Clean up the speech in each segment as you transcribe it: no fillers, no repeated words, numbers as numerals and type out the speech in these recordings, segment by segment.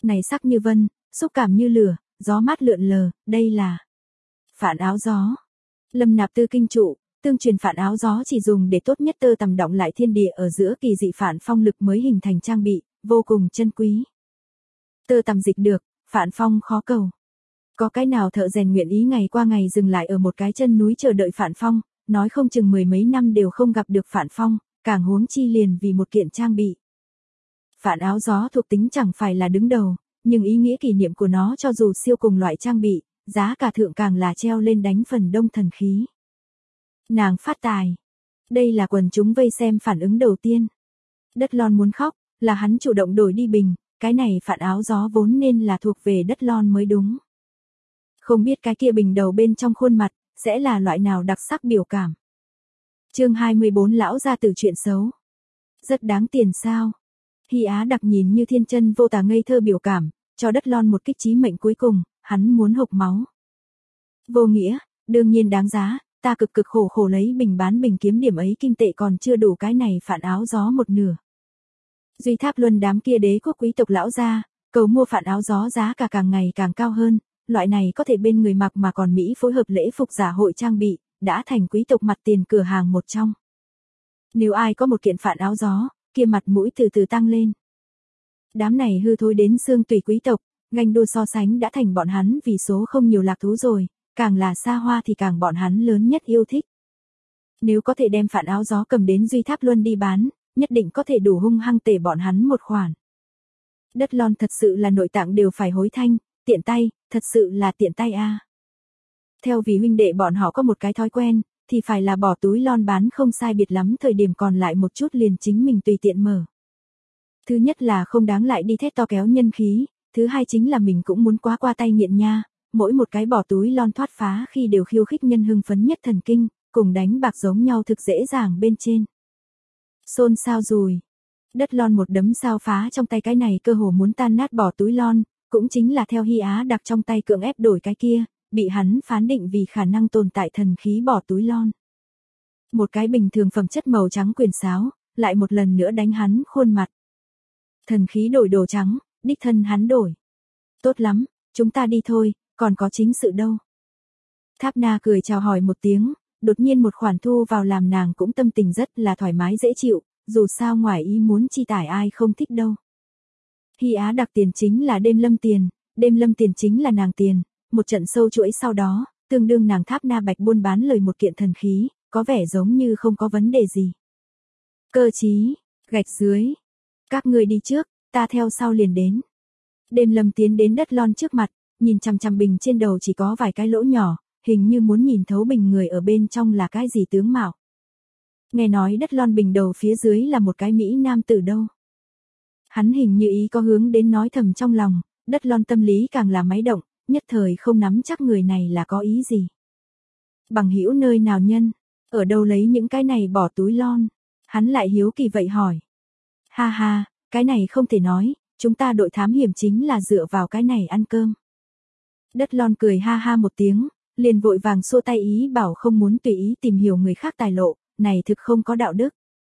Này sắc như vân, xúc cảm như lửa, gió mát lượn lờ, đây là phản áo gió. Lâm Nạp Tư kinh trụ, tương truyền phản áo gió chỉ dùng để tốt nhất tơ tằm đọng lại thiên địa ở giữa kỳ dị phản phong lực mới hình thành trang bị, vô cùng chân quý. Tơ tằm dịch được, phản phong khó cầu. Có cái nào thợ rèn nguyện ý ngày qua ngày dừng lại ở một cái chân núi chờ đợi phản phong, nói không chừng mười mấy năm đều không gặp được phản phong, càng huống chi liền vì một kiện trang bị. Phản áo gió thuộc tính chẳng phải là đứng đầu, nhưng ý nghĩa kỷ niệm của nó cho dù siêu cùng loại trang bị, giá cả thượng càng là treo lên đánh phần đông thần khí. Nàng phát tài. Đây là quần chúng vây xem phản ứng đầu tiên. Đất Lon muốn khóc, là hắn chủ động đổi đi bình, cái này phản áo gió vốn nên là thuộc về đất Lon mới đúng. Không biết cái kia bình đầu bên trong khuôn mặt, sẽ là loại nào đặc sắc biểu cảm. Chương 24 lão gia tử chuyện xấu. Rất đáng tiền sao? Hy Á Đặc nhìn như thiên chân vô tà ngây thơ biểu cảm, cho đất Lon một kích chí mệnh cuối cùng, hắn muốn hộc máu. Vô nghĩa, đương nhiên đáng giá, ta cực cực khổ khổ lấy bình bán bình kiếm điểm ấy kim tệ còn chưa đủ cái này phản áo gió một nửa. Duy Tháp Luân đám kia đế quốc quý tộc lão gia, cầu mua phản áo gió giá cả càng ngày càng cao hơn, loại này có thể bên người mặc mà còn Mỹ phối hợp lễ phục giả hội trang bị, đã thành quý tộc mặt tiền cửa hàng một trong. Nếu ai có một kiện phản áo gió, kia mặt mũi từ từ tăng lên. Đám này hư thối đến xương tùy quý tộc, ganh đua so sánh đã thành bọn hắn vì số không nhiều lạc thú rồi, càng là xa hoa thì càng bọn hắn lớn nhất yêu thích. Nếu có thể đem phản áo gió cầm đến Duy Tháp Luân đi bán, nhất định có thể đủ hung hăng tể bọn hắn một khoản. Đất Lon thật sự là nội tạng đều phải hối thanh, tiện tay, thật sự là tiện tay a. Theo vì huynh đệ bọn họ có một cái thói quen, thì phải là bỏ túi lon bán không sai biệt lắm thời điểm còn lại một chút liền chính mình tùy tiện mở. Thứ nhất là không đáng lại đi thét to kéo nhân khí, thứ hai chính là mình cũng muốn quá qua tay nghiện nha, mỗi một cái bỏ túi lon thoát phá khi đều khiêu khích nhân hưng phấn nhất thần kinh, cùng đánh bạc giống nhau thực dễ dàng bên trên. Xôn xao rùi. Đất Lon một đấm sao phá trong tay cái này cơ hồ muốn tan nát bỏ túi lon, cũng chính là theo Hy Á Đặc trong tay cưỡng ép đổi cái kia, bị hắn phán định vì khả năng tồn tại thần khí bỏ túi lon. Một cái bình thường phẩm chất màu trắng quyền sáo, lại một lần nữa đánh hắn khuôn mặt. Thần khí đổi đồ trắng, đích thân hắn đổi. Tốt lắm, chúng ta đi thôi, còn có chính sự đâu. Tháp Na cười chào hỏi một tiếng, đột nhiên một khoản thu vào làm nàng cũng tâm tình rất là thoải mái dễ chịu, dù sao ngoài ý muốn chi tải ai không thích đâu. Hy Á Đặc tiền chính là đêm lâm tiền chính là nàng tiền, một trận sâu chuỗi sau đó, tương đương nàng Tháp Na Bạch buôn bán lời một kiện thần khí, có vẻ giống như không có vấn đề gì. Cơ chí, gạch dưới. Các người đi trước, ta theo sau liền đến. Đêm lâm tiến đến đất Lon trước mặt, nhìn chằm chằm bình trên đầu chỉ có vài cái lỗ nhỏ, hình như muốn nhìn thấu bình người ở bên trong là cái gì tướng mạo. Nghe nói đất Lon bình đầu phía dưới là một cái Mỹ nam tử đâu. Hắn hình như ý có hướng đến nói thầm trong lòng, đất Lon tâm lý càng là máy động, nhất thời không nắm chắc người này là có ý gì. Bằng hữu nơi nào nhân, ở đâu lấy những cái này bỏ túi lon, hắn lại hiếu kỳ vậy hỏi. Ha ha, cái này không thể nói, chúng ta đội thám hiểm chính là dựa vào cái này ăn cơm. Đất Lon cười ha ha một tiếng, liền vội vàng xua tay ý bảo không muốn tùy ý tìm hiểu người khác tài lộ, này thực không có đạo đức.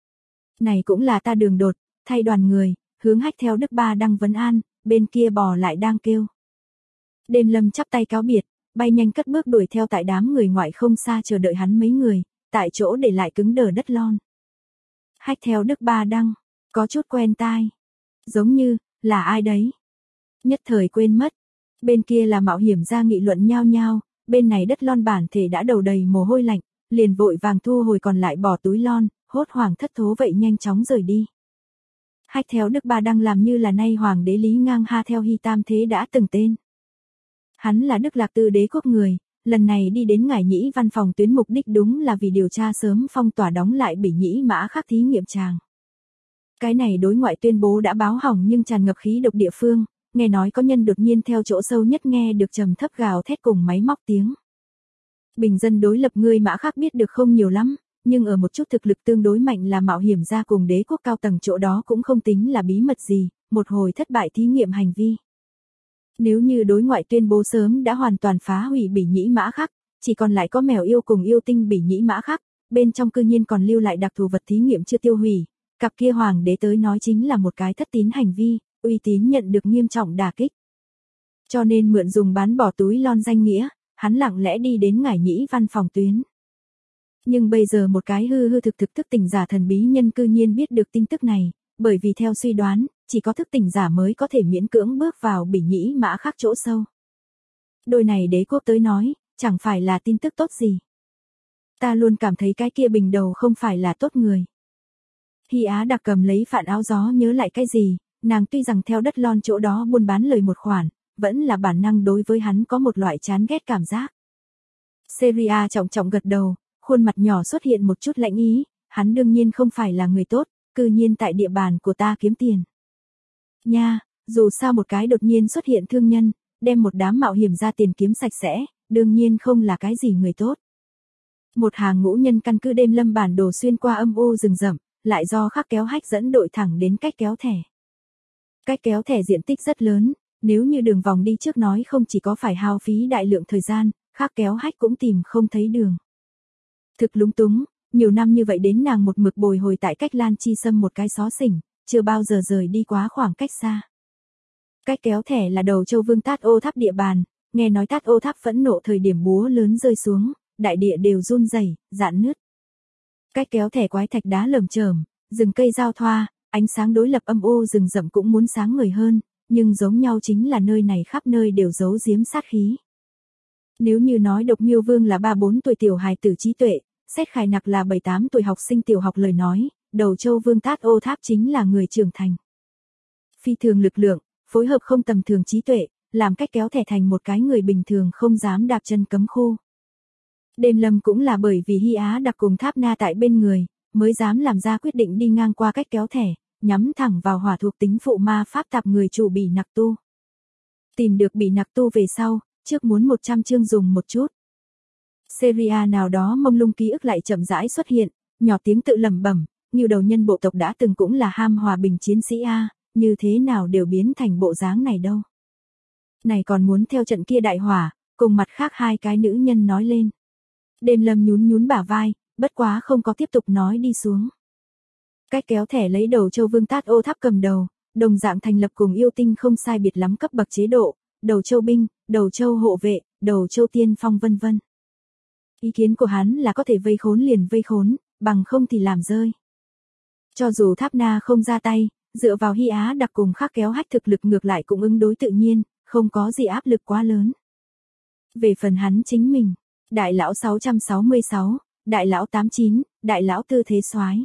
Này cũng là ta đường đột, thay đoàn người, hướng hách theo Đức Ba đang vấn an, bên kia bò lại đang kêu. Đêm lâm chắp tay cáo biệt, bay nhanh cất bước đuổi theo tại đám người ngoại không xa chờ đợi hắn mấy người, tại chỗ để lại cứng đờ đất Lon. Hách theo Đức Ba Đăng, có chút quen tai. Giống như, là ai đấy? Nhất thời quên mất. Bên kia là mạo hiểm ra nghị luận nhao nhao, bên này đất Lon bản thể đã đầu đầy mồ hôi lạnh, liền vội vàng thu hồi còn lại bỏ túi lon, hốt hoảng thất thố vậy nhanh chóng rời đi. Hách theo Đức Ba Đăng làm như là nay hoàng đế Lý Ngang Ha theo Hy Tam Thế đã từng tên. Hắn là Đức Lạc Tư đế quốc người, lần này đi đến Ngải Nhĩ văn phòng tuyến mục đích đúng là vì điều tra sớm phong tỏa đóng lại Bỉ Nhĩ Mã Khắc thí nghiệm tràng. Cái này đối ngoại tuyên bố đã báo hỏng nhưng tràn ngập khí độc địa phương, nghe nói có nhân đột nhiên theo chỗ sâu nhất nghe được trầm thấp gào thét cùng máy móc tiếng. Bình dân đối lập người Mã Khắc biết được không nhiều lắm, nhưng ở một chút thực lực tương đối mạnh là mạo hiểm ra cùng đế quốc cao tầng chỗ đó cũng không tính là bí mật gì, một hồi thất bại thí nghiệm hành vi. Nếu như đối ngoại tuyên bố sớm đã hoàn toàn phá hủy Bỉ Nhĩ Mã Khắc, chỉ còn lại có mèo yêu cùng yêu tinh Bỉ Nhĩ Mã Khắc, bên trong cư nhiên còn lưu lại đặc thù vật thí nghiệm chưa tiêu hủy, cặp kia hoàng đế tới nói chính là một cái thất tín hành vi, uy tín nhận được nghiêm trọng đả kích. Cho nên mượn dùng bán bỏ túi lon danh nghĩa, hắn lặng lẽ đi đến Ngải Nhĩ văn phòng tuyến. Nhưng bây giờ một cái hư hư thực thức tỉnh giả thần bí nhân cư nhiên biết được tin tức này, bởi vì theo suy đoán, chỉ có thức tỉnh giả mới có thể miễn cưỡng bước vào Bỉ Nhĩ Mã Khắc chỗ sâu. Đôi này đế quốc tới nói, chẳng phải là tin tức tốt gì. Ta luôn cảm thấy cái kia bình đầu không phải là tốt người. Hy Á Đặc cầm lấy phản áo gió nhớ lại cái gì, nàng tuy rằng theo đất lon chỗ đó buôn bán lời một khoản, vẫn là bản năng đối với hắn có một loại chán ghét cảm giác. Seria trọng trọng gật đầu, khuôn mặt nhỏ xuất hiện một chút lạnh ý, hắn đương nhiên không phải là người tốt, cư nhiên tại địa bàn của ta kiếm tiền. Nha, dù sao một cái đột nhiên xuất hiện thương nhân, đem một đám mạo hiểm ra tiền kiếm sạch sẽ, đương nhiên không là cái gì người tốt. Một hàng ngũ nhân căn cứ đêm lâm bản đồ xuyên qua âm u rừng rậm, lại do Khắc Kéo Hách dẫn đội thẳng đến cách kéo thẻ. Cách kéo thẻ diện tích rất lớn, nếu như đường vòng đi trước nói không chỉ có phải hao phí đại lượng thời gian, Khắc Kéo Hách cũng tìm không thấy đường. Thực lúng túng, nhiều năm như vậy đến nàng một mực bồi hồi tại cách Lan Chi Sâm một cái xó xỉnh, chưa bao giờ rời đi quá khoảng cách xa. Cách kéo thẻ là Đầu Châu Vương Tát Ô Tháp địa bàn, nghe nói Tát Ô Tháp phẫn nộ thời điểm búa lớn rơi xuống, đại địa đều run rẩy, rạn nứt. Cách kéo thẻ quái thạch đá lởm chởm, rừng cây giao thoa, ánh sáng đối lập âm u rừng rậm cũng muốn sáng người hơn, nhưng giống nhau chính là nơi này khắp nơi đều giấu giếm sát khí. Nếu như nói Độc Miêu Vương là 3-4 tuổi tiểu hài tử trí tuệ, Xét Khải Nặc là 7-8 tuổi học sinh tiểu học lời nói, Đầu Châu Vương Tát Ô Tháp chính là người trưởng thành. Phi thường lực lượng, phối hợp không tầm thường trí tuệ, làm cách kéo thẻ thành một cái người bình thường không dám đạp chân cấm khu. Đêm lâm cũng là bởi vì Hy Á Đặc cùng Tháp Na tại bên người, mới dám làm ra quyết định đi ngang qua cách kéo thẻ, nhắm thẳng vào hỏa thuộc tính phụ ma pháp tạp người chủ Bỉ Nặc Tu. Tìm được Bỉ Nặc Tu về sau, trước muốn 100 chương dùng một chút. Seria nào đó mông lung ký ức lại chậm rãi xuất hiện, nhỏ tiếng tự lẩm bẩm, như đầu nhân bộ tộc đã từng cũng là ham hòa bình chiến sĩ a, như thế nào đều biến thành bộ dáng này đâu. Này còn muốn theo trận kia đại hỏa, cùng mặt khác hai cái nữ nhân nói lên. Đêm lâm nhún nhún bả vai, bất quá không có tiếp tục nói đi xuống. Cách kéo thẻ lấy Đầu Châu Vương Tát Ô Tháp cầm đầu, đồng dạng thành lập cùng yêu tinh không sai biệt lắm cấp bậc chế độ, Đầu Châu binh, Đầu Châu hộ vệ, Đầu Châu tiên phong vân vân. Ý kiến của hắn là có thể vây khốn liền vây khốn, bằng không thì làm rơi. Cho dù Tháp Na không ra tay, dựa vào Hy Á Đặc cùng Khắc Kéo Hách thực lực ngược lại cũng ứng đối tự nhiên, không có gì áp lực quá lớn. Về phần hắn chính mình, Đại lão 666, Đại lão 89, Đại lão tư thế soái.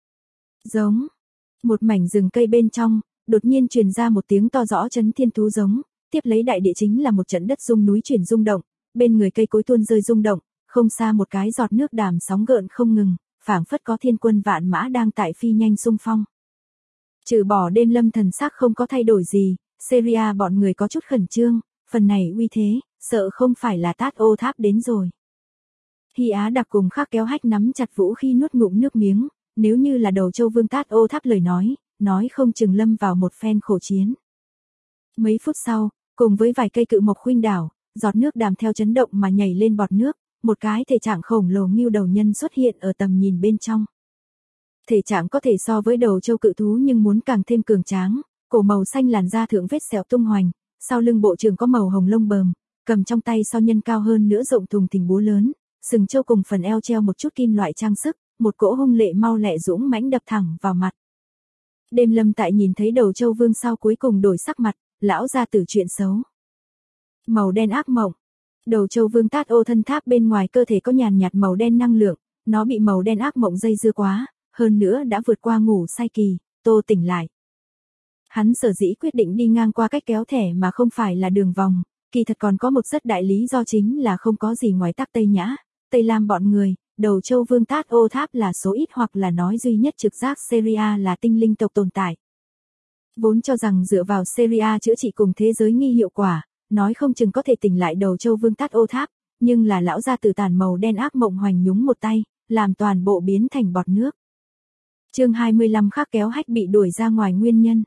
Giống. Một mảnh rừng cây bên trong, đột nhiên truyền ra một tiếng to rõ chấn thiên thú giống, tiếp lấy đại địa chính là một trận đất rung núi chuyển rung động, bên người cây cối tuôn rơi rung động, không xa một cái giọt nước đàm sóng gợn không ngừng, phảng phất có thiên quân vạn mã đang tại phi nhanh xung phong. Trừ bỏ đêm lâm thần sắc không có thay đổi gì, Seria bọn người có chút khẩn trương, phần này uy thế, sợ không phải là Tát Ô Tháp đến rồi. Hy Á Đặc cùng Khắc Kéo Hách nắm chặt vũ khi nuốt ngụm nước miếng, nếu như là Đầu Châu Vương Tát Ô Tháp lời nói không chừng lâm vào một phen khổ chiến. Mấy phút sau, cùng với vài cây cự mộc khuynh đảo, giọt nước đàm theo chấn động mà nhảy lên bọt nước, một cái thể trạng khổng lồ ngưu đầu nhân xuất hiện ở tầm nhìn bên trong. Thể trạng có thể so với Đầu Châu cự thú nhưng muốn càng thêm cường tráng, cổ màu xanh làn da thượng vết sẹo tung hoành, sau lưng bộ trưởng có màu hồng lông bờm, cầm trong tay so nhân cao hơn nữa rộng thùng thình búa lớn, sừng châu cùng phần eo treo một chút kim loại trang sức, một cỗ hung lệ mau lẹ dũng mãnh đập thẳng vào mặt. Đêm lâm tại nhìn thấy Đầu Châu Vương sau cuối cùng đổi sắc mặt, lão ra tử chuyện xấu. Màu đen ác mộng. Đầu Châu Vương Tát Ô thân tháp bên ngoài cơ thể có nhàn nhạt màu đen năng lượng, nó bị màu đen ác mộng dây dưa quá, hơn nữa đã vượt qua ngủ say kỳ, tô tỉnh lại. Hắn sở dĩ quyết định đi ngang qua cách kéo thẻ mà không phải là đường vòng, kỳ thật còn có một rất đại lý do chính là không có gì ngoài Tắc Tây Nhã, Tây Lam bọn người, Đầu Châu Vương Tát Ô Tháp là số ít hoặc là nói duy nhất trực giác Seria là tinh linh tộc tồn tại. Vốn cho rằng dựa vào Seria chữa trị cùng thế giới nghi hiệu quả, nói không chừng có thể tỉnh lại Đầu Châu Vương Tát Ô Tháp, nhưng là lão gia tử tàn màu đen ác mộng hoành nhúng một tay, làm toàn bộ biến thành bọt nước. Chương 25 Khắc Kéo Hách bị đuổi ra ngoài nguyên nhân.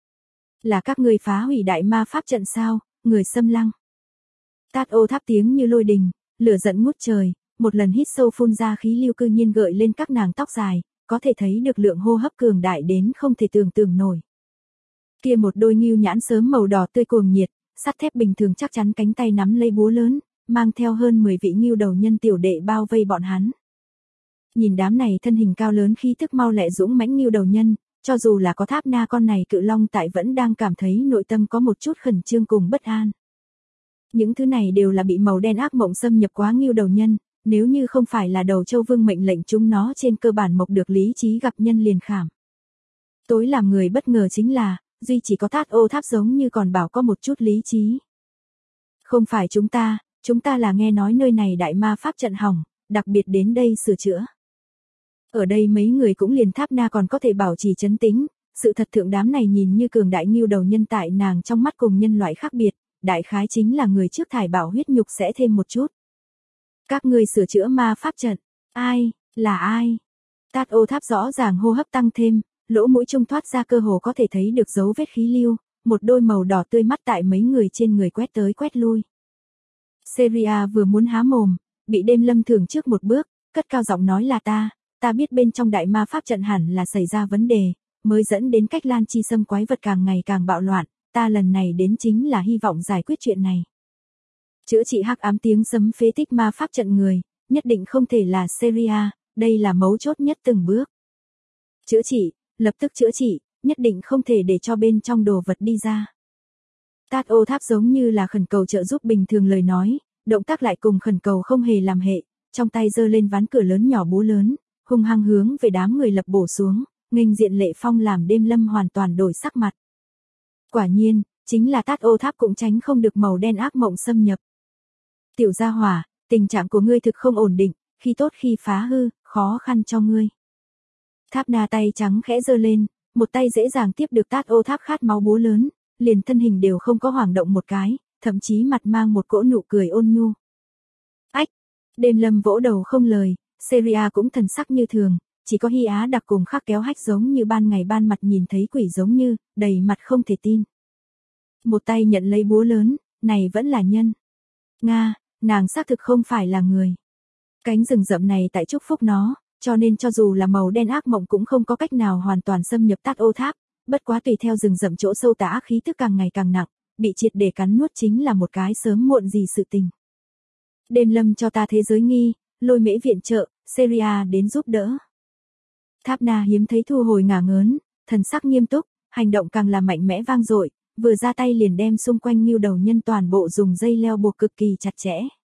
Là các ngươi phá hủy đại ma pháp trận sao, người xâm lăng. Tát Ô Tháp tiếng như lôi đình, lửa giận ngút trời, một lần hít sâu phun ra khí lưu cư nhiên gợi lên các nàng tóc dài, có thể thấy được lượng hô hấp cường đại đến không thể tưởng tượng nổi. Kia một đôi ngưu nhãn sớm màu đỏ tươi cuồng nhiệt, sắt thép bình thường chắc chắn cánh tay nắm lấy búa lớn, mang theo hơn 10 vị ngưu đầu nhân tiểu đệ bao vây bọn hắn. Nhìn đám này thân hình cao lớn khí tức mau lẹ dũng mãnh ngưu đầu nhân, cho dù là có Tháp Na con này cự long tại vẫn đang cảm thấy nội tâm có một chút khẩn trương cùng bất an. Những thứ này đều là bị màu đen ác mộng xâm nhập quá ngưu đầu nhân, nếu như không phải là Đầu Châu Vương mệnh lệnh chúng nó trên cơ bản mộc được lý trí gặp nhân liền khảm. Tối làm người bất ngờ chính là, duy chỉ có Thát Ô Tháp giống như còn bảo có một chút lý trí. Không phải chúng ta là nghe nói nơi này đại ma pháp trận hỏng, đặc biệt đến đây sửa chữa. Ở đây mấy người cũng liền Tháp Na còn có thể bảo trì trấn tĩnh, sự thật thượng đám này nhìn như cường đại ngưu đầu nhân tại nàng trong mắt cùng nhân loại khác biệt, đại khái chính là người trước thải bảo huyết nhục sẽ thêm một chút. Các ngươi sửa chữa ma pháp trận, ai, là ai? Thát Ô Tháp rõ ràng hô hấp tăng thêm, lỗ mũi trung thoát ra cơ hồ có thể thấy được dấu vết khí lưu, một đôi màu đỏ tươi mắt tại mấy người trên người quét tới quét lui. Seria vừa muốn há mồm, bị Đêm Lâm Thường trước một bước, cất cao giọng nói là ta biết bên trong đại ma pháp trận hẳn là xảy ra vấn đề, mới dẫn đến Cách Lan Chi Sâm quái vật càng ngày càng bạo loạn, ta lần này đến chính là hy vọng giải quyết chuyện này. Chữa trị hắc ám tiếng sấm phế tích ma pháp trận người, nhất định không thể là Seria, đây là mấu chốt nhất từng bước. Chữa trị, lập tức chữa trị, nhất định không thể để cho bên trong đồ vật đi ra. Thát Ô Tháp giống như là khẩn cầu trợ giúp bình thường lời nói, động tác lại cùng khẩn cầu không hề làm hệ, trong tay giơ lên ván cửa lớn nhỏ búa lớn, hung hăng hướng về đám người lập bổ xuống, nghênh diện Lệ Phong làm Đêm Lâm hoàn toàn đổi sắc mặt. Quả nhiên, chính là Thát Ô Tháp cũng tránh không được màu đen ác mộng xâm nhập. Tiểu gia hỏa, tình trạng của ngươi thực không ổn định, khi tốt khi phá hư, khó khăn cho ngươi. Tháp Na tay trắng khẽ giơ lên, một tay dễ dàng tiếp được Thát Ô Tháp khát máu búa lớn, liền thân hình đều không có hoảng động một cái, thậm chí mặt mang một cỗ nụ cười ôn nhu. Ách! Đêm Lâm vỗ đầu không lời, Seria cũng thần sắc như thường, chỉ có Hy Á đặc cùng Khắc Kéo Hách giống như ban ngày ban mặt nhìn thấy quỷ giống như, đầy mặt không thể tin. Một tay nhận lấy búa lớn, này vẫn là nhân. Nga, nàng xác thực không phải là người. Cánh rừng rậm này tại chúc phúc nó, cho nên cho dù là màu đen ác mộng cũng không có cách nào hoàn toàn xâm nhập Thát Ô Tháp, bất quá tùy theo rừng rậm chỗ sâu tà ác khí tức càng ngày càng nặng, bị triệt để cắn nuốt chính là một cái sớm muộn gì sự tình. Đêm Lâm cho ta thế giới nghi, Lôi Mễ viện trợ, Seria đến giúp đỡ. Tháp Na hiếm thấy thu hồi ngả ngớn, thần sắc nghiêm túc, hành động càng là mạnh mẽ vang dội, vừa ra tay liền đem xung quanh ngưu đầu nhân toàn bộ dùng dây leo buộc cực kỳ chặt chẽ.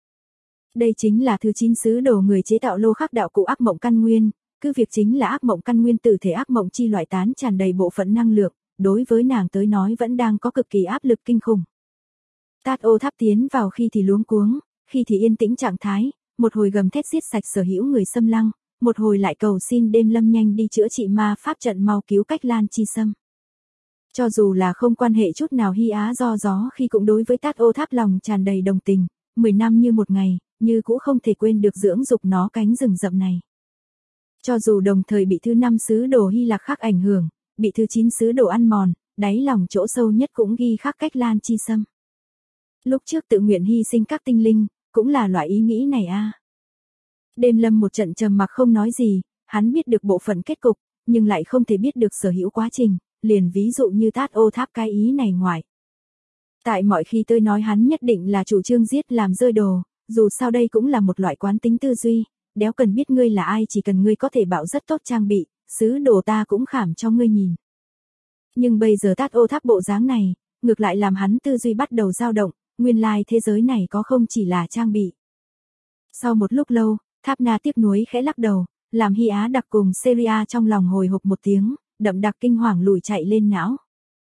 Đây chính là thứ 9 sứ đồ người chế tạo lô khắc đạo cụ ác mộng căn nguyên, cứ việc chính là ác mộng căn nguyên tử thể ác mộng chi loại tán tràn đầy bộ phận năng lượng, đối với nàng tới nói vẫn đang có cực kỳ áp lực kinh khủng. Thát Ô Tháp tiến vào khi thì luống cuống, khi thì yên tĩnh trạng thái, một hồi gầm thét giết sạch sở hữu người xâm lăng, một hồi lại cầu xin Đêm Lâm nhanh đi chữa trị ma pháp trận mau cứu Cách Lan Chi Sâm. Cho dù là không quan hệ chút nào Hy Á do gió khi cũng đối với Thát Ô Tháp lòng tràn đầy đồng tình, 10 năm như một ngày, như cũng không thể quên được dưỡng dục nó cánh rừng rậm này. Cho dù đồng thời bị thứ 5 sứ đồ Hy Lạc khắc ảnh hưởng, bị thứ 9 sứ đồ ăn mòn, đáy lòng chỗ sâu nhất cũng ghi khắc Cách Lan Chi Sâm. Lúc trước tự nguyện hy sinh các tinh linh, cũng là loại ý nghĩ này a. Đêm Lâm một trận trầm mặc không nói gì, hắn biết được bộ phận kết cục, nhưng lại không thể biết được sở hữu quá trình, liền ví dụ như Thát Ô Tháp cái ý này ngoài. Tại mọi khi tôi nói hắn nhất định là chủ trương giết làm rơi đồ, dù sao đây cũng là một loại quán tính tư duy, đéo cần biết ngươi là ai chỉ cần ngươi có thể bảo rất tốt trang bị, sứ đồ ta cũng khảm cho ngươi nhìn. Nhưng bây giờ Thát Ô Tháp bộ dáng này, ngược lại làm hắn tư duy bắt đầu dao động, nguyên lai thế giới này có không chỉ là trang bị. Sau một lúc lâu, Tháp Na tiếc nuối khẽ lắc đầu, làm Hy Á đặc cùng Seria trong lòng hồi hộp một tiếng, đậm đặc kinh hoàng lùi chạy lên não.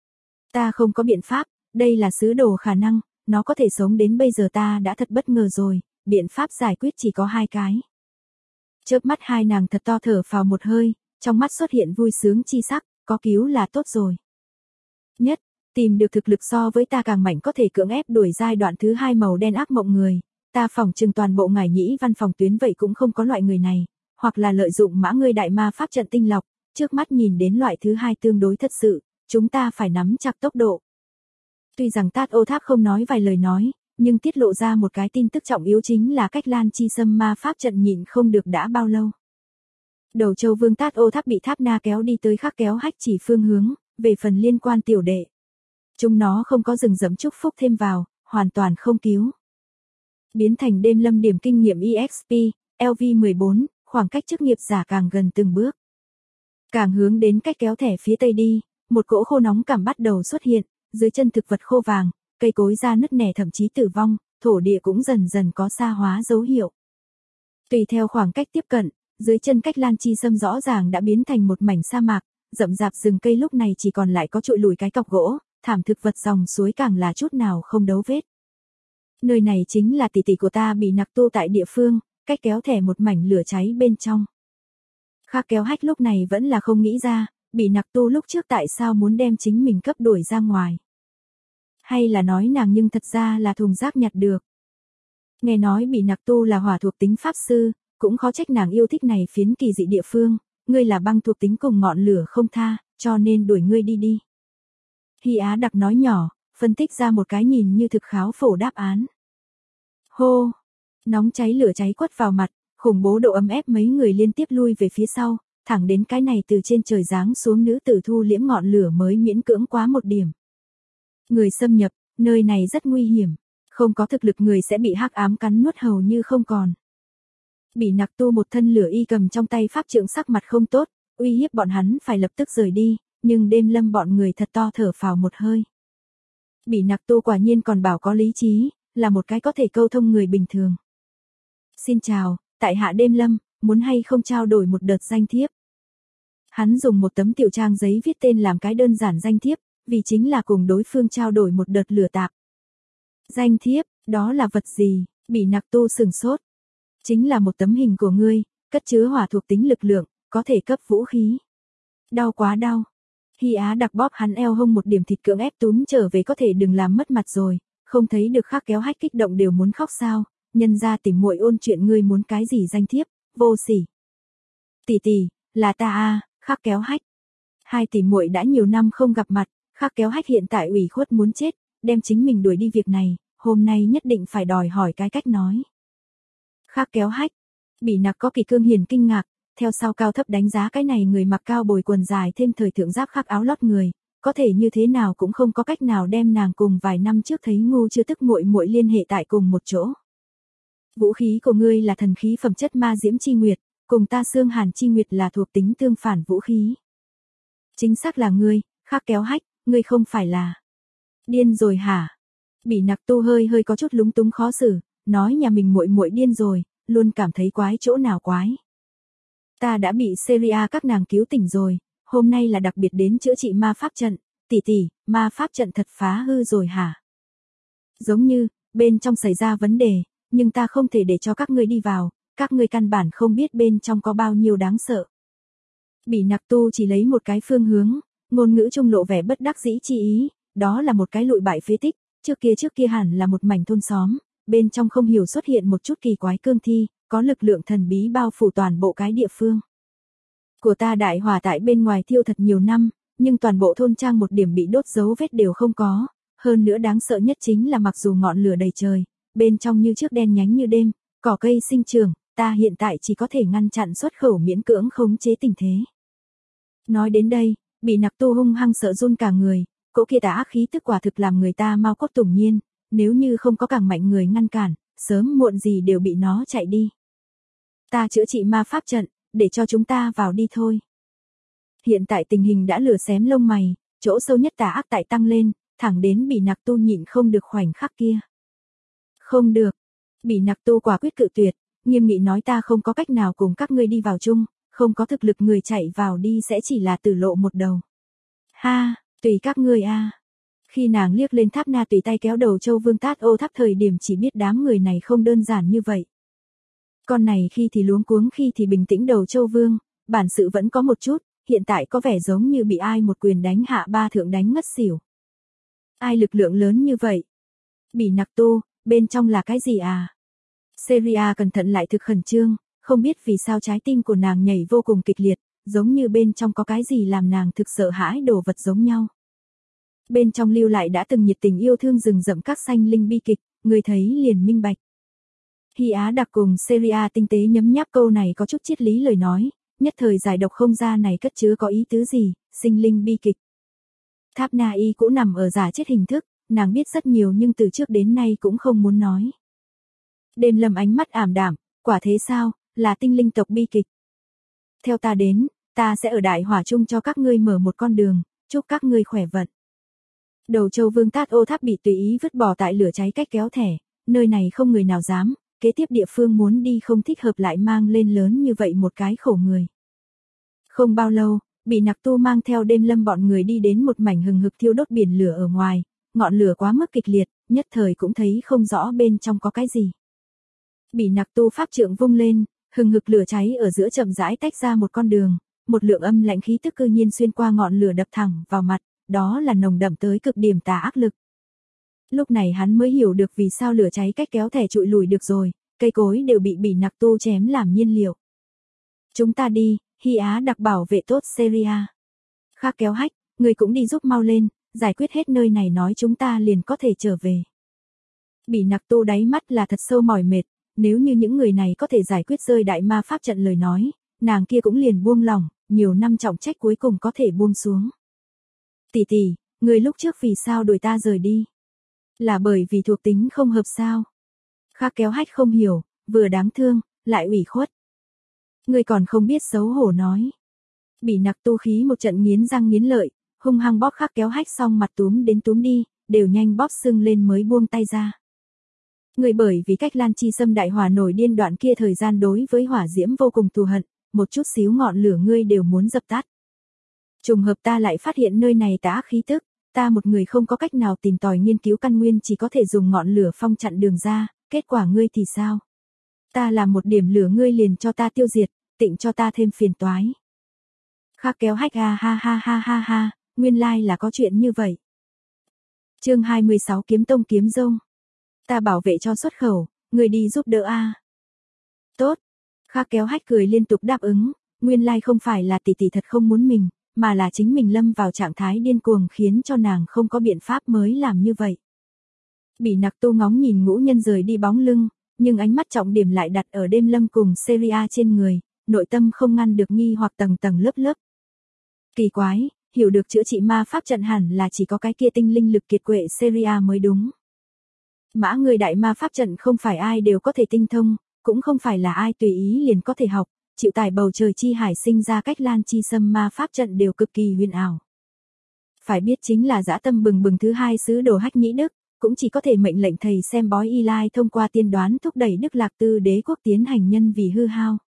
Ta không có biện pháp, đây là sứ đồ khả năng, nó có thể sống đến bây giờ ta đã thật bất ngờ rồi, biện pháp giải quyết chỉ có 2 cái. Chớp mắt hai nàng thật to thở phào một hơi, trong mắt xuất hiện vui sướng chi sắc, có cứu là tốt rồi. Nhất, tìm được thực lực so với ta càng mạnh có thể cưỡng ép đuổi giai đoạn thứ 2 màu đen ác mộng người, ta phỏng chừng toàn bộ ngải nhĩ văn phòng tuyến vậy cũng không có loại người này, hoặc là lợi dụng mã ngươi đại ma pháp trận tinh lọc, trước mắt nhìn đến loại thứ 2 tương đối thật sự, chúng ta phải nắm chặt tốc độ. Tuy rằng Thát Ô Tháp không nói vài lời nói, nhưng tiết lộ ra một cái tin tức trọng yếu chính là Cách Lan Chi Sâm ma pháp trận nhịn không được đã bao lâu. Đầu Châu Vương Thát Ô Tháp bị Tháp Na kéo đi tới Khắc Kéo Hách chỉ phương hướng, Về phần liên quan tiểu đệ, chúng nó không có rừng rậm chúc phúc thêm vào, hoàn toàn không cứu. Biến thành đêm lâm điểm kinh nghiệm EXP, LV14, khoảng cách chức nghiệp giả càng gần từng bước. Càng hướng đến cách kéo thẻ phía tây đi, một cỗ khô nóng cảm bắt đầu xuất hiện, dưới chân thực vật khô vàng, cây cối ra nứt nẻ thậm chí tử vong, thổ địa cũng dần dần có sa hóa dấu hiệu. Tùy theo khoảng cách tiếp cận, dưới chân cách Lan Chi Sâm rõ ràng đã biến thành một mảnh sa mạc, rậm rạp rừng cây lúc này chỉ còn lại có trụi lùi cái cọc gỗ, thảm thực vật dòng suối càng là chút nào không dấu vết. Nơi này chính là tỷ tỷ của ta bị nặc tu tại địa phương, cách kéo thẻ một mảnh lửa cháy bên trong. Khác kéo hách lúc này vẫn là không nghĩ ra, bị nặc tu lúc trước tại sao muốn đem chính mình cấp đuổi ra ngoài. Hay là nói nàng nhưng thật ra là thùng rác nhặt được. Nghe nói bị nặc tu là hỏa thuộc tính pháp sư, cũng khó trách nàng yêu thích này phiến kỳ dị địa phương, ngươi là băng thuộc tính cùng ngọn lửa không tha, cho nên đuổi ngươi đi đi. Hy Á đặc nói nhỏ, phân tích ra một cái nhìn như thực kháo phổ đáp án. Hô! Nóng cháy lửa cháy quất vào mặt, khủng bố độ ấm ép mấy người liên tiếp lui về phía sau, thẳng đến cái này từ trên trời giáng xuống nữ tử thu liễm ngọn lửa mới miễn cưỡng quá một điểm. Người xâm nhập, nơi này rất nguy hiểm, không có thực lực người sẽ bị hắc ám cắn nuốt hầu như không còn. Bị nặc tu một thân lửa y cầm trong tay pháp trượng sắc mặt không tốt, uy hiếp bọn hắn phải lập tức rời đi, nhưng đêm lâm bọn người thật to thở phào một hơi. Bị nặc tu quả nhiên còn bảo có lý trí, là một cái có thể câu thông người bình thường. Xin chào, tại hạ đêm lâm, muốn hay không trao đổi một đợt danh thiếp. Hắn dùng một tấm tiểu trang giấy viết tên làm cái đơn giản danh thiếp, vì chính là cùng đối phương trao đổi một đợt lửa tạp. Danh thiếp, đó là vật gì? Bị nặc tu sừng sốt. Chính là một tấm hình của ngươi, cất chứa hỏa thuộc tính lực lượng, có thể cấp vũ khí. Đau quá đau. Hy Á đặc bóp hắn eo hông một điểm thịt cưỡng ép túm trở về có thể đừng làm mất mặt rồi, không thấy được khác kéo hách kích động đều muốn khóc sao, nhân ra tìm muội ôn chuyện ngươi muốn cái gì danh thiếp, vô sỉ. Tỷ tỷ, là ta a, khác kéo hách. Hai tỷ muội đã nhiều năm không gặp mặt, khác kéo hách hiện tại ủy khuất muốn chết, đem chính mình đuổi đi việc này, hôm nay nhất định phải đòi hỏi cái cách nói. Khác kéo hách, bị nặc có kỳ cương hiền kinh ngạc, theo sau cao thấp đánh giá cái này người mặc cao bồi quần dài thêm thời thượng giáp khác áo lót người, có thể như thế nào cũng không có cách nào đem nàng cùng vài năm trước thấy ngu chưa tức muội muội liên hệ tại cùng một chỗ. Vũ khí của ngươi là thần khí phẩm chất ma diễm chi nguyệt, cùng ta xương hàn chi nguyệt là thuộc tính tương phản vũ khí. Chính xác là ngươi, khác kéo hách, ngươi không phải là điên rồi hả? Bị nặc tu hơi có chút lúng túng khó xử, nói nhà mình muội muội điên rồi, luôn cảm thấy quái chỗ nào quái. Ta đã bị Seria các nàng cứu tỉnh rồi, hôm nay là đặc biệt đến chữa trị ma pháp trận, tỷ tỷ, ma pháp trận thật phá hư rồi hả? Giống như, bên trong xảy ra vấn đề, nhưng ta không thể để cho các ngươi đi vào, các ngươi căn bản không biết bên trong có bao nhiêu đáng sợ. Bị nặc tu chỉ lấy một cái phương hướng, ngôn ngữ trung lộ vẻ bất đắc dĩ chi ý, đó là một cái lụi bại phế tích, trước kia hẳn là một mảnh thôn xóm, bên trong không hiểu xuất hiện một chút kỳ quái cương thi, có lực lượng thần bí bao phủ toàn bộ cái địa phương. Của ta đại hỏa tại bên ngoài thiêu thật nhiều năm, nhưng toàn bộ thôn trang một điểm bị đốt dấu vết đều không có, hơn nữa đáng sợ nhất chính là mặc dù ngọn lửa đầy trời, bên trong như trước đen nhánh như đêm, cỏ cây sinh trưởng, ta hiện tại chỉ có thể ngăn chặn xuất khẩu miễn cưỡng khống chế tình thế. Nói đến đây, bị nặc tu hung hăng sợ run cả người, cỗ kia tà ác khí tức quả thực làm người ta mau cốt tủng nhiên, nếu như không có càng mạnh người ngăn cản, sớm muộn gì đều bị nó chạy đi. Ta chữa trị ma pháp trận, để cho chúng ta vào đi thôi. Hiện tại tình hình đã lửa xém lông mày, chỗ sâu nhất tà ác tại tăng lên, thẳng đến bị nặc tu nhịn không được khoảnh khắc kia. Không được. Bị nặc tu quả quyết cự tuyệt, nghiêm nghị nói ta không có cách nào cùng các ngươi đi vào chung, không có thực lực người chạy vào đi sẽ chỉ là tử lộ một đầu. Ha, tùy các ngươi a. Khi nàng liếc lên Tháp Na tùy tay kéo đầu Châu Vương Tát Ô Tháp thời điểm chỉ biết đám người này không đơn giản như vậy. Con này khi thì luống cuống khi thì bình tĩnh đầu Châu Vương, bản sự vẫn có một chút, hiện tại có vẻ giống như bị ai một quyền đánh hạ ba thượng đánh ngất xỉu. Ai lực lượng lớn như vậy? Bị nặc tu, bên trong là cái gì à? Seria cẩn thận lại thực khẩn trương, không biết vì sao trái tim của nàng nhảy vô cùng kịch liệt, giống như bên trong có cái gì làm nàng thực sợ hãi đồ vật giống nhau. Bên trong lưu lại đã từng nhiệt tình yêu thương rừng rậm các sanh linh bi kịch, người thấy liền minh bạch. Hy Á đặc cùng Seria tinh tế nhấm nháp câu này có chút triết lý lời nói, nhất thời giải độc không ra này cất chứa có ý tứ gì, sinh linh bi kịch. Tháp Na Y cũ nằm ở giả chết hình thức, nàng biết rất nhiều nhưng từ trước đến nay cũng không muốn nói. Đêm Lâm ánh mắt ảm đạm, quả thế sao, là tinh linh tộc bi kịch. Theo ta đến, ta sẽ ở Đại Hỏa Trung cho các ngươi mở một con đường, chúc các ngươi khỏe vận. Đầu Châu Vương Tát Ô Tháp bị tùy ý vứt bỏ tại lửa cháy cách kéo thẻ, nơi này không người nào dám, kế tiếp địa phương muốn đi không thích hợp lại mang lên lớn như vậy một cái khổ người. Không bao lâu, Bị Nặc Tu mang theo Đêm Lâm bọn người đi đến một mảnh hừng hực thiêu đốt biển lửa ở ngoài, ngọn lửa quá mức kịch liệt, nhất thời cũng thấy không rõ bên trong có cái gì. Bị Nặc Tu pháp trượng vung lên, hừng hực lửa cháy ở giữa chậm rãi tách ra một con đường, một lượng âm lạnh khí tức cư nhiên xuyên qua ngọn lửa đập thẳng vào mặt, đó là nồng đậm tới cực điểm tà ác lực. Lúc này hắn mới hiểu được vì sao lửa cháy cách kéo thẻ trụi lùi được rồi, cây cối đều bị Nặc Tu chém làm nhiên liệu. Chúng ta đi, Hy Á đặc bảo vệ tốt Syria. Khác Kéo Hách, người cũng đi giúp mau lên, giải quyết hết nơi này nói chúng ta liền có thể trở về. Bị Nặc Tu đáy mắt là thật sâu mỏi mệt, nếu như những người này có thể giải quyết rơi đại ma pháp trận lời nói, nàng kia cũng liền buông lòng, nhiều năm trọng trách cuối cùng có thể buông xuống. Tỷ tỷ, người lúc trước vì sao đuổi ta rời đi? Là bởi vì thuộc tính không hợp sao? Khác Kéo Hách không hiểu, vừa đáng thương, lại ủy khuất. Người còn không biết xấu hổ nói. Bị Nặc Tu khí một trận nghiến răng nghiến lợi, hung hăng bóp Khác Kéo Hách xong mặt túm đến túm đi, đều nhanh bóp sưng lên mới buông tay ra. Người bởi vì cách Lan Chi Sâm đại hỏa nổi điên đoạn kia thời gian đối với hỏa diễm vô cùng thù hận, một chút xíu ngọn lửa ngươi đều muốn dập tắt. Trùng hợp ta lại phát hiện nơi này tà ác khí tức, ta một người không có cách nào tìm tòi nghiên cứu căn nguyên chỉ có thể dùng ngọn lửa phong chặn đường ra, kết quả ngươi thì sao? Ta làm một điểm lửa ngươi liền cho ta tiêu diệt, tịnh cho ta thêm phiền toái. Khác Kéo Hách ha ha ha ha ha ha, nguyên lai là có chuyện như vậy. Chương 26 Kiếm Tông Kiếm Rông. Ta bảo vệ cho xuất khẩu, người đi giúp đỡ a. Tốt. Khác Kéo Hách cười liên tục đáp ứng, nguyên lai không phải là tỷ tỷ thật không muốn mình, mà là chính mình lâm vào trạng thái điên cuồng khiến cho nàng không có biện pháp mới làm như vậy. Bị Nặc Tu ngóng nhìn ngũ nhân rời đi bóng lưng, nhưng ánh mắt trọng điểm lại đặt ở Đêm Lâm cùng Syria trên người, nội tâm không ngăn được nghi hoặc tầng tầng lớp lớp. Kỳ quái, hiểu được chữa trị ma pháp trận hẳn là chỉ có cái kia tinh linh lực kiệt quệ Syria mới đúng. Mã người đại ma pháp trận không phải ai đều có thể tinh thông, cũng không phải là ai tùy ý liền có thể học, chịu tải bầu trời chi hải sinh ra cách Lan Chi Sâm ma pháp trận đều cực kỳ huyền ảo. Phải biết chính là dã tâm bừng bừng thứ hai sứ đồ Hách Nhĩ Đức, cũng chỉ có thể mệnh lệnh thầy xem bói Y Lai thông qua tiên đoán thúc đẩy Đức Lạc Tư đế quốc tiến hành nhân vì hư hao.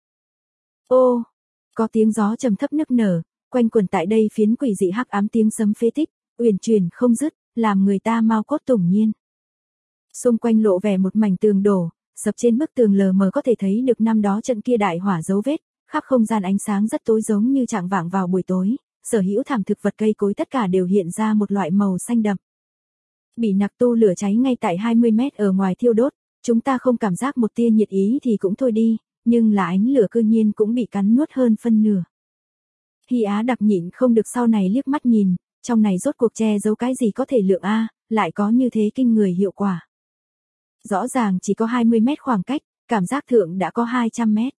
Ô, có tiếng gió trầm thấp nức nở, quanh quẩn tại đây phiến quỷ dị hắc ám tiếng sấm phế tích, uyển chuyển không dứt, làm người ta mau cốt tủng nhiên. Xung quanh lộ vẻ một mảnh tường đổ, sập trên bức tường lờ mờ có thể thấy được năm đó trận kia đại hỏa dấu vết, khắp không gian ánh sáng rất tối giống như trạng vạng vào buổi tối, sở hữu thảm thực vật cây cối tất cả đều hiện ra một loại màu xanh đậm. Bị Nặc Tu lửa cháy ngay tại 20 mét ở ngoài thiêu đốt, chúng ta không cảm giác một tia nhiệt ý thì cũng thôi đi, nhưng là ánh lửa cư nhiên cũng bị cắn nuốt hơn phân nửa. Hy Á đặc nhịn không được sau này liếc mắt nhìn, trong này rốt cuộc che giấu cái gì có thể lượng a, lại có như thế kinh người hiệu quả. Rõ ràng chỉ có 20 mét khoảng cách, cảm giác thượng đã có 200 mét.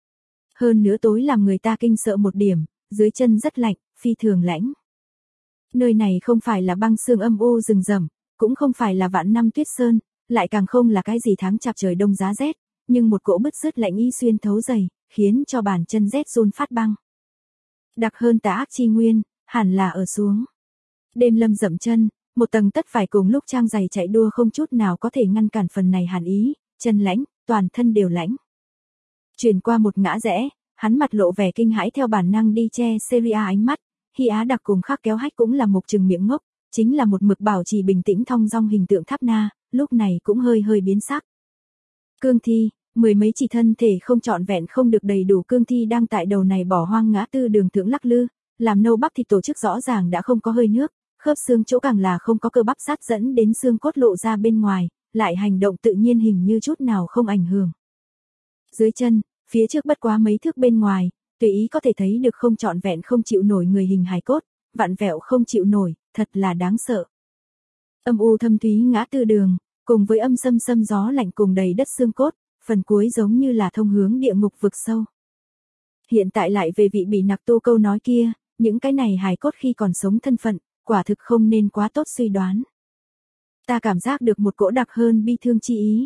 Hơn nữa tối làm người ta kinh sợ một điểm, dưới chân rất lạnh, phi thường lãnh. Nơi này không phải là băng sương âm u rừng rậm, cũng không phải là vạn năm tuyết sơn, lại càng không là cái gì tháng chạp trời đông giá rét, nhưng một cỗ bứt rứt lạnh y xuyên thấu dày, khiến cho bàn chân rét run phát băng. Đặc hơn tà ác chi nguyên, hẳn là ở xuống. Đêm Lâm dậm chân, một tầng tất phải cùng lúc trang giày chạy đua không chút nào có thể ngăn cản phần này hàn ý, chân lãnh, toàn thân đều lãnh. Chuyển qua một ngã rẽ, hắn mặt lộ vẻ kinh hãi theo bản năng đi che Syria ánh mắt, Hy Á đặc cùng Khác Kéo Hách cũng là một chừng miệng ngốc, chính là một mực bảo trì bình tĩnh thong dong hình tượng Tháp Na, lúc này cũng hơi hơi biến sắc. Cương thi, mười mấy chỉ thân thể không trọn vẹn không được đầy đủ cương thi đang tại đầu này bỏ hoang ngã tư đường thượng lắc lư, làm nâu bắp thịt tổ chức rõ ràng đã không có hơi nước, khớp xương chỗ càng là không có cơ bắp sát dẫn đến xương cốt lộ ra bên ngoài, lại hành động tự nhiên hình như chút nào không ảnh hưởng. Dưới chân, phía trước bất quá mấy thước bên ngoài, tùy ý có thể thấy được không trọn vẹn không chịu nổi người hình hài cốt, vặn vẹo không chịu nổi, thật là đáng sợ. Âm u thâm thúy ngã tư đường, cùng với âm xâm xâm gió lạnh cùng đầy đất xương cốt, phần cuối giống như là thông hướng địa ngục vực sâu. Hiện tại lại về vị Bị Nặc Tu câu nói kia, những cái này hài cốt khi còn sống thân phận, quả thực không nên quá tốt suy đoán. Ta cảm giác được một cỗ đặc hơn bi thương chi ý.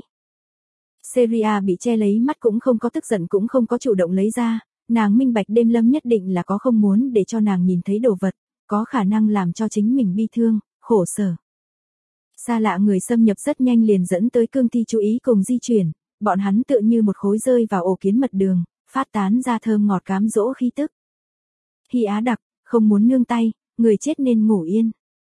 Seria bị che lấy mắt cũng không có tức giận cũng không có chủ động lấy ra, nàng minh bạch đêm lâm nhất định là có không muốn để cho nàng nhìn thấy đồ vật, có khả năng làm cho chính mình bi thương, khổ sở. Xa lạ người xâm nhập rất nhanh liền dẫn tới cương thi chú ý cùng di chuyển, bọn hắn tựa như một khối rơi vào ổ kiến mật đường, phát tán ra thơm ngọt cám dỗ khí tức. Hy Á đặc, không muốn nương tay, người chết nên ngủ yên.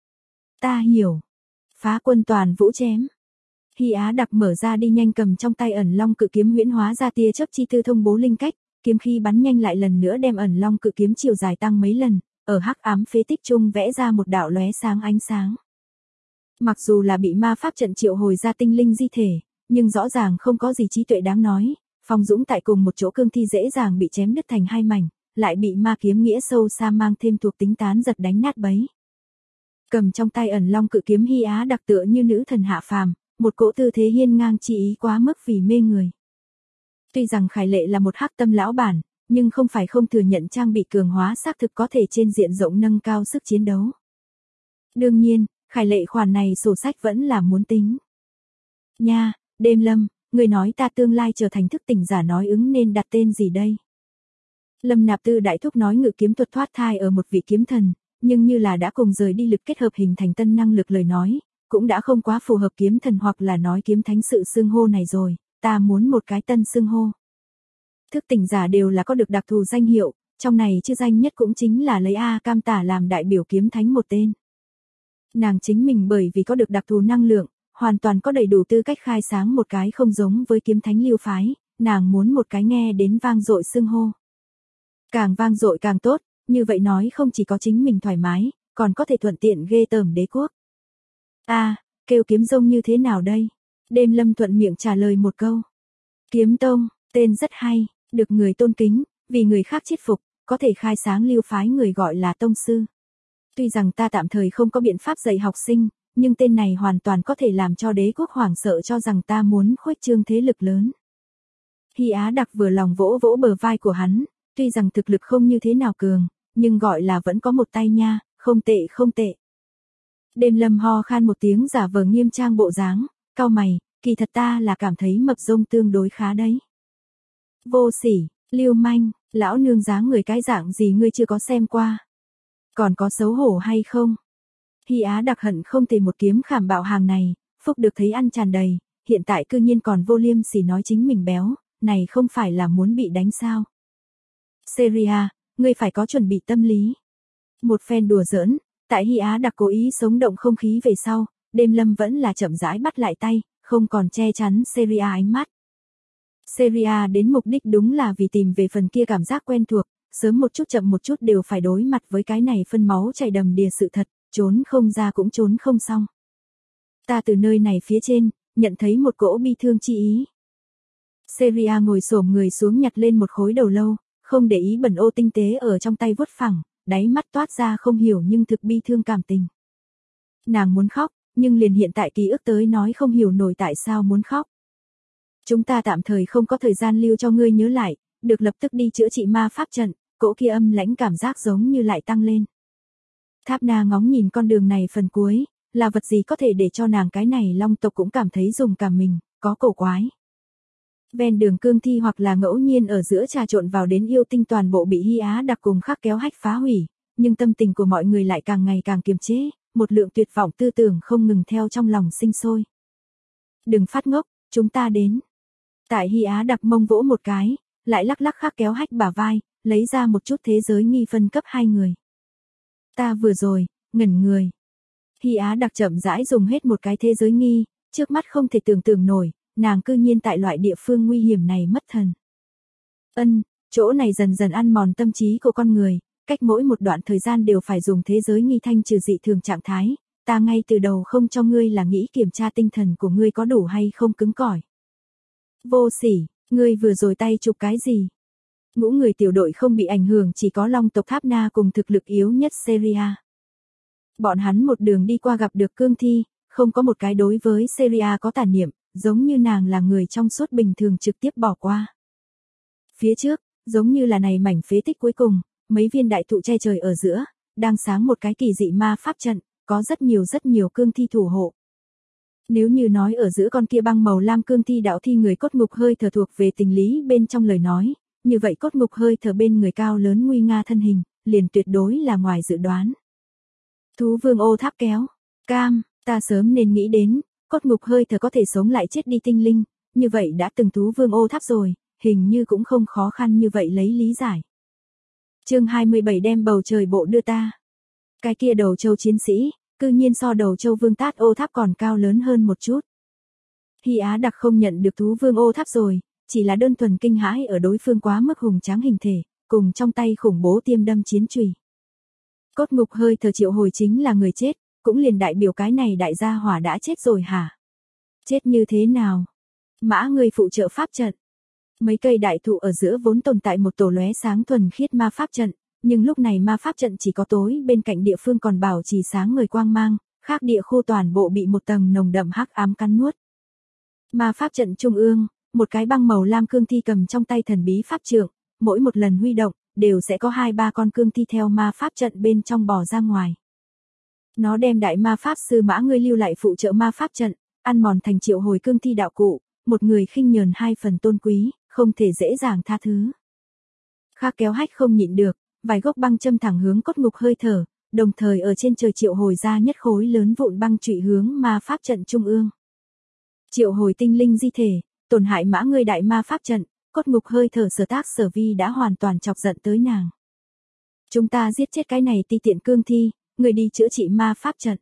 Ta hiểu. Phá quân toàn vũ chém. Hy Á đặc mở ra đi nhanh cầm trong tay ẩn long cự kiếm huyễn hóa ra tia chớp chi tư thông bố linh cách, kiếm khi bắn nhanh lại lần nữa đem ẩn long cự kiếm chiều dài tăng mấy lần, ở hắc ám phế tích trung vẽ ra một đạo lóe sáng ánh sáng. Mặc dù là bị ma pháp trận triệu hồi ra tinh linh di thể, nhưng rõ ràng không có gì trí tuệ đáng nói, phong dũng tại cùng một chỗ cương thi dễ dàng bị chém đứt thành hai mảnh, lại bị ma kiếm nghĩa sâu xa mang thêm thuộc tính tán giật đánh nát bấy. Cầm trong tay ẩn long cự kiếm Hy Á đặc tựa như nữ thần hạ phàm, một cỗ tư thế hiên ngang chi ý quá mức vì mê người. Tuy rằng Khải Lệ là một hắc tâm lão bản, nhưng không phải không thừa nhận trang bị cường hóa xác thực có thể trên diện rộng nâng cao sức chiến đấu. Đương nhiên, Khải Lệ khoản này sổ sách vẫn là muốn tính. Nha, đêm lâm, người nói ta tương lai trở thành thức tỉnh giả nói ứng nên đặt tên gì đây? Lâm Nạp Tư đại thúc nói ngự kiếm thuật thoát thai ở một vị kiếm thần, nhưng như là đã cùng rời đi lực kết hợp hình thành tân năng lực lời nói, cũng đã không quá phù hợp kiếm thần hoặc là nói kiếm thánh sự xưng hô này rồi, ta muốn một cái tân xưng hô. Thức tỉnh giả đều là có được đặc thù danh hiệu, trong này chữ danh nhất cũng chính là lấy A Cam Tả làm đại biểu kiếm thánh một tên. Nàng chính mình bởi vì có được đặc thù năng lượng, hoàn toàn có đầy đủ tư cách khai sáng một cái không giống với kiếm thánh lưu phái, nàng muốn một cái nghe đến vang dội xưng hô. Càng vang dội càng tốt, như vậy nói không chỉ có chính mình thoải mái, còn có thể thuận tiện ghê tởm đế quốc. Kêu kiếm rông như thế nào đây? Đêm lâm thuận miệng trả lời một câu. Kiếm tông, tên rất hay, được người tôn kính, vì người khác chiết phục, có thể khai sáng lưu phái người gọi là tông sư. Tuy rằng ta tạm thời không có biện pháp dạy học sinh, nhưng tên này hoàn toàn có thể làm cho đế quốc hoảng sợ cho rằng ta muốn khuếch trương thế lực lớn. Hy Á đặc vừa lòng vỗ vỗ bờ vai của hắn, tuy rằng thực lực không như thế nào cường, nhưng gọi là vẫn có một tay nha, không tệ không tệ. Đêm lâm ho khan một tiếng giả vờ nghiêm trang bộ dáng, cau mày, kỳ thật ta là cảm thấy mập rông tương đối khá đấy. Vô sỉ, lưu manh, lão nương dáng người cái dạng gì ngươi chưa có xem qua. Còn có xấu hổ hay không? Hy Á đặc hận không thể một kiếm khảm bạo hàng này, phúc được thấy ăn tràn đầy, hiện tại cư nhiên còn vô liêm sỉ nói chính mình béo, này không phải là muốn bị đánh sao. Seria, ngươi phải có chuẩn bị tâm lý. Một phen đùa giỡn, tại Hy Á đặc cố ý sống động không khí về sau, đêm lâm vẫn là chậm rãi bắt lại tay, không còn che chắn Seria ánh mắt. Seria đến mục đích đúng là vì tìm về phần kia cảm giác quen thuộc, sớm một chút chậm một chút đều phải đối mặt với cái này phân máu chảy đầm đìa sự thật, trốn không ra cũng trốn không xong. Ta từ nơi này phía trên, nhận thấy một cỗ bi thương chi ý. Seria ngồi xổm người xuống nhặt lên một khối đầu lâu, không để ý bẩn ô tinh tế ở trong tay vuốt phẳng, đáy mắt toát ra không hiểu nhưng thực bi thương cảm tình. Nàng muốn khóc, nhưng liền hiện tại ký ức tới nói không hiểu nổi tại sao muốn khóc. Chúng ta tạm thời không có thời gian lưu cho ngươi nhớ lại, được lập tức đi chữa trị ma pháp trận, cỗ kia âm lãnh cảm giác giống như lại tăng lên. Tháp Na ngóng nhìn con đường này phần cuối, là vật gì có thể để cho nàng cái này long tộc cũng cảm thấy dùng cả mình, có cổ quái. Ven đường cương thi hoặc là ngẫu nhiên ở giữa trà trộn vào đến yêu tinh toàn bộ bị Hy Á đặc cùng khắc kéo hách phá hủy, nhưng tâm tình của mọi người lại càng ngày càng kiềm chế, một lượng tuyệt vọng tư tưởng không ngừng theo trong lòng sinh sôi. Đừng phát ngốc, chúng ta đến. Tại Hy Á đặc mông vỗ một cái, lại lắc lắc khắc kéo hách bả vai, lấy ra một chút thế giới nghi phân cấp hai người. Ta vừa rồi, ngẩn người. Hy Á đặc chậm rãi dùng hết một cái thế giới nghi, trước mắt không thể tưởng tượng nổi, nàng cư nhiên tại loại địa phương nguy hiểm này mất thần. Chỗ này dần dần ăn mòn tâm trí của con người, cách mỗi một đoạn thời gian đều phải dùng thế giới nghi thanh trừ dị thường trạng thái, ta ngay từ đầu không cho ngươi là nghĩ kiểm tra tinh thần của ngươi có đủ hay không cứng cỏi. Vô sỉ, ngươi vừa rồi tay chụp cái gì? Ngũ người tiểu đội không bị ảnh hưởng chỉ có long tộc Tháp Na cùng thực lực yếu nhất Seria. Bọn hắn một đường đi qua gặp được cương thi, không có một cái đối với Seria có tà niệm, giống như nàng là người trong suốt bình thường trực tiếp bỏ qua. Phía trước, giống như là này mảnh phế tích cuối cùng, mấy viên đại thụ che trời ở giữa, đang sáng một cái kỳ dị ma pháp trận, có rất nhiều cương thi thủ hộ. Nếu như nói ở giữa con kia băng màu lam cương thi đạo thi người cốt ngục hơi thở thuộc về tình lý bên trong lời nói, như vậy cốt ngục hơi thở bên người cao lớn nguy nga thân hình, liền tuyệt đối là ngoài dự đoán. Thú vương ô tháp kéo, cam, ta sớm nên nghĩ đến, cốt ngục hơi thở có thể sống lại chết đi tinh linh, như vậy đã từng thú vương ô tháp rồi, hình như cũng không khó khăn như vậy lấy lý giải. Chương 27 đem bầu trời bộ đưa ta. Cái kia đầu châu chiến sĩ, cư nhiên so đầu châu vương tát ô tháp còn cao lớn hơn một chút. Hy Á Đặc không nhận được thú vương ô tháp rồi, chỉ là đơn thuần kinh hãi ở đối phương quá mức hùng tráng hình thể, cùng trong tay khủng bố tiêm đâm chiến chùy. Cốt ngục hơi thở triệu hồi chính là người chết, cũng liền đại biểu cái này đại gia hỏa đã chết rồi hả? Chết như thế nào? Mã người phụ trợ pháp trận. Mấy cây đại thụ ở giữa vốn tồn tại một tổ lóe sáng thuần khiết ma pháp trận, nhưng lúc này ma pháp trận chỉ có tối bên cạnh địa phương còn bảo trì sáng người quang mang, khác địa khu toàn bộ bị một tầng nồng đậm hắc ám cắn nuốt. Ma pháp trận trung ương, một cái băng màu lam cương thi cầm trong tay thần bí pháp trượng, mỗi một lần huy động, đều sẽ có 2-3 con cương thi theo ma pháp trận bên trong bò ra ngoài. Nó đem đại ma pháp sư Mã Ngươi lưu lại phụ trợ ma pháp trận, ăn mòn thành triệu hồi cương thi đạo cụ, một người khinh nhờn 2 phần tôn quý, không thể dễ dàng tha thứ. Khác kéo hách không nhịn được, vài gốc băng châm thẳng hướng cốt ngục hơi thở, đồng thời ở trên trời triệu hồi ra nhất khối lớn vụn băng trụy hướng ma pháp trận trung ương. Triệu hồi tinh linh di thể, tổn hại Mã Ngươi đại ma pháp trận, cốt ngục hơi thở sở tác sở vi đã hoàn toàn chọc giận tới nàng. Chúng ta giết chết cái này ti tiện cương thi, người đi chữa trị ma pháp trận.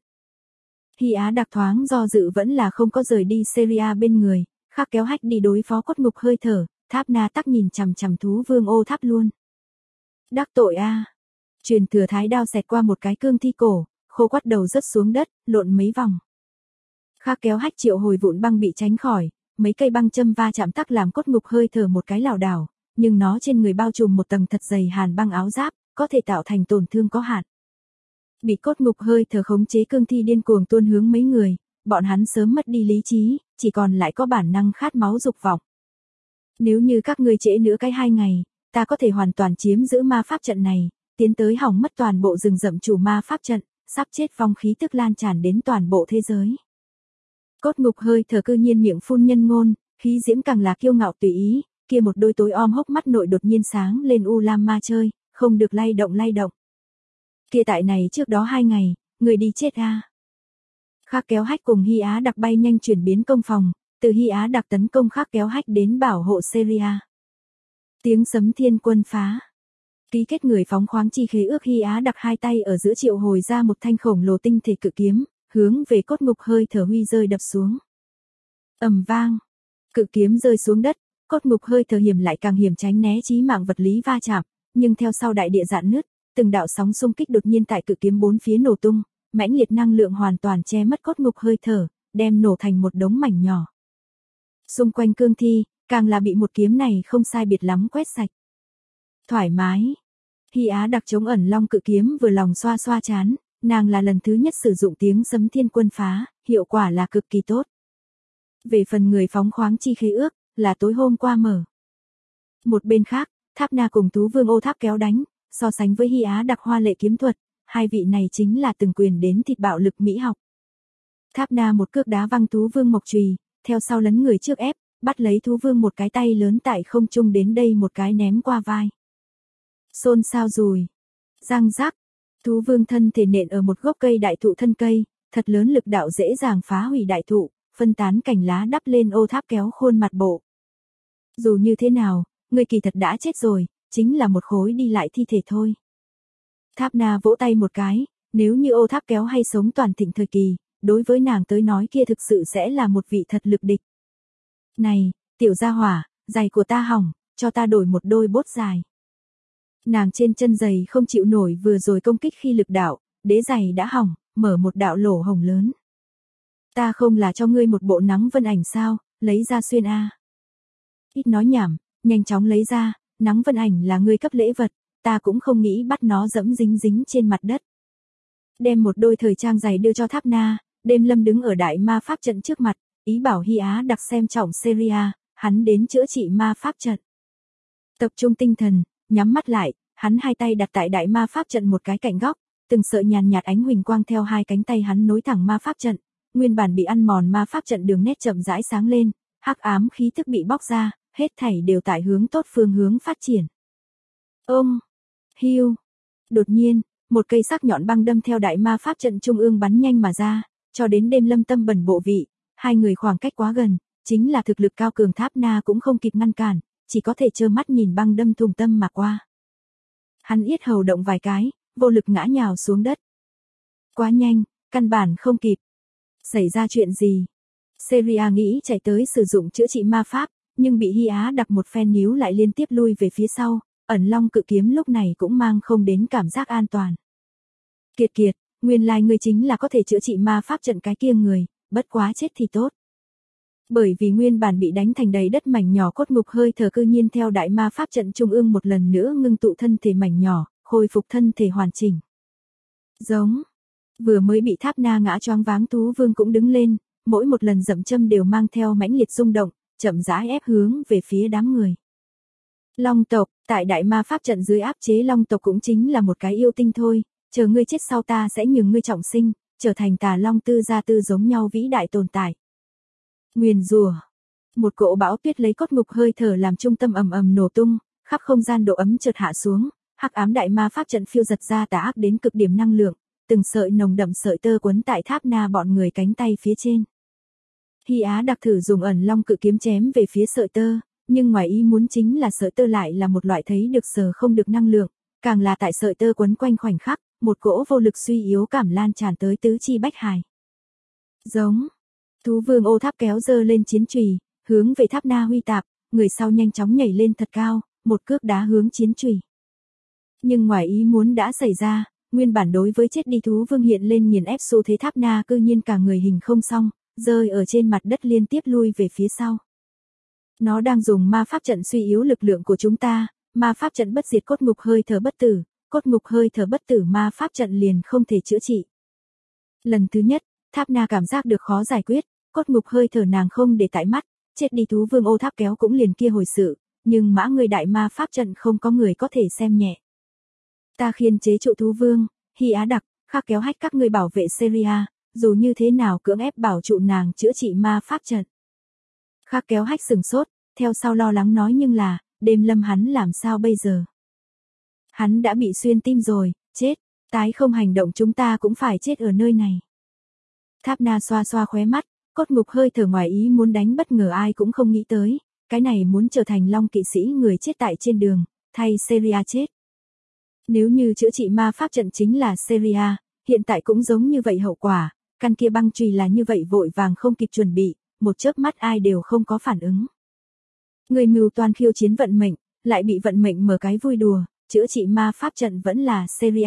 Hy Á Đặc thoáng do dự vẫn là không có rời đi Syria bên người, khác kéo hách đi đối phó cốt ngục hơi thở, Tháp Na tắc nhìn chằm chằm thú vương ô tháp luôn. Đắc tội a. Truyền thừa thái đao xẹt qua một cái cương thi cổ, khô quắt đầu rớt xuống đất, lộn mấy vòng. Khác kéo hách triệu hồi vụn băng bị tránh khỏi, mấy cây băng châm va chạm tắc làm cốt ngục hơi thở một cái lảo đảo, nhưng nó trên người bao trùm một tầng thật dày hàn băng áo giáp, có thể tạo thành tổn thương có hạn. Bị cốt ngục hơi thở khống chế cương thi điên cuồng tuôn hướng mấy người, bọn hắn sớm mất đi lý trí, chỉ còn lại có bản năng khát máu dục vọng. Nếu như các ngươi trễ nữa cái 2 ngày, ta có thể hoàn toàn chiếm giữ ma pháp trận này, tiến tới hỏng mất toàn bộ rừng rậm chủ ma pháp trận, sắp chết phong khí tức lan tràn đến toàn bộ thế giới. Cốt ngục hơi thở cư nhiên miệng phun nhân ngôn, khí diễm càng là kiêu ngạo tùy ý, kia một đôi tối om hốc mắt nội đột nhiên sáng lên u lam ma chơi, không được lay động. Kia tại này trước đó 2 ngày, người đi chết a. Khác kéo hách cùng Hy Á Đặc bay nhanh chuyển biến công phòng, từ Hy Á Đặc tấn công khác kéo hách đến bảo hộ Syria. Tiếng sấm thiên quân phá. Ký kết người phóng khoáng chi khế ước Hy Á Đặc 2 tay ở giữa triệu hồi ra một thanh khổng lồ tinh thể cự kiếm, hướng về cốt ngục hơi thở huy rơi đập xuống. Ầm vang, cự kiếm rơi xuống đất, cốt ngục hơi thở hiểm lại càng hiểm tránh né chí mạng vật lý va chạm, nhưng theo sau đại địa dạn nứt, từng đạo sóng xung kích đột nhiên tại cự kiếm bốn phía nổ tung, mãnh liệt năng lượng hoàn toàn che mất cốt ngục hơi thở, đem nổ thành một đống mảnh nhỏ. Xung quanh cương thi, càng là bị một kiếm này không sai biệt lắm quét sạch. Thoải mái. Hy Á Đặc chống ẩn long cự kiếm vừa lòng xoa xoa chán, nàng là lần thứ nhất sử dụng tiếng sấm thiên quân phá, hiệu quả là cực kỳ tốt. Về phần người phóng khoáng chi khế ước, là tối hôm qua mở. Một bên khác, Tháp Na cùng thú vương ô tháp kéo đánh, so sánh với Hy Á Đặc hoa lệ kiếm thuật, hai vị này chính là từng quyền đến thịt bạo lực mỹ học. Tháp Na một cước đá văng thú vương mộc chùy, theo sau lấn người trước ép, bắt lấy thú vương một cái tay lớn tại không trung đến đây một cái ném qua vai. Xôn xao rùi. Răng rắc. Thú vương thân thể nện ở một gốc cây đại thụ thân cây, thật lớn lực đạo dễ dàng phá hủy đại thụ, phân tán cành lá đắp lên ô tháp kéo khuôn mặt bộ. Dù như thế nào, người kỳ thật đã chết rồi, chính là một khối đi lại thi thể thôi. Tháp Na vỗ tay một cái, nếu như ô tháp kéo hay sống toàn thịnh thời kỳ, đối với nàng tới nói kia thực sự sẽ là một vị thật lực địch. Này, tiểu gia hỏa, giày của ta hỏng, cho ta đổi một đôi bốt dài. Nàng trên chân giày không chịu nổi vừa rồi công kích khi lực đạo, đế giày đã hỏng, mở một đạo lỗ hổng lớn. Ta không là cho ngươi một bộ nắng vân ảnh sao, lấy ra xuyên a. Ít nói nhảm, nhanh chóng lấy ra, nắng vân ảnh là ngươi cấp lễ vật, ta cũng không nghĩ bắt nó dẫm dính trên mặt đất. Đem một đôi thời trang giày đưa cho Tháp Na, Đêm Lâm đứng ở đại ma pháp trận trước mặt, ý bảo Hy Á Đặc xem trọng Syria, hắn đến chữa trị ma pháp trận. Tập trung tinh thần, nhắm mắt lại, hắn hai tay đặt tại đại ma pháp trận một cái cạnh góc, từng sợi nhàn nhạt ánh huỳnh quang theo hai cánh tay hắn nối thẳng ma pháp trận, nguyên bản bị ăn mòn ma pháp trận đường nét chậm rãi sáng lên, hắc ám khí tức bị bóc ra, hết thảy đều tại hướng tốt phương hướng phát triển. Hưu. Đột nhiên, một cây sắc nhọn băng đâm theo đại ma pháp trận trung ương bắn nhanh mà ra, cho đến đêm lâm tâm bẩn bộ vị, hai người khoảng cách quá gần, chính là thực lực cao cường Tháp Na cũng không kịp ngăn cản, chỉ có thể trơ mắt nhìn băng đâm thùng tâm mà qua. Hắn yết hầu động vài cái, vô lực ngã nhào xuống đất. Quá nhanh, căn bản không kịp. Xảy ra chuyện gì? Seria nghĩ chạy tới sử dụng chữa trị ma pháp, nhưng bị Hy Á Đặc một phen níu lại liên tiếp lui về phía sau, ẩn long cự kiếm lúc này cũng mang không đến cảm giác an toàn. Kiệt, nguyên lai ngươi chính là có thể chữa trị ma pháp trận cái kia người, bất quá chết thì tốt. Bởi vì nguyên bản bị đánh thành đầy đất mảnh nhỏ cốt ngục hơi thở cư nhiên theo đại ma pháp trận trung ương một lần nữa ngưng tụ thân thể mảnh nhỏ, khôi phục thân thể hoàn chỉnh. Giống. Vừa mới bị Tháp Na ngã choáng váng thú vương cũng đứng lên, mỗi một lần dậm châm đều mang theo mãnh liệt rung động, chậm rãi ép hướng về phía đám người. Long tộc, tại đại ma pháp trận dưới áp chế long tộc cũng chính là một cái yêu tinh thôi, chờ ngươi chết sau ta sẽ nhường ngươi trọng sinh, trở thành Tà Long Tư Gia Tư giống nhau vĩ đại tồn tại. Nguyền rủa. Một cỗ bão tuyết lấy cốt ngục hơi thở làm trung tâm ầm ầm nổ tung, khắp không gian độ ấm chợt hạ xuống, hắc ám đại ma pháp trận phiêu giật ra tà ác đến cực điểm năng lượng, từng sợi nồng đậm sợi tơ quấn tại Tháp Na bọn người cánh tay phía trên. Hy Á Đặc thử dùng ẩn long cự kiếm chém về phía sợi tơ, nhưng ngoài ý muốn chính là sợi tơ lại là một loại thấy được sờ không được năng lượng, càng là tại sợi tơ quấn quanh khoảnh khắc, một cỗ vô lực suy yếu cảm lan tràn tới tứ chi bách hài. Giống. Thú vương ô tháp kéo dơ lên chiến chùy, hướng về Tháp Na huy tạp, người sau nhanh chóng nhảy lên thật cao, một cước đá hướng chiến chùy. Nhưng ngoài ý muốn đã xảy ra, nguyên bản đối với chết đi thú vương hiện lên nghiền ép xu thế Tháp Na cư nhiên cả người hình không xong, rơi ở trên mặt đất liên tiếp lui về phía sau. Nó đang dùng ma pháp trận suy yếu lực lượng của chúng ta, ma pháp trận bất diệt cốt ngục hơi thở bất tử, cốt ngục hơi thở bất tử ma pháp trận liền không thể chữa trị. Lần thứ nhất, Tháp Na cảm giác được khó giải quyết, cốt ngục hơi thở nàng không để tại mắt, chết đi thú vương ô tháp kéo cũng liền kia hồi sự, nhưng mã người đại ma pháp trận không có người có thể xem nhẹ. Ta khiên chế trụ thú vương, Hy Á Đặc, khắc kéo hách các ngươi bảo vệ Seria, dù như thế nào cưỡng ép bảo trụ nàng chữa trị ma pháp trận. Khắc kéo hách sừng sốt, theo sau lo lắng nói nhưng là, đêm lâm hắn làm sao bây giờ? Hắn đã bị xuyên tim rồi, chết, tái không hành động chúng ta cũng phải chết ở nơi này. Tháp Na xoa xoa khóe mắt, cốt ngục hơi thở ngoài ý muốn đánh bất ngờ ai cũng không nghĩ tới, cái này muốn trở thành long kỵ sĩ người chết tại trên đường, thay Seria chết. Nếu như chữa trị ma pháp trận chính là Seria, hiện tại cũng giống như vậy hậu quả, căn kia băng chùy là như vậy vội vàng không kịp chuẩn bị, một chớp mắt ai đều không có phản ứng. Người mưu toan khiêu chiến vận mệnh, lại bị vận mệnh mở cái vui đùa, chữa trị ma pháp trận vẫn là Seria.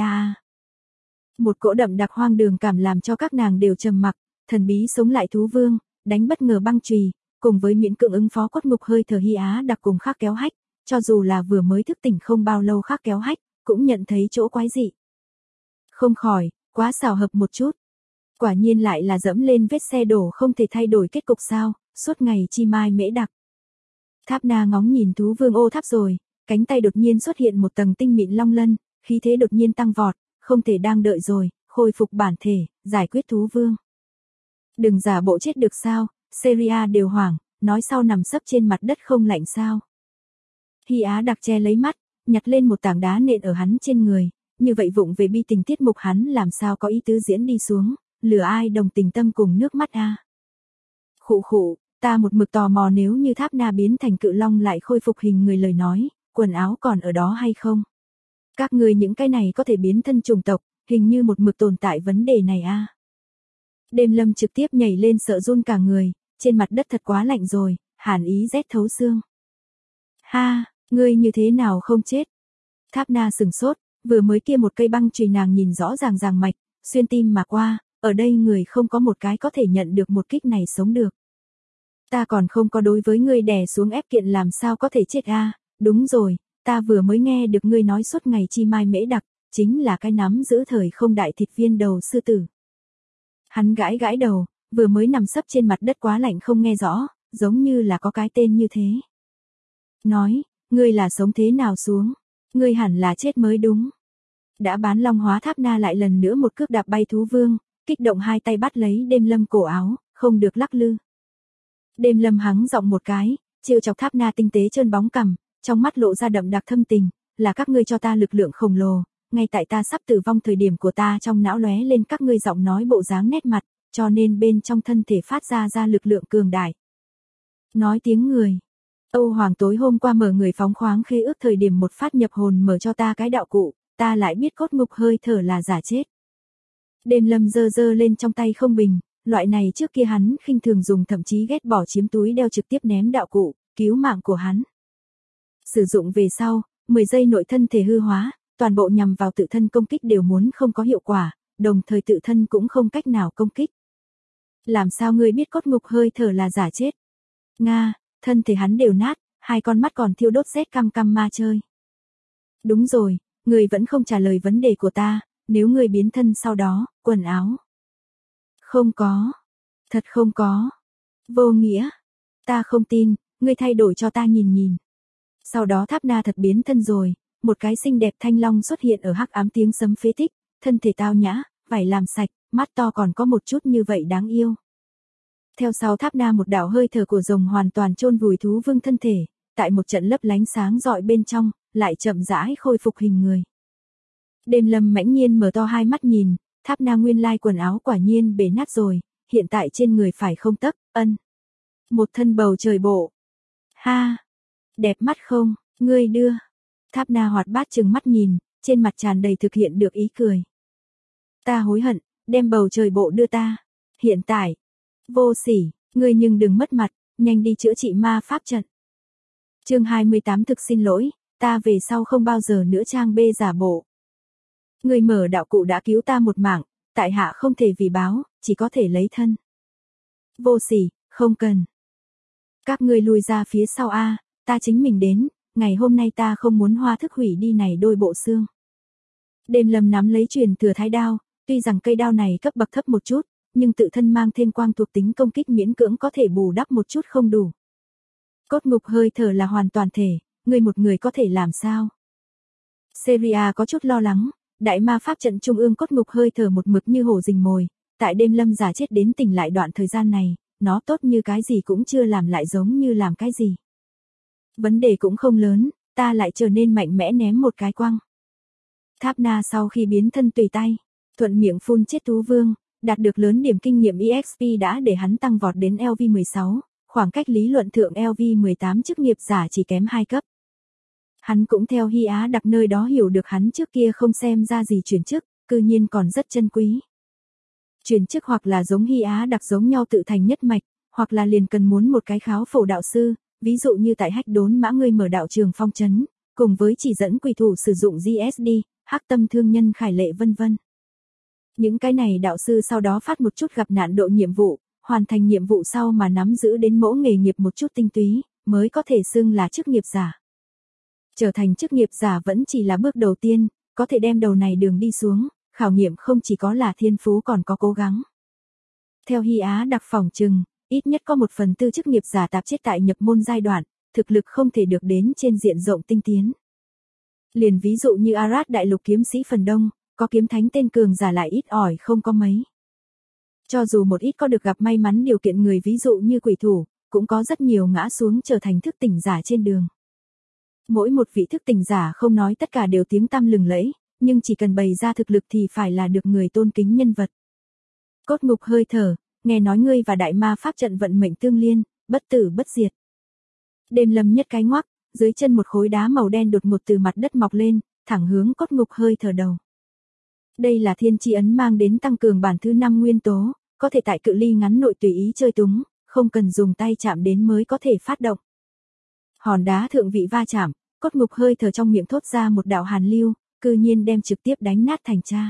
Một cỗ đậm đặc hoang đường cảm làm cho các nàng đều trầm mặc, thần bí sống lại thú vương, đánh bất ngờ băng chùy, cùng với miễn cưỡng ứng phó cốt ngục hơi thở Hy Á Đặc cùng khắc kéo hách, cho dù là vừa mới thức tỉnh không bao lâu khắc kéo hách, cũng nhận thấy chỗ quái dị. Không khỏi, quá xảo hợp một chút. Quả nhiên lại là dẫm lên vết xe đổ không thể thay đổi kết cục sao, suốt ngày chi mai mễ đặc. Tháp Na ngóng nhìn thú vương ô tháp rồi, cánh tay đột nhiên xuất hiện một tầng tinh mịn long lân, khí thế đột nhiên tăng vọt, không thể đang đợi rồi, khôi phục bản thể, giải quyết thú vương. Đừng giả bộ chết được sao, Seria đều hoảng, nói sau nằm sấp trên mặt đất không lạnh sao. Hy Á Đặc che lấy mắt, nhặt lên một tảng đá nện ở hắn trên người, như vậy vụng về bi tình tiết mục hắn làm sao có ý tứ diễn đi xuống, lừa ai đồng tình tâm cùng nước mắt a. Khụ khụ, ta một mực tò mò nếu như Tháp Na biến thành cự long lại khôi phục hình người lời nói, quần áo còn ở đó hay không? Các người những cái này có thể biến thân chủng tộc, hình như một mực tồn tại vấn đề này a. Đêm lâm trực tiếp nhảy lên sợ run cả người, trên mặt đất thật quá lạnh rồi, hàn ý rét thấu xương. Ha, ngươi như thế nào không chết? Tháp Na sừng sốt, vừa mới kia một cây băng chùy nàng nhìn rõ ràng ràng mạch, xuyên tim mà qua, ở đây người không có một cái có thể nhận được một kích này sống được. Ta còn không có đối với ngươi đè xuống ép kiện làm sao có thể chết a? Đúng rồi, ta vừa mới nghe được ngươi nói suốt ngày chi mai mễ đặc, chính là cái nắm giữ thời không đại thịt viên đầu sư tử. Hắn gãi gãi đầu, vừa mới nằm sấp trên mặt đất quá lạnh không nghe rõ, giống như là có cái tên như thế. Nói, ngươi là sống thế nào xuống? Ngươi hẳn là chết mới đúng. Đã bán long hóa Tháp Na lại lần nữa một cước đạp bay thú vương, kích động hai tay bắt lấy Đêm Lâm cổ áo, không được lắc lư. Đêm Lâm hắng giọng một cái, trêu chọc Tháp Na tinh tế trơn bóng cằm, trong mắt lộ ra đậm đặc thâm tình, là các ngươi cho ta lực lượng khổng lồ, ngay tại ta sắp tử vong thời điểm của ta trong não lóe lên các ngươi giọng nói bộ dáng nét mặt, cho nên bên trong thân thể phát ra lực lượng cường đại. Nói tiếng người. Âu Hoàng tối hôm qua mở người phóng khoáng khế ước thời điểm một phát nhập hồn mở cho ta cái đạo cụ, ta lại biết cốt ngục hơi thở là giả chết. Đêm Lâm giơ lên trong tay không bình, loại này trước kia hắn khinh thường dùng thậm chí ghét bỏ chiếm túi đeo trực tiếp ném đạo cụ, cứu mạng của hắn. Sử dụng về sau, 10 giây nội thân thể hư hóa, toàn bộ nhằm vào tự thân công kích đều muốn không có hiệu quả, đồng thời tự thân cũng không cách nào công kích. Làm sao ngươi biết cốt ngục hơi thở là giả chết? Nga, thân thể hắn đều nát, hai con mắt còn thiêu đốt rét căm căm ma chơi. Đúng rồi, ngươi vẫn không trả lời vấn đề của ta, nếu ngươi biến thân sau đó, quần áo. Không có. Thật không có. Vô nghĩa. Ta không tin, ngươi thay đổi cho ta nhìn nhìn. Sau đó Tháp Na thật biến thân rồi, một cái xinh đẹp thanh long xuất hiện ở hắc ám tiếng sấm phế tích, thân thể tao nhã, vải làm sạch, mắt to còn có một chút như vậy đáng yêu. Theo sau Tháp Na một đạo hơi thở của rồng hoàn toàn chôn vùi thú vương thân thể, tại một trận lấp lánh sáng rọi bên trong, lại chậm rãi khôi phục hình người. Đêm Lâm mãnh nhiên mở to hai mắt nhìn, Tháp Na nguyên lai quần áo quả nhiên bể nát rồi, hiện tại trên người phải không tấc, một thân bầu trời bộ. Ha, đẹp mắt không, ngươi đưa. Tháp Na hoạt bát trừng mắt nhìn, trên mặt tràn đầy thực hiện được ý cười. Ta hối hận, đem bầu trời bộ đưa ta. Hiện tại, vô sỉ, ngươi nhưng đừng mất mặt, nhanh đi chữa trị ma pháp trận. Chương 28 thực xin lỗi, ta về sau không bao giờ nữa trang bê giả bộ. Ngươi mở đạo cụ đã cứu ta một mạng, tại hạ không thể vì báo, chỉ có thể lấy thân. Vô sỉ, không cần. Các ngươi lùi ra phía sau a, ta chính mình đến, ngày hôm nay ta không muốn hoa thức hủy đi này đôi bộ xương. Đêm Lâm nắm lấy truyền thừa thái đao, tuy rằng cây đao này cấp bậc thấp một chút, nhưng tự thân mang thêm quang thuộc tính công kích miễn cưỡng có thể bù đắp một chút không đủ. Cốt ngục hơi thở là hoàn toàn thể, ngươi một người có thể làm sao? Seria có chút lo lắng, đại ma pháp trận trung ương cốt ngục hơi thở một mực như hổ rình mồi, tại Đêm Lâm giả chết đến tỉnh lại đoạn thời gian này, nó tốt như cái gì cũng chưa làm lại giống như làm cái gì. Vấn đề cũng không lớn, ta lại trở nên mạnh mẽ ném một cái quăng. Tháp Na sau khi biến thân tùy tay, thuận miệng phun chết thú vương, đạt được lớn điểm kinh nghiệm EXP đã để hắn tăng vọt đến LV16, khoảng cách lý luận thượng LV18 chức nghiệp giả chỉ kém 2 cấp. Hắn cũng theo Hy Á đặc nơi đó hiểu được hắn trước kia không xem ra gì chuyển chức, cư nhiên còn rất chân quý. Chuyển chức hoặc là giống Hy Á đặc giống nhau tự thành nhất mạch, hoặc là liền cần muốn một cái kháo phổ đạo sư, ví dụ như tại Hách Đốn Mã ngươi mở đạo trường phong trấn, cùng với chỉ dẫn quỷ thủ sử dụng GSD, Hắc Tâm Thương Nhân Khải Lệ vân vân. Những cái này đạo sư sau đó phát một chút gặp nạn độ nhiệm vụ, hoàn thành nhiệm vụ sau mà nắm giữ đến mẫu nghề nghiệp một chút tinh túy, mới có thể xưng là chức nghiệp giả. Trở thành chức nghiệp giả vẫn chỉ là bước đầu tiên, có thể đem đầu này đường đi xuống, khảo nghiệm không chỉ có là thiên phú còn có cố gắng. Theo Hy Á đặc phỏng chừng, ít nhất có 1/4 chức nghiệp giả tạp chết tại nhập môn giai đoạn, thực lực không thể được đến trên diện rộng tinh tiến. Liền ví dụ như Arad đại lục kiếm sĩ phần đông, có kiếm thánh tên cường giả lại ít ỏi không có mấy. Cho dù một ít có được gặp may mắn điều kiện người ví dụ như quỷ thủ, cũng có rất nhiều ngã xuống trở thành thức tỉnh giả trên đường. Mỗi một vị thức tỉnh giả không nói tất cả đều tiếng tăm lừng lẫy, nhưng chỉ cần bày ra thực lực thì phải là được người tôn kính nhân vật. Cốt ngục hơi thở, nghe nói ngươi và đại ma pháp trận vận mệnh tương liên, bất tử bất diệt. Đêm Lâm nhất cái ngoắc, dưới chân một khối đá màu đen đột ngột từ mặt đất mọc lên, thẳng hướng cốt ngục hơi thở đầu. Đây là thiên chi ấn mang đến tăng cường bản thứ 5 nguyên tố, có thể tại cự ly ngắn nội tùy ý chơi túng, không cần dùng tay chạm đến mới có thể phát động. Hòn đá thượng vị va chạm, cốt ngục hơi thở trong miệng thốt ra một đạo hàn lưu, cư nhiên đem trực tiếp đánh nát thành cha.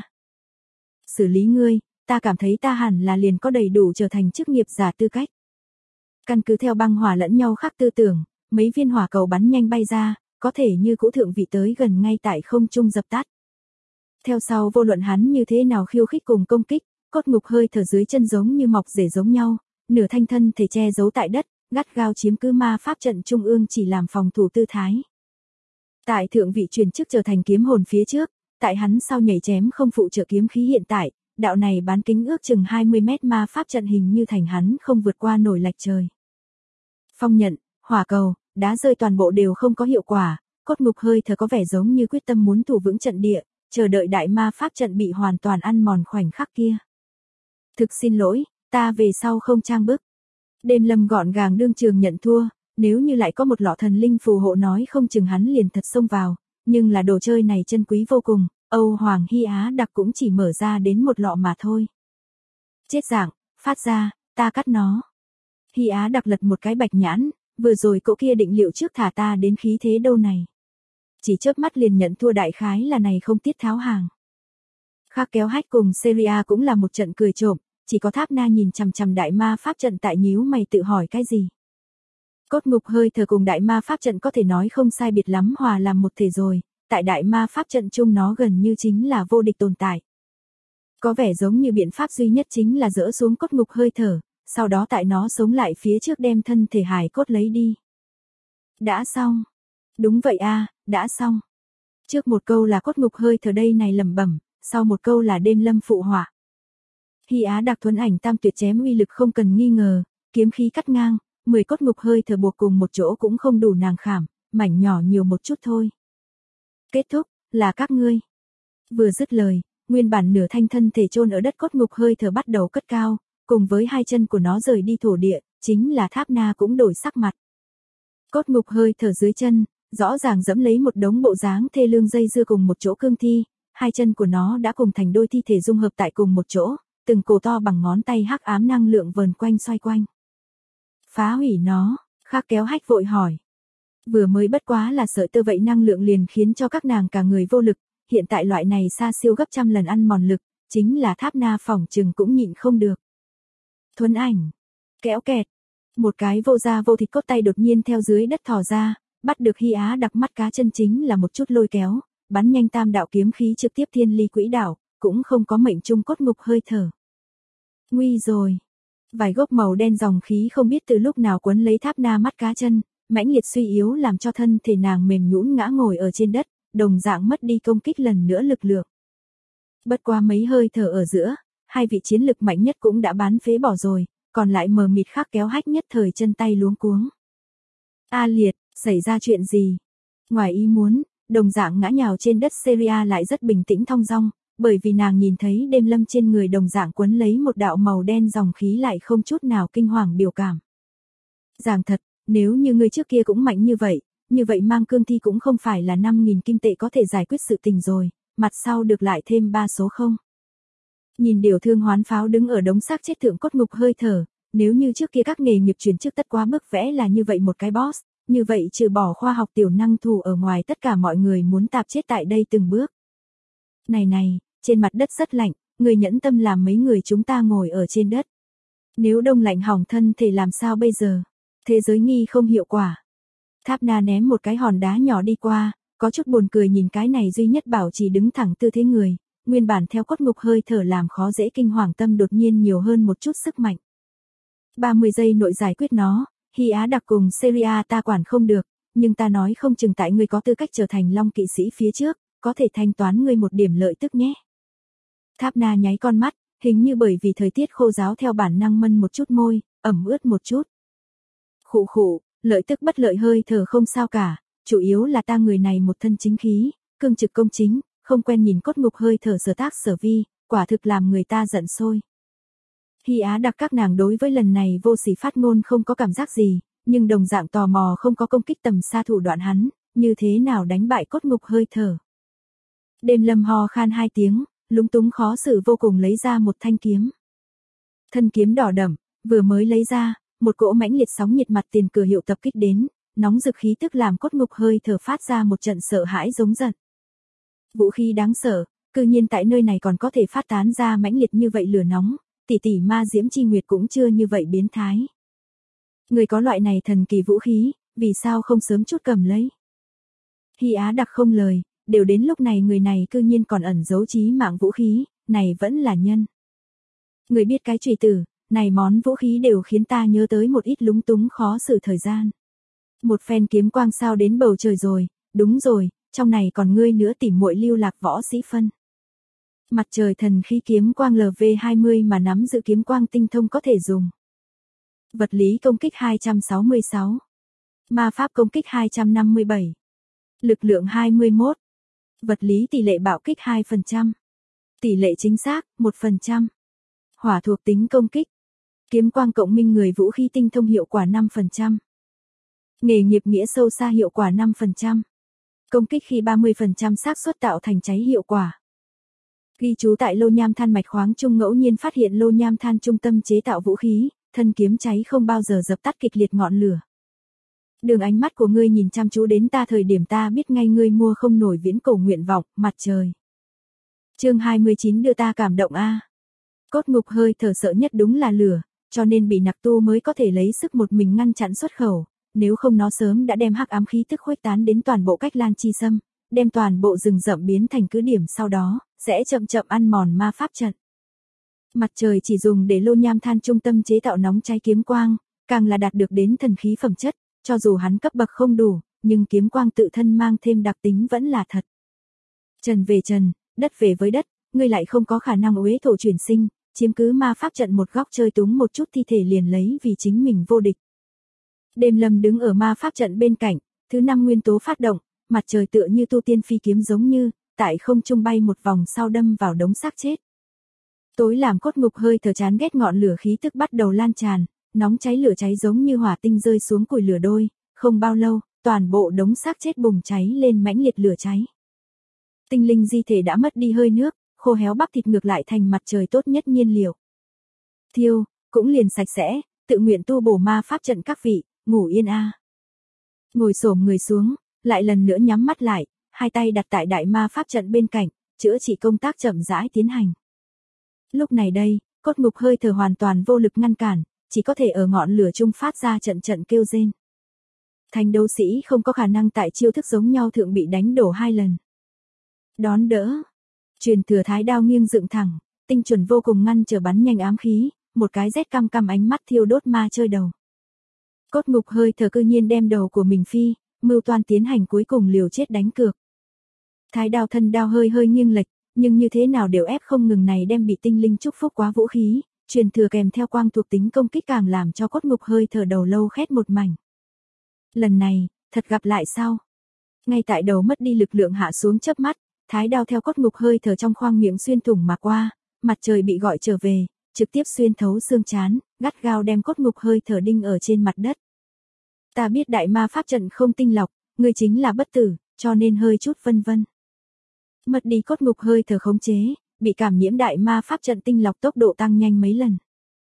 Xử lý ngươi, ta cảm thấy ta hẳn là liền có đầy đủ trở thành chức nghiệp giả tư cách. Căn cứ theo băng hỏa lẫn nhau khác tư tưởng, mấy viên hỏa cầu bắn nhanh bay ra, có thể như cũ thượng vị tới gần ngay tại không trung dập tắt. Theo sau vô luận hắn như thế nào khiêu khích cùng công kích, cốt ngục hơi thở dưới chân giống như mọc rễ giống nhau, nửa thanh thân thể che giấu tại đất, gắt gao chiếm cứ ma pháp trận trung ương chỉ làm phòng thủ tư thái. Tại thượng vị truyền chức trở thành kiếm hồn phía trước, Tại hắn sau nhảy chém không phụ trợ kiếm khí hiện tại, đạo này bán kính ước chừng 20 mét ma pháp trận hình như thành hắn không vượt qua nổi lạch trời. Phong nhận, hỏa cầu, đá rơi toàn bộ đều không có hiệu quả, cốt ngục hơi thở có vẻ giống như quyết tâm muốn thủ vững trận địa, chờ đợi đại ma pháp trận bị hoàn toàn ăn mòn khoảnh khắc kia. Thực xin lỗi, ta về sau không trang bức. Đêm Lâm gọn gàng đương trường nhận thua, nếu như lại có một lọ thần linh phù hộ nói không chừng hắn liền thật xông vào, nhưng là đồ chơi này chân quý vô cùng, Âu Hoàng Hy Á đặc cũng chỉ mở ra đến một lọ mà thôi. Chết dạng, phát ra, ta cắt nó. Hy Á đặc lật một cái bạch nhãn, vừa rồi cậu kia định liệu trước thả ta đến khí thế đâu này. Chỉ chớp mắt liền nhận thua đại khái là này không tiết tháo hàng. Khác kéo hách cùng Seria cũng là một trận cười trộm, chỉ có Tháp Na nhìn chằm chằm đại ma pháp trận tại nhíu mày tự hỏi cái gì. Cốt ngục hơi thở cùng đại ma pháp trận có thể nói không sai biệt lắm hòa làm một thể rồi, tại đại ma pháp trận chung nó gần như chính là vô địch tồn tại. Có vẻ giống như biện pháp duy nhất chính là dỡ xuống cốt ngục hơi thở, sau đó tại nó sống lại phía trước đem thân thể hài cốt lấy đi. Đã xong. Đúng vậy a, đã xong. Trước một câu là cốt ngục hơi thở đây này lẩm bẩm, sau một câu là Đêm Lâm phụ họa. Hy Á đặc thuần ảnh tam tuyệt chém uy lực không cần nghi ngờ, kiếm khí cắt ngang, 10 cốt ngục hơi thở buộc cùng một chỗ cũng không đủ nàng khảm, mảnh nhỏ nhiều một chút thôi. Kết thúc, là các ngươi. Vừa dứt lời, nguyên bản nửa thanh thân thể chôn ở đất cốt ngục hơi thở bắt đầu cất cao, cùng với hai chân của nó rời đi thổ địa, chính là Tháp Na cũng đổi sắc mặt. Cốt ngục hơi thở dưới chân, rõ ràng dẫm lấy một đống bộ dáng thê lương dây dưa cùng một chỗ cương thi, hai chân của nó đã cùng thành đôi thi thể dung hợp tại cùng một chỗ, từng cổ to bằng ngón tay hắc ám năng lượng vờn quanh xoay quanh. Phá hủy nó, Khác kéo hách vội hỏi. Vừa mới bất quá là sợi tơ vậy năng lượng liền khiến cho các nàng cả người vô lực, hiện tại loại này xa siêu gấp trăm lần ăn mòn lực, chính là Tháp Na phỏng chừng cũng nhịn không được. Thuấn ảnh, kéo kẹt, một cái vô da vô thịt cốt tay đột nhiên theo dưới đất thò ra, bắt được Hy Á đặc mắt cá chân chính là một chút lôi kéo, bắn nhanh tam đạo kiếm khí trực tiếp thiên ly quỹ đạo, cũng không có mệnh trung cốt ngục hơi thở. Nguy rồi. Vài gốc màu đen dòng khí không biết từ lúc nào quấn lấy Tháp Na mắt cá chân, mãnh liệt suy yếu làm cho thân thể nàng mềm nhũn ngã ngồi ở trên đất, đồng dạng mất đi công kích lần nữa lực lượng. Bất qua mấy hơi thở ở giữa, hai vị chiến lực mạnh nhất cũng đã bán phế bỏ rồi, còn lại mờ mịt Khác kéo hách nhất thời chân tay luống cuống. A liệt, xảy ra chuyện gì? Ngoài ý muốn, đồng dạng ngã nhào trên đất Seria lại rất bình tĩnh thong dong, bởi vì nàng nhìn thấy Đêm Lâm trên người đồng dạng quấn lấy một đạo màu đen dòng khí lại không chút nào kinh hoàng biểu cảm. Giảng thật, nếu như người trước kia cũng mạnh như vậy mang cương thi cũng không phải là 5.000 kim tệ có thể giải quyết sự tình rồi, mặt sau được lại thêm 3 số không. Nhìn điều thương hoán pháo đứng ở đống xác chết thượng cốt ngục hơi thở, nếu như trước kia các nghề nghiệp chuyển chức tất quá bức vẽ là như vậy một cái boss, như vậy trừ bỏ khoa học tiểu năng thủ ở ngoài tất cả mọi người muốn tạp chết tại đây từng bước. Này, trên mặt đất rất lạnh, người nhẫn tâm làm mấy người chúng ta ngồi ở trên đất. Nếu đông lạnh hỏng thân thì làm sao bây giờ? Thế giới nghi không hiệu quả. Tháp Na ném một cái hòn đá nhỏ đi qua, có chút buồn cười nhìn cái này duy nhất bảo trì đứng thẳng tư thế người, nguyên bản theo cốt ngục hơi thở làm khó dễ kinh hoàng tâm đột nhiên nhiều hơn một chút sức mạnh. 30 giây nội giải quyết nó, Hy Á đặc cùng Seria ta quản không được, nhưng ta nói không chừng tại ngươi có tư cách trở thành Long kỵ sĩ phía trước, có thể thanh toán ngươi một điểm lợi tức nhé. Tháp Na nháy con mắt, hình như bởi vì thời tiết khô ráo theo bản năng mân một chút môi, ẩm ướt một chút. Khụ khụ, lợi tức bất lợi hơi thở không sao cả, chủ yếu là ta người này một thân chính khí, cương trực công chính, không quen nhìn cốt ngục hơi thở sở tác sở vi, quả thực làm người ta giận sôi. Hy Á đặc các nàng đối với lần này vô sỉ phát ngôn không có cảm giác gì, nhưng đồng dạng tò mò không có công kích tầm xa thủ đoạn hắn, như thế nào đánh bại cốt ngục hơi thở. Đêm Lâm ho khan 2 tiếng, lúng túng khó xử vô cùng lấy ra một thanh kiếm. Thân kiếm đỏ đậm, vừa mới lấy ra, một cỗ mãnh liệt sóng nhiệt mặt tiền cửa hiệu tập kích đến, nóng rực khí tức làm cốt ngục hơi thở phát ra một trận sợ hãi giống giận. Vũ khí đáng sợ, cư nhiên tại nơi này còn có thể phát tán ra mãnh liệt như vậy lửa nóng, tỷ ma diễm chi nguyệt cũng chưa như vậy biến thái. Người có loại này thần kỳ vũ khí, vì sao không sớm chút cầm lấy? Hy Á đặc không lời, đều đến lúc này người này cư nhiên còn ẩn giấu chí mạng vũ khí, này vẫn là nhân. Người biết cái chùy tử, này món vũ khí đều khiến ta nhớ tới một ít lúng túng khó xử thời gian. Một phen kiếm quang sao đến bầu trời rồi, đúng rồi, trong này còn ngươi nữa tỉ muội lưu lạc võ sĩ phân. Mặt trời thần khí kiếm quang LV20 mà nắm giữ kiếm quang tinh thông có thể dùng. Vật lý công kích 266. Ma pháp công kích 257. Lực lượng 21. Vật lý tỷ lệ bạo kích 2%. Tỷ lệ chính xác 1%. Hỏa thuộc tính công kích. Kiếm quang cộng minh người vũ khí tinh thông hiệu quả 5%. Nghề nghiệp nghĩa sâu xa hiệu quả 5%. Công kích khi 30% xác suất tạo thành cháy hiệu quả. Ghi chú tại lô nham than mạch khoáng trung ngẫu nhiên phát hiện lô nham than trung tâm chế tạo vũ khí, thân kiếm cháy không bao giờ dập tắt kịch liệt ngọn lửa. Đường ánh mắt của ngươi nhìn chăm chú đến ta thời điểm ta biết ngay ngươi mua không nổi viễn cổ nguyện vọng, mặt trời. Chương 29 đưa ta cảm động a. Cốt ngục hơi thở sợ nhất đúng là lửa, cho nên bị nặc tu mới có thể lấy sức một mình ngăn chặn xuất khẩu, nếu không nó sớm đã đem hắc ám khí tức khuếch tán đến toàn bộ cách lan chi sâm, đem toàn bộ rừng rậm biến thành cứ điểm sau đó, sẽ chậm chậm ăn mòn ma pháp trận. Mặt trời chỉ dùng để lô nham than trung tâm chế tạo nóng cháy kiếm quang, càng là đạt được đến thần khí phẩm chất, cho dù hắn cấp bậc không đủ, nhưng kiếm quang tự thân mang thêm đặc tính vẫn là thật. Trần về trần, đất về với đất, ngươi lại không có khả năng uế thổ chuyển sinh, chiếm cứ ma pháp trận một góc chơi túng một chút thi thể liền lấy vì chính mình vô địch. Đêm Lâm đứng ở ma pháp trận bên cạnh, thứ 5 nguyên tố phát động, mặt trời tựa như tu tiên phi kiếm giống như, tại không trung bay một vòng sau đâm vào đống xác chết. Tối làm cốt ngục hơi thở chán ghét ngọn lửa khí tức bắt đầu lan tràn, nóng cháy lửa cháy giống như hỏa tinh rơi xuống củi lửa đôi, không bao lâu, toàn bộ đống xác chết bùng cháy lên mãnh liệt lửa cháy. Tinh linh di thể đã mất đi hơi nước, khô héo bắp thịt ngược lại thành mặt trời tốt nhất nhiên liệu. Thiêu, cũng liền sạch sẽ, tự nguyện tu bổ ma pháp trận các vị, ngủ yên a. Ngồi xổm người xuống, lại lần nữa nhắm mắt lại, hai tay đặt tại đại ma pháp trận bên cạnh, chữa trị công tác chậm rãi tiến hành. Lúc này đây, cốt ngục hơi thở hoàn toàn vô lực ngăn cản, chỉ có thể ở ngọn lửa trung phát ra trận trận kêu rên. Thành đấu sĩ không có khả năng tại chiêu thức giống nhau thượng bị đánh đổ 2 lần. Đón đỡ. Truyền thừa thái đao nghiêng dựng thẳng, tinh chuẩn vô cùng ngăn trở bắn nhanh ám khí, một cái rét căm căm ánh mắt thiêu đốt ma chơi đầu. Cốt ngục hơi thở cư nhiên đem đầu của mình phi, mưu toan tiến hành cuối cùng liều chết đánh cược. Thái đao thân đao hơi hơi nghiêng lệch, nhưng như thế nào đều ép không ngừng này đem bị tinh linh chúc phúc quá vũ khí, truyền thừa kèm theo quang thuộc tính công kích càng làm cho cốt ngục hơi thở đầu lâu khét một mảnh. Lần này, thật gặp lại sao? Ngay tại đầu mất đi lực lượng hạ xuống chớp mắt, thái đao theo cốt ngục hơi thở trong khoang miệng xuyên thủng mà qua, mặt trời bị gọi trở về, trực tiếp xuyên thấu xương trán, gắt gao đem cốt ngục hơi thở đinh ở trên mặt đất. Ta biết đại ma pháp trận không tinh lọc, ngươi chính là bất tử, cho nên hơi chút vân vân. Mất đi cốt ngục hơi thở khống chế, bị cảm nhiễm đại ma pháp trận tinh lọc tốc độ tăng nhanh mấy lần.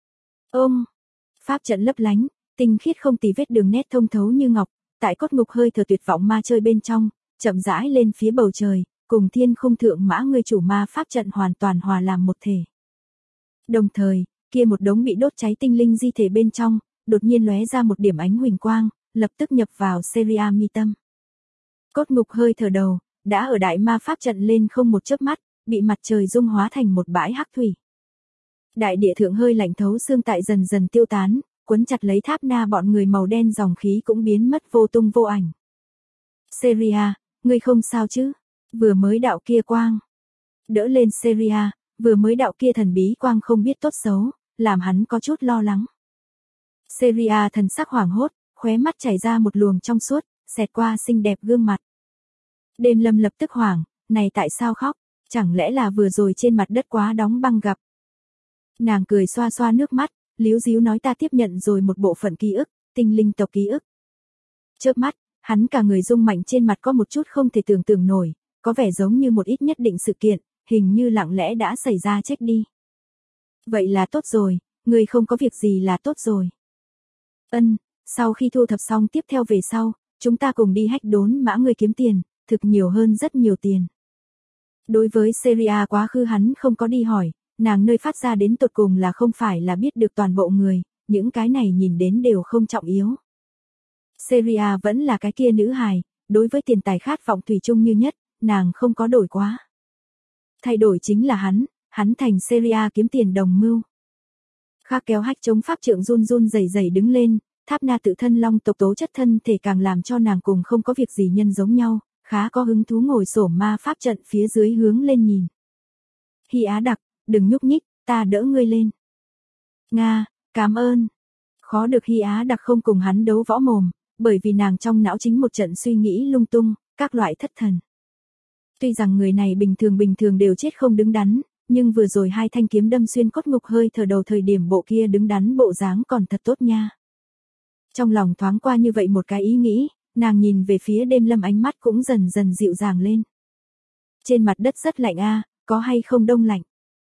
Pháp trận lấp lánh, tinh khiết không tì vết đường nét thông thấu như ngọc, tại cốt ngục hơi thở tuyệt vọng ma chơi bên trong, chậm rãi lên phía bầu trời, cùng thiên khung thượng mã người chủ ma pháp trận hoàn toàn hòa làm một thể. Đồng thời, kia một đống bị đốt cháy tinh linh di thể bên trong, đột nhiên lóe ra một điểm ánh huỳnh quang, lập tức nhập vào Seria mi tâm. Cốt ngục hơi thở đầu, đã ở đại ma pháp trận lên không một chớp mắt, bị mặt trời dung hóa thành một bãi hắc thủy. Đại địa thượng hơi lạnh thấu xương tại dần dần tiêu tán, quấn chặt lấy tháp na bọn người màu đen dòng khí cũng biến mất vô tung vô ảnh. Seria, ngươi không sao chứ? Vừa mới đạo kia quang. Đỡ lên Seria, vừa mới đạo kia thần bí quang không biết tốt xấu, làm hắn có chút lo lắng. Seria thần sắc hoảng hốt, khóe mắt chảy ra một luồng trong suốt, xẹt qua xinh đẹp gương mặt. Đêm Lâm lập tức hoảng, này tại sao khóc, chẳng lẽ là vừa rồi trên mặt đất quá đóng băng gặp. Nàng cười xoa xoa nước mắt, líu díu nói ta tiếp nhận rồi một bộ phận ký ức, tinh linh tộc ký ức. Chớp mắt, hắn cả người rung mạnh trên mặt có một chút không thể tưởng tượng nổi, có vẻ giống như một ít nhất định sự kiện, hình như lặng lẽ đã xảy ra chết đi. Vậy là tốt rồi, người không có việc gì là tốt rồi. Sau khi thu thập xong tiếp theo về sau, chúng ta cùng đi hách đốn mã người kiếm tiền, thực nhiều hơn rất nhiều tiền. Đối với Seria quá khứ hắn không có đi hỏi, nàng nơi phát ra đến tột cùng là không phải là biết được toàn bộ người, những cái này nhìn đến đều không trọng yếu. Seria vẫn là cái kia nữ hài, đối với tiền tài khát vọng thủy chung như nhất, nàng không có đổi quá. Thay đổi chính là hắn thành Seria kiếm tiền đồng mưu. Khác kéo hách chống pháp trượng run run rẩy rẩy đứng lên, tháp na tự thân long tộc tố chất thân thể càng làm cho nàng cùng không có việc gì nhân giống nhau, khá có hứng thú ngồi xổm ma pháp trận phía dưới hướng lên nhìn. Hy Á Đặc, đừng nhúc nhích, ta đỡ ngươi lên. Nga, cảm ơn. Khó được Hy Á Đặc không cùng hắn đấu võ mồm, bởi vì nàng trong não chính một trận suy nghĩ lung tung, các loại thất thần. Tuy rằng người này bình thường đều chết không đứng đắn, nhưng vừa rồi hai thanh kiếm đâm xuyên cốt ngục hơi thở đầu thời điểm bộ kia đứng đắn bộ dáng còn thật tốt nha. Trong lòng thoáng qua như vậy một cái ý nghĩ, nàng nhìn về phía Đêm Lâm ánh mắt cũng dần dần dịu dàng lên. Trên mặt đất rất lạnh a, có hay không đông lạnh?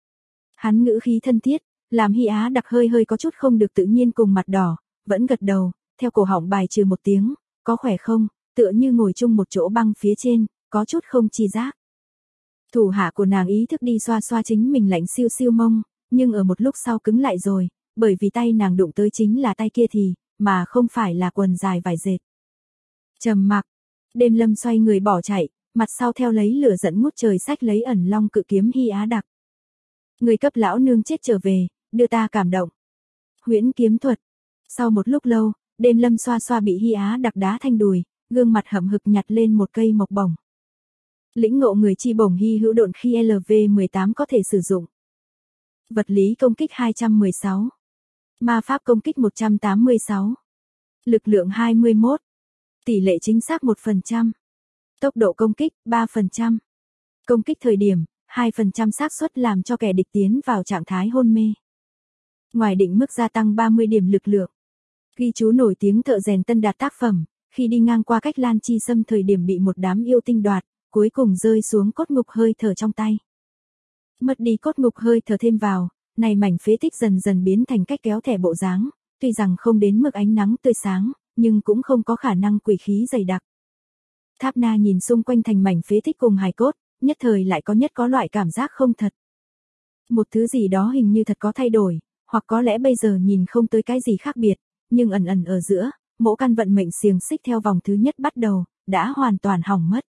Hắn ngữ khí thân thiết, làm Hy Á Đặc hơi có chút không được tự nhiên cùng mặt đỏ, vẫn gật đầu, theo cổ họng bài trừ một tiếng, có khỏe không, tựa như ngồi chung một chỗ băng phía trên, có chút không chi giác. Thủ hạ của nàng ý thức đi xoa xoa chính mình lạnh siêu siêu mông, nhưng ở một lúc sau cứng lại rồi, bởi vì tay nàng đụng tới chính là tay kia thì, mà không phải là quần dài vải dệt. Trầm mặc, Đêm Lâm xoay người bỏ chạy, mặt sau theo lấy lửa giận ngút trời sách lấy ẩn long cự kiếm Hy Á Đặc. Người cấp lão nương chết trở về, đưa ta cảm động. Huyễn kiếm thuật. Sau một lúc lâu, Đêm Lâm xoa xoa bị Hy Á Đặc đá thanh đùi, gương mặt hậm hực nhặt lên một cây mộc bổng. Lĩnh ngộ người chi bổng hy hữu độn khi LV18 có thể sử dụng. Vật lý công kích 216. Ma pháp công kích 186. Lực lượng 21. Tỷ lệ chính xác 1%. Tốc độ công kích 3%. Công kích thời điểm 2% xác suất làm cho kẻ địch tiến vào trạng thái hôn mê. Ngoài định mức gia tăng 30 điểm lực lượng. Ghi chú nổi tiếng thợ rèn Tân Đạt tác phẩm, khi đi ngang qua cách Lan Chi Sâm thời điểm bị một đám yêu tinh đoạt, cuối cùng rơi xuống cốt ngục hơi thở trong tay. Mất đi cốt ngục hơi thở thêm vào, này mảnh phế tích dần dần biến thành cách kéo thẻ bộ dáng, tuy rằng không đến mức ánh nắng tươi sáng, nhưng cũng không có khả năng quỷ khí dày đặc. Tháp Na nhìn xung quanh thành mảnh phế tích cùng hài cốt, nhất thời lại có loại cảm giác không thật. Một thứ gì đó hình như thật có thay đổi, hoặc có lẽ bây giờ nhìn không tới cái gì khác biệt, nhưng ẩn ở giữa, mỗi căn vận mệnh xiềng xích theo vòng thứ nhất bắt đầu, đã hoàn toàn hỏng mất.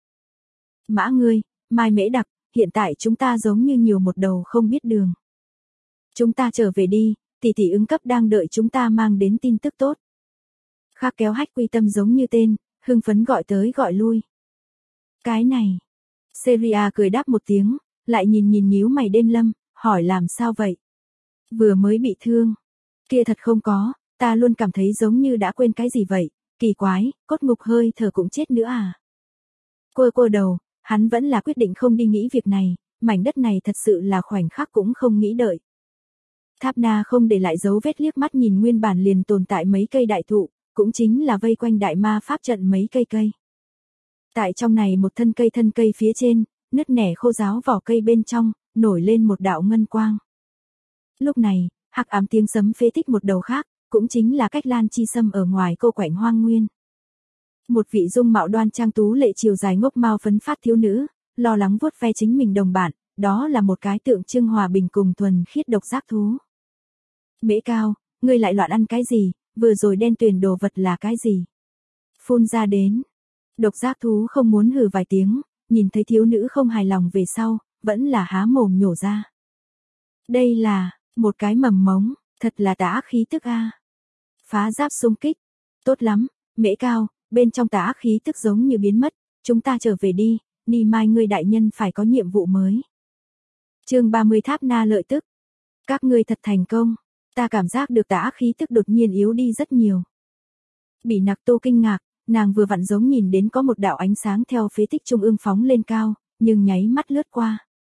Mã ngươi, Mai Mễ Đặc, hiện tại chúng ta giống như nhiều một đầu không biết đường. Chúng ta trở về đi, tỷ tỷ ứng cấp đang đợi chúng ta mang đến tin tức tốt. Khác kéo hách quy tâm giống như tên, hưng phấn gọi tới gọi lui. Cái này. Seria cười đáp một tiếng, lại nhìn nhíu mày Đêm Lâm, hỏi làm sao vậy? Vừa mới bị thương. Kia thật không có, ta luôn cảm thấy giống như đã quên cái gì vậy, kỳ quái, cốt ngục hơi thở cũng chết nữa à? Cô đầu, hắn vẫn là quyết định không đi nghĩ việc này, mảnh đất này thật sự là khoảnh khắc cũng không nghĩ đợi. Tháp Na không để lại dấu vết liếc mắt nhìn nguyên bản liền tồn tại mấy cây đại thụ, cũng chính là vây quanh đại ma pháp trận mấy cây. Tại trong này một thân cây phía trên, nứt nẻ khô ráo vỏ cây bên trong, nổi lên một đạo ngân quang. Lúc này, hắc ám tiếng sấm phế tích một đầu khác, cũng chính là cách Lan Chi Sâm ở ngoài cô quạnh hoang nguyên. Một vị dung mạo đoan trang tú lệ chiều dài ngốc mao phấn phát thiếu nữ, lo lắng vuốt ve chính mình đồng bạn, đó là một cái tượng trưng hòa bình cùng thuần khiết độc giác thú. Mễ Cao, ngươi lại loạn ăn cái gì, vừa rồi đen tuyền đồ vật là cái gì? Phun ra đến. Độc giác thú không muốn hừ vài tiếng, nhìn thấy thiếu nữ không hài lòng về sau, vẫn là há mồm nhổ ra. Đây là, một cái mầm mống, thật là tà ác khí tức a. Phá giáp xung kích. Tốt lắm, Mễ Cao, bên trong tà ác khí tức giống như biến mất, chúng ta trở về đi, Ni Mai ngươi đại nhân phải có nhiệm vụ mới. Chương 30 Tháp Na lợi tức. Các ngươi thật thành công, ta cảm giác được tà ác khí tức đột nhiên yếu đi rất nhiều. Bị Nặc Tô kinh ngạc, nàng vừa vặn giống nhìn đến có một đạo ánh sáng theo phế tích trung ương phóng lên cao, nhưng nháy mắt lướt qua.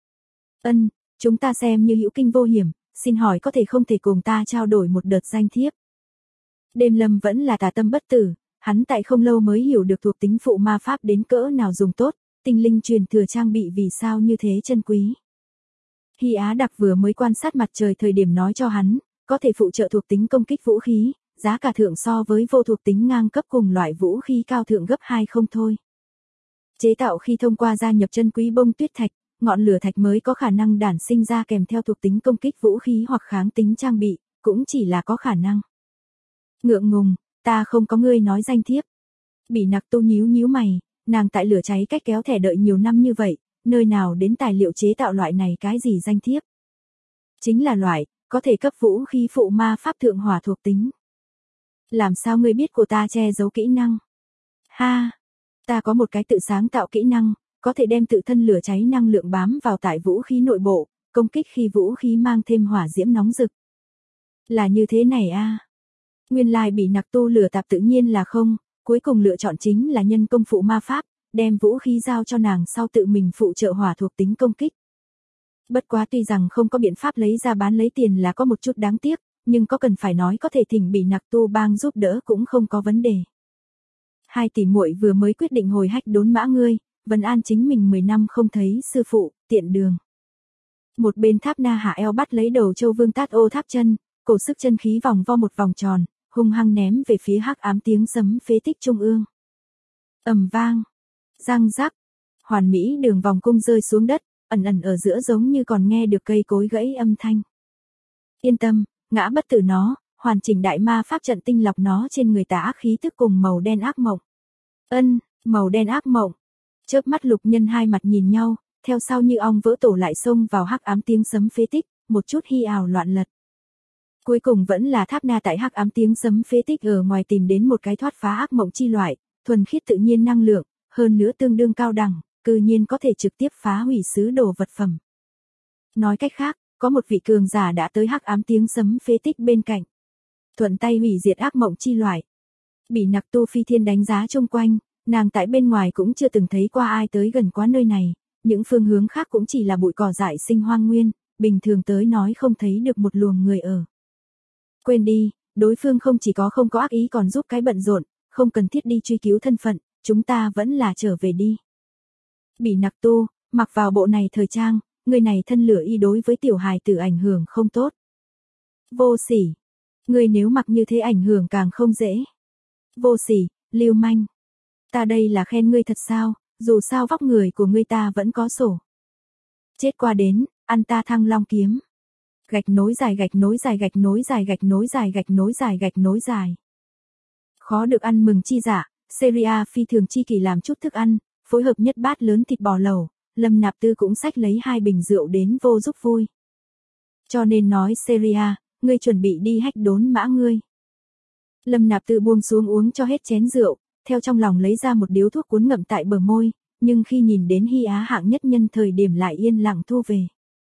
Chúng ta xem như hữu kinh vô hiểm, xin hỏi có thể không thể cùng ta trao đổi một đợt danh thiếp. Đêm Lâm vẫn là tà tâm bất tử, hắn tại không lâu mới hiểu được thuộc tính phụ ma pháp đến cỡ nào dùng tốt, tinh linh truyền thừa trang bị vì sao như thế chân quý. Hy Á Đặc vừa mới quan sát mặt trời thời điểm nói cho hắn, có thể phụ trợ thuộc tính công kích vũ khí, giá cả thượng so với vô thuộc tính ngang cấp cùng loại vũ khí cao thượng gấp 2 không thôi. Chế tạo khi thông qua gia nhập chân quý bông tuyết thạch, ngọn lửa thạch mới có khả năng đản sinh ra kèm theo thuộc tính công kích vũ khí hoặc kháng tính trang bị, cũng chỉ là có khả năng. Ngượng ngùng, ta không có ngươi nói danh thiếp. Bị Nặc Tô nhíu mày, nàng tại lửa cháy cách kéo thẻ đợi nhiều năm như vậy, nơi nào đến tài liệu chế tạo loại này cái gì danh thiếp. Chính là loại, có thể cấp vũ khí phụ ma pháp thượng hỏa thuộc tính. Làm sao ngươi biết của ta che giấu kỹ năng? Ha! Ta có một cái tự sáng tạo kỹ năng, có thể đem tự thân lửa cháy năng lượng bám vào tại vũ khí nội bộ, công kích khi vũ khí mang thêm hỏa diễm nóng rực. Là như thế này a. Nguyên lai bị nặc tu lửa tạp tự nhiên là không, cuối cùng lựa chọn chính là nhân công phụ ma pháp, đem vũ khí giao cho nàng sau tự mình phụ trợ hỏa thuộc tính công kích. Bất quá tuy rằng không có biện pháp lấy ra bán lấy tiền là có một chút đáng tiếc, nhưng có cần phải nói có thể thỉnh bị nặc tu bang giúp đỡ cũng không có vấn đề. Hai tỷ muội vừa mới quyết định hồi hách đốn mã ngươi, Vân An chính mình 10 năm không thấy sư phụ, tiện đường. Một bên Tháp Na hạ eo bắt lấy đầu Châu Vương Tát Ô tháp chân, cổ sức chân khí vòng vo một vòng tròn, hung hăng ném về phía hắc ám tiếng sấm phế tích trung ương. Ầm vang, răng rắc, hoàn mỹ đường vòng cung rơi xuống đất, ẩn ẩn ở giữa giống như còn nghe được cây cối gãy âm thanh. Yên tâm, ngã bất tử nó, hoàn chỉnh đại ma pháp trận tinh lọc nó trên người tà ác khí tức cùng màu đen ác mộng. Màu đen ác mộng. Chớp mắt Lục Nhân hai mặt nhìn nhau, theo sau như ong vỡ tổ lại xông vào hắc ám tiếng sấm phế tích, một chút hi ào loạn lật. Cuối cùng vẫn là Tháp Na tại hắc ám tiếng sấm phế tích ở ngoài tìm đến một cái thoát phá ác mộng chi loại, thuần khiết tự nhiên năng lượng, hơn nữa tương đương cao đẳng, cư nhiên có thể trực tiếp phá hủy sứ đồ vật phẩm. Nói cách khác, có một vị cường giả đã tới hắc ám tiếng sấm phế tích bên cạnh, thuận tay hủy diệt ác mộng chi loại. Bị nặc tu phi thiên đánh giá chung quanh, nàng tại bên ngoài cũng chưa từng thấy qua ai tới gần quá nơi này, những phương hướng khác cũng chỉ là bụi cỏ dại sinh hoang nguyên, bình thường tới nói không thấy được một luồng người ở. Quên đi, đối phương không chỉ có không có ác ý còn giúp cái bận rộn, không cần thiết đi truy cứu thân phận, chúng ta vẫn là trở về đi. Bị nặc tu, mặc vào bộ này thời trang, người này thân lửa y đối với tiểu hài tử ảnh hưởng không tốt. Vô sỉ, người nếu mặc như thế ảnh hưởng càng không dễ. Vô sỉ, lưu manh. Ta đây là khen ngươi thật sao, dù sao vóc người của ngươi ta vẫn có sổ. Chết qua đến, ăn ta Thăng Long kiếm. Gạch nối dài gạch nối dài gạch nối dài gạch nối dài gạch nối dài gạch nối dài. Khó được ăn mừng chi dạ, Seria phi thường chi kỳ làm chút thức ăn, phối hợp nhất bát lớn thịt bò lẩu, Lâm Nạp Tư cũng xách lấy 2 bình rượu đến vô giúp vui. Cho nên nói Seria, ngươi chuẩn bị đi hách đốn mã ngươi. Lâm Nạp Tư buông xuống uống cho hết chén rượu, theo trong lòng lấy ra một điếu thuốc cuốn ngậm tại bờ môi, nhưng khi nhìn đến Hy Á hạng nhất nhân thời điểm lại yên lặng thu về.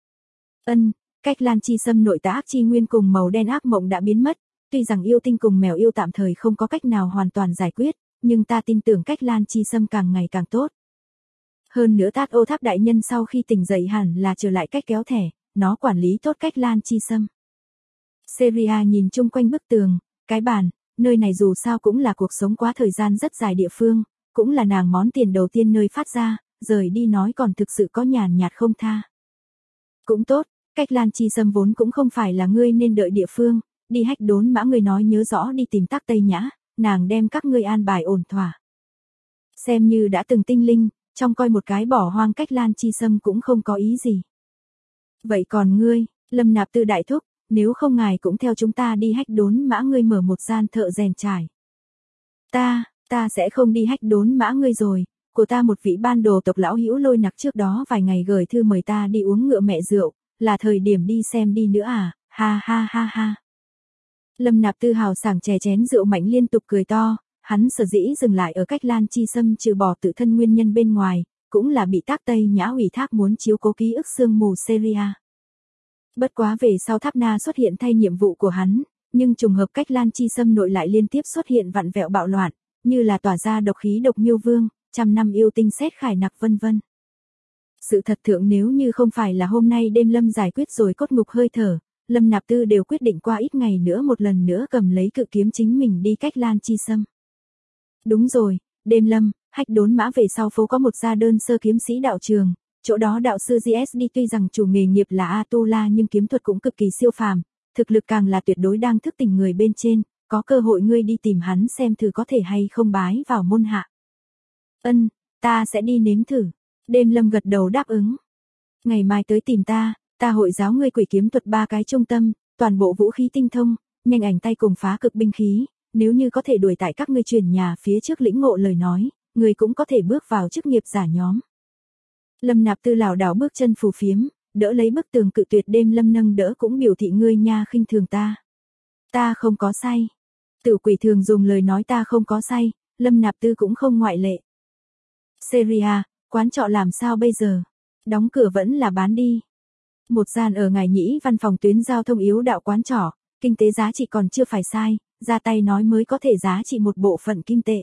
Cách Lan Chi Sâm nội tá ác chi nguyên cùng màu đen ác mộng đã biến mất, tuy rằng yêu tinh cùng mèo yêu tạm thời không có cách nào hoàn toàn giải quyết, nhưng ta tin tưởng cách Lan Chi Sâm càng ngày càng tốt. Hơn nữa Tát Ô Tháp đại nhân sau khi tỉnh dậy hẳn là trở lại cách kéo thẻ, nó quản lý tốt cách Lan Chi Sâm. Seria nhìn chung quanh bức tường, cái bàn, nơi này dù sao cũng là cuộc sống quá thời gian rất dài địa phương, cũng là nàng món tiền đầu tiên nơi phát ra, rời đi nói còn thực sự có nhàn nhạt không tha. Cũng tốt, cách Lan Chi Sâm vốn cũng không phải là ngươi nên đợi địa phương, đi hách đốn mã ngươi nói nhớ rõ đi tìm Tắc Tây Nhã, nàng đem các ngươi an bài ổn thỏa. Xem như đã từng tinh linh, trong coi một cái bỏ hoang cách Lan Chi Sâm cũng không có ý gì. Vậy còn ngươi, Lâm Nạp Tư đại thúc, nếu không ngài cũng theo chúng ta đi hách đốn mã ngươi mở một gian thợ rèn trải. Ta sẽ không đi hách đốn mã ngươi rồi, của ta một vị ban đồ tộc lão hữu Lôi Nặc trước đó vài ngày gửi thư mời ta đi uống ngựa mẹ rượu, là thời điểm đi xem đi nữa à, ha ha ha ha. Lâm Nạp Tư hào sảng chè chén rượu mạnh liên tục cười to, hắn sở dĩ dừng lại ở cách Lan Chi Sâm trừ bỏ tự thân nguyên nhân bên ngoài, cũng là bị Tắc Tây Nhã ủy thác muốn chiếu cố ký ức sương mù Seria. Bất quá về sau Tháp Na xuất hiện thay nhiệm vụ của hắn, nhưng trùng hợp cách Lan Chi Sâm nội lại liên tiếp xuất hiện vặn vẹo bạo loạn, như là tỏa ra độc khí độc miêu vương, trăm năm yêu tinh xét khải nặc vân vân. Sự thật thượng nếu như không phải là hôm nay đêm Lâm giải quyết rồi cốt ngục hơi thở, Lâm Nạp Tư đều quyết định qua ít ngày nữa một lần nữa cầm lấy cự kiếm chính mình đi cách Lan Chi Sâm. Đúng rồi, đêm Lâm, hách đốn mã về sau phố có một gia đơn sơ kiếm sĩ đạo trường, chỗ đó đạo sư GSD tuy rằng chủ nghề nghiệp là Atula nhưng kiếm thuật cũng cực kỳ siêu phàm, thực lực càng là tuyệt đối đang thức tỉnh người bên trên, có cơ hội ngươi đi tìm hắn xem thử có thể hay không bái vào môn hạ. Ta sẽ đi nếm thử. Đêm Lâm gật đầu đáp ứng. Ngày mai tới tìm ta hội giáo ngươi quỷ kiếm thuật 3 cái trung tâm, toàn bộ vũ khí tinh thông, nhanh ảnh tay cùng phá cực binh khí, nếu như có thể đuổi tại các ngươi chuyển nhà phía trước lĩnh ngộ lời nói, ngươi cũng có thể bước vào chức nghiệp giả nhóm. Lâm Nạp Tư lảo đảo bước chân phù phiếm, đỡ lấy bức tường cự tuyệt. Đêm Lâm nâng đỡ cũng biểu thị ngươi nha khinh thường ta. Ta không có say. Tử quỷ thường dùng lời nói ta không có say, Lâm Nạp Tư cũng không ngoại lệ. Syria, quán trọ làm sao bây giờ? Đóng cửa vẫn là bán đi. Một gian ở Ngải Nhĩ văn phòng tuyến giao thông yếu đạo quán trọ, kinh tế giá trị còn chưa phải sai, ra tay nói mới có thể giá trị một bộ phận kim tệ.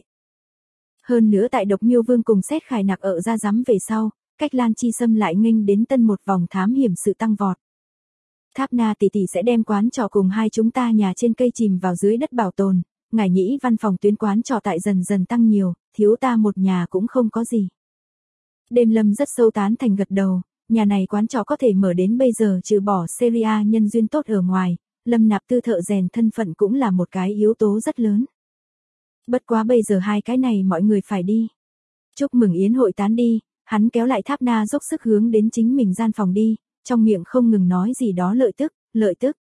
Hơn nữa tại Độc Miêu Vương cùng Xét Khải Nặc ở ra giám về sau, Cách Lan Chi Sâm lại nghênh đến tân một vòng thám hiểm sự tăng vọt. Tháp Na tỷ tỷ sẽ đem quán trọ cùng hai chúng ta nhà trên cây chìm vào dưới đất bảo tồn, Ngải Nhĩ văn phòng tuyến quán trọ tại dần dần tăng nhiều, thiếu ta một nhà cũng không có gì. Đêm Lâm rất sâu tán thành gật đầu, nhà này quán trọ có thể mở đến bây giờ trừ bỏ Syria nhân duyên tốt ở ngoài, Lâm Nạp Tư thợ rèn thân phận cũng là một cái yếu tố rất lớn. Bất quá bây giờ hai cái này mọi người phải đi. Chúc mừng yến hội tán đi, hắn kéo lại Tháp Na dốc sức hướng đến chính mình gian phòng đi, trong miệng không ngừng nói gì đó lợi tức.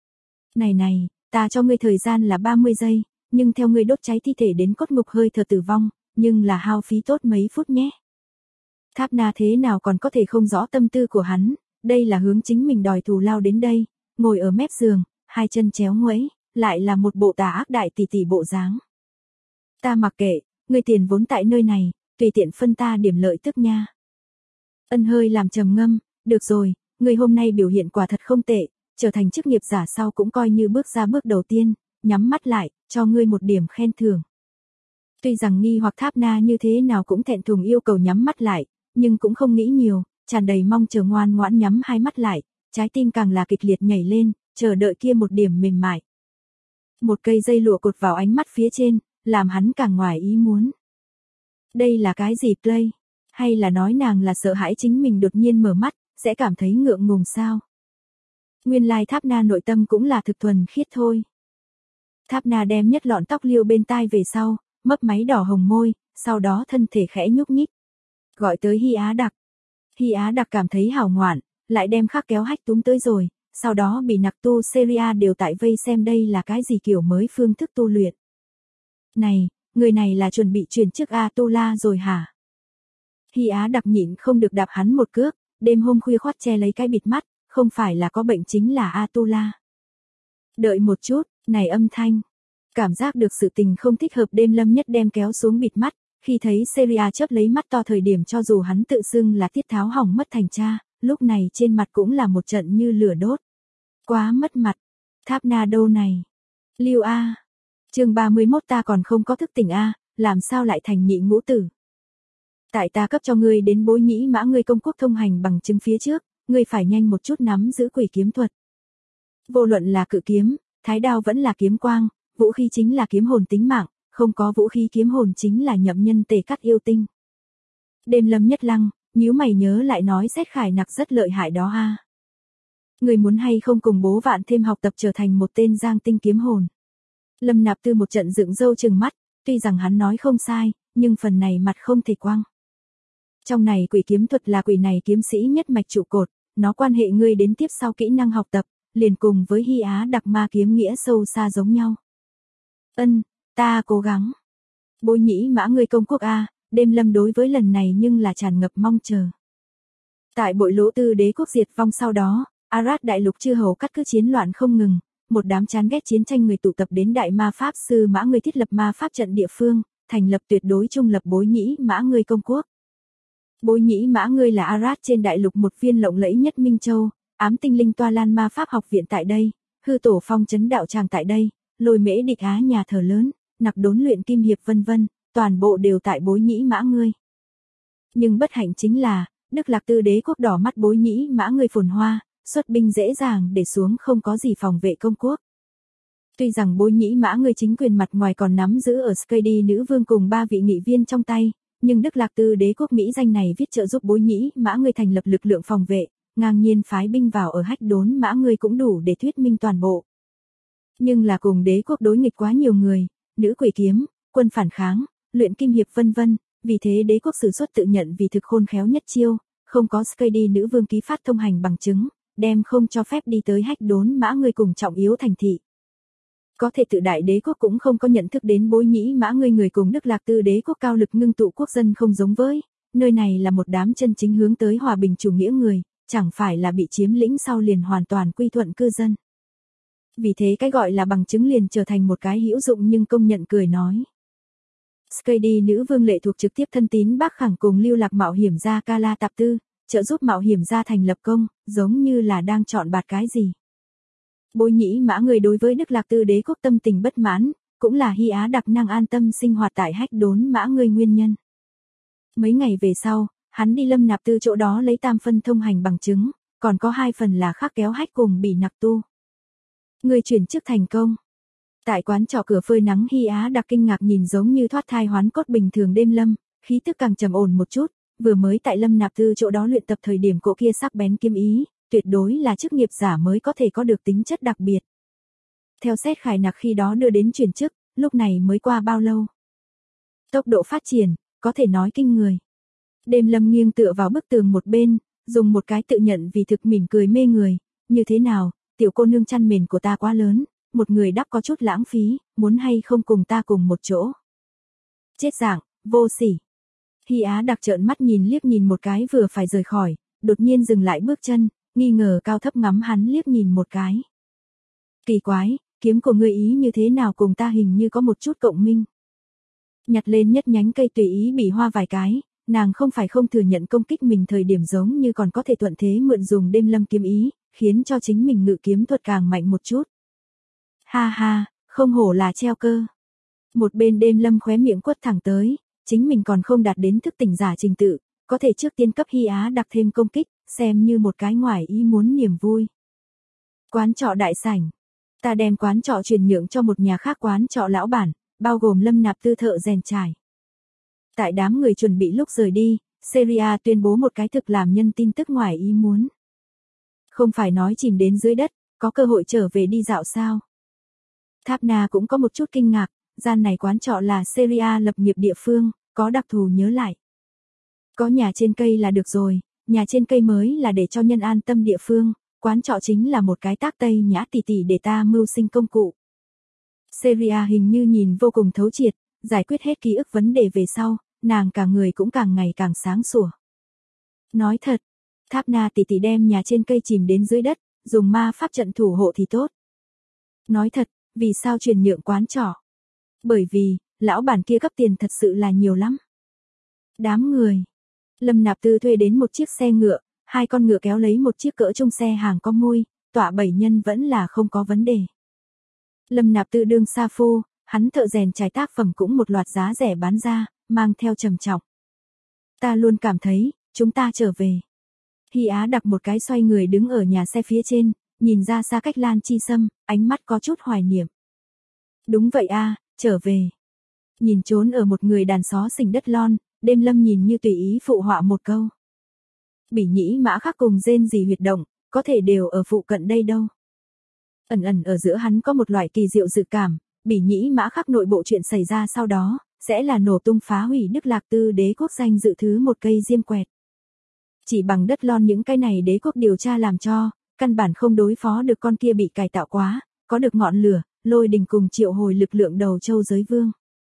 Này, ta cho ngươi thời gian là 30 giây, nhưng theo ngươi đốt cháy thi thể đến cốt ngục hơi thở tử vong, nhưng là hao phí tốt mấy phút nhé. Tháp Na thế nào còn có thể không rõ tâm tư của hắn, đây là hướng chính mình đòi thù lao đến đây, ngồi ở mép giường, hai chân chéo nguẫy, lại là một bộ tà ác đại tỷ tỷ bộ dáng. Ta mặc kệ, ngươi tiền vốn tại nơi này, tùy tiện phân ta điểm lợi tức nha. Ân hơi làm trầm ngâm, được rồi, ngươi hôm nay biểu hiện quả thật không tệ, trở thành chức nghiệp giả sau cũng coi như bước ra bước đầu tiên, nhắm mắt lại, cho ngươi một điểm khen thưởng. Tuy rằng nghi hoặc Tháp Na như thế nào cũng thẹn thùng yêu cầu nhắm mắt lại, nhưng cũng không nghĩ nhiều, tràn đầy mong chờ ngoan ngoãn nhắm hai mắt lại, trái tim càng là kịch liệt nhảy lên, chờ đợi kia một điểm mềm mại. Một cây dây lụa cột vào ánh mắt phía trên, làm hắn càng ngoài ý muốn. Đây là cái gì play? Hay là nói nàng là sợ hãi chính mình đột nhiên mở mắt, sẽ cảm thấy ngượng ngùng sao? Nguyên lai Tháp Na nội tâm cũng là thực thuần khiết thôi. Tháp Na đem nhất lọn tóc liêu bên tai về sau, mấp máy đỏ hồng môi, sau đó thân thể khẽ nhúc nhích. Gọi tới Hy Á Đặc. Hy Á Đặc cảm thấy hào ngoạn, lại đem Khắc kéo hách túm tới rồi, sau đó bị Nặc Tu Syria đều tại vây xem đây là cái gì kiểu mới phương thức tu luyện. Này, người này là chuẩn bị chuyển chức Atula rồi hả? Hy Á Đặc nhịn không được đạp hắn một cước, đêm hôm khuya khoắt che lấy cái bịt mắt, không phải là có bệnh chính là Atula. Đợi một chút, này âm thanh. Cảm giác được sự tình không thích hợp đêm Lâm nhất đem kéo xuống bịt mắt, khi thấy Syria chớp lấy mắt to thời điểm cho dù hắn tự xưng là Tiết Tháo hỏng mất thành cha, lúc này trên mặt cũng là một trận như lửa đốt. Quá mất mặt. Tháp Na đâu này? Lưu A. Chương 31 ta còn không có thức tỉnh A, làm sao lại thành nhị ngũ tử? Tại ta cấp cho ngươi đến Bối Nhĩ Mã ngươi công quốc thông hành bằng chứng phía trước, ngươi phải nhanh một chút nắm giữ quỷ kiếm thuật. Vô luận là cự kiếm, thái đao vẫn là kiếm quang, vũ khí chính là kiếm hồn tính mạng, không có vũ khí kiếm hồn chính là nhậm nhân tề cắt yêu tinh. Đêm Lâm nhất lăng, nhíu mày nhớ lại nói Xét Khải Nặc rất lợi hại đó ha. Người muốn hay không cùng bố vạn thêm học tập trở thành một tên giang tinh kiếm hồn. Lâm Nạp Tư một trận dựng râu trừng mắt, tuy rằng hắn nói không sai, nhưng phần này mặt không thể quăng. Trong này quỷ kiếm thuật là quỷ này kiếm sĩ nhất mạch trụ cột, nó quan hệ ngươi đến tiếp sau kỹ năng học tập, liền cùng với Hy Á Đặc ma kiếm nghĩa sâu xa giống nhau. Ta cố gắng. Bối Nhĩ Mã ngươi công quốc A, đêm Lâm đối với lần này nhưng là tràn ngập mong chờ. Tại Bội Lỗ Tư đế quốc diệt vong sau đó, Arad đại lục chư hầu cắt cứ chiến loạn không ngừng, một đám chán ghét chiến tranh người tụ tập đến đại ma pháp sư Mã ngươi thiết lập ma pháp trận địa phương, thành lập tuyệt đối trung lập Bối Nhĩ Mã ngươi công quốc. Bối Nhĩ Mã ngươi là Arad trên đại lục một viên lộng lẫy nhất Minh Châu, ám tinh linh Toa Lan ma pháp học viện tại đây, hư tổ phong trấn đạo tràng tại đây, Lôi Mễ Địch Á nhà thờ lớn, Nặc Đốn luyện kim hiệp vân vân, toàn bộ đều tại Bối Nhĩ Mã ngươi. Nhưng bất hạnh chính là, Đức Lạc Tư đế quốc đỏ mắt Bối Nhĩ Mã ngươi phồn hoa, xuất binh dễ dàng để xuống không có gì phòng vệ công quốc. Tuy rằng Bối Nhĩ Mã ngươi chính quyền mặt ngoài còn nắm giữ ở Skadi nữ vương cùng 3 vị nghị viên trong tay, nhưng Đức Lạc Tư đế quốc Mỹ danh này viết trợ giúp Bối Nhĩ Mã ngươi thành lập lực lượng phòng vệ, ngang nhiên phái binh vào ở Hách Đốn Mã ngươi cũng đủ để thuyết minh toàn bộ. Nhưng là cùng đế quốc đối nghịch quá nhiều người, nữ quỷ kiếm, quân phản kháng, luyện kim hiệp vân vân, vì thế đế quốc sử xuất tự nhận vì thực khôn khéo nhất chiêu, không có Skadi nữ vương ký phát thông hành bằng chứng, đem không cho phép đi tới Hách Đốn Mã ngươi cùng trọng yếu thành thị. Có thể tự đại đế quốc cũng không có nhận thức đến Bối Nhĩ Mã ngươi người cùng Đức Lạc Tư đế quốc cao lực ngưng tụ quốc dân không giống với, nơi này là một đám chân chính hướng tới hòa bình chủ nghĩa người, chẳng phải là bị chiếm lĩnh sau liền hoàn toàn quy thuận cư dân. Vì thế cái gọi là bằng chứng liền trở thành một cái hữu dụng nhưng công nhận cười nói. Skady nữ vương lệ thuộc trực tiếp thân tín Bắc Khẳng cùng lưu lạc mạo hiểm gia Kala Tạp Tư, trợ giúp mạo hiểm gia thành lập công, giống như là đang chọn bạt cái gì. Bối nhĩ mã người đối với Đức Lạc Tư đế quốc tâm tình bất mãn, cũng là Hy Á đặc năng an tâm sinh hoạt tại hách đốn mã người nguyên nhân. Mấy ngày về sau, hắn đi Lâm Nạp Tư chỗ đó lấy tam phân thông hành bằng chứng, còn có 2 phần là khắc kéo hách cùng bị nặc tu. Người chuyển chức thành công. Tại quán trọ cửa phơi nắng Hy Á đặc kinh ngạc nhìn giống như thoát thai hoán cốt bình thường đêm lâm, khí tức càng trầm ổn một chút, vừa mới tại Lâm Nạp Tư chỗ đó luyện tập thời điểm cỗ kia sắc bén kiếm ý, tuyệt đối là chức nghiệp giả mới có thể có được tính chất đặc biệt. Theo xét Khải Nặc khi đó đưa đến chuyển chức, lúc này mới qua bao lâu. Tốc độ phát triển, có thể nói kinh người. Đêm lâm nghiêng tựa vào bức tường một bên, dùng một cái tự nhận vì thực mỉm cười mê người, như thế nào, tiểu cô nương chăn mền của ta quá lớn, một người đắp có chút lãng phí, muốn hay không cùng ta cùng một chỗ. Chết dạng, vô sỉ. Hy Á đặc trợn mắt nhìn liếc nhìn một cái vừa phải rời khỏi, đột nhiên dừng lại bước chân, nghi ngờ cao thấp ngắm hắn liếc nhìn một cái. Kỳ quái, kiếm của ngươi ý như thế nào cùng ta hình như có một chút cộng minh. Nhặt lên nhất nhánh cây tùy ý bị hoa vài cái, nàng không phải không thừa nhận công kích mình thời điểm giống như còn có thể thuận thế mượn dùng đêm lâm kiếm ý, khiến cho chính mình ngự kiếm thuật càng mạnh một chút. Ha ha, không hổ là treo cơ. Một bên đêm lâm khóe miệng quất thẳng tới, chính mình còn không đạt đến thức tỉnh giả trình tự, có thể trước tiên cấp Hy Á đặc thêm công kích, xem như một cái ngoài ý muốn niềm vui. Quán trọ đại sảnh. Ta đem quán trọ chuyển nhượng cho một nhà khác quán trọ lão bản, bao gồm Lâm Nạp Tư thợ rèn trải. Tại đám người chuẩn bị lúc rời đi, Seria tuyên bố một cái thực làm nhân tin tức ngoài ý muốn. Không phải nói chìm đến dưới đất, có cơ hội trở về đi dạo sao. Tháp Na cũng có một chút kinh ngạc, gian này quán trọ là Seria lập nghiệp địa phương, có đặc thù nhớ lại. Có nhà trên cây là được rồi, nhà trên cây mới là để cho nhân an tâm địa phương, quán trọ chính là một cái tác tây nhã tỉ tỉ để ta mưu sinh công cụ. Seria hình như nhìn vô cùng thấu triệt, giải quyết hết ký ức vấn đề về sau, nàng cả người cũng càng ngày càng sáng sủa. Nói thật, Tháp Na tỉ tỉ đem nhà trên cây chìm đến dưới đất, dùng ma pháp trận thủ hộ thì tốt. Nói thật, vì sao chuyển nhượng quán trọ? Bởi vì, lão bản kia cấp tiền thật sự là nhiều lắm. Đám người. Lâm Nạp Tư thuê đến một chiếc xe ngựa, 2 con ngựa kéo lấy một chiếc cỡ trung xe hàng có mui, tọa 7 nhân vẫn là không có vấn đề. Lâm Nạp Tư đương sa phu, hắn thợ rèn trải tác phẩm cũng một loạt giá rẻ bán ra, mang theo trầm trọng. Ta luôn cảm thấy, chúng ta trở về. Hy Á đặc một cái xoay người đứng ở nhà xe phía trên, nhìn ra xa cách Lan Chi Sâm, ánh mắt có chút hoài niệm. Đúng vậy a, trở về. Nhìn trốn ở một người đàn xó xỉnh đất lon, đêm lâm nhìn như tùy ý phụ họa một câu. Bỉ nhĩ mã khắc cùng rên gì huyệt động, có thể đều ở phụ cận đây đâu. Ẩn ẩn ở giữa hắn có một loại kỳ diệu dự cảm, bỉ nhĩ mã khắc nội bộ chuyện xảy ra sau đó, sẽ là nổ tung phá hủy Đức Lạc Tư đế quốc danh dự thứ một cây diêm quẹt. Chỉ bằng đất lon những cái này đế quốc điều tra làm cho, căn bản không đối phó được con kia bị cải tạo quá, có được ngọn lửa, lôi đình cùng triệu hồi lực lượng đầu châu giới vương.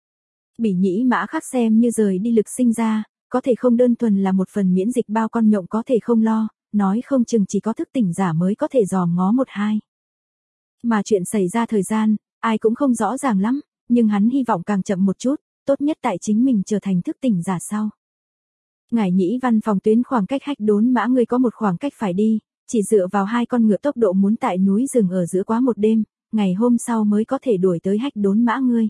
Bỉ nhĩ mã khắc xem như rời đi lực sinh ra, có thể không đơn thuần là một phần miễn dịch bao con nhộng có thể không lo, nói không chừng chỉ có thức tỉnh giả mới có thể dòm ngó một hai. Mà chuyện xảy ra thời gian, ai cũng không rõ ràng lắm, nhưng hắn hy vọng càng chậm một chút, tốt nhất tại chính mình trở thành thức tỉnh giả sau. Ngải nhĩ văn phòng tuyến khoảng cách hách đốn mã người có một khoảng cách phải đi, chỉ dựa vào 2 con ngựa tốc độ muốn tại núi rừng ở giữa quá một đêm, ngày hôm sau mới có thể đuổi tới hách đốn mã ngươi.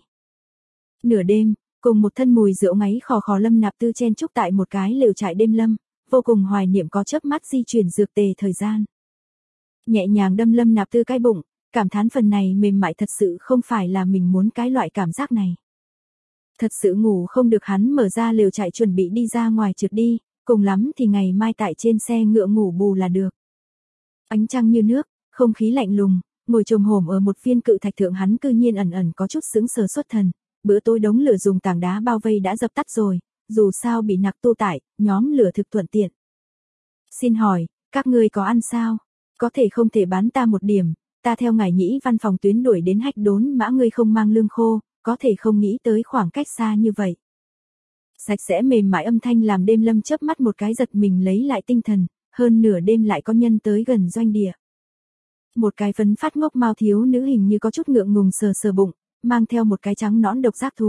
Nửa đêm, cùng một thân mùi rượu ngáy khò khò Lâm Nạp Tư chen chúc tại một cái lều trại đêm lâm, vô cùng hoài niệm có chớp mắt di chuyển dược tề thời gian. Nhẹ nhàng đâm Lâm Nạp Tư cái bụng, cảm thán phần này mềm mại thật sự không phải là mình muốn cái loại cảm giác này. Thật sự ngủ không được hắn mở ra lều trại chuẩn bị đi ra ngoài trượt đi, cùng lắm thì ngày mai tại trên xe ngựa ngủ bù là được. Ánh trăng như nước, không khí lạnh lùng, ngồi chồm hổm ở một viên cự thạch thượng hắn cư nhiên ẩn ẩn có chút sững sờ xuất thần. Bữa tối đống lửa dùng tảng đá bao vây đã dập tắt rồi, dù sao bị nặc tu tải, nhóm lửa thực thuận tiện. Xin hỏi, các ngươi có ăn sao? Có thể không thể bán ta một điểm, ta theo ngải nhĩ văn phòng tuyến đuổi đến hách đốn mã ngươi không mang lương khô, có thể không nghĩ tới khoảng cách xa như vậy. Sạch sẽ mềm mại âm thanh làm đêm lâm chớp mắt một cái giật mình lấy lại tinh thần, hơn nửa đêm lại có nhân tới gần doanh địa. Một cái phấn phát ngốc mao thiếu nữ hình như có chút ngượng ngùng sờ sờ bụng, mang theo một cái trắng nõn độc giác thú,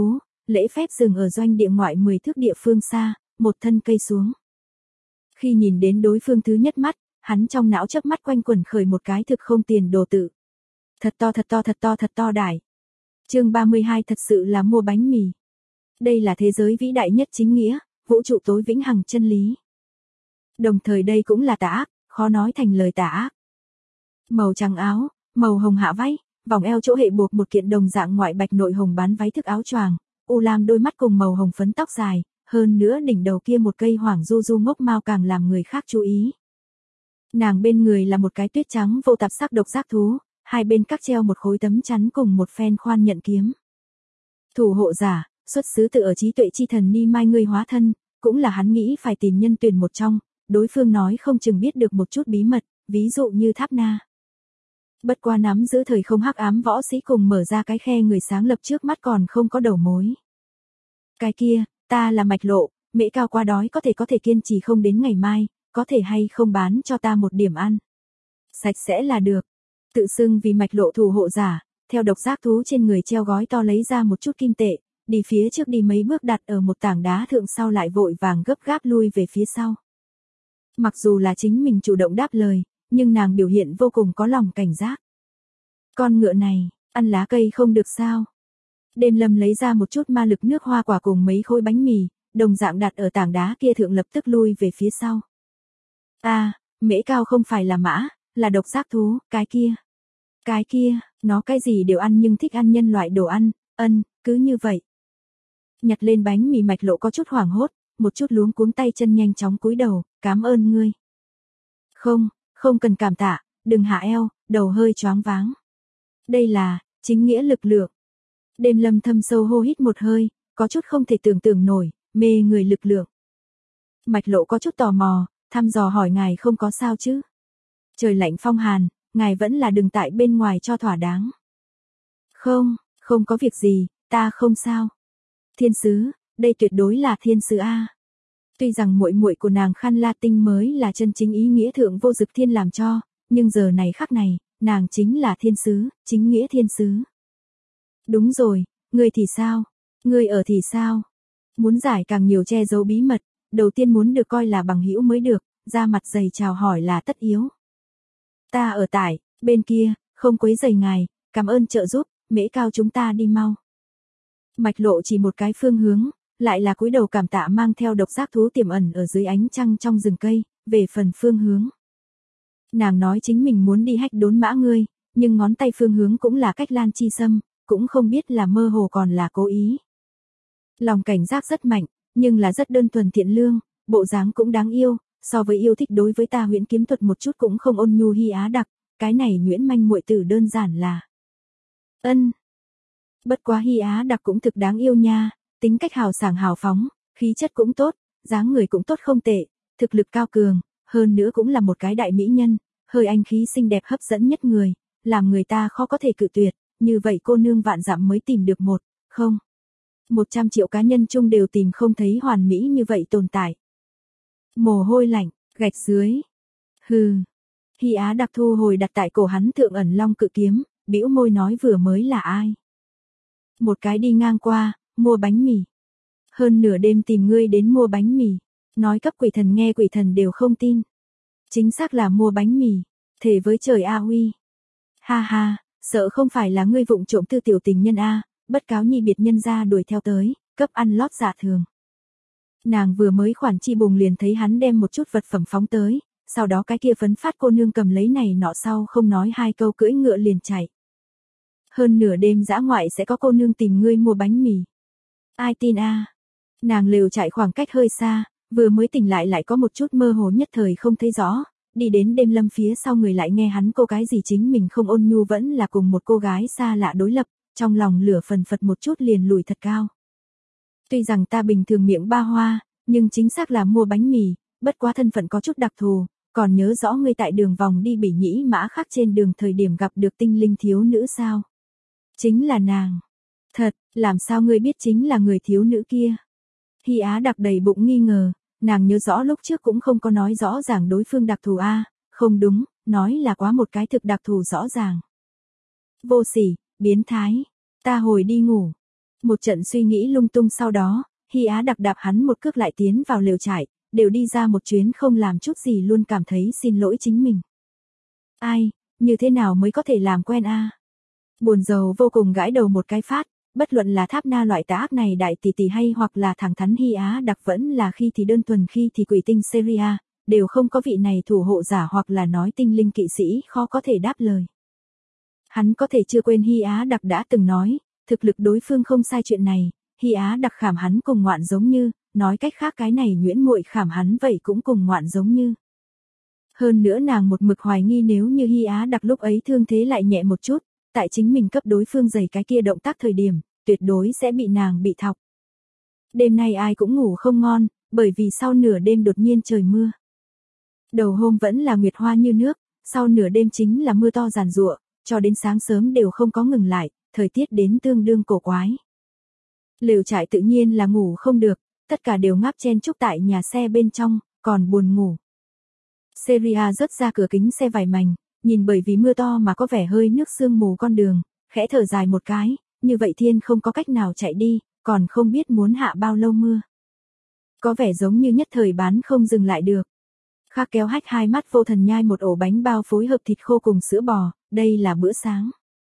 lễ phép dừng ở doanh địa ngoại 10 thước địa phương xa, một thân cây xuống. Khi nhìn đến đối phương thứ nhất mắt, hắn trong não chớp mắt quanh quẩn khởi một cái thực không tiền đồ tự. Thật to thật to thật to thật to đại. Chương 32 thật sự là mua bánh mì. Đây là thế giới vĩ đại nhất chính nghĩa, vũ trụ tối vĩnh hằng chân lý. Đồng thời đây cũng là tà ác, khó nói thành lời tà ác. Màu trắng áo, màu hồng hạ váy, vòng eo chỗ hệ buộc một kiện đồng dạng ngoại bạch nội hồng bán váy thức áo choàng, u lam đôi mắt cùng màu hồng phấn tóc dài, hơn nữa đỉnh đầu kia một cây hoàng du du ngốc mao càng làm người khác chú ý. Nàng bên người là một cái tuyết trắng vô tạp sắc độc giác thú, hai bên các treo một khối tấm chắn cùng một phen khoan nhận kiếm. Thủ hộ giả, xuất xứ từ ở trí tuệ chi thần Ni Mai ngươi hóa thân, cũng là hắn nghĩ phải tìm nhân tuyển một trong, đối phương nói không chừng biết được một chút bí mật, ví dụ như Tháp Na. Bất qua nắm giữ thời không hắc ám võ sĩ cùng mở ra cái khe người sáng lập trước mắt còn không có đầu mối. Cái kia, ta là Mạch Lộ, mễ cao quá đói có thể kiên trì không đến ngày mai, có thể hay không bán cho ta một điểm ăn. Sạch sẽ là được. Tự xưng vì Mạch Lộ thủ hộ giả, theo độc giác thú trên người treo gói to lấy ra một chút kim tệ, đi phía trước đi mấy bước đặt ở một tảng đá thượng sau lại vội vàng gấp gáp lui về phía sau. Mặc dù là chính mình chủ động đáp lời, nhưng nàng biểu hiện vô cùng có lòng cảnh giác. Con ngựa này, ăn lá cây không được sao? Đêm Lâm lấy ra một chút ma lực nước hoa quả cùng mấy khối bánh mì, đồng dạng đặt ở tảng đá kia thượng lập tức lui về phía sau. Mễ cao không phải là mã, là độc giác thú, cái kia, nó cái gì đều ăn nhưng thích ăn nhân loại đồ ăn, cứ như vậy. Nhặt lên bánh mì Mạch Lộ có chút hoảng hốt, một chút luống cuống tay chân nhanh chóng cúi đầu, cảm ơn ngươi. Không cần cảm tạ, đừng hạ eo, đầu hơi choáng váng. Đây là, chính nghĩa lực lượng. Đêm Lâm thâm sâu hô hít một hơi, có chút không thể tưởng tượng nổi, mê người lực lượng. Mạch Lộ có chút tò mò, thăm dò hỏi ngài không có sao chứ. Trời lạnh phong hàn, ngài vẫn là đừng tại bên ngoài cho thỏa đáng. Không có việc gì, ta không sao. Thiên sứ, đây tuyệt đối là thiên sứ A. Tuy rằng muội muội của nàng Khăn La Tinh mới là chân chính ý nghĩa thượng vô dực thiên làm cho, nhưng giờ này khắc này, nàng chính là thiên sứ, chính nghĩa thiên sứ. Đúng rồi, ngươi thì sao? Ngươi ở thì sao? Muốn giải càng nhiều che giấu bí mật, đầu tiên muốn được coi là bằng hữu mới được, ra mặt dày chào hỏi là tất yếu. Ta ở tại, bên kia, không quấy rầy ngài, cảm ơn trợ giúp, mễ cao chúng ta đi mau. Mạch Lộ chỉ một cái phương hướng, lại là cúi đầu cảm tạ mang theo độc giác thú tiềm ẩn ở dưới ánh trăng trong rừng cây, về phần phương hướng. Nàng nói chính mình muốn đi hách đốn mã ngươi, nhưng ngón tay phương hướng cũng là cách Lan Chi Sâm, cũng không biết là mơ hồ còn là cố ý. Lòng cảnh giác rất mạnh, nhưng là rất đơn thuần thiện lương, bộ dáng cũng đáng yêu, so với yêu thích đối với ta huyễn kiếm thuật một chút cũng không ôn nhu Hi Á Đặc, cái này nhuyễn manh muội tử đơn giản là. Bất quá Hi Á Đặc cũng thực đáng yêu nha, tính cách hào sảng hào phóng, khí chất cũng tốt, dáng người cũng tốt không tệ, thực lực cao cường, hơn nữa cũng là một cái đại mỹ nhân, hơi anh khí xinh đẹp hấp dẫn nhất người, làm người ta khó có thể cự tuyệt, như vậy cô nương vạn dặm mới tìm được 100 triệu cá nhân chung đều tìm không thấy hoàn mỹ như vậy tồn tại. Mồ hôi lạnh, gạch dưới. Hi Á Đặc thu hồi đặt tại cổ hắn thượng ẩn long cự kiếm, bĩu môi nói vừa mới là ai. Một cái đi ngang qua, mua bánh mì. Hơn nửa đêm tìm ngươi đến mua bánh mì. Nói cấp quỷ thần nghe quỷ thần đều không tin. Chính xác là mua bánh mì. Thề với trời A Huy. Ha, sợ không phải là ngươi vụng trộm tư tiểu tình nhân A, bất cáo nhi biệt nhân ra đuổi theo tới, cấp ăn lót dạ thường. Nàng vừa mới khoản chi bùng liền thấy hắn đem một chút vật phẩm phóng tới, sau đó cái kia phấn phát cô nương cầm lấy này nọ sau không nói hai câu cưỡi ngựa liền chạy. Hơn nửa đêm dã ngoại sẽ có cô nương tìm ngươi mua bánh mì. Ai tin a? Nàng lều chạy khoảng cách hơi xa, vừa mới tỉnh lại có một chút mơ hồ nhất thời không thấy rõ, đi đến Đêm Lâm phía sau người lại nghe hắn cô cái gì chính mình không ôn nhu vẫn là cùng một cô gái xa lạ đối lập, trong lòng lửa phần phật một chút liền lùi thật cao. Tuy rằng ta bình thường miệng ba hoa, nhưng chính xác là mua bánh mì, bất quá thân phận có chút đặc thù, còn nhớ rõ ngươi tại đường vòng đi Bỉ Nhĩ Mã Khắc trên đường thời điểm gặp được tinh linh thiếu nữ sao? Chính là nàng. Thật, làm sao ngươi biết chính là người thiếu nữ kia? Hi Á Đặc đầy bụng nghi ngờ, nàng nhớ rõ lúc trước cũng không có nói rõ ràng đối phương đặc thù a, không đúng, nói là quá một cái thực đặc thù rõ ràng. Vô sỉ, biến thái, ta hồi đi ngủ. Một trận suy nghĩ lung tung sau đó, Hy Á Đặc đạp hắn một cước lại tiến vào lều trại, đều đi ra một chuyến không làm chút gì luôn cảm thấy xin lỗi chính mình. Ai, như thế nào mới có thể làm quen a? Buồn rầu vô cùng gãi đầu một cái phát, bất luận là Tháp Na loại tà ác này đại tỷ tỷ hay hoặc là thẳng thắn Hy Á Đặc vẫn là khi thì đơn thuần khi thì quỷ tinh Syria, đều không có vị này thủ hộ giả hoặc là nói tinh linh kỵ sĩ khó có thể đáp lời. Hắn có thể chưa quên Hy Á Đặc đã từng nói, thực lực đối phương không sai chuyện này, Hy Á Đặc khảm hắn cùng ngoạn giống như, nói cách khác cái này Nguyễn muội khảm hắn vậy cũng cùng ngoạn giống như. Hơn nữa nàng một mực hoài nghi nếu như Hy Á Đặc lúc ấy thương thế lại nhẹ một chút, tại chính mình cấp đối phương giày cái kia động tác thời điểm, tuyệt đối sẽ bị nàng bị thọc. Đêm nay ai cũng ngủ không ngon, bởi vì sau nửa đêm đột nhiên trời mưa. Đầu hôm vẫn là nguyệt hoa như nước, sau nửa đêm chính là mưa to giàn giụa, cho đến sáng sớm đều không có ngừng lại, thời tiết đến tương đương cổ quái. Lều trại tự nhiên là ngủ không được, tất cả đều ngáp chen chúc tại nhà xe bên trong, còn buồn ngủ. Seria rớt ra cửa kính xe vài mảnh, nhìn bởi vì mưa to mà có vẻ hơi nước sương mù con đường, khẽ thở dài một cái, như vậy thiên không có cách nào chạy đi, còn không biết muốn hạ bao lâu mưa. Có vẻ giống như nhất thời bán không dừng lại được. Khác kéo hách hai mắt vô thần nhai một ổ bánh bao phối hợp thịt khô cùng sữa bò, đây là bữa sáng.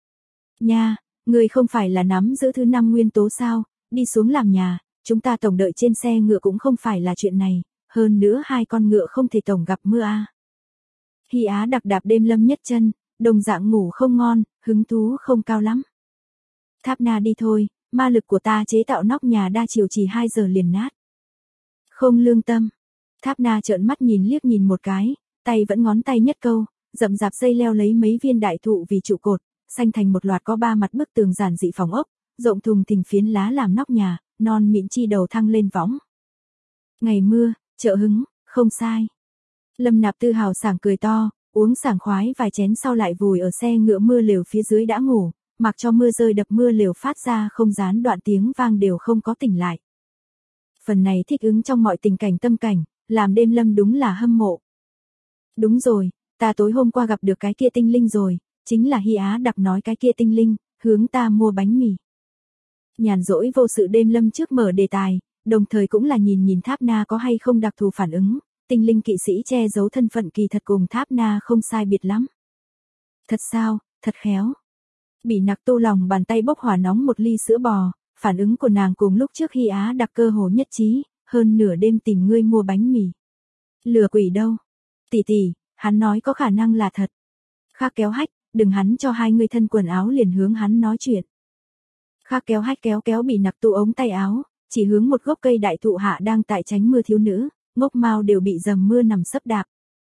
Nha, người không phải là nắm giữ thứ 5 nguyên tố sao, đi xuống làm nhà, chúng ta tổng đợi trên xe ngựa cũng không phải là chuyện này, hơn nữa hai con ngựa không thể tổng gặp mưa a. Hy Á Đặc đạp đêm lâm nhất chân, đồng dạng ngủ không ngon, hứng thú không cao lắm. Tháp Na đi thôi, ma lực của ta chế tạo nóc nhà đa chiều chỉ 2 giờ liền nát. Không lương tâm. Tháp Na trợn mắt nhìn liếc nhìn một cái, tay vẫn ngón tay nhất câu, rậm rạp dây leo lấy mấy viên đại thụ vì trụ cột, xanh thành một loạt có 3 mặt bức tường giản dị phòng ốc, rộng thùng thình phiến lá làm nóc nhà, non mịn chi đầu thăng lên võng. Ngày mưa, chợ hứng, không sai. Lâm Nạp Tư hào sảng cười to, uống sảng khoái vài chén sau lại vùi ở xe ngựa mưa lều phía dưới đã ngủ, mặc cho mưa rơi đập mưa lều phát ra không gián đoạn tiếng vang đều không có tỉnh lại. Phần này thích ứng trong mọi tình cảnh tâm cảnh, làm đêm lâm đúng là hâm mộ. Đúng rồi, ta tối hôm qua gặp được cái kia tinh linh rồi, chính là Hy Á Đặc nói cái kia tinh linh, hướng ta mua bánh mì. Nhàn rỗi vô sự đêm lâm trước mở đề tài, đồng thời cũng là nhìn Tháp Na có hay không đặc thù phản ứng, tinh linh kỵ sĩ che giấu thân phận kỳ thật cùng Tháp Na không sai biệt lắm. Thật sao, thật khéo. Bị nặc tô lòng bàn tay bốc hỏa nóng một ly sữa bò, phản ứng của nàng cùng lúc trước Hy Á Đặc cơ hồ nhất trí, hơn nửa đêm tìm ngươi mua bánh mì. Lừa quỷ đâu? Tỷ tỷ, hắn nói có khả năng là thật. Khác kéo hách, đừng hắn cho hai người thân quần áo liền hướng hắn nói chuyện. Khác kéo hách kéo bị nặc tụ ống tay áo, chỉ hướng một gốc cây đại thụ hạ đang tại tránh mưa thiếu nữ, ngốc mao đều bị dầm mưa nằm sấp đạp.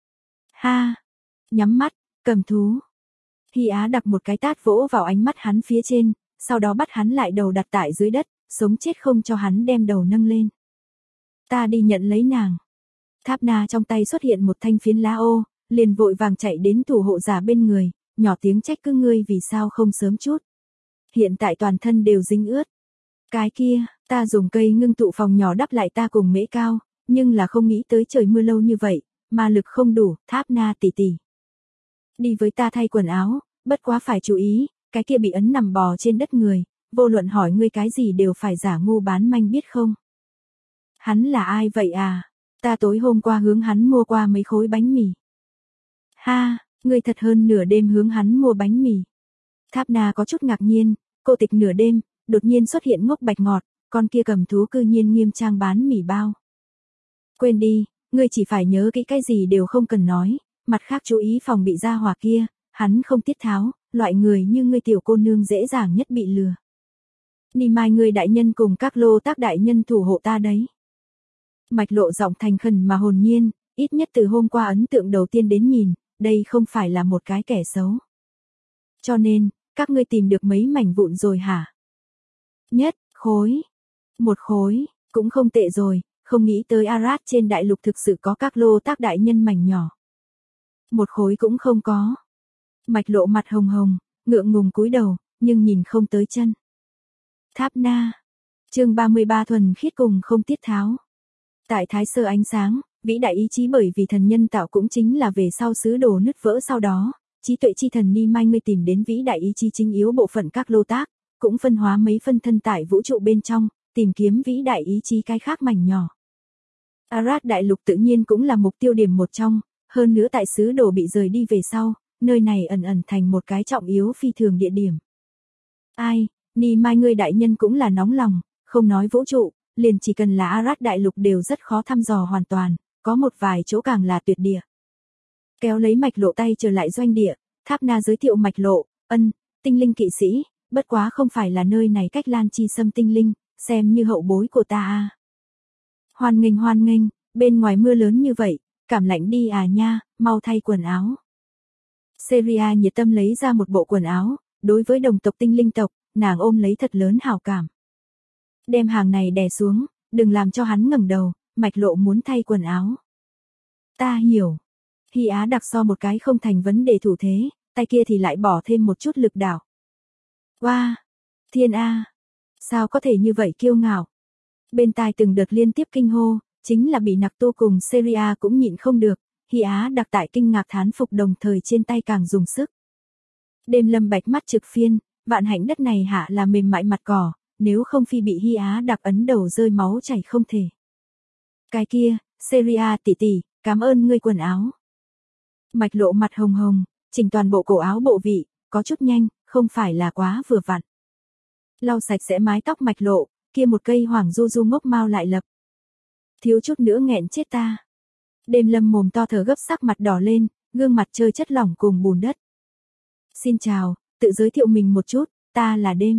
Ha! Nhắm mắt, cầm thú. Hy Á Đặc một cái tát vỗ vào ánh mắt hắn phía trên, sau đó bắt hắn lại đầu đặt tại dưới đất, sống chết không cho hắn đem đầu nâng lên. Ta đi nhận lấy nàng. Tháp Na trong tay xuất hiện một thanh phiến lá ô, liền vội vàng chạy đến thủ hộ giả bên người, nhỏ tiếng trách cứ ngươi vì sao không sớm chút. Hiện tại toàn thân đều dính ướt. Cái kia, ta dùng cây ngưng tụ phòng nhỏ đắp lại ta cùng mễ cao, nhưng là không nghĩ tới trời mưa lâu như vậy, mà lực không đủ, Tháp Na tỷ tỷ. Đi với ta thay quần áo, bất quá phải chú ý, cái kia bị ấn nằm bò trên đất người, vô luận hỏi ngươi cái gì đều phải giả ngu bán manh biết không? Hắn là ai vậy à? Ta tối hôm qua hướng hắn mua qua mấy khối bánh mì. Ha, ngươi thật hơn nửa đêm hướng hắn mua bánh mì. Tháp Na có chút ngạc nhiên, cô tịch nửa đêm, đột nhiên xuất hiện ngốc bạch ngọt, con kia cầm thú cư nhiên nghiêm trang bán mì bao. Quên đi, ngươi chỉ phải nhớ kỹ cái gì đều không cần nói, mặt khác chú ý phòng bị ra hỏa kia, hắn không tiết tháo, loại người như ngươi tiểu cô nương dễ dàng nhất bị lừa. Ni mai ngươi đại nhân cùng các lô tác đại nhân thủ hộ ta đấy. Mạch Lộ giọng thành khẩn mà hồn nhiên, ít nhất từ hôm qua ấn tượng đầu tiên đến nhìn, đây không phải là một cái kẻ xấu. Cho nên, các ngươi tìm được mấy mảnh vụn rồi hả? Nhất, khối. Một khối, cũng không tệ rồi, không nghĩ tới Arad trên đại lục thực sự có các lô tác đại nhân mảnh nhỏ. Một khối cũng không có. Mạch Lộ mặt hồng hồng, ngượng ngùng cúi đầu, nhưng nhìn không tới chân. Tháp Na. Chương 33 thuần khiết cùng không tiết tháo. Tại Thái Sơ ánh sáng, vĩ đại ý chí bởi vì thần nhân tạo cũng chính là về sau sứ đồ nứt vỡ sau đó, trí tuệ chi thần Ni Mai ngươi tìm đến vĩ đại ý chí chính yếu bộ phận các lô tác, cũng phân hóa mấy phân thân tại vũ trụ bên trong, tìm kiếm vĩ đại ý chí cái khác mảnh nhỏ. Arad đại lục tự nhiên cũng là mục tiêu điểm một trong, hơn nữa tại sứ đồ bị rời đi về sau, nơi này ẩn ẩn thành một cái trọng yếu phi thường địa điểm. Ai, Ni Mai ngươi đại nhân cũng là nóng lòng, không nói vũ trụ, liền chỉ cần là Arad đại lục đều rất khó thăm dò hoàn toàn, có một vài chỗ càng là tuyệt địa. Kéo lấy mạch lộ tay trở lại doanh địa, Tháp Na giới thiệu mạch lộ, tinh linh kỵ sĩ, bất quá không phải là nơi này cách Lan Chi Sâm tinh linh, xem như hậu bối của ta à. Hoan nghênh, bên ngoài mưa lớn như vậy, cảm lạnh đi à nha, mau thay quần áo. Seria nhiệt tâm lấy ra một bộ quần áo, đối với đồng tộc tinh linh tộc, nàng ôm lấy thật lớn hảo cảm. Đem hàng này đè xuống, đừng làm cho hắn ngẩng đầu, mạch lộ muốn thay quần áo. Ta hiểu. Hy Á đặc so một cái không thành vấn đề thủ thế, tay kia thì lại bỏ thêm một chút lực đảo. Wow! Thiên A! Sao có thể như vậy kiêu ngạo? Bên tai từng đợt liên tiếp kinh hô, chính là bị Nặc Tô cùng Seria cũng nhịn không được, Hy Á đặc tại kinh ngạc thán phục đồng thời trên tay càng dùng sức. Đêm Lâm bạch mắt trực phiên, vạn hạnh đất này hạ là mềm mại mặt cỏ, nếu không phi bị Hy Á đặc ấn đầu rơi máu chảy không thể. Cái kia, Seria tỷ tỷ, cảm ơn ngươi quần áo. Mạch lộ mặt hồng hồng, chỉnh toàn bộ cổ áo bộ vị, có chút nhanh, không phải là quá vừa vặn. Lau sạch sẽ mái tóc mạch lộ, kia một cây hoàng du du ngốc mau lại lập. Thiếu chút nữa nghẹn chết ta. Đêm Lâm mồm to thở gấp sắc mặt đỏ lên, gương mặt chơi chất lỏng cùng bùn đất. Xin chào, tự giới thiệu mình một chút, ta là Đêm.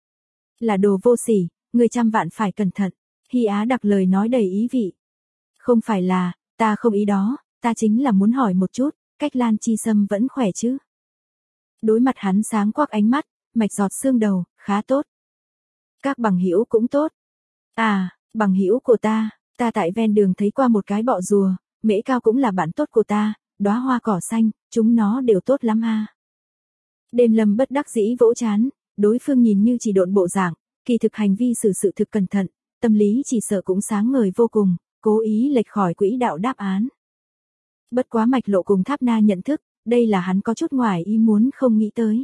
Là đồ vô sỉ, người trăm vạn phải cẩn thận. Hy Á đặc lời nói đầy ý vị. Không phải là, ta không ý đó, ta chính là muốn hỏi một chút, cách Lan Chi Sâm vẫn khỏe chứ? Đối mặt hắn sáng quắc ánh mắt, mạch giọt xương đầu, khá tốt. Các bằng hữu cũng tốt. À, bằng hữu của ta tại ven đường thấy qua một cái bọ rùa, Mễ Cao cũng là bạn tốt của ta, đóa hoa cỏ xanh, chúng nó đều tốt lắm ha. Đêm Lâm bất đắc dĩ vỗ chán, đối phương nhìn như chỉ độn bộ dạng, kỳ thực hành vi xử sự thực cẩn thận, tâm lý chỉ sợ cũng sáng ngời vô cùng, cố ý lệch khỏi quỹ đạo đáp án. Bất quá mạch lộ cùng Tháp Na nhận thức, đây là hắn có chút ngoài ý muốn không nghĩ tới.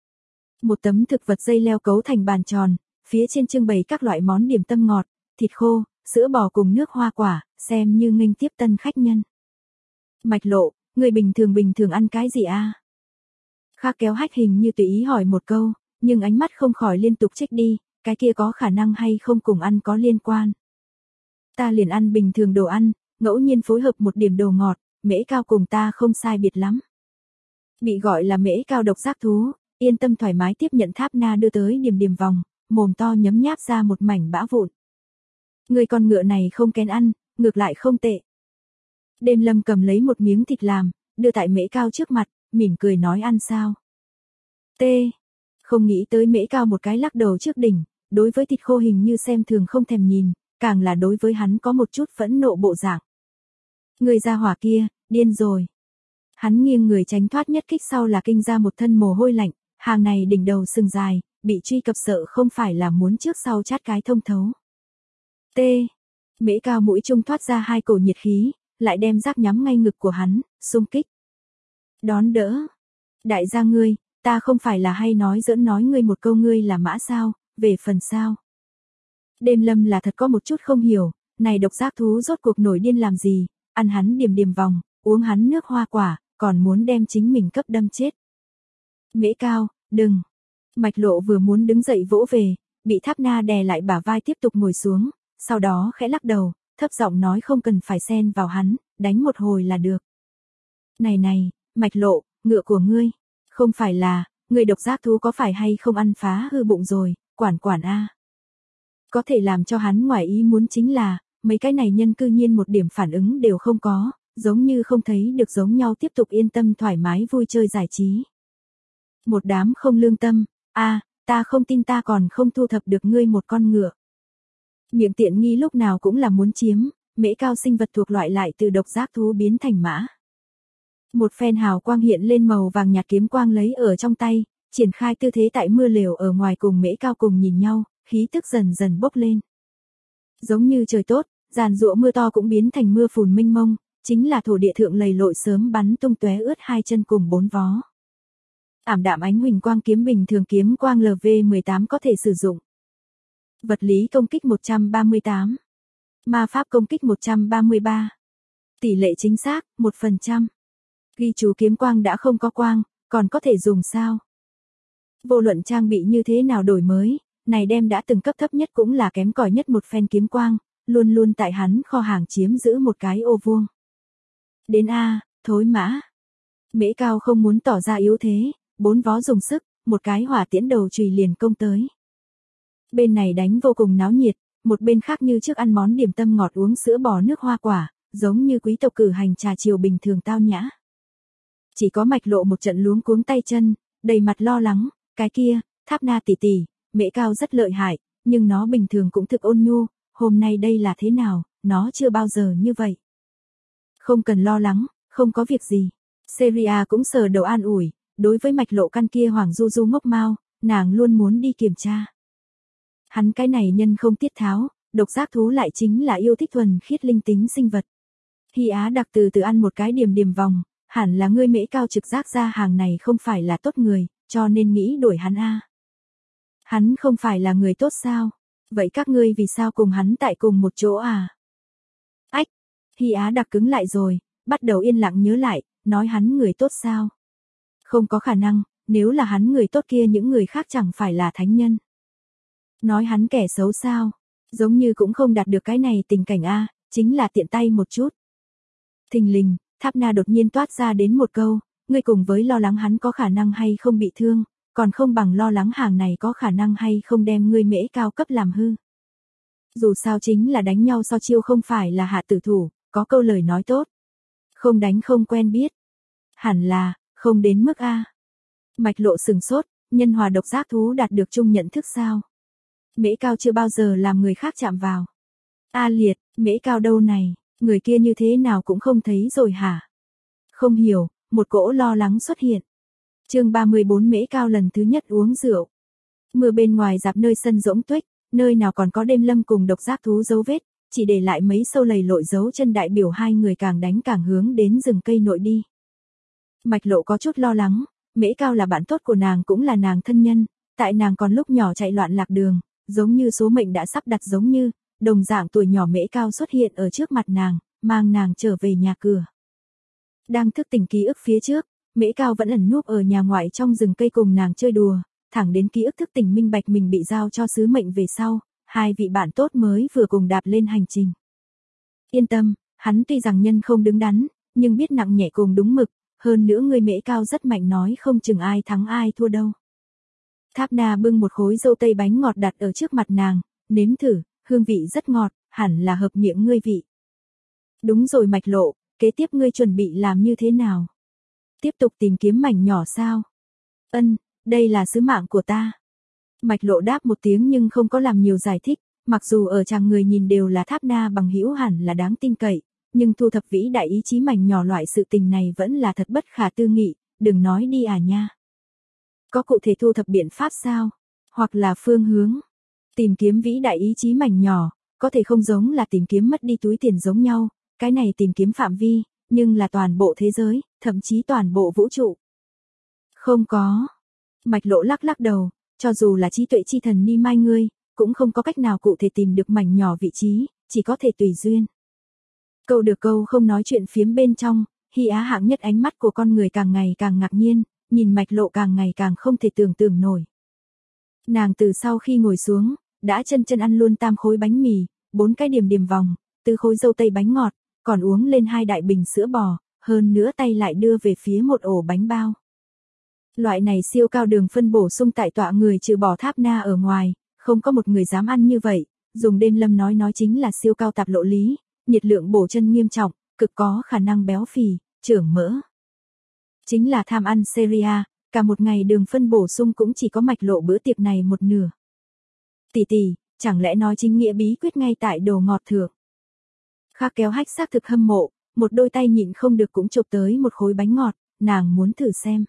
Một tấm thực vật dây leo cấu thành bàn tròn, phía trên trưng bày các loại món điểm tâm ngọt, thịt khô, sữa bò cùng nước hoa quả, xem như nghênh tiếp tân khách nhân. Mạch lộ, người bình thường ăn cái gì a? Khác kéo hách hình như tùy ý hỏi một câu, nhưng ánh mắt không khỏi liên tục trách đi, cái kia có khả năng hay không cùng ăn có liên quan. Ta liền ăn bình thường đồ ăn, ngẫu nhiên phối hợp một điểm đồ ngọt, Mễ Cao cùng ta không sai biệt lắm. Bị gọi là Mễ Cao độc giác thú, yên tâm thoải mái tiếp nhận Tháp Na đưa tới điểm vòng, mồm to nhấm nháp ra một mảnh bã vụn. Người con ngựa này không kén ăn, ngược lại không tệ. Đêm Lâm cầm lấy một miếng thịt làm, đưa tại Mễ Cao trước mặt, mỉm cười nói ăn sao. Không nghĩ tới Mễ Cao một cái lắc đầu trước đỉnh, đối với thịt khô hình như xem thường không thèm nhìn, càng là đối với hắn có một chút phẫn nộ bộ dạng. Người gia hỏa kia, điên rồi. Hắn nghiêng người tránh thoát nhất kích sau là kinh ra một thân mồ hôi lạnh, hàng này đỉnh đầu sừng dài, bị truy cập sợ không phải là muốn trước sau chát cái thông thấu. Mễ Cao mũi trung thoát ra hai cổ nhiệt khí, lại đem rác nhắm ngay ngực của hắn, xung kích. Đón đỡ. Đại gia ngươi, ta không phải là hay nói giỡn nói ngươi một câu ngươi là mã sao, về phần sao. Đêm Lâm là thật có một chút không hiểu, này độc giác thú rốt cuộc nổi điên làm gì, ăn hắn điểm vòng, uống hắn nước hoa quả, còn muốn đem chính mình cấp đâm chết. Mễ Cao, đừng. Mạch lộ vừa muốn đứng dậy vỗ về, bị Tháp Na đè lại bả vai tiếp tục ngồi xuống, sau đó khẽ lắc đầu, thấp giọng nói không cần phải xen vào hắn, đánh một hồi là được. Này, Mạch lộ, ngựa của ngươi, không phải là, người độc giác thú có phải hay không ăn phá hư bụng rồi, quản a. Có thể làm cho hắn ngoài ý muốn chính là, mấy cái này nhân cư nhiên một điểm phản ứng đều không có, giống như không thấy được giống nhau tiếp tục yên tâm thoải mái vui chơi giải trí. Một đám không lương tâm, ta không tin ta còn không thu thập được ngươi một con ngựa. Miệng tiện nghi lúc nào cũng là muốn chiếm, Mễ Cao sinh vật thuộc loại lại từ độc giác thú biến thành mã. Một phen hào quang hiện lên màu vàng nhạt kiếm quang lấy ở trong tay, triển khai tư thế tại mưa lều ở ngoài cùng Mễ Cao cùng nhìn nhau, khí tức dần dần bốc lên. Giống như trời tốt, giàn giụa mưa to cũng biến thành mưa phùn mênh mông, chính là thổ địa thượng lầy lội sớm bắn tung tóe ướt hai chân cùng bốn vó. Ảm đạm ánh huỳnh quang kiếm bình thường kiếm quang LV18 có thể sử dụng. Vật lý công kích 138. Ma pháp công kích 133. Tỷ lệ chính xác, 1%. Ghi chú kiếm quang đã không có quang, còn có thể dùng sao? Vô luận trang bị như thế nào đổi mới, này đem đã từng cấp thấp nhất cũng là kém cỏi nhất một phen kiếm quang, luôn luôn tại hắn kho hàng chiếm giữ một cái ô vuông. Đến A, thối mã. Mễ Cao không muốn tỏ ra yếu thế, 4 vó dùng sức, một cái hỏa tiễn đầu chùy liền công tới. Bên này đánh vô cùng náo nhiệt, một bên khác như trước ăn món điểm tâm ngọt uống sữa bò nước hoa quả, giống như quý tộc cử hành trà chiều bình thường tao nhã. Chỉ có Mạch Lộ một trận luống cuống tay chân, đầy mặt lo lắng, cái kia, Tháp Na tỷ tỷ, Mễ Cao rất lợi hại, nhưng nó bình thường cũng thực ôn nhu, hôm nay đây là thế nào, nó chưa bao giờ như vậy. Không cần lo lắng, không có việc gì. Seria cũng sờ đầu an ủi, đối với Mạch Lộ căn kia Hoàng Du Du ngốc mau, nàng luôn muốn đi kiểm tra. Hắn cái này nhân không tiết tháo, độc giác thú lại chính là yêu thích thuần khiết linh tính sinh vật. Hy Á đặc từ từ ăn một cái điểm vòng, hẳn là ngươi Mễ Cao trực giác ra hàng này không phải là tốt người, cho nên nghĩ đuổi hắn a. Hắn không phải là người tốt sao? Vậy các ngươi vì sao cùng hắn tại cùng một chỗ à? Ách, Hy Á đặc cứng lại rồi, bắt đầu yên lặng nhớ lại, nói hắn người tốt sao? Không có khả năng, nếu là hắn người tốt kia những người khác chẳng phải là thánh nhân. Nói hắn kẻ xấu sao? Giống như cũng không đạt được cái này tình cảnh a, chính là tiện tay một chút. Thình lình, Tháp Na đột nhiên toát ra đến một câu, ngươi cùng với lo lắng hắn có khả năng hay không bị thương, còn không bằng lo lắng hàng này có khả năng hay không đem ngươi Mễ Cao cấp làm hư. Dù sao chính là đánh nhau so chiêu không phải là hạ tử thủ, có câu lời nói tốt. Không đánh không quen biết. Hẳn là, không đến mức a. Mạch Lộ sừng sốt, nhân hòa độc giác thú đạt được chung nhận thức sao? Mễ Cao chưa bao giờ làm người khác chạm vào. A liệt, Mễ Cao đâu này, người kia như thế nào cũng không thấy rồi hả? Không hiểu, một cỗ lo lắng xuất hiện. Chương 34 Mễ Cao lần thứ nhất uống rượu. Mưa bên ngoài dạp nơi sân rỗng tuếch, nơi nào còn có đêm lâm cùng độc giác thú dấu vết, chỉ để lại mấy sâu lầy lội dấu chân đại biểu hai người càng đánh càng hướng đến rừng cây nội đi. Mạch Lộ có chút lo lắng, Mễ Cao là bạn tốt của nàng cũng là nàng thân nhân, tại nàng còn lúc nhỏ chạy loạn lạc đường, giống như số mệnh đã sắp đặt giống như, đồng dạng tuổi nhỏ Mễ Cao xuất hiện ở trước mặt nàng, mang nàng trở về nhà cửa. Đang thức tỉnh ký ức phía trước, Mễ Cao vẫn ẩn núp ở nhà ngoại trong rừng cây cùng nàng chơi đùa, thẳng đến ký ức thức tỉnh minh bạch mình bị giao cho sứ mệnh về sau, hai vị bạn tốt mới vừa cùng đạp lên hành trình. Yên tâm, hắn tuy rằng nhân không đứng đắn, nhưng biết nặng nhẹ cùng đúng mực, hơn nữa người Mễ Cao rất mạnh nói không chừng ai thắng ai thua đâu. Tháp Na bưng một khối dâu tây bánh ngọt đặt ở trước mặt nàng, nếm thử, hương vị rất ngọt, hẳn là hợp miệng ngươi vị. Đúng rồi Mạch Lộ, kế tiếp ngươi chuẩn bị làm như thế nào? Tiếp tục tìm kiếm mảnh nhỏ sao? Ân, đây là sứ mạng của ta. Mạch Lộ đáp một tiếng nhưng không có làm nhiều giải thích, mặc dù ở chàng người nhìn đều là Tháp Na bằng hữu hẳn là đáng tin cậy, nhưng thu thập vĩ đại ý chí mảnh nhỏ loại sự tình này vẫn là thật bất khả tư nghị, đừng nói đi à nha. Có cụ thể thu thập biện pháp sao? Hoặc là phương hướng? Tìm kiếm vĩ đại ý chí mảnh nhỏ, có thể không giống là tìm kiếm mất đi túi tiền giống nhau, cái này tìm kiếm phạm vi, nhưng là toàn bộ thế giới, thậm chí toàn bộ vũ trụ. Không có. Mạch Lộ lắc lắc đầu, cho dù là trí tuệ chi thần Ni Mai ngươi, cũng không có cách nào cụ thể tìm được mảnh nhỏ vị trí, chỉ có thể tùy duyên. Câu được câu không nói chuyện phiếm bên trong, Hy Á hạng nhất ánh mắt của con người càng ngày càng ngạc nhiên, nhìn Mạch Lộ càng ngày càng không thể tưởng tượng nổi. Nàng từ sau khi ngồi xuống, đã chân ăn luôn 3 khối bánh mì, 4 cái điểm vòng, 4 khối dâu tây bánh ngọt, còn uống lên 2 đại bình sữa bò, hơn nữa tay lại đưa về phía một ổ bánh bao. Loại này siêu cao đường phân bổ sung tại tọa người trừ bỏ Tháp Na ở ngoài, không có một người dám ăn như vậy, dùng đêm lâm nói chính là siêu cao tạp lộ lý, nhiệt lượng bổ chân nghiêm trọng, cực có khả năng béo phì, trưởng mỡ. Chính là tham ăn Seria, cả một ngày đường phân bổ sung cũng chỉ có Mạch Lộ bữa tiệc này một nửa. Tỷ tỷ, chẳng lẽ nói chính nghĩa bí quyết ngay tại đồ ngọt thượng? Khác kéo hách xác thực hâm mộ, một đôi tay nhịn không được cũng chụp tới một khối bánh ngọt, nàng muốn thử xem.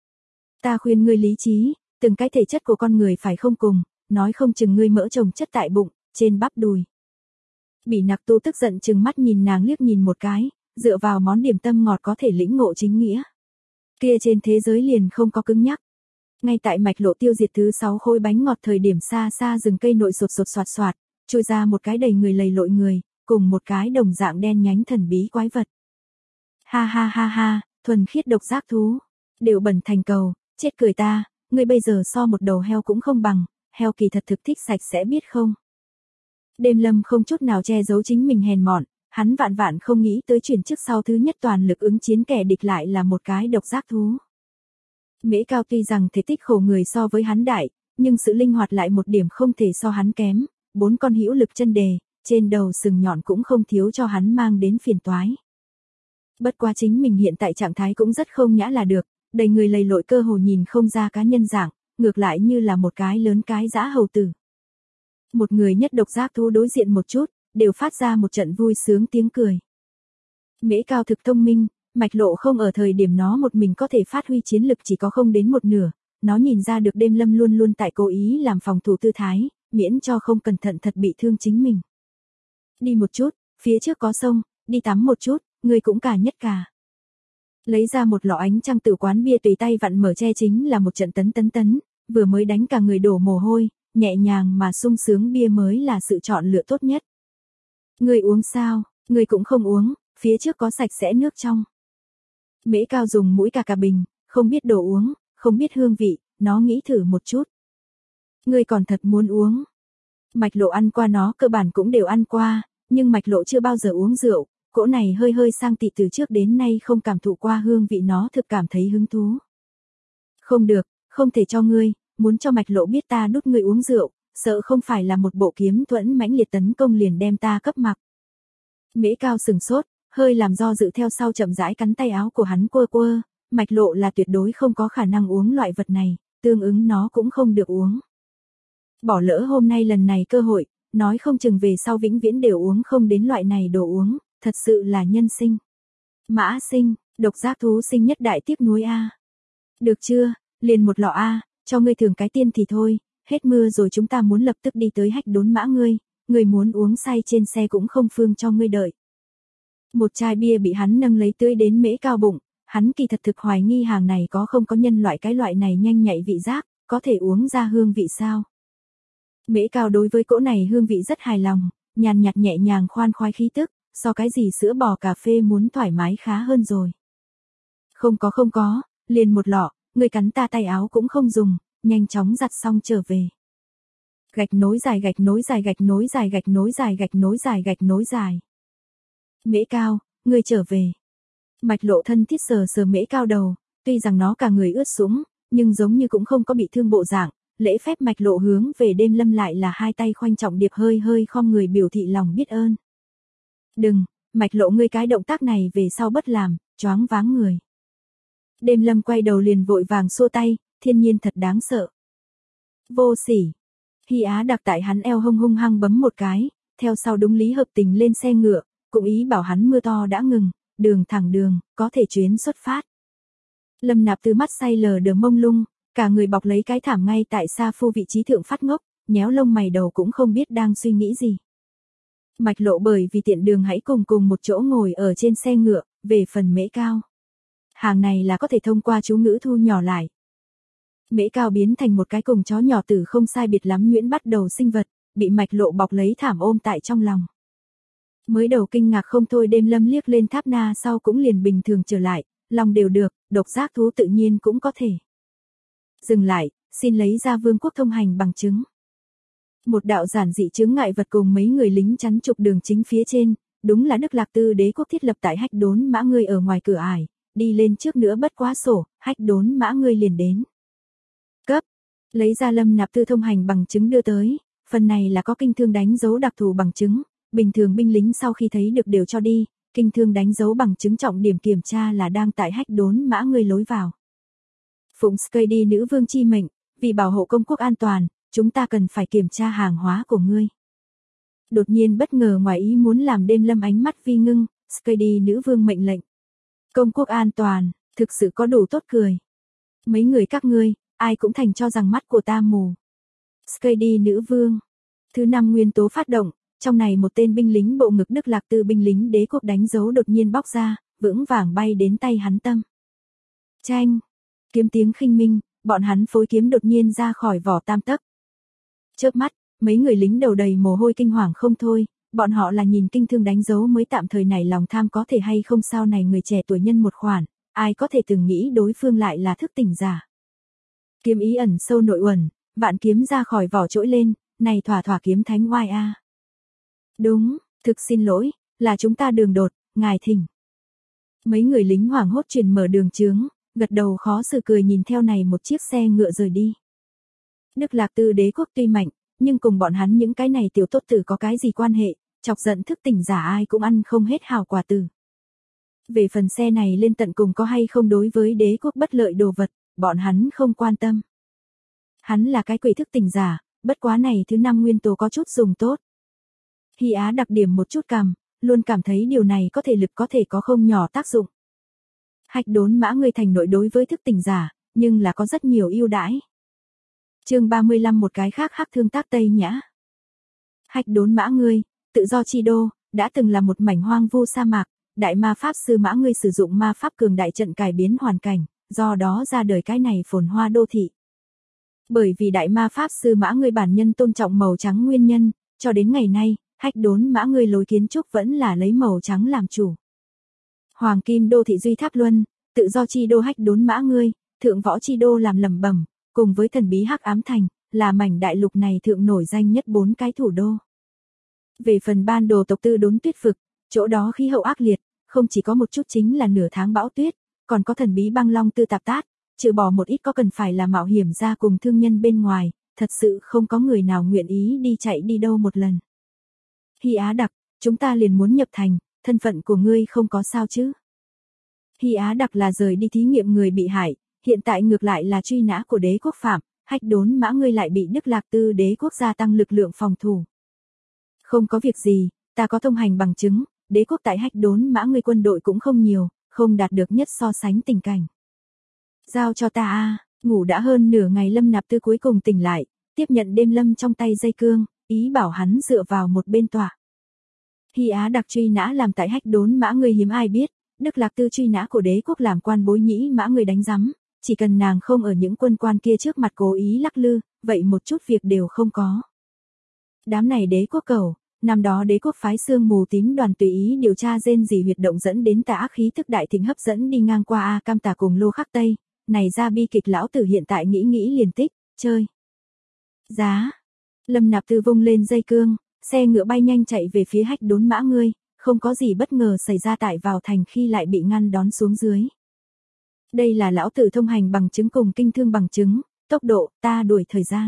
Ta khuyên ngươi lý trí, từng cái thể chất của con người phải không cùng, nói không chừng ngươi mỡ chồng chất tại bụng, trên bắp đùi. Bỉ Nặc Tu tức giận chừng mắt nhìn nàng liếc nhìn một cái, dựa vào món điểm tâm ngọt có thể lĩnh ngộ chính nghĩa. Kia trên thế giới liền không có cứng nhắc, Ngay tại Mạch Lộ tiêu diệt thứ 6 khối bánh ngọt thời điểm xa xa rừng cây nội sột sột soạt soạt, trôi ra một cái đầy người lầy lội người, cùng một cái đồng dạng đen nhánh thần bí quái vật. Ha ha ha ha, thuần khiết độc giác thú. Đều bẩn thành cầu, chết cười ta, ngươi bây giờ so một đầu heo cũng không bằng, heo kỳ thật thực thích sạch sẽ biết không. Đêm Lâm không chút nào che giấu chính mình hèn mọn, hắn vạn vạn không nghĩ tới chuyển trước sau thứ nhất toàn lực ứng chiến kẻ địch lại là một cái độc giác thú. Mễ Cao tuy rằng thể tích khổ người so với hắn đại, nhưng sự linh hoạt lại một điểm không thể so hắn kém, 4 con hữu lực chân đề, trên đầu sừng nhọn cũng không thiếu cho hắn mang đến phiền toái. Bất quá chính mình hiện tại trạng thái cũng rất không nhã là được, đầy người lầy lội cơ hồ nhìn không ra cá nhân dạng, ngược lại như là một cái lớn cái dã hầu tử. Một người nhất độc giác thú đối diện một chút, đều phát ra một trận vui sướng tiếng cười. Mễ Cao thực thông minh, Mạch Lộ không ở thời điểm nó một mình có thể phát huy chiến lực chỉ có không đến một nửa, nó nhìn ra được Đêm Lâm luôn luôn tại cố ý làm phòng thủ tư thái, miễn cho không cẩn thận thật bị thương chính mình. Đi một chút, phía trước có sông, đi tắm một chút, người cũng cả nhất cả. Lấy ra một lọ ánh trăng từ quán bia tùy tay vặn mở che chính là một trận tấn, vừa mới đánh cả người đổ mồ hôi, nhẹ nhàng mà sung sướng bia mới là sự chọn lựa tốt nhất. Người uống sao, người cũng không uống, phía trước có sạch sẽ nước trong. Mễ Cao dùng mũi cà bình, không biết đồ uống, không biết hương vị, nó nghĩ thử một chút. Người còn thật muốn uống. Mạch Lộ ăn qua nó cơ bản cũng đều ăn qua, nhưng Mạch Lộ chưa bao giờ uống rượu, cỗ này hơi hơi sang tị từ trước đến nay không cảm thụ qua hương vị nó thực cảm thấy hứng thú. Không được, không thể cho ngươi, muốn cho Mạch Lộ biết ta đút ngươi uống rượu, sợ không phải là một bộ kiếm thuẫn mãnh liệt tấn công liền đem ta cấp mặc. Mễ Cao sừng sốt, hơi làm do dự theo sau chậm rãi cắn tay áo của hắn quơ, Mạch Lộ là tuyệt đối không có khả năng uống loại vật này, tương ứng nó cũng không được uống. Bỏ lỡ hôm nay lần này cơ hội, nói không chừng về sau vĩnh viễn đều uống không đến loại này đồ uống, thật sự là nhân sinh. Mã sinh, độc giác thú sinh nhất đại tiếc nuối a. Được chưa, liền một lọ a, cho ngươi thưởng cái tiên thì thôi, hết mưa rồi chúng ta muốn lập tức đi tới Hách Đốn Mã ngươi muốn uống say trên xe cũng không phương cho ngươi đợi. Một chai bia bị hắn nâng lấy tưới đến Mễ Cao bụng, hắn kỳ thật thực hoài nghi hàng này có không có nhân loại cái loại này nhanh nhạy vị giác, có thể uống ra hương vị sao. Mễ Cao đối với cỗ này hương vị rất hài lòng, nhàn nhạt nhẹ nhàng khoan khoái khí tức, so cái gì sữa bò cà phê muốn thoải mái khá hơn rồi. Không có, liền một lọ, ngươi cắn ta tay áo cũng không dùng, nhanh chóng giặt xong trở về. Gạch nối dài. Mễ Cao, ngươi trở về. Mạch Lộ thân thiết sờ Mễ Cao đầu, tuy rằng nó cả người ướt sũng, nhưng giống như cũng không có bị thương bộ dạng, lễ phép Mạch Lộ hướng về Đêm Lâm lại là hai tay khoanh trọng điệp hơi khom người biểu thị lòng biết ơn. Đừng, Mạch Lộ ngươi cái động tác này về sau bất làm, choáng váng người. Đêm Lâm quay đầu liền vội vàng xua tay, thiên nhiên thật đáng sợ. Vô sỉ. Hy Á đặc tại hắn eo hung hăng bấm một cái, theo sau đúng lý hợp tình lên xe ngựa, cũng ý bảo hắn mưa to đã ngừng, thẳng đường, có thể chuyến xuất phát. Lâm Nạp từ mắt say lờ đờ mông lung, cả người bọc lấy cái thảm ngay tại Sa Phu vị trí thượng phát ngốc, nhéo lông mày đầu cũng không biết đang suy nghĩ gì. Mạch Lộ bởi vì tiện đường hãy cùng một chỗ ngồi ở trên xe ngựa, về phần Mễ Cao. Hàng này là có thể thông qua chú ngữ thu nhỏ lại. Mễ Cao biến thành một cái cùng chó nhỏ tử không sai biệt lắm nhuyễn bắt đầu sinh vật, bị Mạch Lộ bọc lấy thảm ôm tại trong lòng. Mới đầu kinh ngạc không thôi Đêm Lâm liếc lên Tháp Na sau cũng liền bình thường trở lại, lòng đều được, độc giác thú tự nhiên cũng có thể. Dừng lại, xin lấy ra vương quốc thông hành bằng chứng. Một đạo giản dị chướng ngại vật cùng mấy người lính chắn trục đường chính phía trên, đúng là Đức Lạc Tư đế quốc thiết lập tại Hách Đốn Mã ngươi ở ngoài cửa ải, đi lên trước nữa bất quá sổ, Hách Đốn Mã ngươi liền đến. Cấp, lấy ra Lâm Nạp Tư thông hành bằng chứng đưa tới, phần này là có kinh thương đánh dấu đặc thù bằng chứng, bình thường binh lính sau khi thấy được đều cho đi, kinh thương đánh dấu bằng chứng trọng điểm kiểm tra là đang tại Hách Đốn Mã ngươi lối vào. Phụng Skady nữ vương chi mệnh, vì bảo hộ công quốc an toàn, chúng ta cần phải kiểm tra hàng hóa của ngươi. Đột nhiên bất ngờ ngoài ý muốn làm Đêm Lâm ánh mắt vi ngưng, Skady nữ vương mệnh lệnh. Công quốc an toàn, thực sự có đủ tốt cười. Mấy người các ngươi, ai cũng thành cho rằng mắt của ta mù. Skady nữ vương. Thứ 5 nguyên tố phát động, trong này một tên binh lính bộ ngực Đức Lạc Tư binh lính đế quốc đánh dấu đột nhiên bóc ra, vững vàng bay đến tay hắn tâm. Chanh. Kiếm tiếng khinh minh, bọn hắn phối kiếm đột nhiên ra khỏi vỏ tam tấc. Chớp mắt, mấy người lính đầu đầy mồ hôi kinh hoàng không thôi, bọn họ là nhìn kinh thương đánh dấu mới tạm thời này lòng tham có thể hay không sau này người trẻ tuổi nhân một khoản, ai có thể từng nghĩ đối phương lại là thức tỉnh giả. Kiếm ý ẩn sâu nội uẩn, vạn kiếm ra khỏi vỏ trỗi lên, này thỏa thỏa kiếm thánh oai a. Đúng, thực xin lỗi, là chúng ta đường đột, ngài thỉnh. Mấy người lính hoảng hốt truyền mở đường chướng, gật đầu khó xử cười nhìn theo này một chiếc xe ngựa rời đi. Đức Lạc Tư đế quốc tuy mạnh, nhưng cùng bọn hắn những cái này tiểu tốt tử có cái gì quan hệ, chọc giận thức tỉnh giả ai cũng ăn không hết hào quả tử. Về phần xe này lên tận cùng có hay không đối với đế quốc bất lợi đồ vật, bọn hắn không quan tâm. Hắn là cái quỷ thức tỉnh giả, bất quá này thứ 5 nguyên tố có chút dùng tốt. Hy Á đặc điểm một chút cằm, luôn cảm thấy điều này có thể lực có thể có không nhỏ tác dụng. Hạch đốn mã ngươi thành nội đối với thức tỉnh giả, nhưng là có rất nhiều ưu đãi. Chương 35 một cái khác hắc thương tác Tây Nhã. Hạch đốn mã ngươi, tự do chi đô, đã từng là một mảnh hoang vu sa mạc, đại ma pháp sư mã ngươi sử dụng ma pháp cường đại trận cải biến hoàn cảnh, do đó ra đời cái này phồn hoa đô thị. Bởi vì đại ma pháp sư mã ngươi bản nhân tôn trọng màu trắng nguyên nhân, cho đến ngày nay, hạch đốn mã ngươi lối kiến trúc vẫn là lấy màu trắng làm chủ. Hoàng kim đô thị duy tháp luân, tự do chi đô hạch đốn mã ngươi, thượng võ chi đô làm lẩm bẩm, cùng với thần bí hắc ám thành, là mảnh đại lục này thượng nổi danh nhất 4 cái thủ đô. Về phần ban đồ tộc Tư Đốn tuyết vực, chỗ đó khí hậu ác liệt, không chỉ có một chút chính là nửa tháng bão tuyết, còn có thần bí băng long Tư Tạp Tát, trừ bỏ một ít có cần phải là mạo hiểm ra cùng thương nhân bên ngoài, thật sự không có người nào nguyện ý đi chạy đi đâu một lần. Hy Á đặc, chúng ta liền muốn nhập thành, thân phận của ngươi không có sao chứ? Hy Á đặc là rời đi thí nghiệm người bị hại, hiện tại ngược lại là truy nã của đế quốc phạm, hạch đốn mã ngươi lại bị Đức Lạc Tư đế quốc gia tăng lực lượng phòng thủ. Không có việc gì, ta có thông hành bằng chứng, đế quốc tại hạch đốn mã ngươi quân đội cũng không nhiều, không đạt được nhất so sánh tình cảnh. Giao cho ta a. Ngủ đã hơn nửa ngày Lâm Nạp Tư cuối cùng tỉnh lại, tiếp nhận đêm lâm trong tay dây cương, ý bảo hắn dựa vào một bên tòa. Hy Á đặc truy nã làm tại hạch đốn mã ngươi hiếm ai biết, Đức Lạc Tư truy nã của đế quốc làm quan bối nhĩ mã ngươi đánh rắm, chỉ cần nàng không ở những quân quan kia trước mặt cố ý lắc lư, vậy một chút việc đều không có. Đám này đế quốc cầu, năm đó đế quốc phái sương mù tím đoàn tùy ý điều tra rên rỉ huyệt động dẫn đến tà ác khí thức đại thịnh hấp dẫn đi ngang qua A Cam Tà cùng Lô Khắc Tây, này ra bi kịch lão tử hiện tại nghĩ liền tích, chơi. Giá. Lâm Nạp Tư vung lên dây cương, xe ngựa bay nhanh chạy về phía hạch đốn mã ngươi, không có gì bất ngờ xảy ra tại vào thành khi lại bị ngăn đón xuống dưới. Đây là lão tử thông hành bằng chứng cùng kinh thương bằng chứng, tốc độ, ta đuổi thời gian.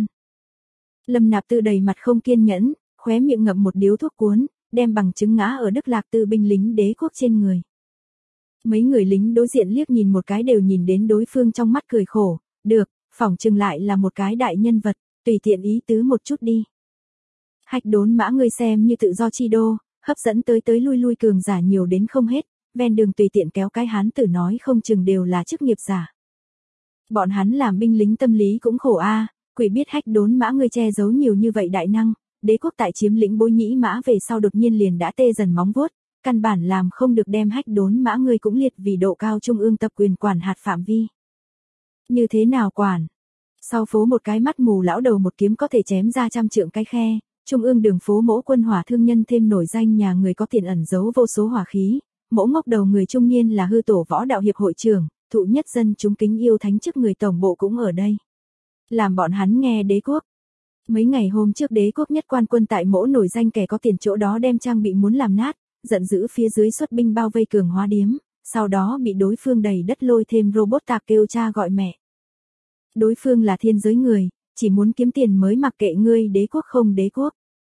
Lâm Nạp Tư đầy mặt không kiên nhẫn, khóe miệng ngậm một điếu thuốc cuốn, đem bằng chứng ngã ở Đức Lạc Tư binh lính đế quốc trên người. Mấy người lính đối diện liếc nhìn một cái đều nhìn đến đối phương trong mắt cười khổ, được, phỏng chừng lại là một cái đại nhân vật, tùy tiện ý tứ một chút đi. Hạch đốn mã ngươi xem như tự do chi đô, hấp dẫn tới lui cường giả nhiều đến không hết, ven đường tùy tiện kéo cái hán tử nói không chừng đều là chức nghiệp giả. Bọn hắn làm binh lính tâm lý cũng khổ a, quỷ biết hạch đốn mã ngươi che giấu nhiều như vậy đại năng, đế quốc tại chiếm lĩnh bối nhĩ mã về sau đột nhiên liền đã tê dần móng vuốt, căn bản làm không được đem hạch đốn mã ngươi cũng liệt vì độ cao trung ương tập quyền quản hạt phạm vi. Như thế nào quản? Sau phố một cái mắt mù lão đầu một kiếm có thể chém ra 100 trượng cái khe, trung ương đường phố mỗ quân hỏa thương nhân thêm nổi danh nhà người có tiền ẩn giấu vô số hỏa khí, mỗ ngốc đầu người trung niên là hư tổ võ đạo hiệp hội trưởng, thụ nhất dân chúng kính yêu thánh chức người tổng bộ cũng ở đây. Làm bọn hắn nghe đế quốc. Mấy ngày hôm trước đế quốc nhất quan quân tại mỗ nổi danh kẻ có tiền chỗ đó đem trang bị muốn làm nát, giận dữ phía dưới xuất binh bao vây cường hóa điếm, sau đó bị đối phương đầy đất lôi thêm robot tạc kêu cha gọi mẹ. Đối phương là thiên giới người, chỉ muốn kiếm tiền mới mặc kệ ngươi đế quốc không đế quốc.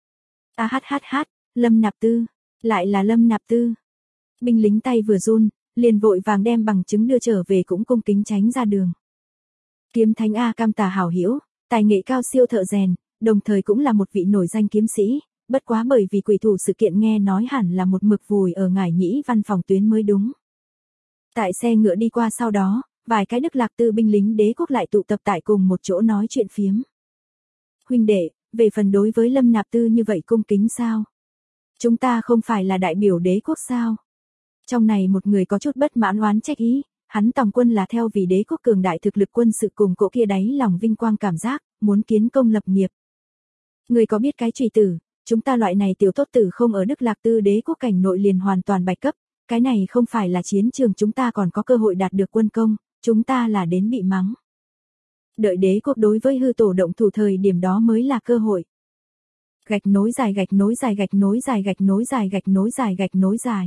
Lâm Nạp Tư, lại là Lâm Nạp Tư. Binh lính tay vừa run, liền vội vàng đem bằng chứng đưa trở về cũng cung kính tránh ra đường. Kiếm thánh A Cam Tà hảo hiểu, tài nghệ cao siêu thợ rèn, đồng thời cũng là một vị nổi danh kiếm sĩ, bất quá bởi vì quỷ thủ sự kiện nghe nói hẳn là một mực vùi ở Ngải Nhĩ văn phòng tuyến mới đúng. Tại xe ngựa đi qua sau đó, vài cái Đức Lạc Tư binh lính đế quốc lại tụ tập tại cùng một chỗ nói chuyện phiếm. Huynh đệ, về phần đối với Lâm Nạp Tư như vậy cung kính sao? Chúng ta không phải là đại biểu đế quốc sao? Trong này một người có chút bất mãn oán trách ý, Hắn tòng quân là theo vì đế quốc cường đại thực lực quân sự cùng cỗ kia đáy lòng vinh quang cảm giác, muốn kiến công lập nghiệp. Người có biết cái trùy tử, chúng ta loại này tiểu tốt tử không ở Đức Lạc Tư đế quốc cảnh nội liền hoàn toàn bạch cấp, cái này không phải là chiến trường chúng ta còn có cơ hội đạt được quân công, chúng ta là đến bị mắng. Đợi đế quốc đối với hư tổ động thủ thời điểm đó mới là cơ hội. Gạch nối dài gạch nối dài gạch nối dài gạch nối dài gạch nối dài gạch nối dài.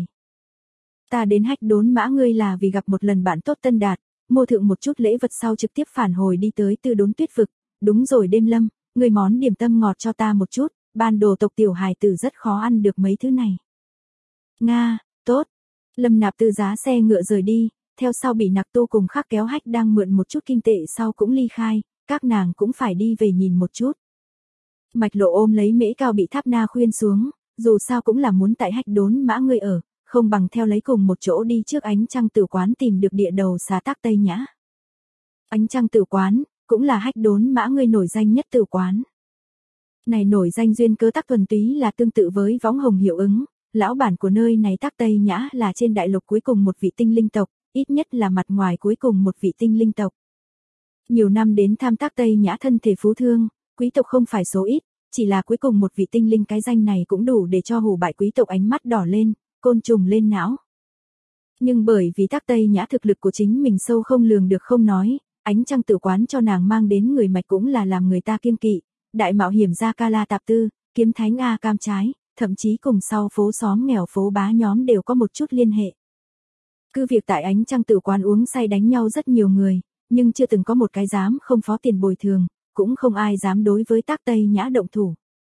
Ta đến Hách Đốn Mã ngươi là vì gặp một lần bạn tốt Tân Đạt, mua thượng một chút lễ vật sau trực tiếp phản hồi đi tới Tư Đốn Tuyết vực, đúng rồi Đêm Lâm, ngươi món điểm tâm ngọt cho ta một chút, ban đồ tộc tiểu hài tử rất khó ăn được mấy thứ này. Nga, tốt. Lâm Nạp Tư giá xe ngựa rời đi, theo sau bị Nặc Tô cùng Khắc Kéo Hách đang mượn một chút kim tệ sau cũng ly khai, các nàng cũng phải đi về nhìn một chút. Mạch Lộ ôm lấy Mễ Cao bị Tháp Na khuyên xuống, dù sao cũng là muốn tại Hách Đốn Mã ngươi ở, không bằng theo lấy cùng một chỗ đi trước Ánh Trăng Tử Quán tìm được địa đầu xá Tác Tây Nhã. Ánh Trăng Tử Quán, cũng là Hách Đốn Mã ngươi nổi danh nhất tử quán. Này nổi danh duyên cớ tác thuần túy là tương tự với võng hồng hiệu ứng, lão bản của nơi này Tác Tây Nhã là trên đại lục cuối cùng một vị tinh linh tộc, ít nhất là mặt ngoài cuối cùng một vị tinh linh tộc. Nhiều năm đến tham Tác Tây Nhã thân thể phú thương, quý tộc không phải số ít, chỉ là cuối cùng một vị tinh linh cái danh này cũng đủ để cho hù bại quý tộc ánh mắt đỏ lên, côn trùng lên não. Nhưng bởi vì Tác Tây Nhã thực lực của chính mình sâu không lường được không nói, Ánh Trăng Tử Quán cho nàng mang đến người mạch cũng là làm người ta kiêng kỵ, đại mạo hiểm gia Ca La Tạp Tư, kiếm thánh A Cam Trái, thậm chí cùng sau phố xóm nghèo phố bá nhóm đều có một chút liên hệ. Cứ việc tại Ánh Trăng Tử Quán uống say đánh nhau rất nhiều người, nhưng chưa từng có một cái dám không phó tiền bồi thường, cũng không ai dám đối với Tác Tây Nhã động thủ.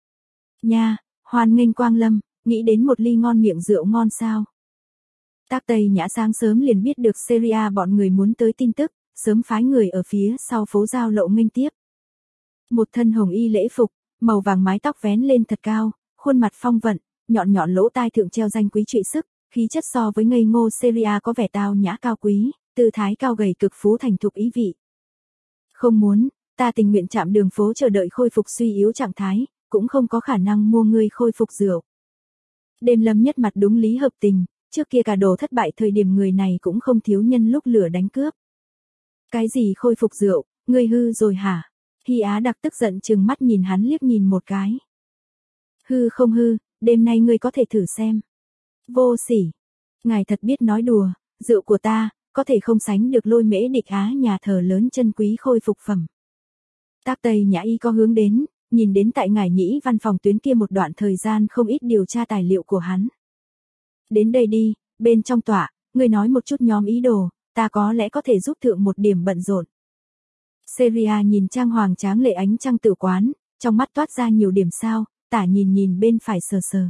Nha, hoan nghênh Quang Lâm, nghĩ đến một ly ngon miệng rượu ngon sao. Tác Tây Nhã sáng sớm liền biết được Syria bọn người muốn tới tin tức, sớm phái người ở phía sau phố giao lộ nghênh tiếp. Một thân hồng y lễ phục, màu vàng mái tóc vén lên thật cao, khuôn mặt phong vận, nhọn nhọn lỗ tai thượng treo danh quý trụy sức, khí chất so với ngây ngô Syria có vẻ tao nhã cao quý, tư thái cao gầy cực phú thành thục ý vị. Không muốn, ta tình nguyện chạm đường phố chờ đợi khôi phục suy yếu trạng thái, cũng không có khả năng mua ngươi khôi phục rượu. Đêm Lâm nhất mặt đúng lý hợp tình, trước kia cả đồ thất bại thời điểm người này cũng không thiếu nhân lúc lửa đánh cướp. Cái gì khôi phục rượu, ngươi hư rồi hả? Hy Á Đặc tức giận trừng mắt nhìn hắn liếc nhìn một cái. Hư không hư, đêm nay ngươi có thể thử xem. Vô sỉ. Ngài thật biết nói đùa, rượu của ta, có thể không sánh được Lôi Mễ Địch Á nhà thờ lớn chân quý khôi phục phẩm. Tác Tây Nhã y có hướng đến, nhìn đến tại ngải nhĩ văn phòng tuyến kia một đoạn thời gian không ít điều tra tài liệu của hắn. Đến đây đi, bên trong tọa, ngươi nói một chút nhóm ý đồ, ta có lẽ có thể giúp thượng một điểm bận rộn. Syria nhìn trang hoàng tráng lệ Ánh Trăng Tử Quán, trong mắt toát ra nhiều điểm sao, tả nhìn nhìn bên phải sờ sờ.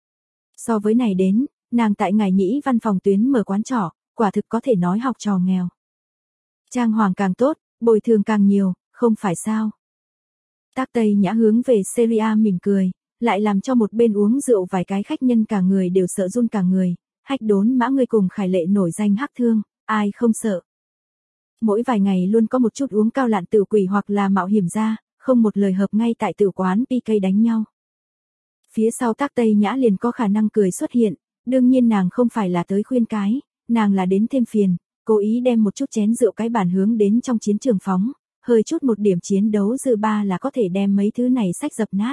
So với này đến, nàng tại ngải nhĩ văn phòng tuyến mở quán trọ, quả thực có thể nói học trò nghèo. Trang hoàng càng tốt, bồi thường càng nhiều, không phải sao. Tác Tây Nhã hướng về Syria mỉm cười, lại làm cho một bên uống rượu vài cái khách nhân cả người đều sợ run cả người. Hách Đốn Mã ngươi cùng Khải Lệ nổi danh hắc thương, ai không sợ. Mỗi vài ngày luôn có một chút uống cao lạn tử quỷ hoặc là mạo hiểm ra, không một lời hợp ngay tại tử quán PK đánh nhau. Phía sau Tác Tây Nhã liền có khả năng cười xuất hiện, đương nhiên nàng không phải là tới khuyên cái, nàng là đến thêm phiền, cố ý đem một chút chén rượu cái bàn hướng đến trong chiến trường phóng, hơi chút một điểm chiến đấu dư ba là có thể đem mấy thứ này sách dập nát.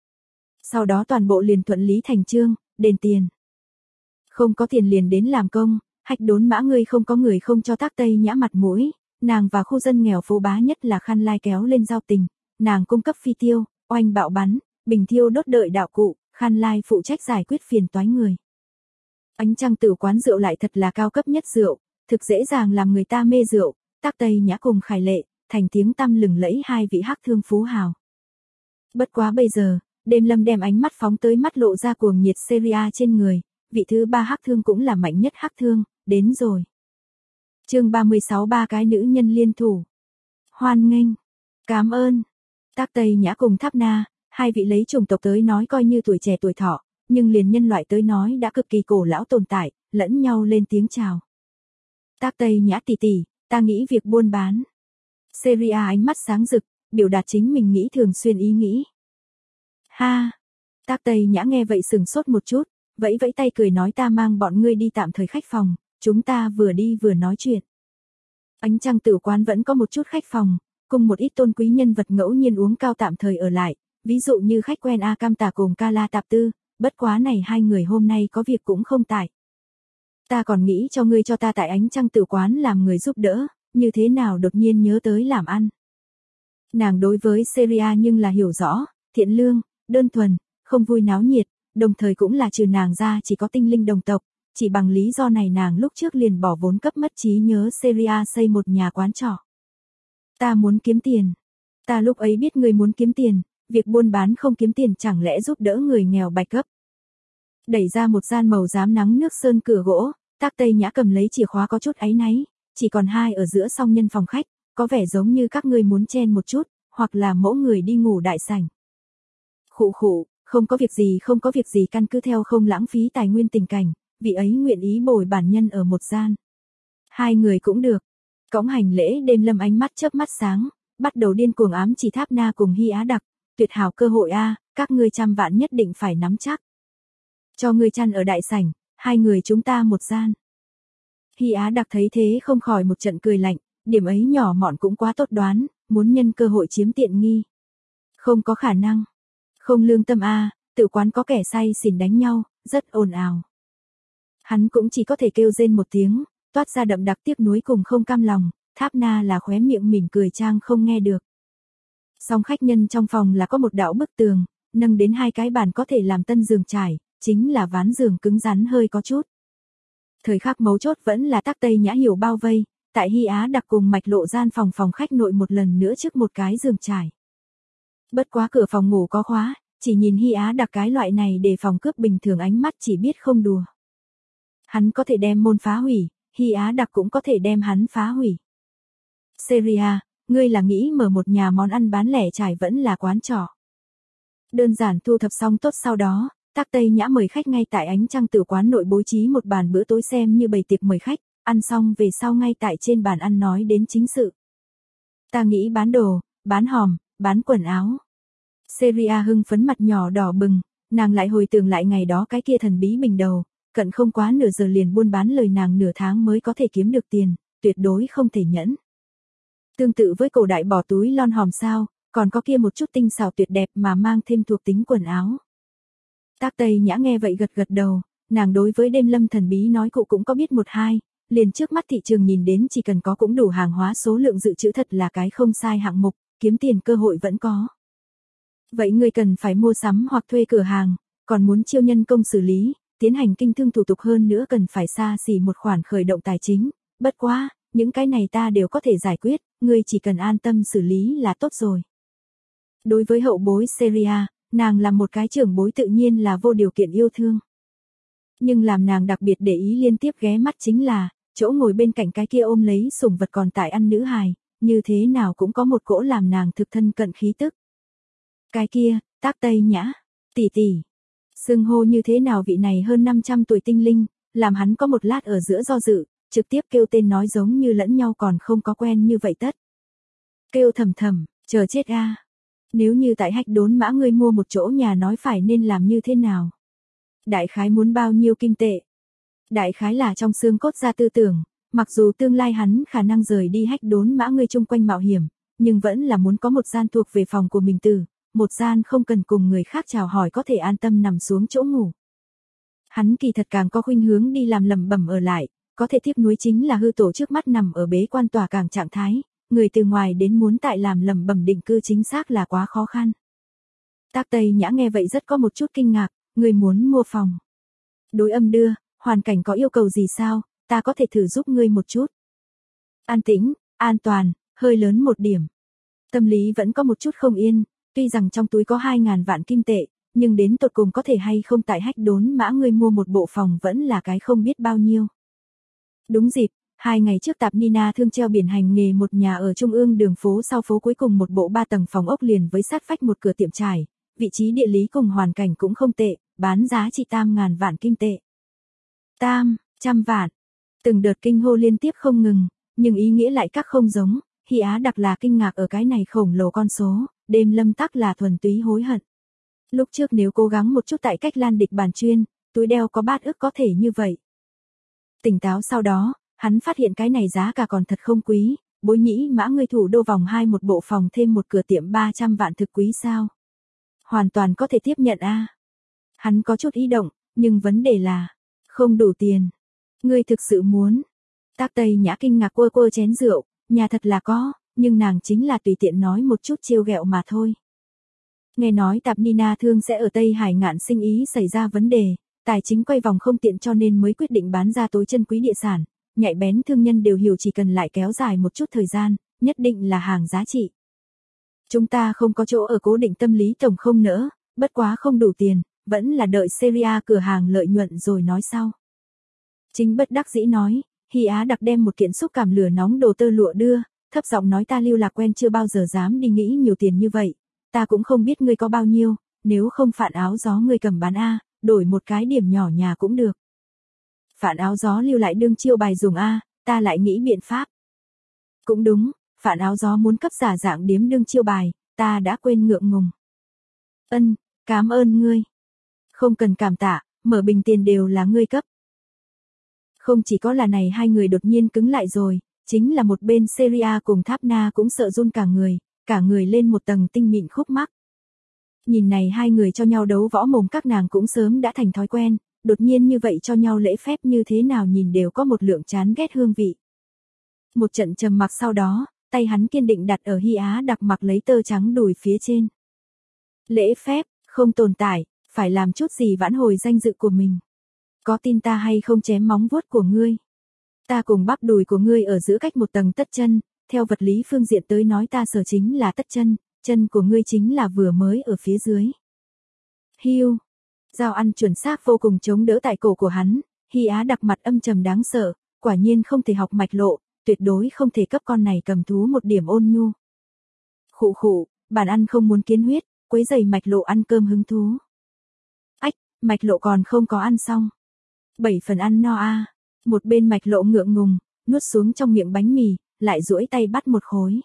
Sau đó toàn bộ liền thuận lý thành chương, đền tiền. Không có tiền liền đến làm công, Hách Đốn Mã ngươi không có người không cho Tác Tây Nhã mặt mũi, nàng và khu dân nghèo phố bá nhất là khăn lai kéo lên giao tình, nàng cung cấp phi tiêu, oanh bạo bắn, bình thiêu đốt đợi đạo cụ, khăn lai phụ trách giải quyết phiền toái người. Ánh Trăng Tử Quán rượu lại thật là cao cấp nhất rượu, thực dễ dàng làm người ta mê rượu, Tác Tây Nhã cùng Khải Lệ, thành tiếng tăm lừng lẫy hai vị hắc thương phú hào. Bất quá bây giờ, Đêm Lâm đem ánh mắt phóng tới mắt lộ ra cuồng nhiệt Syria trên người, vị thứ ba hắc thương cũng là mạnh nhất hắc thương, đến rồi. Chương 36 ba cái nữ nhân liên thủ. Hoan nghênh, cảm ơn. Tác Tây Nhã cùng Tháp Na, hai vị lấy chủng tộc tới nói coi như tuổi trẻ tuổi thọ, nhưng liền nhân loại tới nói đã cực kỳ cổ lão tồn tại, lẫn nhau lên tiếng chào. Tác Tây Nhã tỷ tỷ, ta nghĩ việc buôn bán. Syria ánh mắt sáng rực, biểu đạt chính mình nghĩ thường xuyên ý nghĩ. Ha! Tác Tây Nhã nghe vậy sừng sốt một chút, vẫy vẫy tay cười nói ta mang bọn ngươi đi tạm thời khách phòng, chúng ta vừa đi vừa nói chuyện. Ánh trăng tử quán vẫn có một chút khách phòng, cùng một ít tôn quý nhân vật ngẫu nhiên uống cao tạm thời ở lại, ví dụ như khách quen A Cam Tà cùng Ca La Tạp Tư, bất quá này hai người hôm nay có việc cũng không tại. Ta còn nghĩ cho ngươi cho ta tại ánh trăng tử quán làm người giúp đỡ, như thế nào đột nhiên nhớ tới làm ăn. Nàng đối với Seria nhưng là hiểu rõ, thiện lương, đơn thuần, không vui náo nhiệt, đồng thời cũng là trừ nàng ra chỉ có tinh linh đồng tộc, chỉ bằng lý do này nàng lúc trước liền bỏ vốn cấp mất trí nhớ Seria xây một nhà quán trọ. Ta muốn kiếm tiền. Ta lúc ấy biết ngươi muốn kiếm tiền, việc buôn bán không kiếm tiền chẳng lẽ giúp đỡ người nghèo bạch cấp. Đẩy ra một gian màu rám nắng nước sơn cửa gỗ, Tác Tây Nhã cầm lấy chìa khóa có chút áy náy, chỉ còn hai ở giữa song nhân phòng khách, có vẻ giống như các ngươi muốn chen một chút, hoặc là mỗi người đi ngủ đại sảnh. Khụ khụ, không có việc gì căn cứ theo không lãng phí tài nguyên tình cảnh, vị ấy nguyện ý bồi bản nhân ở một gian. Hai người cũng được. Cõng hành lễ đêm lâm ánh mắt chớp mắt sáng, bắt đầu điên cuồng ám chỉ Tháp Na cùng Hy Á Đặc, tuyệt hảo cơ hội a, các ngươi trăm vạn nhất định phải nắm chắc. Cho ngươi chăn ở đại sảnh, hai người chúng ta một gian. Hy Á Đặc thấy thế không khỏi một trận cười lạnh, điểm ấy nhỏ mọn cũng quá tốt đoán, muốn nhân cơ hội chiếm tiện nghi. Không có khả năng. Không lương tâm a, tự quán có kẻ say xỉn đánh nhau, rất ồn ào. Hắn cũng chỉ có thể kêu rên một tiếng, toát ra đậm đặc tiếc nuối cùng không cam lòng, Tháp Na là khóe miệng mỉm cười trang không nghe được. Song khách nhân trong phòng là có một đạo bức tường, nâng đến hai cái bàn có thể làm tân giường trải, chính là ván giường cứng rắn hơi có chút. Thời khắc mấu chốt vẫn là Tác Tây Nhã hiểu bao vây, tại Hy Á Đặc cùng Mạch Lộ gian phòng khách nội một lần nữa trước một cái giường trải. Bất quá cửa phòng ngủ có khóa, chỉ nhìn Hy Á Đặc cái loại này để phòng cướp bình thường ánh mắt chỉ biết không đùa. Hắn có thể đem môn phá hủy, Hy Á Đặc cũng có thể đem hắn phá hủy. Seria, ngươi là nghĩ mở một nhà món ăn bán lẻ trải vẫn là quán trọ. Đơn giản thu thập xong tốt sau đó, Tác Tây Nhã mời khách ngay tại ánh trăng tử quán nội bố trí một bàn bữa tối xem như bày tiệc mời khách, ăn xong về sau ngay tại trên bàn ăn nói đến chính sự. Ta nghĩ bán đồ, bán hòm, bán quần áo. Seria hưng phấn mặt nhỏ đỏ bừng, nàng lại hồi tưởng lại ngày đó cái kia thần bí bình đầu, cận không quá nửa giờ liền buôn bán lời nàng nửa tháng mới có thể kiếm được tiền, tuyệt đối không thể nhẫn. Tương tự với cổ đại bỏ túi lon hòm sao, còn có kia một chút tinh xảo tuyệt đẹp mà mang thêm thuộc tính quần áo. Tác Tây Nhã nghe vậy gật gật đầu, nàng đối với đêm lâm thần bí nói cụ cũng có biết một hai, liền trước mắt thị trường nhìn đến chỉ cần có cũng đủ hàng hóa số lượng dự trữ thật là cái không sai hạng mục, kiếm tiền cơ hội vẫn có. Vậy ngươi cần phải mua sắm hoặc thuê cửa hàng, còn muốn chiêu nhân công xử lý, tiến hành kinh thương thủ tục hơn nữa cần phải xa xỉ một khoản khởi động tài chính, bất quá, những cái này ta đều có thể giải quyết, ngươi chỉ cần an tâm xử lý là tốt rồi. Đối với hậu bối Seria, nàng là một cái trưởng bối tự nhiên là vô điều kiện yêu thương. Nhưng làm nàng đặc biệt để ý liên tiếp ghé mắt chính là, chỗ ngồi bên cạnh cái kia ôm lấy sủng vật còn tại ăn nữ hài, như thế nào cũng có một cỗ làm nàng thực thân cận khí tức. Cái kia, Tác Tây Nhã, tỷ tỷ. Xưng hô như thế nào vị này hơn 500 tuổi tinh linh, làm hắn có một lát ở giữa do dự, trực tiếp kêu tên nói giống như lẫn nhau còn không có quen như vậy tất. Kêu thầm thầm, chờ chết a. Nếu như tại Hách Đốn Mã ngươi mua một chỗ nhà nói phải nên làm như thế nào? Đại khái muốn bao nhiêu kim tệ? Đại khái là trong xương cốt ra tư tưởng, mặc dù tương lai hắn khả năng rời đi Hách Đốn Mã ngươi chung quanh mạo hiểm, nhưng vẫn là muốn có một gian thuộc về phòng của mình một gian không cần cùng người khác chào hỏi có thể an tâm nằm xuống chỗ ngủ. Hắn kỳ thật càng có khuynh hướng đi làm lẩm bẩm ở lại, có thể tiếc nuối chính là hư tổ trước mắt nằm ở bế quan tỏa càng trạng thái, người từ ngoài đến muốn tại làm lẩm bẩm định cư chính xác là quá khó khăn. Tác Tây Nhã nghe vậy rất có một chút kinh ngạc, người muốn mua phòng. Đối âm đưa, hoàn cảnh có yêu cầu gì sao, ta có thể thử giúp ngươi một chút. An tĩnh, an toàn, hơi lớn một điểm. Tâm lý vẫn có một chút không yên, tuy rằng trong túi có 2.000 vạn kim tệ, nhưng đến tột cùng có thể hay không tại Hách Đốn Mã ngươi mua một bộ phòng vẫn là cái không biết bao nhiêu. Đúng dịp, 2 ngày trước Tạp Nina thương treo biển hành nghề một nhà ở trung ương đường phố sau phố cuối cùng một bộ 3 tầng phòng ốc liền với sát vách một cửa tiệm trải, vị trí địa lý cùng hoàn cảnh cũng không tệ, bán giá trị 8.000 vạn kim tệ. 800 vạn. Từng đợt kinh hô liên tiếp không ngừng, nhưng ý nghĩa lại các không giống, Hy Á Đặc là kinh ngạc ở cái này khổng lồ con số, đêm lâm tắc là thuần túy hối hận. Lúc trước nếu cố gắng một chút tại cách lan địch bàn chuyên, túi đeo có bát ức có thể như vậy. Tỉnh táo sau đó, Hắn phát hiện cái này giá cả còn thật không quý, Bối Nhĩ Mã ngươi thủ đô vòng 2 một bộ phòng thêm một cửa tiệm 300 vạn thực quý sao? Hoàn toàn có thể tiếp nhận a. Hắn có chút ý động, nhưng vấn đề là, không đủ tiền. Ngươi thực sự muốn? Tác Tây Nhã kinh ngạc quơ quơ chén rượu, nhà thật là có, nhưng nàng chính là tùy tiện nói một chút trêu ghẹo mà thôi. Nghe nói Tạp Nina Thương sẽ ở Tây Hải Ngạn sinh ý xảy ra vấn đề, tài chính quay vòng không tiện cho nên mới quyết định bán ra tối chân quý địa sản. Nhạy bén thương nhân đều hiểu chỉ cần lại kéo dài một chút thời gian, nhất định là hàng giá trị. Chúng ta không có chỗ ở cố định tâm lý tổng không nỡ, bất quá không đủ tiền, vẫn là đợi Serie cửa hàng lợi nhuận rồi nói sau. Chính bất đắc dĩ nói, Hy Á đặc đem một kiện xúc cảm lửa nóng đồ tơ lụa đưa, thấp giọng nói ta Lưu Lạc quen chưa bao giờ dám đi nghĩ nhiều tiền như vậy, ta cũng không biết ngươi có bao nhiêu, nếu không Phạn Áo Gió ngươi cầm bán a, đổi một cái điểm nhỏ nhà cũng được. Phạn Áo Gió lưu lại đương chiêu bài dùng a, ta lại nghĩ biện pháp. Cũng đúng, Phạn Áo Gió muốn cấp giả dạng điếm đương chiêu bài, ta đã quên ngượng ngùng. Ân, cảm ơn ngươi. Không cần cảm tạ, mở bình tiền đều là ngươi cấp. Không chỉ có là này hai người đột nhiên cứng lại rồi, chính là một bên Seria cùng Tháp Na cũng sợ run cả người lên một tầng tinh mịn khúc mắc. Nhìn này hai người cho nhau đấu võ mồm các nàng cũng sớm đã thành thói quen, đột nhiên như vậy cho nhau lễ phép như thế nào nhìn đều có một lượng chán ghét hương vị. Một trận trầm mặc sau đó, tay hắn kiên định đặt ở Hy Á đặc mặc lấy tơ trắng đùi phía trên. Lễ phép, không tồn tại, phải làm chút gì vãn hồi danh dự của mình. Có tin ta hay không chém móng vuốt của ngươi? Ta cùng bắp đùi của ngươi ở giữa cách một tầng tất chân, theo vật lý phương diện tới nói ta sở chính là tất chân, chân của ngươi chính là vừa mới ở phía dưới. Hiu, dao ăn chuẩn xác vô cùng chống đỡ tại cổ của hắn, Hy Á đặc mặt âm trầm đáng sợ, quả nhiên không thể học mạch lộ, tuyệt đối không thể cấp con này cầm thú một điểm ôn nhu. Khụ khụ, bản ăn không muốn kiến huyết, quấy giày mạch lộ ăn cơm hứng thú. Ách, mạch lộ còn không có ăn xong. 7 phần ăn no a. Một bên mạch lộ ngượng ngùng, nuốt xuống trong miệng bánh mì, lại duỗi tay bắt một khối.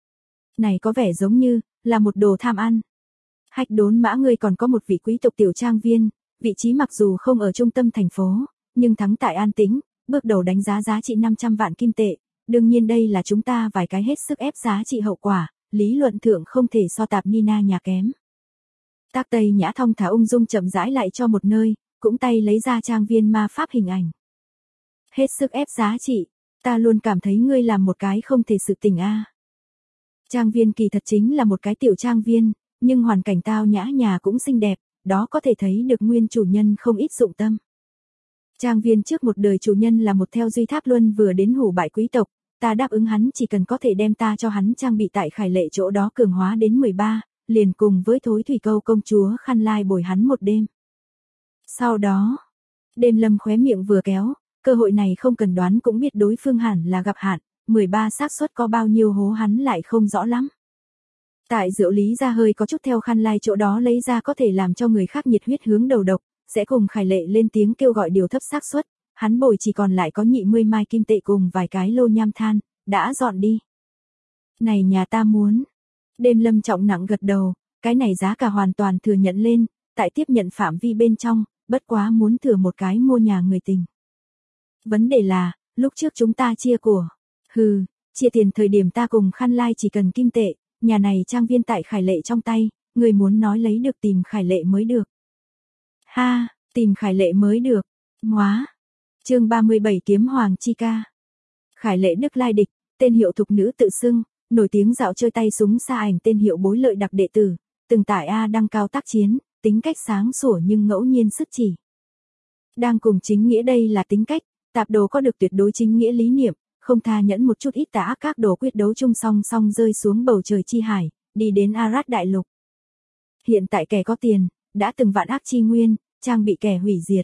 Này có vẻ giống như là một đồ tham ăn. Hách Đốn Mã ngươi còn có một vị quý tộc tiểu trang viên, vị trí mặc dù không ở trung tâm thành phố, nhưng thắng tại an tĩnh, bước đầu đánh giá giá trị 500 vạn kim tệ, đương nhiên đây là chúng ta vài cái hết sức ép giá trị hậu quả, lý luận thượng không thể so Tạp Nina nhà kém. Tác Tây Nhã thong thả ung dung chậm rãi lại cho một nơi, cũng tay lấy ra trang viên ma pháp hình ảnh. Hết sức ép giá trị, ta luôn cảm thấy ngươi làm một cái không thể sự tình a. Trang viên kỳ thật chính là một cái tiểu trang viên, nhưng hoàn cảnh tao nhã nhà cũng xinh đẹp, đó có thể thấy được nguyên chủ nhân không ít dụng tâm. Trang viên trước một đời chủ nhân là một theo Duy Tháp Luân vừa đến hủ bại quý tộc, ta đáp ứng hắn chỉ cần có thể đem ta cho hắn trang bị tại Khải Lệ chỗ đó cường hóa đến 13, liền cùng với Thối Thủy Câu công chúa Khăn Lai bồi hắn một đêm. Sau đó, Đêm Lâm khóe miệng vừa kéo, cơ hội này không cần đoán cũng biết đối phương hẳn là gặp hạn, 13 xác suất có bao nhiêu hố hắn lại không rõ lắm. Tại Diệu Lý ra hơi có chút theo Khăn Lai chỗ đó lấy ra có thể làm cho người khác nhiệt huyết hướng đầu độc, sẽ cùng Khải Lệ lên tiếng kêu gọi điều thấp xác suất, hắn bồi chỉ còn lại có nhị 10 mai kim tệ cùng vài cái lô nham than, đã dọn đi. Này nhà ta muốn. Đêm Lâm trọng nặng gật đầu, cái này giá cả hoàn toàn thừa nhận lên, tại tiếp nhận phạm vi bên trong, bất quá muốn thừa một cái mua nhà người tình. Vấn đề là, lúc trước chúng ta chia của. Hừ, chia tiền thời điểm ta cùng Khăn Lai chỉ cần kim tệ, nhà này trang viên tại Khải Lệ trong tay, người muốn nói lấy được tìm Khải Lệ mới được. Ha, tìm Khải Lệ mới được. Ngoá. Chương 37 Kiếm Hoàng chi ca. Khải Lệ Đức Lai Địch, tên hiệu thục nữ tự xưng, nổi tiếng dạo chơi tay súng xa ảnh tên hiệu bối lợi đặc đệ tử, từng tại A đăng cao tác chiến, tính cách sáng sủa nhưng ngẫu nhiên sức chỉ. Đang cùng chính nghĩa đây là tính cách, tạp đồ có được tuyệt đối chính nghĩa lý niệm, không tha nhẫn một chút ít tà ác các đồ quyết đấu chung song song rơi xuống bầu trời chi hải, đi đến Arad đại lục. Hiện tại kẻ có tiền, đã từng vạn ác chi nguyên, trang bị kẻ hủy diệt.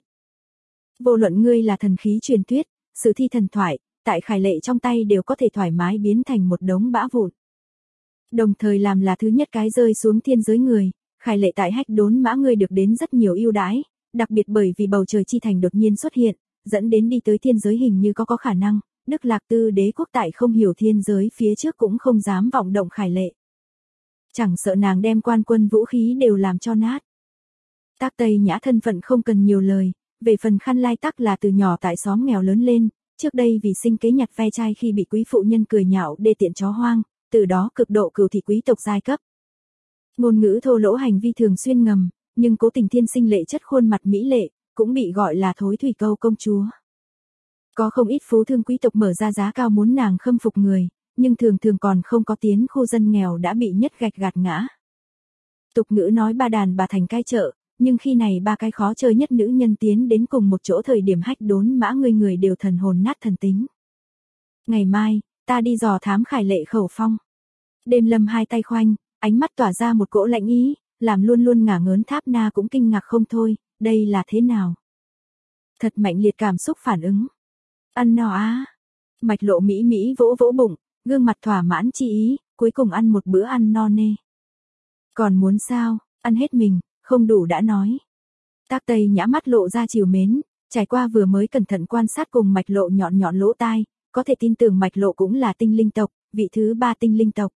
Vô luận ngươi là thần khí truyền thuyết, sử thi thần thoại, tại Khải Lệ trong tay đều có thể thoải mái biến thành một đống bã vụn. Đồng thời làm là thứ nhất cái rơi xuống thiên giới người, Khải Lệ tại Hách Đốn Mã ngươi được đến rất nhiều ưu đãi, đặc biệt bởi vì bầu trời chi thành đột nhiên xuất hiện, dẫn đến đi tới thiên giới hình như có khả năng, Đức Lạc Tư đế quốc tại không hiểu thiên giới phía trước cũng không dám vọng động Khải Lệ. Chẳng sợ nàng đem quan quân vũ khí đều làm cho nát. Tác Tây Nhã thân phận không cần nhiều lời, về phần Khăn Lai tắc là từ nhỏ tại xóm nghèo lớn lên, trước đây vì sinh kế nhặt ve chai khi bị quý phụ nhân cười nhạo đê tiện chó hoang, từ đó cực độ cừu thị quý tộc giai cấp. Ngôn ngữ thô lỗ hành vi thường xuyên ngầm, nhưng cố tình thiên sinh lệ chất khuôn mặt mỹ lệ, cũng bị gọi là thối thủy câu công chúa. Có không ít phú thương quý tộc mở ra giá cao muốn nàng khâm phục người, nhưng thường thường còn không có tiến khu dân nghèo đã bị nhất gạch gạt ngã. Tục ngữ nói ba đàn bà thành cai chợ, nhưng khi này ba cái khó chơi nhất nữ nhân tiến đến cùng một chỗ thời điểm hách đốn mã người đều thần hồn nát thần tính. Ngày mai, ta đi dò thám Khải Lệ khẩu phong. Đêm Lâm hai tay khoanh, ánh mắt tỏa ra một cỗ lạnh ý, làm luôn luôn ngả ngớn Tháp Na cũng kinh ngạc không thôi, đây là thế nào? Thật mạnh liệt cảm xúc phản ứng. Ăn no á. Mạch Lộ mỹ mỹ vỗ vỗ bụng, gương mặt thỏa mãn chi ý, cuối cùng ăn một bữa ăn no nê. Còn muốn sao, ăn hết mình, không đủ đã nói. Tác Tây Nhã mắt lộ ra trìu mến, trải qua vừa mới cẩn thận quan sát cùng Mạch Lộ nhọn nhọn lỗ tai, có thể tin tưởng Mạch Lộ cũng là tinh linh tộc, vị thứ 3 tinh linh tộc.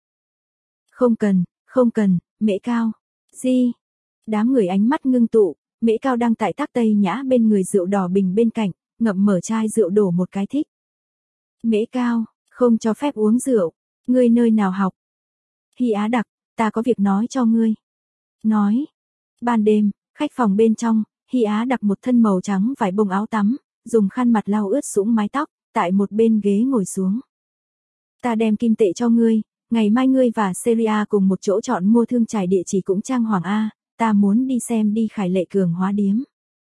Không cần, Mễ Cao. Gì? Đám người ánh mắt ngưng tụ, Mễ Cao đang tại Tác Tây Nhã bên người rượu đỏ bình bên cạnh, ngậm mở chai rượu đổ một cái thích. Mễ Cao, không cho phép uống rượu, ngươi nơi nào học? Hy Á Đặc, ta có việc nói cho ngươi. Nói. Ban đêm, khách phòng bên trong, Hy Á Đặc một thân màu trắng vải bông áo tắm, dùng khăn mặt lau ướt sũng mái tóc, tại một bên ghế ngồi xuống. Ta đem kim tệ cho ngươi, ngày mai ngươi và Seria cùng một chỗ chọn mua thương trải địa chỉ cũng trang hoàng A, ta muốn đi xem đi Khải Lệ cường hóa điếm.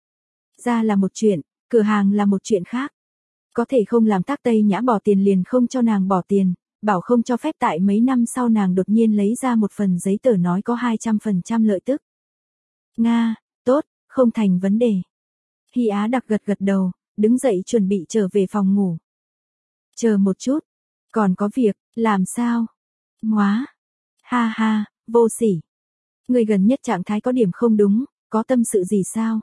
Ra là một chuyện, cửa hàng là một chuyện khác. Có thể không làm Tác Tây Nhã bỏ tiền liền không cho nàng bỏ tiền, bảo không cho phép tại mấy năm sau nàng đột nhiên lấy ra một phần giấy tờ nói có 200% lợi tức. Nga, tốt, không thành vấn đề. Hy Á Đặc gật gật đầu, đứng dậy chuẩn bị trở về phòng ngủ. Chờ một chút, còn có việc, làm sao? Móa. Ha ha, vô sỉ. Người gần nhất trạng thái có điểm không đúng, có tâm sự gì sao?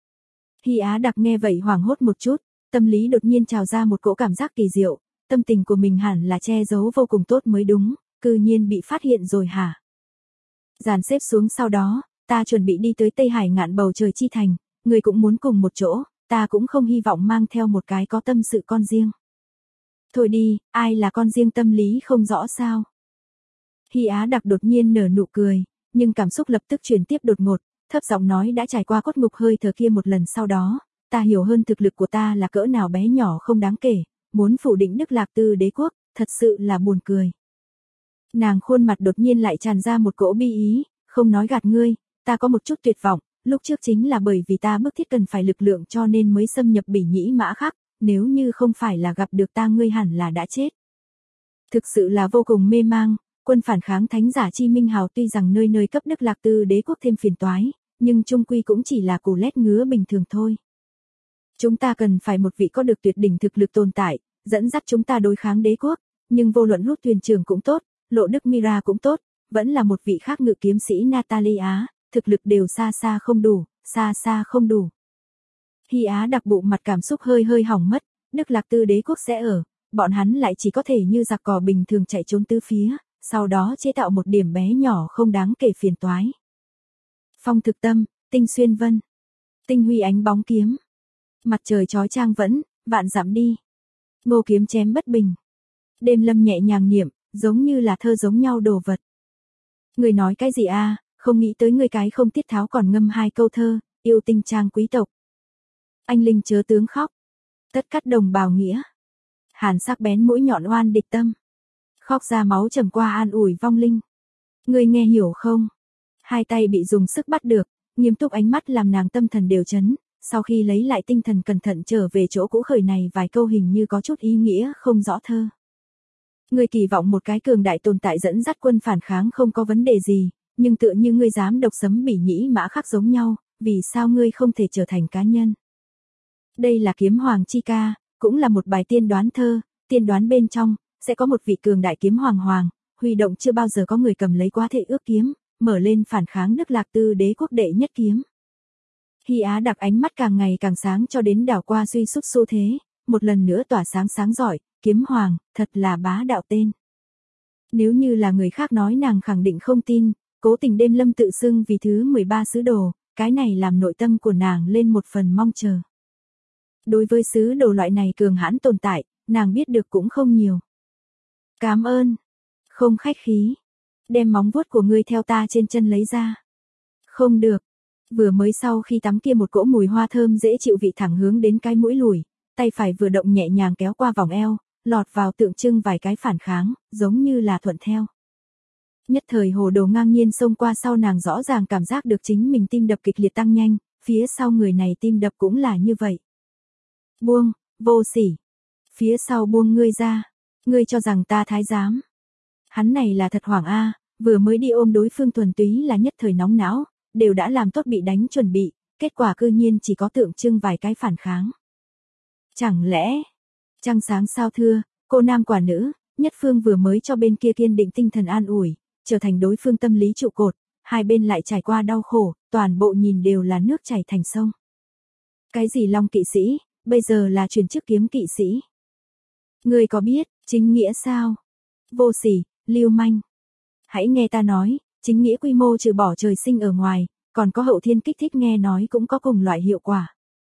Hy Á Đặc nghe vậy hoảng hốt một chút, tâm lý đột nhiên trào ra một cỗ cảm giác kỳ diệu, tâm tình của mình hẳn là che giấu vô cùng tốt mới đúng, cư nhiên bị phát hiện rồi hả? Dàn xếp xuống sau đó, ta chuẩn bị đi tới Tây Hải ngạn bầu trời chi thành, người cũng muốn cùng một chỗ, ta cũng không hy vọng mang theo một cái có tâm sự con riêng. Thôi đi, ai là con riêng tâm lý không rõ sao? Hy Á Đặc đột nhiên nở nụ cười, nhưng cảm xúc lập tức chuyển tiếp đột ngột, thấp giọng nói đã trải qua cốt ngục hơi thở kia một lần sau đó, ta hiểu hơn thực lực của ta là cỡ nào bé nhỏ không đáng kể, muốn phủ định Đức Lạc Tư đế quốc, thật sự là buồn cười. Nàng khuôn mặt đột nhiên lại tràn ra một cỗ bi ý, không nói gạt ngươi, ta có một chút tuyệt vọng, lúc trước chính là bởi vì ta bức thiết cần phải lực lượng cho nên mới xâm nhập Bỉ Nhĩ Mã Khắc, nếu như không phải là gặp được ta ngươi hẳn là đã chết. Thực sự là vô cùng mê mang, quân phản kháng thánh giả Chi Minh Hào tuy rằng nơi nơi cấp Đức Lạc Tư đế quốc thêm phiền toái, nhưng chung quy cũng chỉ là củ lét ngứa bình thường thôi. Chúng ta cần phải một vị có được tuyệt đỉnh thực lực tồn tại, dẫn dắt chúng ta đối kháng đế quốc, nhưng vô luận Hút thuyền trưởng cũng tốt, Lộ Đức Mira cũng tốt, vẫn là một vị khác ngự kiếm sĩ Natalie Á, thực lực đều xa xa không đủ. Hy Á Đặc bụng mặt cảm xúc hơi hơi hỏng mất, Đức Lạc Tư đế quốc sẽ ở, bọn hắn lại chỉ có thể như giặc cò bình thường chạy trốn tứ phía, sau đó chế tạo một điểm bé nhỏ không đáng kể phiền toái. Phong Thực Tâm, Tinh Xuyên Vân, Tinh Huy ánh bóng kiếm. Mặt trời chói chang vẫn, vạn dặm đi. Ngô kiếm chém bất bình. Đêm Lâm nhẹ nhàng niệm, giống như là thơ giống nhau đồ vật. Người nói cái gì a? Không nghĩ tới người cái không tiết tháo còn ngâm 2 câu thơ, yêu tinh trang quý tộc. Anh linh chớ tướng khóc. Tất cắt đồng bào nghĩa. Hàn sắc bén mũi nhọn oan địch tâm. Khóc ra máu trầm qua an ủi vong linh. Người nghe hiểu không? Hai tay bị dùng sức bắt được, nghiêm túc ánh mắt làm nàng tâm thần đều chấn. Sau khi lấy lại tinh thần cẩn thận trở về chỗ cũ khởi này vài câu hình như có chút ý nghĩa không rõ thơ. Ngươi kỳ vọng một cái cường đại tồn tại dẫn dắt quân phản kháng không có vấn đề gì, nhưng tựa như ngươi dám độc sấm Bỉ Nhĩ Mã Khắc giống nhau, vì sao ngươi không thể trở thành cá nhân? Đây là kiếm hoàng chi ca, cũng là một bài tiên đoán thơ, tiên đoán bên trong, sẽ có một vị cường đại kiếm hoàng, huy động chưa bao giờ có người cầm lấy quá thể ước kiếm, mở lên phản kháng Đức Lạc Tư đế quốc đệ nhất kiếm. Hy Á Đặc ánh mắt càng ngày càng sáng cho đến đảo qua suy sút xu thế, một lần nữa tỏa sáng giỏi, kiếm hoàng, thật là bá đạo tên. Nếu như là người khác nói nàng khẳng định không tin, cố tình Đêm Lâm tự xưng vì thứ 13 sứ đồ, cái này làm nội tâm của nàng lên một phần mong chờ. Đối với sứ đồ loại này cường hãn tồn tại, nàng biết được cũng không nhiều. Cảm ơn. Không khách khí. Đem móng vuốt của ngươi theo ta trên chân lấy ra. Không được. Vừa mới sau khi tắm kia một cỗ mùi hoa thơm dễ chịu vị thẳng hướng đến cái mũi lùi, tay phải vừa động nhẹ nhàng kéo qua vòng eo, lọt vào tượng trưng vài cái phản kháng, giống như là thuận theo. Nhất thời hồ đồ ngang nhiên xông qua sau, nàng rõ ràng cảm giác được chính mình tim đập kịch liệt tăng nhanh, phía sau người này tim đập cũng là như vậy. Buông, vô sỉ. Phía sau buông ngươi ra. Ngươi cho rằng ta thái giám. Hắn này là thật hoảng a, vừa mới đi ôm đối phương thuần túy là nhất thời nóng não, đều đã làm tốt bị đánh chuẩn bị, kết quả cư nhiên chỉ có tượng trưng vài cái phản kháng. Chẳng lẽ, trăng sáng sao thưa, cô nam quả nữ, nhất phương vừa mới cho bên kia kiên định tinh thần an ủi, trở thành đối phương tâm lý trụ cột, hai bên lại trải qua đau khổ, toàn bộ nhìn đều là nước chảy thành sông. Cái gì Long kỵ sĩ, bây giờ là chuyển chức kiếm kỵ sĩ. Ngươi có biết, chính nghĩa sao? Vô sỉ, lưu manh. Hãy nghe ta nói, chính nghĩa quy mô trừ bỏ trời sinh ở ngoài, còn có hậu thiên kích thích nghe nói cũng có cùng loại hiệu quả.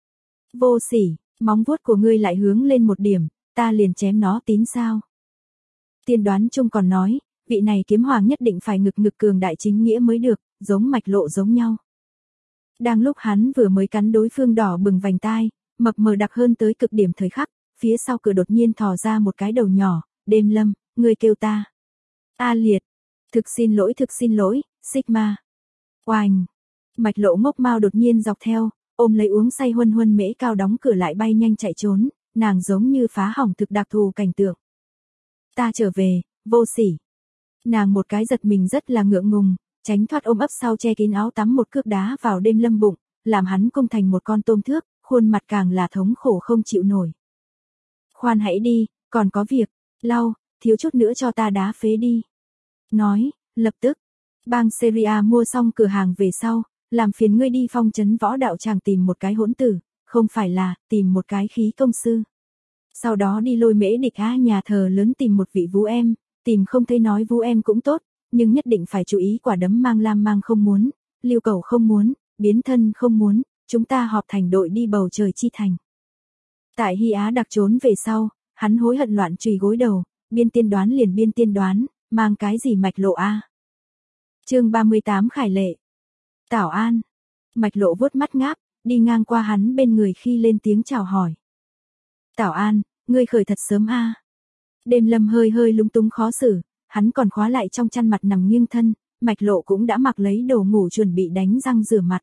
Vô sỉ, móng vuốt của ngươi lại hướng lên một điểm, ta liền chém nó tín sao? Tiên đoán chung còn nói, vị này kiếm hoàng nhất định phải ngực cường đại chính nghĩa mới được, giống Mạch Lộ giống nhau. Đang lúc hắn vừa mới cắn đối phương đỏ bừng vành tai, mập mờ đặc hơn tới cực điểm thời khắc, phía sau cửa đột nhiên thò ra một cái đầu nhỏ, Đêm Lâm, ngươi kêu ta. A Liệt, thực xin lỗi, Sigma. Oành, Mạch Lộ ngốc mau đột nhiên dọc theo, ôm lấy uống say huân mễ cao đóng cửa lại bay nhanh chạy trốn, nàng giống như phá hỏng thực đặc thù cảnh tượng. Ta trở về, vô sỉ. Nàng một cái giật mình rất là ngượng ngùng, tránh thoát ôm ấp sau che kín áo tắm một cước đá vào Đêm Lâm bụng, làm hắn cung thành một con tôm thước, khuôn mặt càng là thống khổ không chịu nổi. Khoan hãy đi, còn có việc, lau, thiếu chút nữa cho ta đá phế đi. Nói, lập tức, bang Syria mua xong cửa hàng về sau, làm phiền ngươi đi phong trấn võ đạo tràng tìm một cái hỗn tử, không phải là, tìm một cái khí công sư. Sau đó đi Lôi Mễ Địch Á nhà thờ lớn tìm một vị vũ em, tìm không thấy nói vũ em cũng tốt, nhưng nhất định phải chú ý quả đấm mang lam mang không muốn, lưu cầu không muốn, biến thân không muốn, chúng ta họp thành đội đi bầu trời chi thành. Tại Hy Á đặc trốn về sau, hắn hối hận loạn chùy gối đầu, biên tiên đoán liền biên tiên đoán, mang cái gì Mạch Lộ a. Chương 38 Khải Lệ. Tảo An. Mạch Lộ vuốt mắt ngáp, đi ngang qua hắn bên người khi lên tiếng chào hỏi. Tảo An, ngươi khởi thật sớm a. Đêm Lâm hơi lúng túng khó xử, hắn còn khóa lại trong chăn mặt nằm nghiêng thân, Mạch Lộ cũng đã mặc lấy đồ ngủ chuẩn bị đánh răng rửa mặt.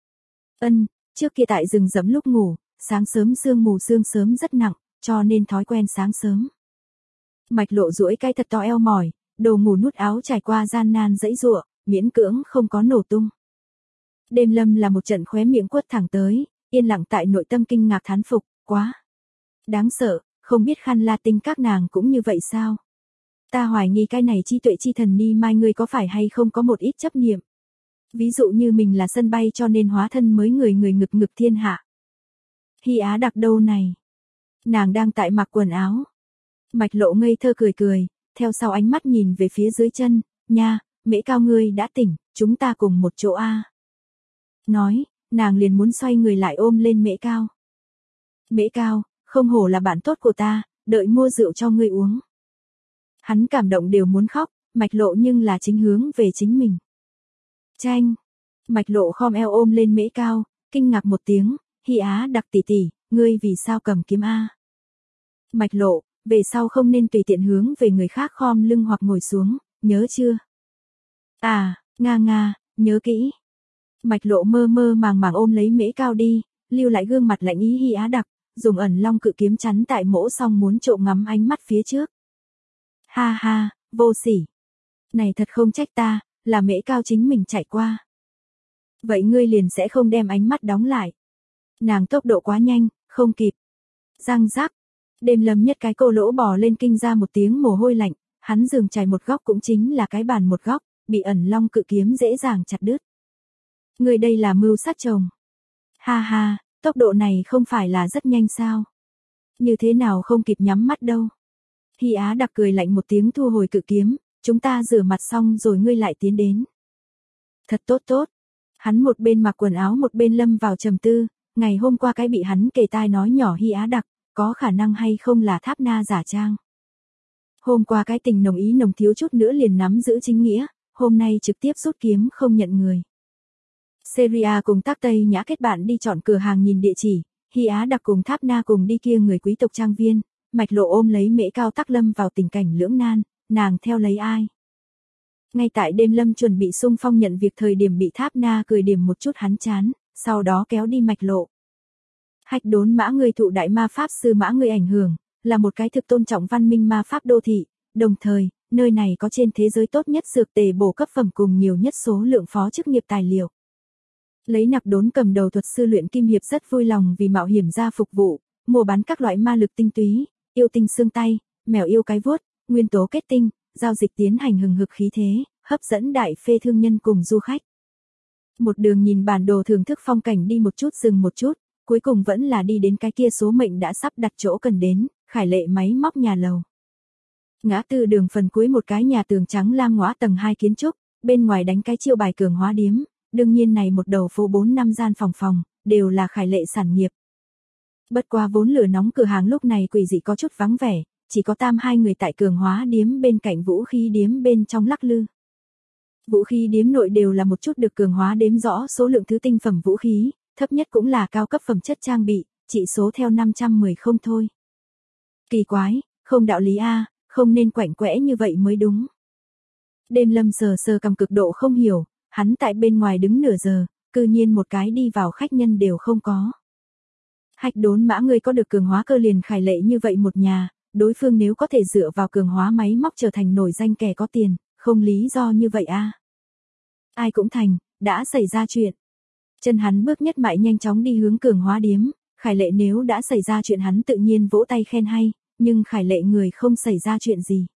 Ân, trước kia tại rừng rậm lúc ngủ, sáng sớm sương mù sương sớm rất nặng, cho nên thói quen sáng sớm. Mạch Lộ duỗi cái thật to eo mỏi, đồ ngủ nút áo trải qua gian nan dãy giụa, miễn cưỡng không có nổ tung. Đêm Lâm là một trận khóe miệng quất thẳng tới, yên lặng tại nội tâm kinh ngạc thán phục, quá đáng sợ, không biết khăn La Tinh các nàng cũng như vậy sao? Ta hoài nghi cái này chi tuệ chi thần ni mai ngươi có phải hay không có một ít chấp niệm. Ví dụ như mình là sân bay cho nên hóa thân mới người ngực thiên hạ. Hy Á đặc đâu này? Nàng đang tại mặc quần áo. Mạch Lộ ngây thơ cười, theo sau ánh mắt nhìn về phía dưới chân, nha, Mễ Cao ngươi đã tỉnh, chúng ta cùng một chỗ a. Nói, nàng liền muốn xoay người lại ôm lên Mễ Cao. Mễ Cao, không hổ là bạn tốt của ta, đợi mua rượu cho ngươi uống. Hắn cảm động đều muốn khóc, Mạch Lộ nhưng là chính hướng về chính mình. Chanh, Mạch Lộ khom eo ôm lên Mễ Cao, kinh ngạc một tiếng, Hy Á đặc tỷ tỷ, ngươi vì sao cầm kiếm a? Mạch Lộ, về sau không nên tùy tiện hướng về người khác khom lưng hoặc ngồi xuống, nhớ chưa? À, nga, nhớ kỹ. Mạch Lộ mơ màng ôm lấy Mễ Cao đi, lưu lại gương mặt lạnh ý Hy Á đặc, dùng ẩn long cự kiếm chắn tại mỗ xong muốn trộm ngắm ánh mắt phía trước. Ha, vô sỉ. Này thật không trách ta, là Mễ Cao chính mình chạy qua. Vậy ngươi liền sẽ không đem ánh mắt đóng lại. Nàng tốc độ quá nhanh, không kịp. Răng rắc. Đêm Lâm nhất cái cô lỗ bò lên kinh ra một tiếng mồ hôi lạnh, hắn giường trải một góc cũng chính là cái bàn một góc, bị ẩn long cự kiếm dễ dàng chặt đứt. Người đây là mưu sát chồng. Ha, tốc độ này không phải là rất nhanh sao? Như thế nào không kịp nhắm mắt đâu. Hy Á đặc cười lạnh một tiếng thu hồi cự kiếm, chúng ta rửa mặt xong rồi ngươi lại tiến đến. Thật tốt. Hắn một bên mặc quần áo một bên lâm vào trầm tư, Ngày hôm qua cái bị hắn kề tai nói nhỏ Hy Á Đặc, có khả năng hay không là Tháp Na giả trang. Hôm qua cái tình nồng ý nồng thiếu chút nữa liền nắm giữ chính nghĩa, hôm nay trực tiếp rút kiếm không nhận người. Syria cùng Tác Tây Nhã kết bạn đi chọn cửa hàng nhìn địa chỉ, Hy Á Đặc cùng Tháp Na cùng đi kia người quý tộc trang viên, Mạch Lộ ôm lấy Mễ Cao Tắc lâm vào tình cảnh lưỡng nan, nàng theo lấy ai. Ngay tại đêm Lâm chuẩn bị xung phong nhận việc thời điểm bị Tháp Na cười điểm một chút hắn chán, sau đó kéo đi Mạch Lộ. Hạch Đốn Mã người thụ đại ma pháp sư Mã người ảnh hưởng, là một cái thực tôn trọng văn minh ma pháp đô thị, đồng thời, nơi này có trên thế giới tốt nhất dược tề bổ cấp phẩm cùng nhiều nhất số lượng phó chức nghiệp tài liệu. Lấy Nặc Đốn cầm đầu thuật sư luyện kim hiệp rất vui lòng vì mạo hiểm ra phục vụ, mua bán các loại ma lực tinh túy, yêu tinh xương tay, mèo yêu cái vuốt, nguyên tố kết tinh, giao dịch tiến hành hừng hực khí thế, hấp dẫn đại phê thương nhân cùng du khách. Một đường nhìn bản đồ thưởng thức phong cảnh đi một chút dừng một chút, cuối cùng vẫn là đi đến cái kia số mệnh đã sắp đặt chỗ cần đến, Khải Lệ máy móc nhà lầu. Ngã tư đường phần cuối một cái nhà tường trắng lam ngóa tầng 2 kiến trúc, bên ngoài đánh cái chiêu bài cường hóa điếm, đương nhiên này một đầu phố 4-5 gian phòng, đều là Khải Lệ sản nghiệp. Bất qua vốn lửa nóng cửa hàng lúc này quỷ dị có chút vắng vẻ, chỉ có hai người tại cường hóa điếm bên cạnh vũ khí điếm bên trong lắc lư. Vũ khí điếm nội đều là một chút được cường hóa đếm rõ số lượng thứ tinh phẩm vũ khí, thấp nhất cũng là cao cấp phẩm chất trang bị, chỉ số theo 510 không thôi. Kỳ quái, không đạo lý a, không nên quạnh quẽ như vậy mới đúng. Đêm Lâm sờ cầm cực độ không hiểu, hắn tại bên ngoài đứng nửa giờ, cư nhiên một cái đi vào khách nhân đều không có. Hạch Đốn Mã người có được cường hóa cơ liền Khải Lệ như vậy một nhà, đối phương nếu có thể dựa vào cường hóa máy móc trở thành nổi danh kẻ có tiền, không lý do như vậy a. Ai cũng thành, đã xảy ra chuyện. Chân hắn bước nhất mại nhanh chóng đi hướng cường hóa điếm, Khải Lệ nếu đã xảy ra chuyện hắn tự nhiên vỗ tay khen hay, nhưng Khải Lệ người không xảy ra chuyện gì.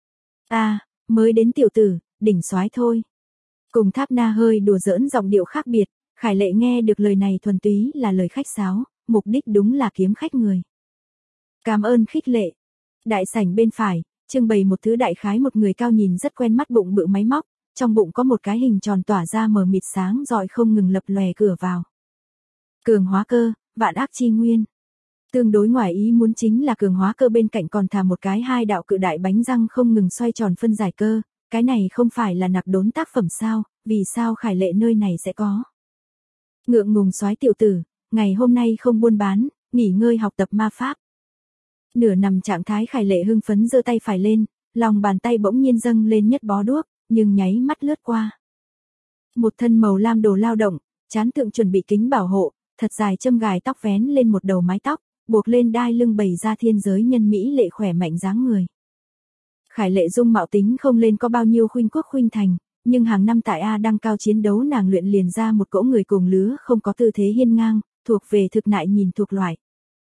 Mới đến tiểu tử, đỉnh soái thôi. Cùng Tháp Na hơi đùa giỡn giọng điệu khác biệt, Khải Lệ nghe được lời này thuần túy là lời khách sáo, mục đích đúng là kiếm khách người. Cảm ơn khích lệ. Đại sảnh bên phải, trưng bày một thứ đại khái một người cao nhìn rất quen mắt bụng bự máy móc, trong bụng có một cái hình tròn tỏa ra mờ mịt sáng rọi không ngừng lập lòe cửa vào. Cường hóa cơ, vạn ác chi nguyên. Tương đối ngoài ý muốn chính là cường hóa cơ bên cạnh còn thả một cái hai đạo cự đại bánh răng không ngừng xoay tròn phân giải cơ, cái này không phải là Nặc Đốn tác phẩm sao, vì sao Khải Lệ nơi này sẽ có. Ngượng ngùng soái tiểu tử, ngày hôm nay không buôn bán, nghỉ ngơi học tập ma pháp. Nửa nằm trạng thái Khải Lệ hưng phấn giơ tay phải lên, lòng bàn tay bỗng nhiên dâng lên nhất bó đuốc, nhưng nháy mắt lướt qua. Một thân màu lam đồ lao động, trán thượng chuẩn bị kính bảo hộ, thật dài châm gài tóc vén lên một đầu mái tóc, buộc lên đai lưng bày ra thiên giới nhân mỹ lệ khỏe mạnh dáng người. Khải Lệ dung mạo tính không lên có bao nhiêu khuynh quốc khuynh thành, nhưng hàng năm tại A đăng cao chiến đấu nàng luyện liền ra một cỗ người cùng lứa không có tư thế hiên ngang, thuộc về thực nại nhìn thuộc loại.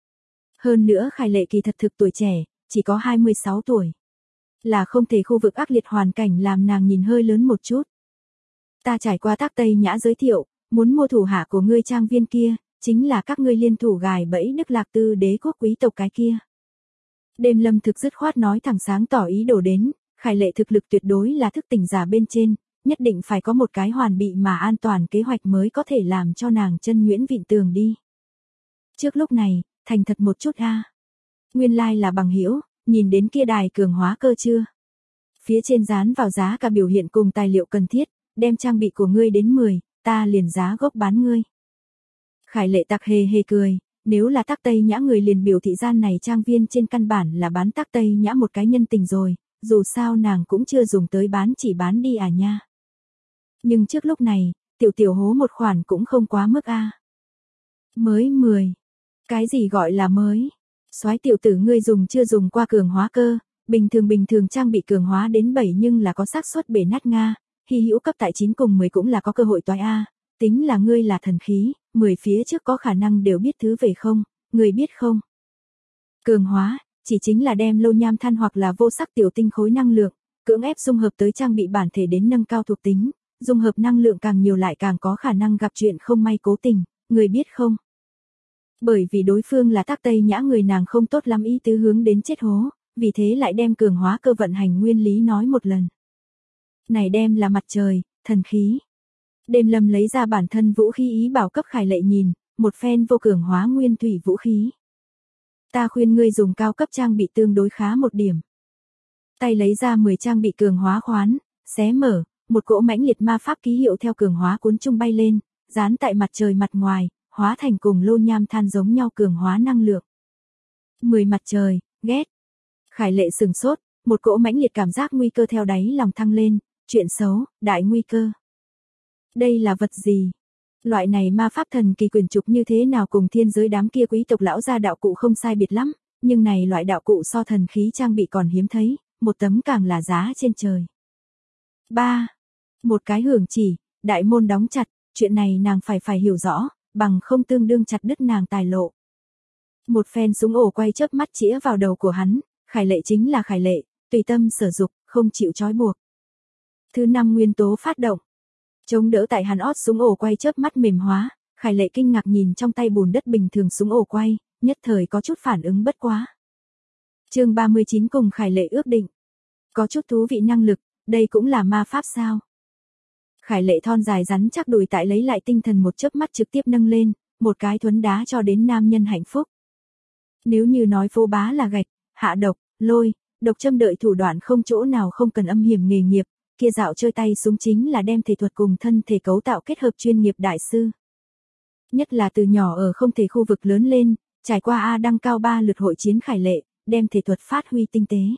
Hơn nữa Khải Lệ kỳ thật thực tuổi trẻ, chỉ có 26 tuổi. Là không thể khu vực ác liệt hoàn cảnh làm nàng nhìn hơi lớn một chút. Ta trải qua Tác Tây Nhã giới thiệu, muốn mua thủ hạ của ngươi trang viên kia, chính là các ngươi liên thủ gài bẫy Đức Lạc Tư đế quốc quý tộc cái kia. Đêm Lâm thực dứt khoát nói thẳng sáng tỏ ý đồ đến, Khải Lệ thực lực tuyệt đối là thức tỉnh giả bên trên, nhất định phải có một cái hoàn bị mà an toàn kế hoạch mới có thể làm cho nàng chân nhuyễn vịn tường đi. Trước lúc này, thành thật một chút a. Nguyên lai là bằng hữu, nhìn đến kia đài cường hóa cơ chưa? Phía trên dán vào giá cả biểu hiện cùng tài liệu cần thiết, đem trang bị của ngươi đến 10, ta liền giá gốc bán ngươi. Khải Lệ tặc hề hề cười, nếu là Tác Tây Nhã người liền biểu thị gian này trang viên trên căn bản là bán Tác Tây Nhã một cái nhân tình rồi, dù sao nàng cũng chưa dùng tới bán chỉ bán đi à nha. Nhưng trước lúc này, tiểu hố một khoản cũng không quá mức a. Mới 10. Cái gì gọi là mới? Soái tiểu tử ngươi dùng chưa dùng qua cường hóa cơ, bình thường trang bị cường hóa đến 7 nhưng là có xác suất bể nát nga, hy hữu cấp tại 9 cùng 10 cũng là có cơ hội toái a, tính là ngươi là thần khí, 10 phía trước có khả năng đều biết thứ về không, ngươi biết không? Cường hóa, chỉ chính là đem lô nham than hoặc là vô sắc tiểu tinh khối năng lượng, cưỡng ép dung hợp tới trang bị bản thể đến nâng cao thuộc tính, dung hợp năng lượng càng nhiều lại càng có khả năng gặp chuyện không may cố tình, ngươi biết không? Bởi vì đối phương là Tác Tây Nhã người nàng không tốt lắm ý tứ hướng đến chết hố, vì thế lại đem cường hóa cơ vận hành nguyên lý nói một lần. Này đem là mặt trời, thần khí. Đêm Lâm lấy ra bản thân vũ khí ý bảo cấp Khải Lệ nhìn, một phen vô cường hóa nguyên thủy vũ khí. Ta khuyên ngươi dùng cao cấp trang bị tương đối khá một điểm. Tay lấy ra 10 trang bị cường hóa khoán, xé mở, một cỗ mãnh liệt ma pháp ký hiệu theo cường hóa cuốn trung bay lên, dán tại mặt trời mặt ngoài, hóa thành cùng lô nham than giống nhau cường hóa năng lượng. 10 mặt trời, ghét. Khải Lệ sừng sốt, một cỗ mãnh liệt cảm giác nguy cơ theo đáy lòng thăng lên, chuyện xấu, đại nguy cơ. Đây là vật gì? Loại này ma pháp thần kỳ quyền trục như thế nào cùng thiên giới đám kia quý tộc lão gia đạo cụ không sai biệt lắm, nhưng này loại đạo cụ so thần khí trang bị còn hiếm thấy, một tấm càng là giá trên trời. 3. Một cái hưởng chỉ, đại môn đóng chặt, chuyện này nàng phải hiểu rõ, bằng không tương đương chặt đứt nàng tài lộ. Một phen súng ổ quay chớp mắt chĩa vào đầu của hắn, Khải Lệ chính là Khải Lệ, tùy tâm sở dục, không chịu trói buộc. Thứ 5 nguyên tố phát động. Chống đỡ tại hắn ót súng ổ quay chớp mắt mềm hóa, Khải Lệ kinh ngạc nhìn trong tay bùn đất bình thường súng ổ quay, nhất thời có chút phản ứng bất quá. Chương 39 cùng Khải Lệ ước định. Có chút thú vị năng lực, đây cũng là ma pháp sao? Khải Lệ thon dài rắn chắc đùi tại lấy lại tinh thần một chớp mắt trực tiếp nâng lên, một cái thuấn đá cho đến nam nhân hạnh phúc. Nếu như nói phô bá là gạch, hạ độc, lôi, độc châm đợi thủ đoạn không chỗ nào không cần âm hiểm nghề nghiệp, kia dạo chơi tay súng chính là đem thể thuật cùng thân thể cấu tạo kết hợp chuyên nghiệp đại sư. Nhất là từ nhỏ ở không thể khu vực lớn lên, trải qua A đăng cao 3 lượt hội chiến Khải Lệ, đem thể thuật phát huy tinh tế.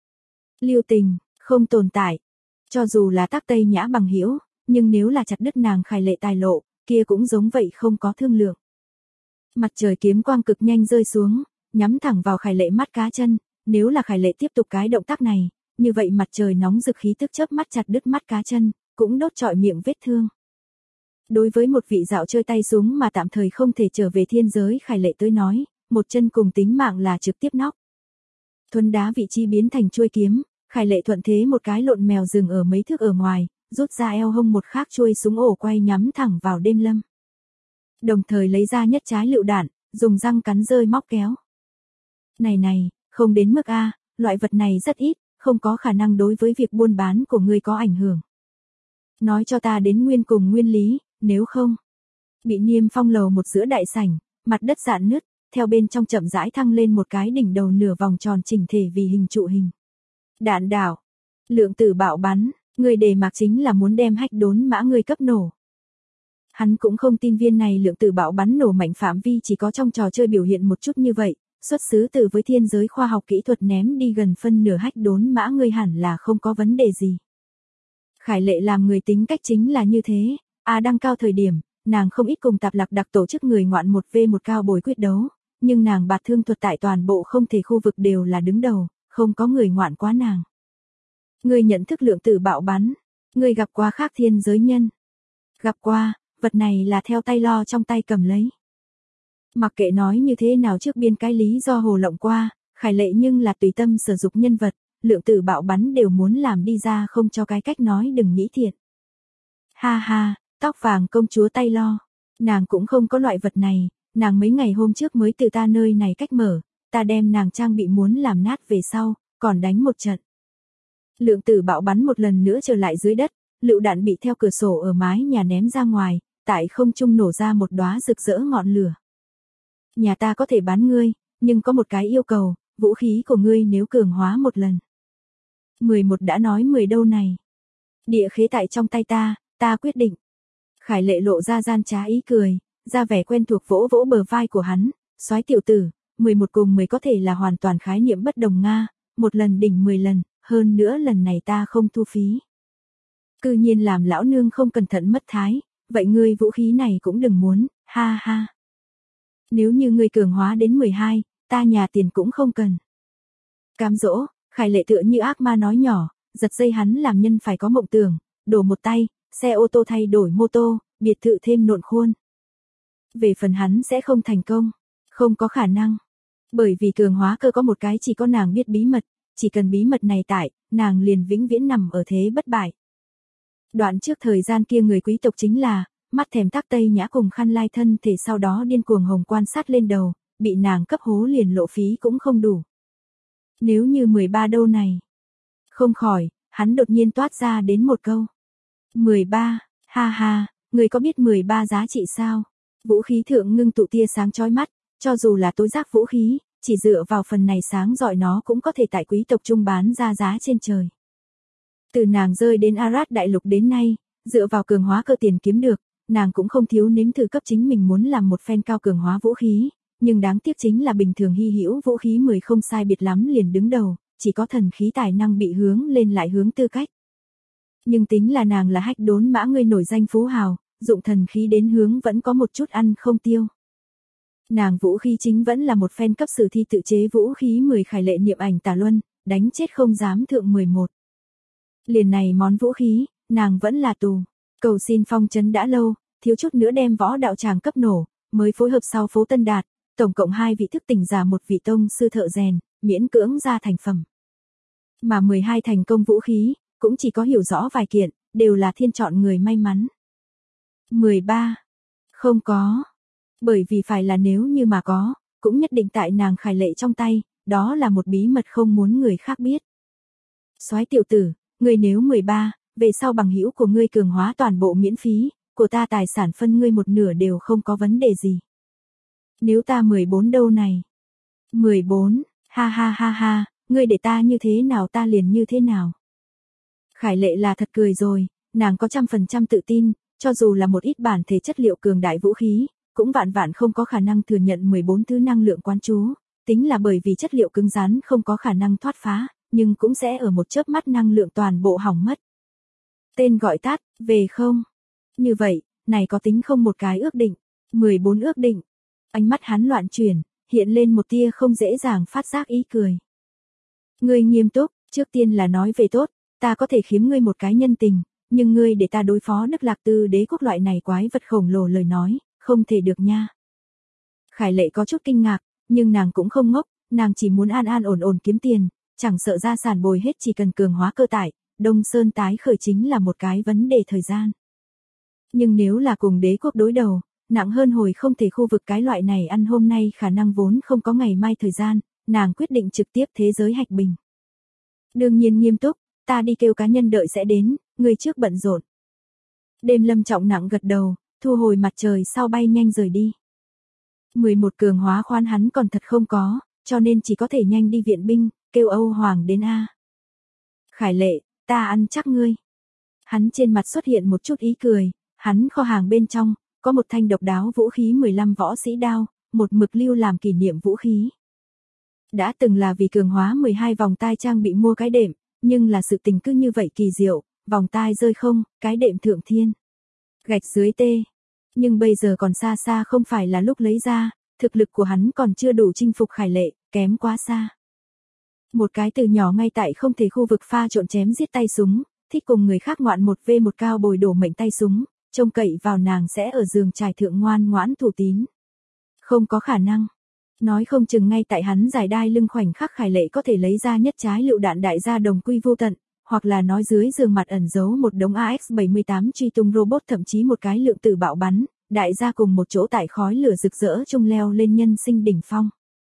Lưu tình, không tồn tại. Cho dù là tác tây nhã bằng hữu, nhưng nếu là chặt đứt nàng Khải Lệ tài lộ, kia cũng giống vậy không có thương lượng. Mặt trời kiếm quang cực nhanh rơi xuống, nhắm thẳng vào Khải Lệ mắt cá chân, nếu là Khải Lệ tiếp tục cái động tác này, như vậy mặt trời nóng rực khí tức chớp mắt chặt đứt mắt cá chân, cũng đốt trọi miệng vết thương. Đối với một vị dạo chơi tay súng mà tạm thời không thể trở về thiên giới Khải Lệ tới nói, một chân cùng tính mạng là trực tiếp nóc. Thuấn đá vị trí biến thành chuôi kiếm, Khải Lệ thuận thế một cái lộn mèo dừng ở mấy thước ở ngoài, rút ra eo hông một khác chuôi súng ổ quay nhắm thẳng vào đêm lâm. Đồng thời lấy ra nhất trái lựu đạn, dùng răng cắn rơi móc kéo. Này, không đến mức A, loại vật này rất ít, không có khả năng đối với việc buôn bán của ngươi có ảnh hưởng. Nói cho ta đến nguyên cùng nguyên lý, nếu không. Bị niêm phong lầu một giữa đại sảnh, mặt đất rạn nứt, theo bên trong chậm rãi thăng lên một cái đỉnh đầu nửa vòng tròn chỉnh thể vì hình trụ hình. Đạn đảo, lượng tử bạo bắn, người đề mạc chính là muốn đem hách đốn mã người cấp nổ. Hắn cũng không tin viên này lượng tử bạo bắn nổ mạnh phạm vi chỉ có trong trò chơi biểu hiện một chút như vậy, xuất xứ từ với thiên giới khoa học kỹ thuật ném đi gần phân nửa hách đốn mã người hẳn là không có vấn đề gì. Khải Lệ làm người tính cách chính là như thế, đăng cao thời điểm, nàng không ít cùng tạp lạc đặc tổ chức người ngoạn 1v1 cao bồi quyết đấu, nhưng nàng bạt thương thuật tại toàn bộ không thể khu vực đều là đứng đầu, không có người ngoạn quá nàng. Người nhận thức lượng tử bạo bắn, người gặp qua khác thiên giới nhân. Gặp qua, vật này là theo tay lo trong tay cầm lấy. Mặc kệ nói như thế nào trước biên cái lý do hồ lộng qua, Khải Lệ nhưng là tùy tâm sử dụng nhân vật, lượng tử bạo bắn đều muốn làm đi ra không cho cái cách nói đừng nghĩ thiệt. Ha ha, tóc vàng công chúa tay lo, nàng cũng không có loại vật này, nàng mấy ngày hôm trước mới từ ta nơi này cách mở, ta đem nàng trang bị muốn làm nát về sau, còn đánh một trận. Lượng tử bạo bắn một lần nữa trở lại dưới đất, lựu đạn bị theo cửa sổ ở mái nhà ném ra ngoài, tại không trung nổ ra một đóa rực rỡ ngọn lửa. Nhà ta có thể bán ngươi, nhưng có một cái yêu cầu, vũ khí của ngươi nếu cường hóa một lần. 11 đã nói 10 đâu này. Địa khế tại trong tay ta quyết định. Khải Lệ lộ ra gian trá ý cười, ra vẻ quen thuộc vỗ vỗ bờ vai của hắn, soái tiểu tử, 11 cùng 10 có thể là hoàn toàn khái niệm bất đồng Nga, một lần đỉnh 10 lần, hơn nữa lần này ta không thu phí. Cư nhiên làm lão nương không cẩn thận mất thái, vậy ngươi vũ khí này cũng đừng muốn, ha ha. Nếu như ngươi cường hóa đến 12, ta nhà tiền cũng không cần. Cám dỗ, Khải Lệ tựa như ác ma nói nhỏ, giật dây hắn làm nhân phải có mộng tưởng, đổ một tay, xe ô tô thay đổi mô tô, biệt thự thêm nộn khuôn. Về phần hắn sẽ không thành công, không có khả năng. Bởi vì cường hóa cơ có một cái chỉ có nàng biết bí mật, chỉ cần bí mật này tại, nàng liền vĩnh viễn nằm ở thế bất bại. Đoạn trước thời gian kia người quý tộc chính là, mắt thèm tác tây nhã cùng khăn lai thân thể sau đó điên cuồng hồng quan sát lên đầu, bị nàng cấp hố liền lộ phí cũng không đủ. Nếu như 13 đâu này. Không khỏi, hắn đột nhiên toát ra đến một câu. 13, ha ha, người có biết 13 giá trị sao? Vũ khí thượng ngưng tụ tia sáng chói mắt, cho dù là tối giác vũ khí, chỉ dựa vào phần này sáng rọi nó cũng có thể tại quý tộc trung bán ra giá trên trời. Từ nàng rơi đến Arad đại lục đến nay, dựa vào cường hóa cơ tiền kiếm được, nàng cũng không thiếu nếm thử cấp chính mình muốn làm một phen cao cường hóa vũ khí, nhưng đáng tiếc chính là bình thường hy hữu vũ khí 10 không sai biệt lắm liền đứng đầu, chỉ có thần khí tài năng bị hướng lên lại hướng tư cách. Nhưng tính là nàng là hách đốn mã người nổi danh phú hào, dụng thần khí đến hướng vẫn có một chút ăn không tiêu. Nàng vũ khí chính vẫn là một phen cấp sử thi tự chế vũ khí 10 khải lệ niệm ảnh tà luân, đánh chết không dám thượng 11. Liền này món vũ khí, nàng vẫn là tù. Cầu xin phong trấn đã lâu, thiếu chút nữa đem võ đạo tràng cấp nổ, mới phối hợp sau phố Tân Đạt, tổng cộng 2 vị thức tỉnh giả một vị tông sư thợ rèn, miễn cưỡng ra thành phẩm. Mà 12 thành công vũ khí, cũng chỉ có hiểu rõ vài kiện, đều là thiên chọn người may mắn. 13. Không có. Bởi vì phải là nếu như mà có, cũng nhất định tại nàng khải lệ trong tay, đó là một bí mật không muốn người khác biết. Soái tiểu tử, ngươi nếu 13, về sau bằng hữu của ngươi cường hóa toàn bộ miễn phí, của ta tài sản phân ngươi một nửa đều không có vấn đề gì. Nếu ta 14 đâu này? 14, ha ha ha ha, ngươi để ta như thế nào ta liền như thế nào. Khải lệ là thật cười rồi, nàng có 100% tự tin, cho dù là một ít bản thể chất liệu cường đại vũ khí, cũng vạn vạn không có khả năng thừa nhận 14 thứ năng lượng quán chú, tính là bởi vì chất liệu cứng rắn không có khả năng thoát phá, nhưng cũng sẽ ở một chớp mắt năng lượng toàn bộ hỏng mất. Tên gọi tắt, về không? Như vậy, này có tính không một cái ước định, 14 ước định. Ánh mắt hắn loạn chuyển, hiện lên một tia không dễ dàng phát giác ý cười. Ngươi nghiêm túc, trước tiên là nói về tốt, ta có thể khiếm ngươi một cái nhân tình, nhưng ngươi để ta đối phó Đức Lạc Tư đế quốc loại này quái vật khổng lồ lời nói, không thể được nha. Khải lệ có chút kinh ngạc, nhưng nàng cũng không ngốc, nàng chỉ muốn an an ổn ổn kiếm tiền, chẳng sợ gia sản bồi hết chỉ cần cường hóa cơ tải, Đông Sơn tái khởi chính là một cái vấn đề thời gian. Nhưng nếu là cùng đế quốc đối đầu, nặng hơn hồi không thể khu vực cái loại này ăn hôm nay khả năng vốn không có ngày mai thời gian, nàng quyết định trực tiếp thế giới hạch bình. Đương nhiên nghiêm túc, ta đi kêu cá nhân đợi sẽ đến, người trước bận rộn. Đêm Lâm trọng nặng gật đầu, thu hồi mặt trời sau bay nhanh rời đi. 11 cường hóa khoan hắn còn thật không có, cho nên chỉ có thể nhanh đi viện binh, kêu Âu Hoàng đến A. Khải lệ, ta ăn chắc ngươi. Hắn trên mặt xuất hiện một chút ý cười, hắn kho hàng bên trong, có một thanh độc đáo vũ khí 15 võ sĩ đao, một mực lưu làm kỷ niệm vũ khí. Đã từng là vì cường hóa 12 vòng tai trang bị mua cái đệm, nhưng là sự tình cứ như vậy kỳ diệu, vòng tai rơi không, cái đệm thượng thiên. Gạch dưới tê. Nhưng bây giờ còn xa xa không phải là lúc lấy ra, thực lực của hắn còn chưa đủ chinh phục Khải lệ, kém quá xa. Một cái từ nhỏ ngay tại không thể khu vực pha trộn chém giết tay súng, thích cùng người khác ngoạn 1v1 cao bồi đổ mệnh tay súng, trông cậy vào nàng sẽ ở giường trải thượng ngoan ngoãn thủ tín. Không có khả năng. Nói không chừng ngay tại hắn giải đai lưng khoảnh khắc Khải lệ có thể lấy ra nhất trái lựu đạn đại gia đồng quy vô tận, hoặc là nói dưới giường mặt ẩn giấu một đống AX-78 truy tung robot thậm chí một cái lượng tử bạo bắn, đại gia cùng một chỗ tại khói lửa rực rỡ chung leo lên nhân sinh đỉnh phong.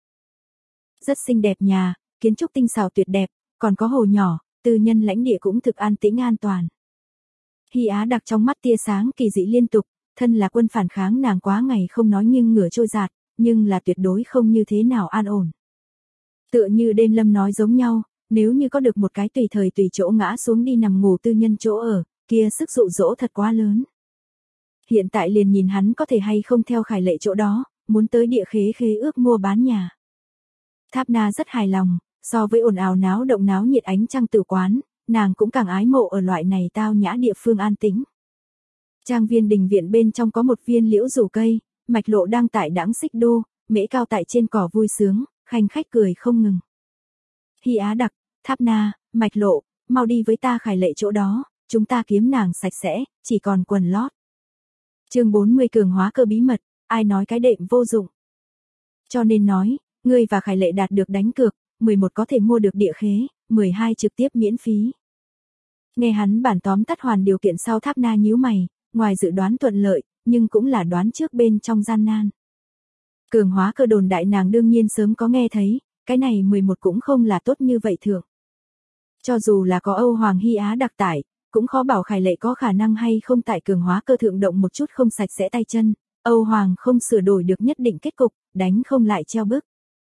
Rất xinh đẹp nhà, kiến trúc tinh xảo tuyệt đẹp, còn có hồ nhỏ, tư nhân lãnh địa cũng thực an tĩnh an toàn. Hy Á đặc trong mắt tia sáng kỳ dị liên tục, thân là quân phản kháng nàng quá ngày không nói nghiêng ngửa trôi giạt, nhưng là tuyệt đối không như thế nào an ổn. Tựa như đêm Lâm nói giống nhau, nếu như có được một cái tùy thời tùy chỗ ngã xuống đi nằm ngủ tư nhân chỗ ở, kia sức dụ dỗ thật quá lớn. Hiện tại liền nhìn hắn có thể hay không theo Khải lệ chỗ đó, muốn tới địa khế khế ước mua bán nhà. Tháp Na rất hài lòng, so với ồn ào náo động náo nhiệt ánh trăng tử quán, nàng cũng càng ái mộ ở loại này tao nhã địa phương an tĩnh. Trang viên đình viện bên trong có một viên liễu rủ cây, Mạch Lộ đang tại đãng xích đô, mễ cao tại trên cỏ vui sướng, khanh khách cười không ngừng. Hy Á đặc, Tháp Na, Mạch Lộ, mau đi với ta Khải lệ chỗ đó, chúng ta kiếm nàng sạch sẽ, chỉ còn quần lót. Chương 40 cường hóa cơ bí mật, ai nói cái đệm vô dụng. Cho nên nói, ngươi và Khải lệ đạt được đánh cược, 11 có thể mua được địa khế, 12 trực tiếp miễn phí. Nghe hắn bản tóm tắt hoàn điều kiện sau Tháp Na nhíu mày, ngoài dự đoán thuận lợi, nhưng cũng là đoán trước bên trong gian nan. Cường hóa cơ đồn đại nàng đương nhiên sớm có nghe thấy, cái này 11 cũng không là tốt như vậy thượng. Cho dù là có Âu Hoàng Hy Á đặc tải, cũng khó bảo Khải lệ có khả năng hay không tại cường hóa cơ thượng động một chút không sạch sẽ tay chân, Âu Hoàng không sửa đổi được nhất định kết cục, đánh không lại treo bức.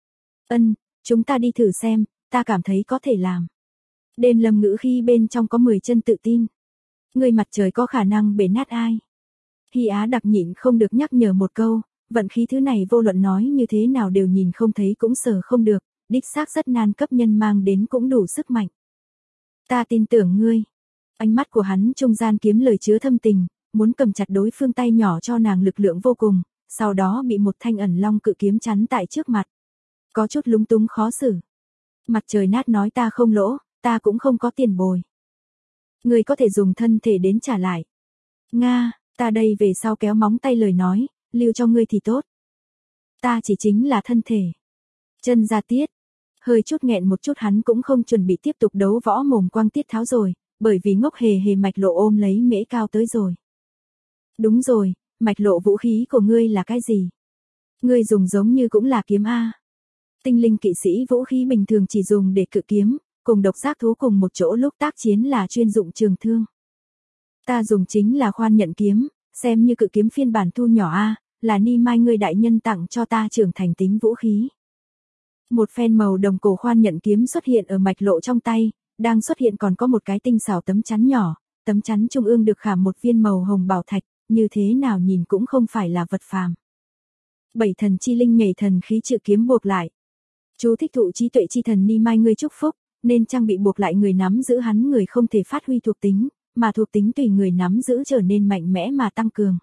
Chúng ta đi thử xem, ta cảm thấy có thể làm. Đêm Lâm ngữ khi bên trong có 10 chân tự tin. Người mặt trời có khả năng bể nát ai. Hy Á đặc nhịn không được nhắc nhở một câu, vận khí thứ này vô luận nói như thế nào đều nhìn không thấy cũng sờ không được, đích xác rất nan cấp nhân mang đến cũng đủ sức mạnh. Ta tin tưởng ngươi. Ánh mắt của hắn trung gian kiếm lời chứa thâm tình, muốn cầm chặt đối phương tay nhỏ cho nàng lực lượng vô cùng, sau đó bị một thanh ẩn long cự kiếm chắn tại trước mặt. Có chút lúng túng khó xử. Mặt trời nát nói ta không lỗ, ta cũng không có tiền bồi. Ngươi có thể dùng thân thể đến trả lại. Nga, ta đây về sau kéo móng tay lời nói, lưu cho ngươi thì tốt. Ta chỉ chính là thân thể. Chân ra tiết. Hơi chút nghẹn một chút hắn cũng không chuẩn bị tiếp tục đấu võ mồm quang tiết tháo rồi, bởi vì ngốc hề hề mạch lộ ôm lấy Mễ Cao tới rồi. Đúng rồi, mạch lộ vũ khí của ngươi là cái gì? Ngươi dùng giống như cũng là kiếm A. Tinh linh kỵ sĩ vũ khí bình thường chỉ dùng để cự kiếm, cùng độc giác thú cùng một chỗ lúc tác chiến là chuyên dụng trường thương. Ta dùng chính là khoan nhận kiếm, xem như cự kiếm phiên bản thu nhỏ A, là Ni Mai ngươi đại nhân tặng cho ta trưởng thành tính vũ khí. Một phen màu đồng cổ khoan nhận kiếm xuất hiện ở mạch lộ trong tay, đang xuất hiện còn có một cái tinh xảo tấm chắn nhỏ, tấm chắn trung ương được khảm một viên màu hồng bảo thạch, như thế nào nhìn cũng không phải là vật phàm. 7 thần chi linh nhảy thần khí chữ kiếm buộc lại. Chú thích thụ trí tuệ chi thần Ni Mai ngươi chúc phúc, nên trang bị buộc lại người nắm giữ hắn người không thể phát huy thuộc tính, mà thuộc tính tùy người nắm giữ trở nên mạnh mẽ mà tăng cường.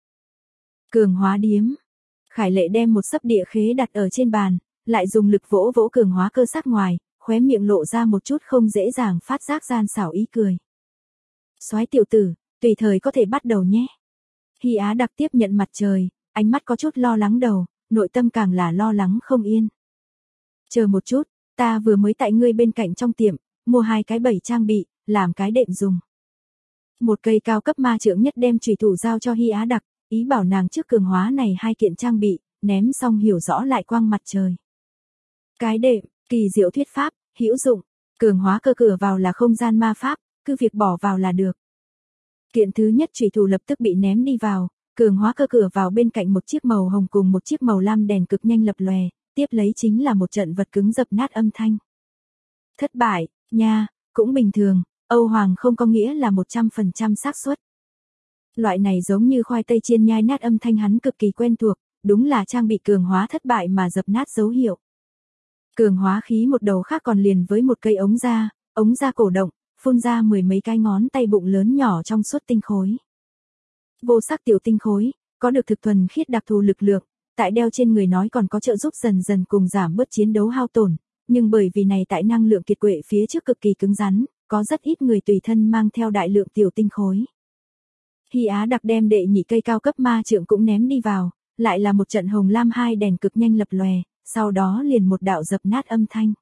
Cường hóa điếm. Khải Lệ đem một sấp địa khế đặt ở trên bàn, lại dùng lực vỗ vỗ cường hóa cơ sắc ngoài, khóe miệng lộ ra một chút không dễ dàng phát giác gian xảo ý cười. Soái tiểu tử, tùy thời có thể bắt đầu nhé. Hy Á đặc tiếp nhận mặt trời, ánh mắt có chút lo lắng đầu, nội tâm càng là lo lắng không yên. Chờ một chút, ta vừa mới tại ngươi bên cạnh trong tiệm, mua 2 cái 7 trang bị, làm cái đệm dùng. Một cây cao cấp ma trượng nhất đem chủy thủ giao cho Hy Á đặc, ý bảo nàng trước cường hóa này 2 kiện trang bị, ném xong hiểu rõ lại quang mặt trời. Cái đệm, kỳ diệu thuyết pháp, hữu dụng, cường hóa cơ cửa vào là không gian ma pháp, cứ việc bỏ vào là được. Kiện thứ nhất chủy thủ lập tức bị ném đi vào, cường hóa cơ cửa vào bên cạnh một chiếc màu hồng cùng một chiếc màu lam đèn cực nhanh lập lòe, tiếp lấy chính là một trận vật cứng dập nát âm thanh. Thất bại, nha, cũng bình thường, Âu Hoàng không có nghĩa là 100% xác suất. Loại này giống như khoai tây chiên nhai nát âm thanh hắn cực kỳ quen thuộc, đúng là trang bị cường hóa thất bại mà dập nát dấu hiệu. Cường hóa khí một đầu khác còn liền với một cây ống da cổ động, phun ra 10 mấy cái ngón tay bụng lớn nhỏ trong suốt tinh khối. Vô sắc tiểu tinh khối, có được thực thuần khiết đặc thù lực lượng, tại đeo trên người nói còn có trợ giúp dần dần cùng giảm bớt chiến đấu hao tổn, nhưng bởi vì này tại năng lượng kiệt quệ phía trước cực kỳ cứng rắn, có rất ít người tùy thân mang theo đại lượng tiểu tinh khối. Hy Á đặc đem đệ nhị cây cao cấp ma trượng cũng ném đi vào, lại là một trận hồng lam 2 đèn cực nhanh lập lòe, sau đó liền một đạo dập nát âm thanh.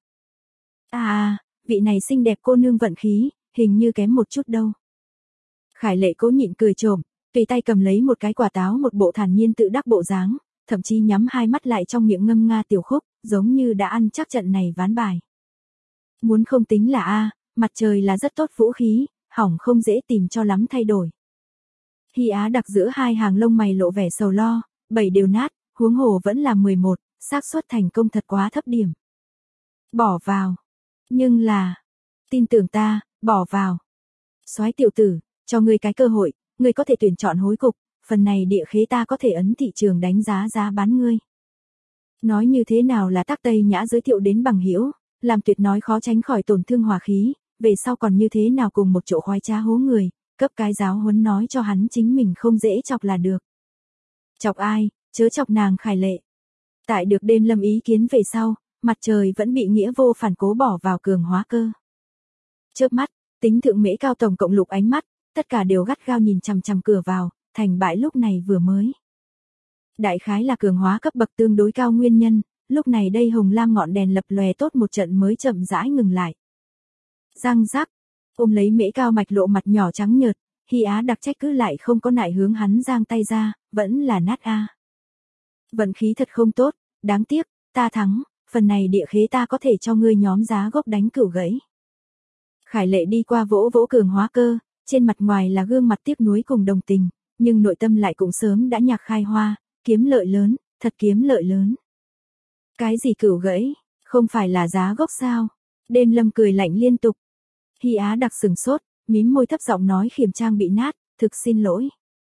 Vị này xinh đẹp cô nương vận khí, hình như kém một chút đâu. Khải Lệ cố nhịn cười trộm, tùy tay cầm lấy một cái quả táo một bộ thản nhiên tự đắc bộ dáng, thậm chí nhắm 2 mắt lại trong miệng ngâm nga tiểu khúc, giống như đã ăn chắc trận này ván bài. Muốn không tính là mặt trời là rất tốt vũ khí, hỏng không dễ tìm cho lắm thay đổi. Hy Á đặc giữa 2 hàng lông mày lộ vẻ sầu lo, 7 đều nát, huống hồ vẫn là 11, xác suất thành công thật quá thấp điểm. Bỏ vào. Nhưng là, tin tưởng ta, bỏ vào. Soái tiểu tử, cho ngươi cái cơ hội, ngươi có thể tuyển chọn hối cục, phần này địa khế ta có thể ấn thị trường đánh giá giá bán ngươi. Nói như thế nào là tác Tây Nhã giới thiệu đến bằng hữu, làm tuyệt nói khó tránh khỏi tổn thương hòa khí, về sau còn như thế nào cùng một chỗ khoái trá hố người, cấp cái giáo huấn nói cho hắn chính mình không dễ chọc là được. Chọc ai, chớ chọc nàng Khải Lệ. Tại được đêm lâm ý kiến về sau, mặt trời vẫn bị nghĩa vô phản cố bỏ vào cường hóa cơ. Chớp mắt, tính thượng Mễ Cao tổng cộng lục ánh mắt, tất cả đều gắt gao nhìn chằm chằm cửa vào, thành bại lúc này vừa mới. Đại khái là cường hóa cấp bậc tương đối cao nguyên nhân, lúc này đây hồng lam ngọn đèn lập lòe tốt một trận mới chậm rãi ngừng lại. Răng rắc, ôm lấy Mễ Cao mạch lộ mặt nhỏ trắng nhợt, Hy Á đặc trách cứ lại không có nại hướng hắn giang tay ra, vẫn là nát Vận khí thật không tốt, đáng tiếc, ta thắng, phần này địa khế ta có thể cho ngươi nhóm giá gốc đánh cửu gãy. Khải Lệ đi qua vỗ vỗ cường hóa cơ, trên mặt ngoài là gương mặt tiếc nuối cùng đồng tình, nhưng nội tâm lại cũng sớm đã nhạc khai hoa, kiếm lợi lớn, thật kiếm lợi lớn. Cái gì cửu gãy, không phải là giá gốc sao? Đêm Lâm cười lạnh liên tục. Hy Á đặc sừng sốt, mím môi thấp giọng nói khiểm trang bị nát, thực xin lỗi.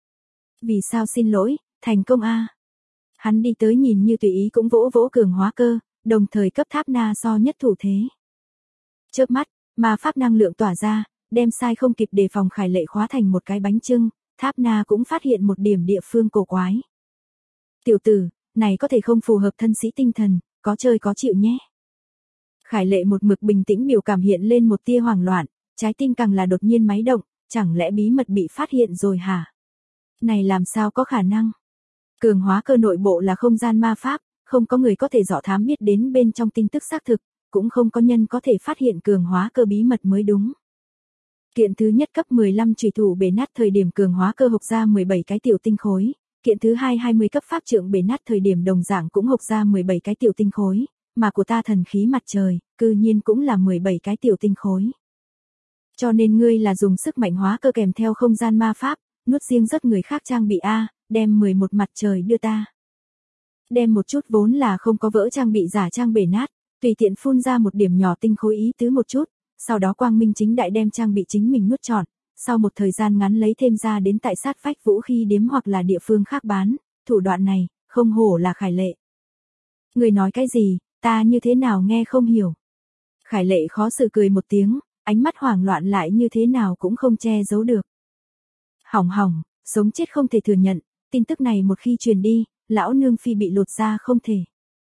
Vì sao xin lỗi, thành công a. Hắn đi tới nhìn như tùy ý cũng vỗ vỗ cường hóa cơ, đồng thời cấp tháp na so nhất thủ thế. Chớp mắt, ma pháp năng lượng tỏa ra, đem sai không kịp đề phòng Khải Lệ khóa thành một cái bánh chưng, tháp na cũng phát hiện một điểm địa phương cổ quái. Tiểu tử, này có thể không phù hợp thân sĩ tinh thần, có chơi có chịu nhé. Khải Lệ một mực bình tĩnh biểu cảm hiện lên một tia hoảng loạn, trái tim càng là đột nhiên máy động, chẳng lẽ bí mật bị phát hiện rồi hả? Này làm sao có khả năng? Cường hóa cơ nội bộ là không gian ma pháp, không có người có thể dò thám biết đến bên trong tin tức xác thực, cũng không có nhân có thể phát hiện cường hóa cơ bí mật mới đúng. Kiện thứ nhất cấp 15 chủy thủ bể nát thời điểm cường hóa cơ hộc ra 17 cái tiểu tinh khối, kiện thứ hai 20 cấp pháp trượng bể nát thời điểm đồng dạng cũng hộc ra 17 cái tiểu tinh khối, mà của ta thần khí mặt trời, cư nhiên cũng là 17 cái tiểu tinh khối. Cho nên ngươi là dùng sức mạnh hóa cơ kèm theo không gian ma pháp, nuốt riêng rất người khác trang bị A, đem 11 mặt trời đưa ta. Đem một chút vốn là không có vỡ trang bị giả trang bể nát, tùy tiện phun ra một điểm nhỏ tinh khối ý tứ một chút, sau đó quang minh chính đại đem trang bị chính mình nuốt trọn, sau một thời gian ngắn lấy thêm ra đến tại sát vách vũ khí điếm hoặc là địa phương khác bán, thủ đoạn này, không hổ là Khải Lệ. Người nói cái gì, ta như thế nào nghe không hiểu. Khải Lệ khó xử cười một tiếng, ánh mắt hoảng loạn lại như thế nào cũng không che giấu được. Hỏng hỏng, sống chết không thể thừa nhận, tin tức này một khi truyền đi, lão nương phi bị lột ra không thể.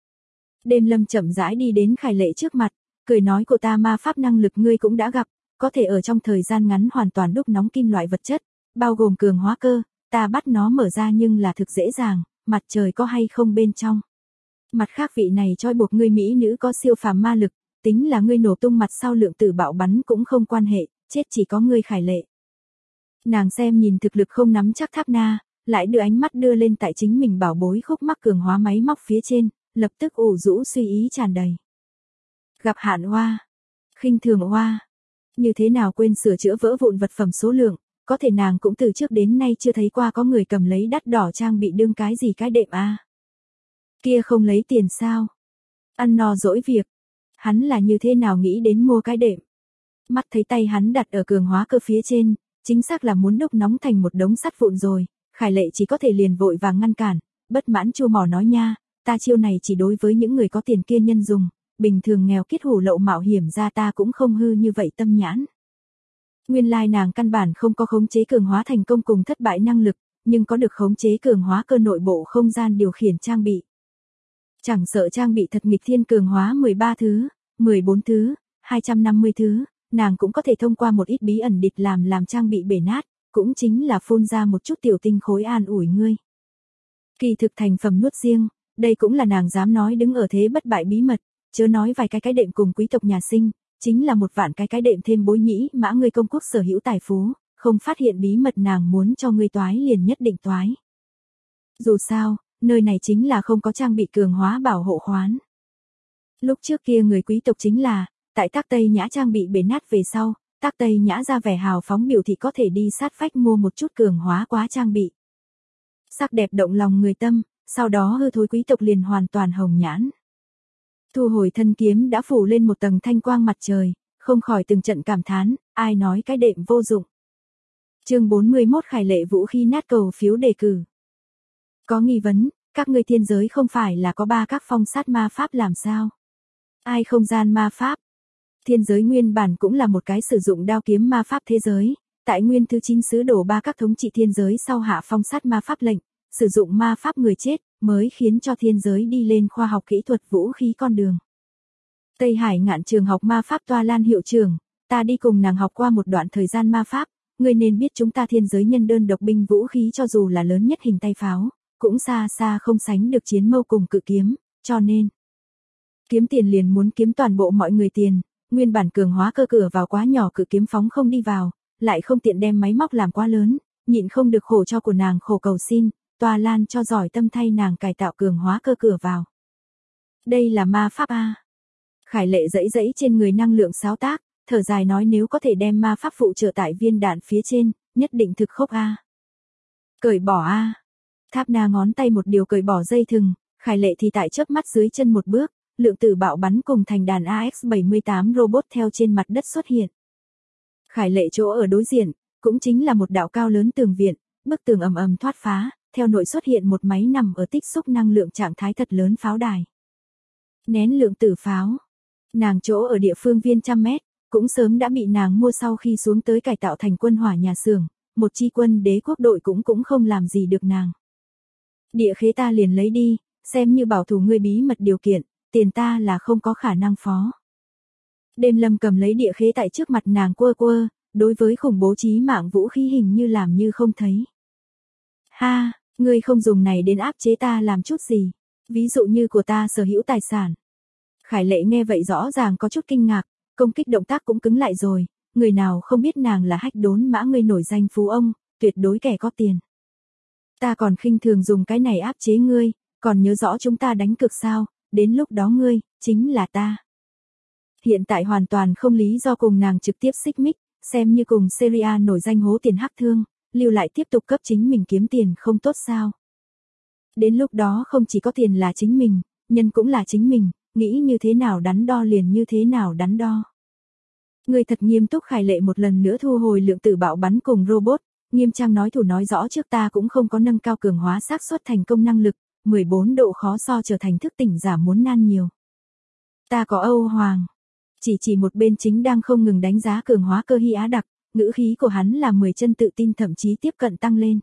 Đêm Lâm chậm rãi đi đến Khải Lệ trước mặt, cười nói của ta ma pháp năng lực ngươi cũng đã gặp, có thể ở trong thời gian ngắn hoàn toàn đúc nóng kim loại vật chất, bao gồm cường hóa cơ, ta bắt nó mở ra nhưng là thực dễ dàng, mặt trời có hay không bên trong. Mặt khác vị này trói buộc ngươi mỹ nữ có siêu phàm ma lực, tính là ngươi nổ tung mặt sau lượng tử bạo bắn cũng không quan hệ, chết chỉ có ngươi Khải Lệ. Nàng xem nhìn thực lực không nắm chắc tháp na, lại đưa ánh mắt đưa lên tại chính mình bảo bối khúc mắc cường hóa máy móc phía trên, lập tức ủ rũ suy ý tràn đầy. Gặp hạn oa, khinh thường oa, như thế nào quên sửa chữa vỡ vụn vật phẩm số lượng, có thể nàng cũng từ trước đến nay chưa thấy qua có người cầm lấy đắt đỏ trang bị đương cái gì cái đệm a. Kia không lấy tiền sao? Ăn no dỗi việc. Hắn là như thế nào nghĩ đến mua cái đệm? Mắt thấy tay hắn đặt ở cường hóa cơ phía trên, chính xác là muốn đúc nóng thành một đống sắt vụn rồi, Khải Lệ chỉ có thể liền vội vàng ngăn cản, bất mãn chua mỏ nói nha, ta chiêu này chỉ đối với những người có tiền kia nhân dùng, bình thường nghèo kiết hủ lậu mạo hiểm ra ta cũng không hư như vậy tâm nhãn. Nguyên lai nàng căn bản không có khống chế cường hóa thành công cùng thất bại năng lực, nhưng có được khống chế cường hóa cơ nội bộ không gian điều khiển trang bị. Chẳng sợ trang bị thật nghịch thiên cường hóa 13 thứ, 14 thứ, 250 thứ, nàng cũng có thể thông qua một ít bí ẩn địch làm trang bị bể nát, cũng chính là phun ra một chút tiểu tinh khối an ủi ngươi. Kỳ thực thành phẩm nuốt riêng, đây cũng là nàng dám nói đứng ở thế bất bại bí mật, chớ nói vài cái đệm cùng quý tộc nhà sinh, chính là một vạn cái đệm thêm bối nhĩ mã ngươi công quốc sở hữu tài phú, không phát hiện bí mật nàng muốn cho ngươi toái liền nhất định toái. Dù sao, nơi này chính là không có trang bị cường hóa bảo hộ khoán. Lúc trước kia người quý tộc chính là, tại Tác Tây Nhã trang bị bể nát về sau, Tác Tây Nhã ra vẻ hào phóng biểu thị có thể đi sát vách mua một chút cường hóa quá trang bị. Sắc đẹp động lòng người tâm, sau đó hư thối quý tộc liền hoàn toàn hồng nhãn. Thu hồi thân kiếm đã phủ lên một tầng thanh quang mặt trời, không khỏi từng trận cảm thán, ai nói cái đệm vô dụng. Chương 41 Khải Lệ vũ khí nát cầu phiếu đề cử. Có nghi vấn, các ngươi thiên giới không phải là có 3 các phong sát ma pháp làm sao? Ai không gian ma pháp? Thiên giới nguyên bản cũng là một cái sử dụng đao kiếm ma pháp thế giới, tại nguyên thứ 9 sứ đổ 3 các thống trị thiên giới sau hạ phong sát ma pháp lệnh, sử dụng ma pháp người chết, mới khiến cho thiên giới đi lên khoa học kỹ thuật vũ khí con đường. Tây Hải Ngạn trường học ma pháp Toa Lan hiệu trưởng, ta đi cùng nàng học qua một đoạn thời gian ma pháp, ngươi nên biết chúng ta thiên giới nhân đơn độc binh vũ khí cho dù là lớn nhất hình tay pháo, cũng xa xa không sánh được chiến mâu cùng cự kiếm, cho nên kiếm tiền liền muốn kiếm toàn bộ mọi người tiền, nguyên bản cường hóa cơ cửa vào quá nhỏ cự kiếm phóng không đi vào, lại không tiện đem máy móc làm quá lớn, nhịn không được khổ cho của nàng khổ cầu xin, Toa Lan cho giỏi tâm thay nàng cải tạo cường hóa cơ cửa vào. Đây là ma pháp a. Khải Lệ dẫy dẫy trên người năng lượng sáng tác, thở dài nói nếu có thể đem ma pháp phụ trợ tại viên đạn phía trên, nhất định thực khốc a. Cởi bỏ a. Tháp Na ngón tay một điều cởi bỏ dây thừng, Khải Lệ thì tại chớp mắt dưới chân một bước, lượng tử bạo bắn cùng thành đàn AX-78 robot theo trên mặt đất xuất hiện. Khải Lệ chỗ ở đối diện, cũng chính là một đạo cao lớn tường viện, bức tường ầm ầm thoát phá, theo nội xuất hiện một máy nằm ở tích xúc năng lượng trạng thái thật lớn pháo đài. Nén lượng tử pháo. Nàng chỗ ở địa phương viên trăm mét, cũng sớm đã bị nàng mua sau khi xuống tới cải tạo thành quân hỏa nhà xưởng, một chi quân đế quốc đội cũng không làm gì được nàng. Địa khế ta liền lấy đi, xem như bảo thủ ngươi bí mật điều kiện, tiền ta là không có khả năng phó. Đêm Lâm cầm lấy địa khế tại trước mặt nàng quơ quơ, đối với khủng bố chí mạng vũ khí hình như làm như không thấy. Ha, ngươi không dùng này đến áp chế ta làm chút gì, ví dụ như của ta sở hữu tài sản. Khải Lệ nghe vậy rõ ràng có chút kinh ngạc, công kích động tác cũng cứng lại rồi, người nào không biết nàng là Hách Đốn Mã ngươi nổi danh phú ông, tuyệt đối kẻ có tiền. Ta còn khinh thường dùng cái này áp chế ngươi, còn nhớ rõ chúng ta đánh cược sao, đến lúc đó ngươi, chính là ta. Hiện tại hoàn toàn không lý do cùng nàng trực tiếp xích mích, xem như cùng Syria nổi danh hố tiền hắc thương, lưu lại tiếp tục cấp chính mình kiếm tiền không tốt sao. Đến lúc đó không chỉ có tiền là chính mình, nhân cũng là chính mình, nghĩ như thế nào đắn đo liền như thế nào đắn đo. Người thật nghiêm túc. Khải Lệ một lần nữa thu hồi lượng tử bạo bắn cùng robot, nghiêm trang nói thủ nói rõ trước ta cũng không có nâng cao cường hóa xác suất thành công năng lực, 14 độ khó so trở thành thức tỉnh giả muốn nan nhiều. Ta có Âu Hoàng. Chỉ một bên chính đang không ngừng đánh giá cường hóa cơ Hy Á Đặc, ngữ khí của hắn là 10 chân tự tin thậm chí tiếp cận tăng lên.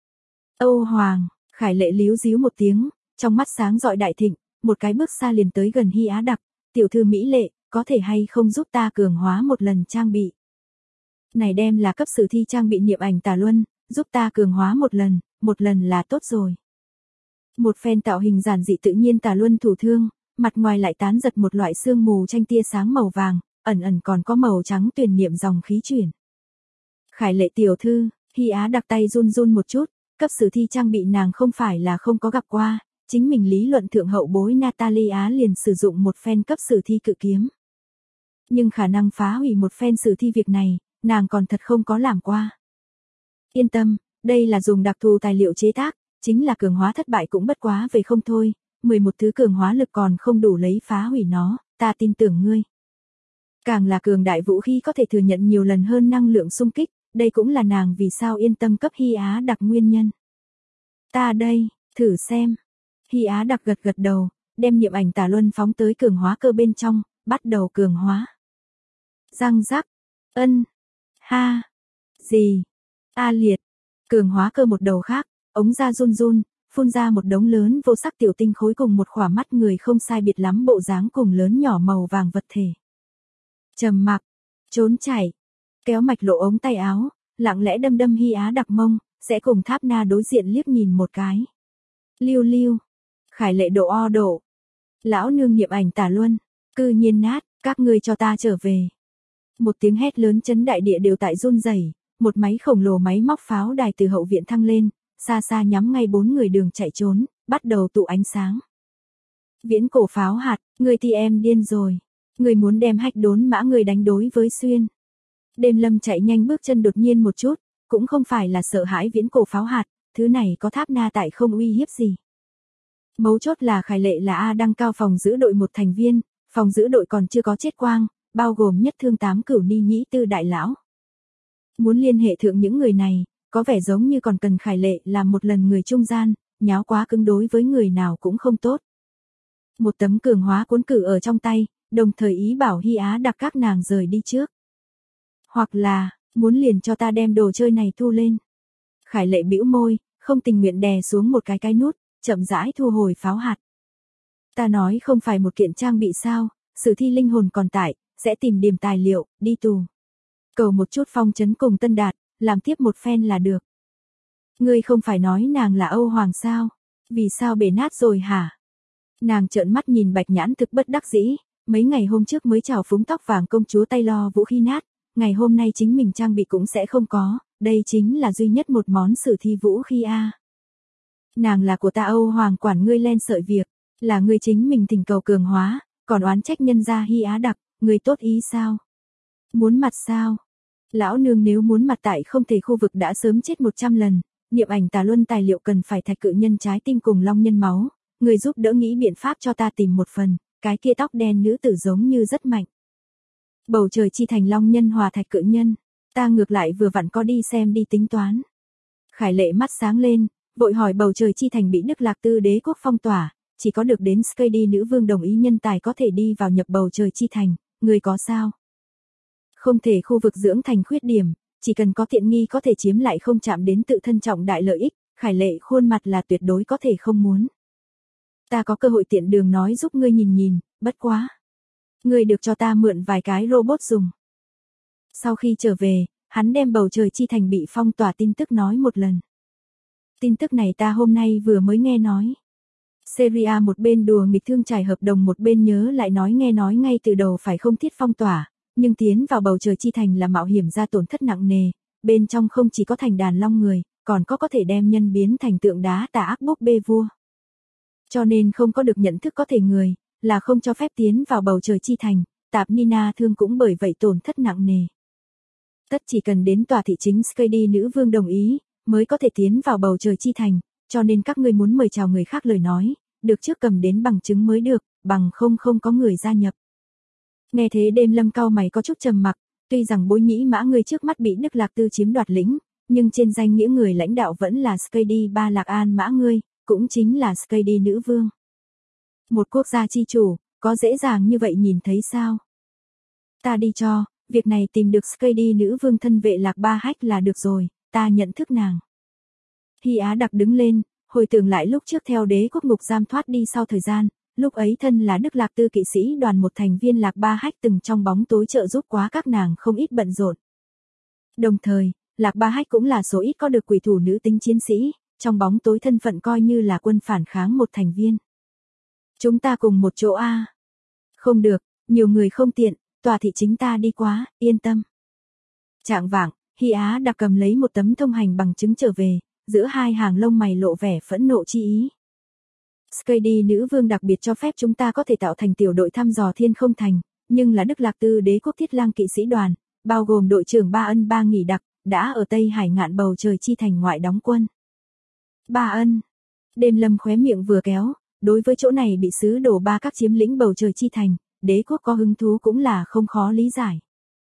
Âu Hoàng, Khải Lệ líu díu một tiếng, trong mắt sáng rọi đại thịnh, một cái bước xa liền tới gần Hy Á Đặc, tiểu thư mỹ lệ, có thể hay không giúp ta cường hóa một lần trang bị. Này đem là cấp sử thi trang bị niệm ảnh tà luân, giúp ta cường hóa một lần là tốt rồi. Một phen tạo hình giản dị tự nhiên tà luân thủ thương, mặt ngoài lại tán giật một loại sương mù tranh tia sáng màu vàng, ẩn ẩn còn có màu trắng tuyền niệm dòng khí chuyển. Khải Lệ tiểu thư, Hy Á Đặc tay run run một chút, cấp sử thi trang bị nàng không phải là không có gặp qua, chính mình lý luận thượng hậu bối Natalia liền sử dụng một phen cấp sử thi cự kiếm. Nhưng khả năng phá hủy một phen sử thi việc này, nàng còn thật không có làm qua. Yên tâm, đây là dùng đặc thù tài liệu chế tác, chính là cường hóa thất bại cũng bất quá về không thôi, 11 thứ cường hóa lực còn không đủ lấy phá hủy nó, ta tin tưởng ngươi. Càng là cường đại vũ khí có thể thừa nhận nhiều lần hơn năng lượng xung kích, đây cũng là nàng vì sao yên tâm cấp Hy Á Đặc nguyên nhân. Ta đây, thử xem. Hy Á Đặc gật gật đầu, đem niệm ảnh tà luân phóng tới cường hóa cơ bên trong, bắt đầu cường hóa. Răng rắc, ha, gì, a liệt, cường hóa cơ một đầu khác, ống ra run run, phun ra một đống lớn vô sắc tiểu tinh khối cùng một khỏa mắt người không sai biệt lắm bộ dáng cùng lớn nhỏ màu vàng vật thể. Trầm mặc, trốn chạy, kéo mạch lộ ống tay áo, lặng lẽ đâm đâm Hy Á Đặc mông, sẽ cùng Tháp Na đối diện liếc nhìn một cái. Liêu liêu, Khải Lệ độ o độ. Lão nương niệm ảnh tà luân, cư nhiên nát, các ngươi cho ta trở về. Một tiếng hét lớn chấn đại địa đều tại run rẩy, một máy khổng lồ máy móc pháo đài từ hậu viện thăng lên, xa xa nhắm ngay 4 người đường chạy trốn, bắt đầu tụ ánh sáng. Viễn cổ pháo hạt, người thì em điên rồi. Người muốn đem Hách Đốn Mã người đánh đối với xuyên. Đêm Lâm chạy nhanh bước chân đột nhiên một chút, cũng không phải là sợ hãi viễn cổ pháo hạt, thứ này có Tháp Na tại không uy hiếp gì. Mấu chốt là Khải Lệ là A đăng cao phòng giữ đội một thành viên, phòng giữ đội còn chưa có chết quang, bao gồm nhất thương 8 cửu ni nhĩ tư đại lão. Muốn liên hệ thượng những người này, có vẻ giống như còn cần Khải Lệ làm một lần người trung gian, nháo quá cứng đối với người nào cũng không tốt. Một tấm cường hóa cuốn cử ở trong tay, đồng thời ý bảo Hy Á Đặc các nàng rời đi trước. Hoặc là, muốn liền cho ta đem đồ chơi này thu lên. Khải Lệ bĩu môi, không tình nguyện đè xuống một cái nút, chậm rãi thu hồi pháo hạt. Ta nói không phải một kiện trang bị sao, sử thi linh hồn còn tại, sẽ tìm điểm tài liệu, đi tù. Cầu một chút phong trấn cùng Tân Đạt, làm tiếp một phen là được. Ngươi không phải nói nàng là Âu Hoàng sao, vì sao bể nát rồi hả? Nàng trợn mắt nhìn Bạch Nhãn thực bất đắc dĩ, mấy ngày hôm trước mới chào phúng tóc vàng công chúa tay lo vũ khí nát, ngày hôm nay chính mình trang bị cũng sẽ không có, đây chính là duy nhất một món sử thi vũ khí a. Nàng là của ta Âu Hoàng quản ngươi len sợi việc, là ngươi chính mình thỉnh cầu cường hóa, còn oán trách nhân gia Hy Á Đặc, ngươi tốt ý sao? Muốn mặt sao? Lão nương nếu muốn mặt tại không thể khu vực đã sớm chết 100 lần, Niệm ảnh tà luân tài liệu cần phải thạch cự nhân trái tim cùng long nhân máu, người giúp đỡ nghĩ biện pháp cho ta tìm một phần, cái kia tóc đen nữ tử giống như rất mạnh. Bầu trời chi thành long nhân hòa thạch cự nhân, ta ngược lại vừa vặn có đi xem đi tính toán. Khải Lệ mắt sáng lên, vội hỏi bầu trời chi thành bị Đức Lạc Tư đế quốc phong tỏa, chỉ có được đến Skady nữ vương đồng ý nhân tài có thể đi vào nhập bầu trời chi thành, người có sao? Không thể khu vực dưỡng thành khuyết điểm, chỉ cần có tiện nghi có thể chiếm lại không chạm đến tự thân trọng đại lợi ích, Khải Lệ khuôn mặt là tuyệt đối có thể không muốn. Ta có cơ hội tiện đường nói giúp ngươi nhìn nhìn, bất quá. Ngươi được cho ta mượn vài cái robot dùng. Sau khi trở về, hắn đem bầu trời chi thành bị phong tỏa tin tức nói một lần. Tin tức này ta hôm nay vừa mới nghe nói. Seria một bên đùa nghịch thương trải hợp đồng một bên nhớ lại nói nghe nói ngay từ đầu phải không thiết phong tỏa, nhưng tiến vào bầu trời chi thành là mạo hiểm ra tổn thất nặng nề, bên trong không chỉ có thành đàn long người, còn có thể đem nhân biến thành tượng đá tà ác búp bê vua. Cho nên không có được nhận thức có thể người, là không cho phép tiến vào bầu trời chi thành, Tạp Nina thương cũng bởi vậy tổn thất nặng nề. Tất chỉ cần đến tòa thị chính Skady nữ vương đồng ý, mới có thể tiến vào bầu trời chi thành, cho nên các ngươi muốn mời chào người khác lời nói, được trước cầm đến bằng chứng mới được, bằng không có người gia nhập. Nghe thế Đêm Lâm cau mày có chút trầm mặc, tuy rằng Bối Nhĩ Mã người trước mắt bị Đức Lạc Tư chiếm đoạt lĩnh, nhưng trên danh nghĩa người lãnh đạo vẫn là Skady Ba Lạc An Mã ngươi, cũng chính là Skady nữ vương. Một quốc gia chi chủ, có dễ dàng như vậy nhìn thấy sao? Ta đi cho, việc này tìm được Skady nữ vương thân vệ Lạc Ba Hách là được rồi, ta nhận thức nàng. Hy Á Đặc đứng lên, hồi tưởng lại lúc trước theo đế quốc ngục giam thoát đi sau thời gian, lúc ấy thân là Đức Lạc Tư kỵ sĩ đoàn một thành viên Lạc Ba Hách từng trong bóng tối trợ giúp quá các nàng không ít bận rộn. Đồng thời, Lạc Ba Hách cũng là số ít có được quỷ thủ nữ tính chiến sĩ, trong bóng tối thân phận coi như là quân phản kháng một thành viên. Chúng ta cùng một chỗ a. Không được, nhiều người không tiện, tòa thị chính ta đi quá, yên tâm. Trạng vạng, Hy Á Đặc cầm lấy một tấm thông hành bằng chứng trở về, giữa hai hàng lông mày lộ vẻ phẫn nộ chi ý. Skady nữ vương đặc biệt cho phép chúng ta có thể tạo thành tiểu đội thăm dò thiên không thành, nhưng là Đức Lạc Tư đế quốc thiết lang kỵ sĩ đoàn, bao gồm đội trưởng Ba Ân Ba Nghỉ Đặc, đã ở Tây Hải ngạn bầu trời chi thành ngoại đóng quân. Ba Ân. Đêm Lâm khóe miệng vừa kéo, đối với chỗ này bị sứ đồ Ba các chiếm lĩnh bầu trời chi thành, đế quốc có hứng thú cũng là không khó lý giải.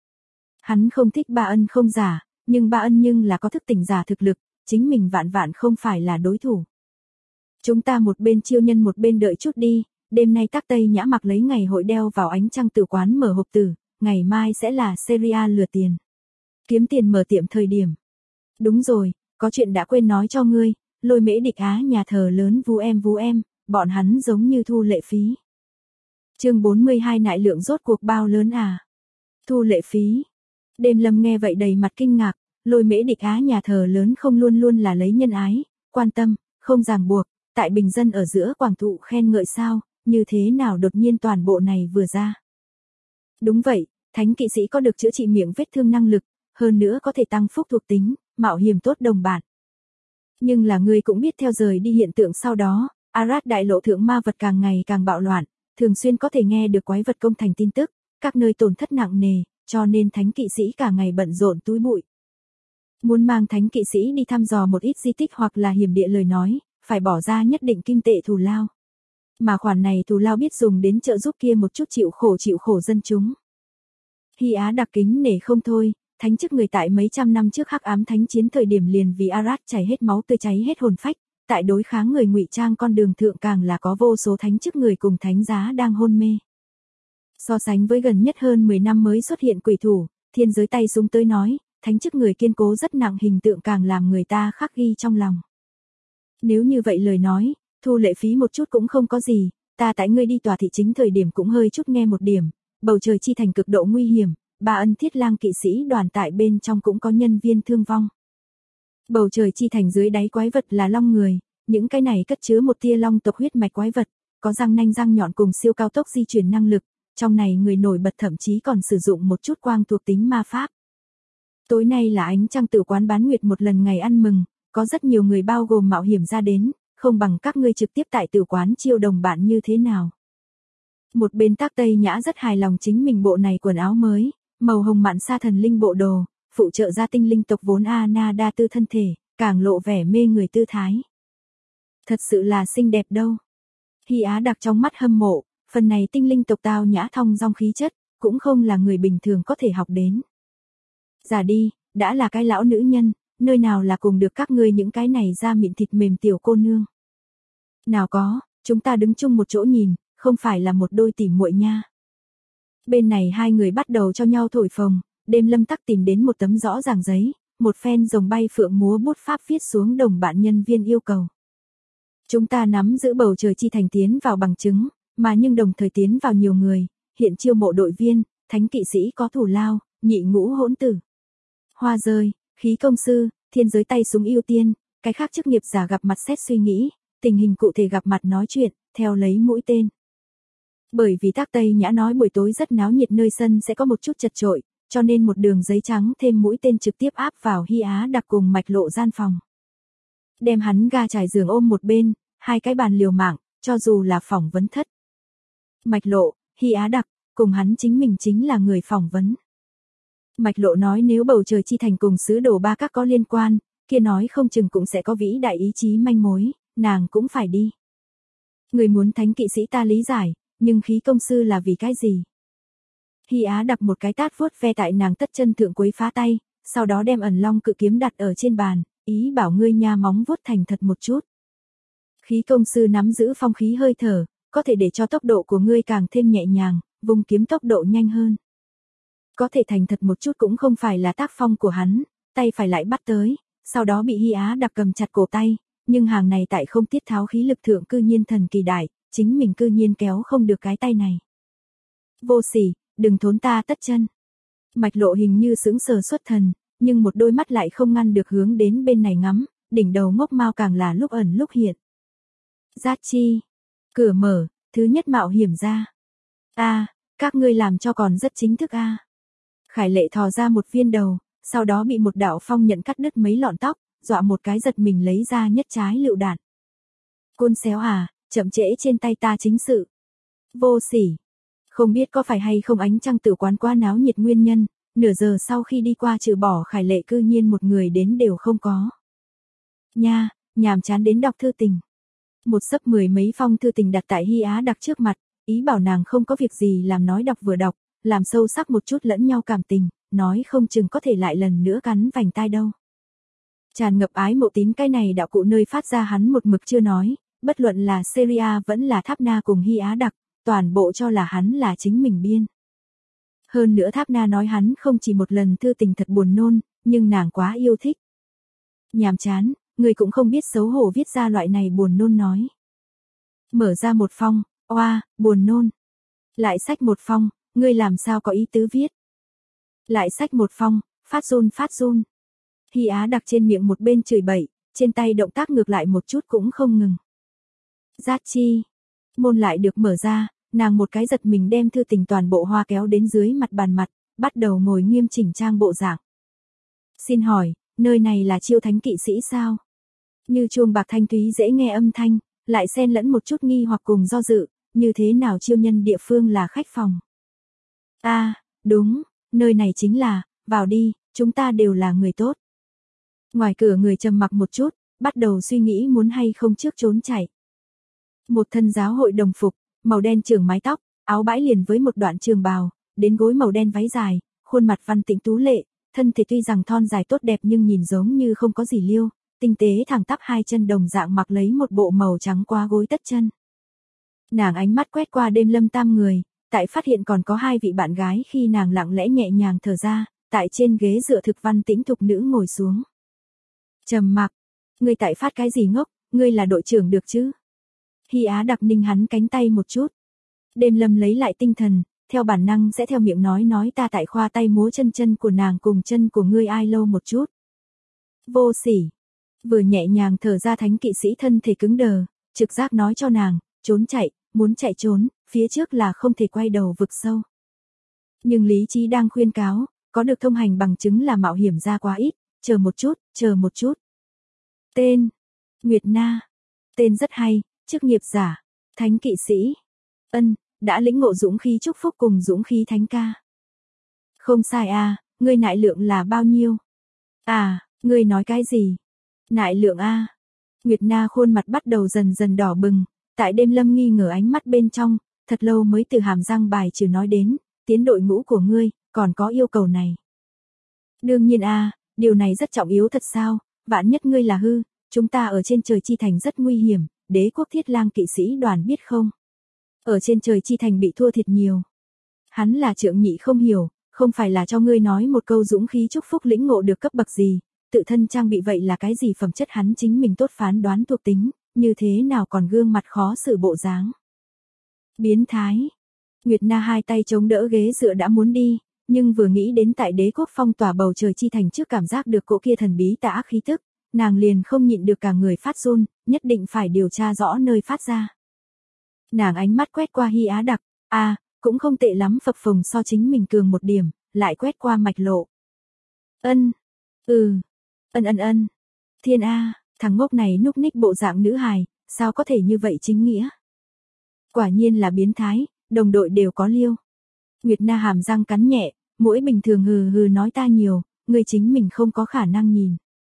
Hắn không thích Ba Ân không giả, nhưng Ba Ân nhưng là có thức tỉnh giả thực lực, chính mình vạn không phải là đối thủ. Chúng ta một bên chiêu nhân một bên đợi chút đi, đêm nay Tắc Tây Nhã mặc lấy ngày hội đeo vào ánh trăng tử quán mở hộp tử, ngày mai sẽ là Seria lừa tiền. Kiếm tiền mở tiệm thời điểm. Đúng rồi, có chuyện đã quên nói cho ngươi, Lôi Mễ Địch Á nhà thờ lớn vú em, bọn hắn giống như thu lệ phí. Chương 42 nại lượng rốt cuộc bao lớn à? Thu lệ phí. Đêm Lâm nghe vậy đầy mặt kinh ngạc, Lôi Mễ Địch Á nhà thờ lớn không luôn luôn là lấy nhân ái, quan tâm, không ràng buộc, tại bình dân ở giữa quảng thụ khen ngợi sao, như thế nào đột nhiên toàn bộ này vừa ra. Đúng vậy, thánh kỵ sĩ có được chữa trị miệng vết thương năng lực, hơn nữa có thể tăng phúc thuộc tính, mạo hiểm tốt đồng bạn. Nhưng là ngươi cũng biết theo rời đi hiện tượng sau đó, Arad đại lộ thượng ma vật càng ngày càng bạo loạn, thường xuyên có thể nghe được quái vật công thành tin tức, các nơi tổn thất nặng nề, cho nên thánh kỵ sĩ cả ngày bận rộn túi bụi. Muốn mang thánh kỵ sĩ đi thăm dò một ít di tích hoặc là hiểm địa lời nói, phải bỏ ra nhất định kim tệ thù lao. Mà khoản này thù lao biết dùng đến trợ giúp kia một chút chịu khổ dân chúng. Hy Á Đặc kính nể không thôi, thánh chức người tại mấy trăm năm trước hắc ám thánh chiến thời điểm liền vì Arad chảy hết máu tươi cháy hết hồn phách, tại đối kháng người ngụy trang con đường thượng càng là có vô số thánh chức người cùng thánh giá đang hôn mê. So sánh với gần nhất hơn 10 năm mới xuất hiện quỷ thủ, thiên giới tay súng tới nói, thánh chức người kiên cố rất nặng hình tượng càng làm người ta khắc ghi trong lòng. Nếu như vậy lời nói, thu lệ phí một chút cũng không có gì, ta tại ngươi đi tòa thị chính thời điểm cũng hơi chút nghe một điểm, bầu trời chi thành cực độ nguy hiểm, Ba Ân thiết lang kỵ sĩ đoàn tại bên trong cũng có nhân viên thương vong. Bầu trời chi thành dưới đáy quái vật là long người, những cái này cất chứa một tia long tộc huyết mạch quái vật, có răng nanh răng nhọn cùng siêu cao tốc di chuyển năng lực, trong này người nổi bật thậm chí còn sử dụng một chút quang thuộc tính ma pháp. Tối nay là ánh trăng tử quán bán nguyệt một lần ngày ăn mừng, có rất nhiều người bao gồm mạo hiểm ra đến, không bằng các ngươi trực tiếp tại tử quán chiêu đồng bạn như thế nào. Một bên Tắc Tây Nhã rất hài lòng chính mình bộ này quần áo mới, màu hồng mạn sa thần linh bộ đồ, phụ trợ ra tinh linh tộc vốn Anna đa tư thân thể, càng lộ vẻ mê người tư thái. Thật sự là xinh đẹp đâu. Hy Á Đặc trong mắt hâm mộ, phần này tinh linh tộc tao nhã thong dong khí chất, cũng không là người bình thường có thể học đến. Già đi, đã là cái lão nữ nhân, nơi nào là cùng được các ngươi những cái này da mịn thịt mềm tiểu cô nương. Nào có, chúng ta đứng chung một chỗ nhìn, không phải là một đôi tỉ muội nha. Bên này hai người bắt đầu cho nhau thổi phồng, đêm lâm tắc tìm đến một tấm rõ ràng giấy, một phen rồng bay phượng múa bút pháp viết xuống đồng bạn nhân viên yêu cầu. Chúng ta nắm giữ bầu trời chi thành tiến vào bằng chứng, mà nhưng đồng thời tiến vào nhiều người, hiện chiêu mộ đội viên, thánh kỵ sĩ có thủ lao, nhị ngũ hỗn tử. Hoa rơi, khí công sư, thiên giới tay súng ưu tiên, cái khác chức nghiệp giả gặp mặt xét suy nghĩ, tình hình cụ thể gặp mặt nói chuyện, theo lấy mũi tên. Bởi vì Tác Tây Nhã nói buổi tối rất náo nhiệt nơi sân sẽ có một chút chật chội, cho nên một đường giấy trắng thêm mũi tên trực tiếp áp vào Hy Á Đặc cùng Mạch Lộ gian phòng. Đem hắn ga trải giường ôm một bên, hai cái bàn liều mạng, cho dù là phỏng vấn thất. Mạch Lộ, Hy Á Đặc, cùng hắn chính mình chính là người phỏng vấn. Mạch Lộ nói nếu bầu trời chi thành cùng sứ đồ ba các có liên quan, kia nói không chừng cũng sẽ có vĩ đại ý chí manh mối, nàng cũng phải đi. Người muốn thánh kỵ sĩ ta lý giải, nhưng khí công sư là vì cái gì? Hy Á Đặc một cái tát vuốt ve tại nàng tất chân thượng quấy phá tay, sau đó đem ẩn long cự kiếm đặt ở trên bàn, ý bảo ngươi nha móng vuốt thành thật một chút. Khí công sư nắm giữ phong khí hơi thở, có thể để cho tốc độ của ngươi càng thêm nhẹ nhàng, vùng kiếm tốc độ nhanh hơn. Có thể thành thật một chút cũng không phải là tác phong của hắn, tay phải lại bắt tới, sau đó bị Hy Á Đặc cầm chặt cổ tay, nhưng hàng này tại không tiết tháo khí lực thượng cư nhiên thần kỳ đại, chính mình cư nhiên kéo không được cái tay này. Vô sỉ, đừng thốn ta tất chân. Mạch Lộ hình như sững sờ xuất thần, nhưng một đôi mắt lại không ngăn được hướng đến bên này ngắm, đỉnh đầu ngốc mao càng là lúc ẩn lúc hiện. Giác chi. Cửa mở, thứ nhất mạo hiểm ra. Các ngươi làm cho còn rất chính thức a. Khải Lệ thò ra một viên đầu, sau đó bị một đạo phong nhận cắt đứt mấy lọn tóc, dọa một cái giật mình lấy ra nhất trái lựu đạn. Côn xéo chậm trễ trên tay ta chính sự. Vô sỉ. Không biết có phải hay không ánh trăng tử quán quá náo nhiệt nguyên nhân, nửa giờ sau khi đi qua trừ bỏ Khải Lệ cư nhiên một người đến đều không có. Nha, nhàm chán đến đọc thư tình. Một xấp mười mấy phong thư tình đặt tại Hy Á Đặc trước mặt, ý bảo nàng không có việc gì làm nói đọc vừa đọc, làm sâu sắc một chút lẫn nhau cảm tình, nói không chừng có thể lại lần nữa cắn vành tai đâu. Tràn ngập ái mộ tín cái này đạo cụ nơi phát ra hắn một mực chưa nói, bất luận là Syria vẫn là Tháp Na cùng Hy Á Đặc, toàn bộ cho là hắn là chính mình biên. Hơn nữa Tháp Na nói hắn không chỉ một lần thư tình thật buồn nôn, nhưng nàng quá yêu thích. Nhàm chán, người cũng không biết xấu hổ viết ra loại này buồn nôn nói. Mở ra một phong, buồn nôn. Lại xách một phong, ngươi làm sao có ý tứ viết. Lại xách một phong, phát run. Hy Á Đặc trên miệng một bên chửi bậy, trên tay động tác ngược lại một chút cũng không ngừng. Giác chi. Môn lại được mở ra, nàng một cái giật mình đem thư tình toàn bộ hoa kéo đến dưới mặt bàn mặt, bắt đầu ngồi nghiêm chỉnh trang bộ dạng. Xin hỏi, nơi này là chiêu thánh kỵ sĩ sao? Như chuông bạc thanh thúy dễ nghe âm thanh, lại xen lẫn một chút nghi hoặc cùng do dự, như thế nào chiêu nhân địa phương là khách phòng? Đúng, nơi này chính là, vào đi, chúng ta đều là người tốt. Ngoài cửa người trầm mặc một chút, bắt đầu suy nghĩ muốn hay không trước trốn chạy. Một thân giáo hội đồng phục, màu đen trường mái tóc, áo bãi liền với một đoạn trường bào, đến gối màu đen váy dài, khuôn mặt văn tĩnh tú lệ, thân thể tuy rằng thon dài tốt đẹp nhưng nhìn giống như không có gì liêu, tinh tế thẳng tắp hai chân đồng dạng mặc lấy một bộ màu trắng qua gối tất chân. Nàng ánh mắt quét qua đêm lâm tam người, tại phát hiện còn có hai vị bạn gái khi nàng lặng lẽ nhẹ nhàng thở ra, tại trên ghế dựa thực văn tĩnh thục nữ ngồi xuống. Trầm mặc, ngươi tại phát cái gì ngốc, ngươi là đội trưởng được chứ? Hy Á Đặc ninh hắn cánh tay một chút. Đêm lâm lấy lại tinh thần, theo bản năng sẽ theo miệng nói ta tại khoa tay múa chân của nàng cùng chân của ngươi ai lâu một chút. Vô sỉ. Vừa nhẹ nhàng thở ra thánh kỵ sĩ thân thể cứng đờ, trực giác nói cho nàng, trốn chạy, muốn chạy trốn, phía trước là không thể quay đầu vực sâu. Nhưng lý trí đang khuyên cáo, có được thông hành bằng chứng là mạo hiểm ra quá ít, chờ một chút. Tên, Nguyệt Na. Tên rất hay, chức nghiệp giả, thánh kỵ sĩ. Đã lĩnh ngộ dũng khí chúc phúc cùng dũng khí thánh ca. Không sai ngươi nại lượng là bao nhiêu? Ngươi nói cái gì? Nại lượng a. Nguyệt Na khuôn mặt bắt đầu dần dần đỏ bừng, tại đêm lâm nghi ngờ ánh mắt bên trong, thật lâu mới từ hàm răng bài trừ nói đến, tiến đội ngũ của ngươi, còn có yêu cầu này. Đương nhiên a, điều này rất trọng yếu thật sao, vạn nhất ngươi là hư, chúng ta ở trên trời chi thành rất nguy hiểm, đế quốc Thiết Lang kỵ sĩ đoàn biết không? Ở trên trời chi thành bị thua thiệt nhiều. Hắn là Trượng Nhị không hiểu, không phải là cho ngươi nói một câu dũng khí chúc phúc lĩnh ngộ được cấp bậc gì, tự thân trang bị vậy là cái gì phẩm chất hắn chính mình tốt phán đoán thuộc tính, như thế nào còn gương mặt khó xử bộ dáng. Biến thái. Nguyệt Na hai tay chống đỡ ghế dựa đã muốn đi, nhưng vừa nghĩ đến tại đế quốc phong tỏa bầu trời chi thành trước cảm giác được cỗ kia thần bí tả khí tức, nàng liền không nhịn được cả người phát run, nhất định phải điều tra rõ nơi phát ra. Nàng ánh mắt quét qua Hy Á Đặc, cũng không tệ lắm, phập phồng so chính mình cường một điểm, lại quét qua Mạch Lộ. Ân. Thiên a, thằng ngốc này núc ních bộ dạng nữ hài, sao có thể như vậy chính nghĩa? Quả nhiên là biến thái, đồng đội đều có liêu. Nguyệt Na hàm răng cắn nhẹ, mũi bình thường hừ hừ nói ta nhiều, ngươi chính mình không có khả năng nhìn.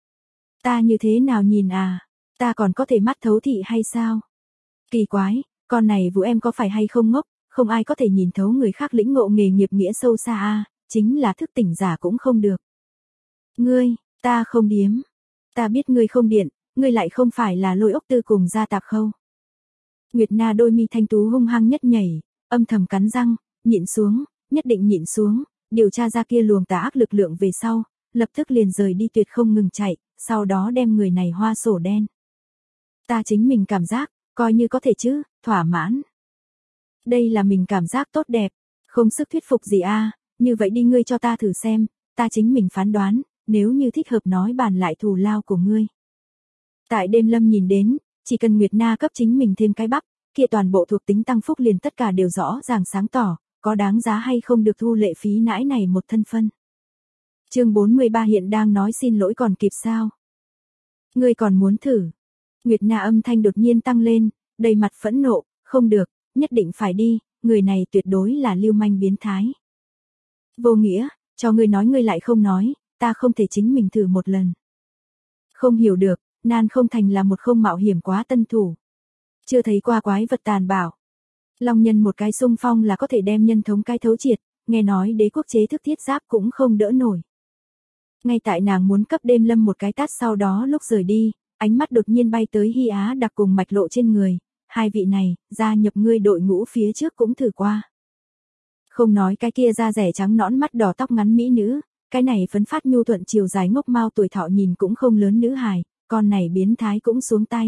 Ta như thế nào nhìn à? Ta còn có thể mắt thấu thị hay sao? Kỳ quái, con này Vũ em có phải hay không ngốc, không ai có thể nhìn thấu người khác lĩnh ngộ nghề nghiệp nghĩa sâu xa chính là thức tỉnh giả cũng không được. Ngươi, ta không điếm. Ta biết ngươi không điện, ngươi lại không phải là Lôi Ốc Tư cùng gia tạp khâu. Nguyệt Na đôi mi thanh tú hung hăng nhất nhảy, âm thầm cắn răng, nhịn xuống, nhất định nhịn xuống, điều tra ra kia luồng tà ác lực lượng về sau, lập tức liền rời đi tuyệt không ngừng chạy, sau đó đem người này hoa sổ đen. Ta chính mình cảm giác, coi như có thể chứ, thỏa mãn. Đây là mình cảm giác tốt đẹp, không sức thuyết phục gì như vậy đi ngươi cho ta thử xem, ta chính mình phán đoán, nếu như thích hợp nói bàn lại thù lao của ngươi. Tại đêm lâm nhìn đến, chỉ cần Nguyệt Na cấp chính mình thêm cái bắp, kia toàn bộ thuộc tính tăng phúc liền tất cả đều rõ ràng sáng tỏ, có đáng giá hay không được thu lệ phí nãi này một thân phân. Chương 43 hiện đang nói xin lỗi còn kịp sao? Ngươi còn muốn thử? Nguyệt Na âm thanh đột nhiên tăng lên, đầy mặt phẫn nộ, không được, nhất định phải đi, người này tuyệt đối là lưu manh biến thái. Vô nghĩa, cho ngươi nói ngươi lại không nói, ta không thể chính mình thử một lần. Không hiểu được, Nan không thành là một không mạo hiểm quá tân thủ. Chưa thấy qua quái vật tàn bạo. Long nhân một cái xung phong là có thể đem nhân thống cái thấu triệt, nghe nói đế quốc chế thức thiết giáp cũng không đỡ nổi. Ngay tại nàng muốn cấp đêm lâm một cái tát sau đó lúc rời đi, ánh mắt đột nhiên bay tới Hy Á Đặc cùng Mạch Lộ trên người, hai vị này, gia nhập ngươi đội ngũ phía trước cũng thử qua. Không nói cái kia da rẻ trắng nõn mắt đỏ tóc ngắn mỹ nữ, cái này phấn phát nhu thuận chiều dài ngốc mau tuổi thọ nhìn cũng không lớn nữ hài, con này biến thái cũng xuống tay.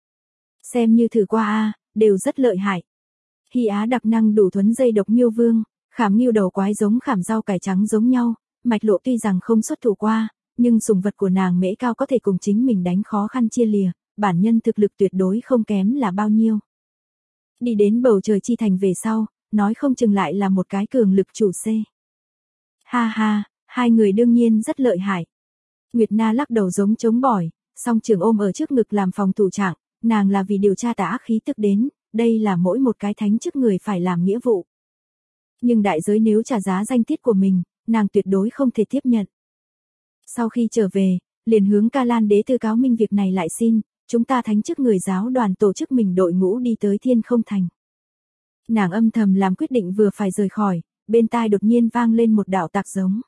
Xem như thử qua đều rất lợi hại. Hy Á Đặc năng đủ thuấn dây độc miêu vương, khảm nghiêu đầu quái giống khảm rau cải trắng giống nhau, Mạch Lộ tuy rằng không xuất thủ qua, nhưng sùng vật của nàng Mễ Cao có thể cùng chính mình đánh khó khăn chia lìa, bản nhân thực lực tuyệt đối không kém là bao nhiêu. Đi đến bầu trời chi thành về sau, nói không chừng lại là một cái cường lực chủ C. Ha ha, hai người đương nhiên rất lợi hại. Nguyệt Na lắc đầu giống chống bỏi, song trường ôm ở trước ngực làm phòng thủ trạng, nàng là vì điều tra tà ác khí tức đến, đây là mỗi một cái thánh chức người phải làm nghĩa vụ. Nhưng đại giới nếu trả giá danh tiết của mình, nàng tuyệt đối không thể tiếp nhận. Sau khi trở về, liền hướng Ca Lan đế tư cáo minh việc này lại xin, chúng ta thánh chức người giáo đoàn tổ chức mình đội ngũ đi tới Thiên Không Thành. Nàng âm thầm làm quyết định vừa phải rời khỏi, bên tai đột nhiên vang lên một đạo tạc giống.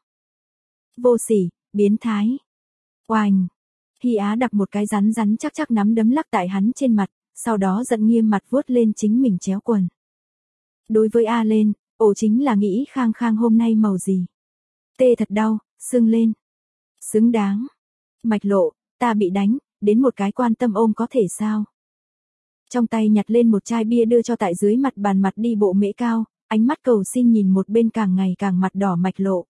Vô sỉ, biến thái. Oành. Hy Á đặt một cái rắn rắn chắc chắc nắm đấm lắc tại hắn trên mặt, sau đó giận nghiêm mặt vuốt lên chính mình chéo quần. Đối với A lên, ổ chính là nghĩ khang khang hôm nay màu gì. Tê thật đau, sưng lên. Xứng đáng. Mạch Lộ, ta bị đánh, đến một cái quan tâm ôm có thể sao? Trong tay nhặt lên một chai bia đưa cho tại dưới mặt bàn mặt đi bộ Mễ Cao, ánh mắt cầu xin nhìn một bên càng ngày càng mặt đỏ Mạch Lộ.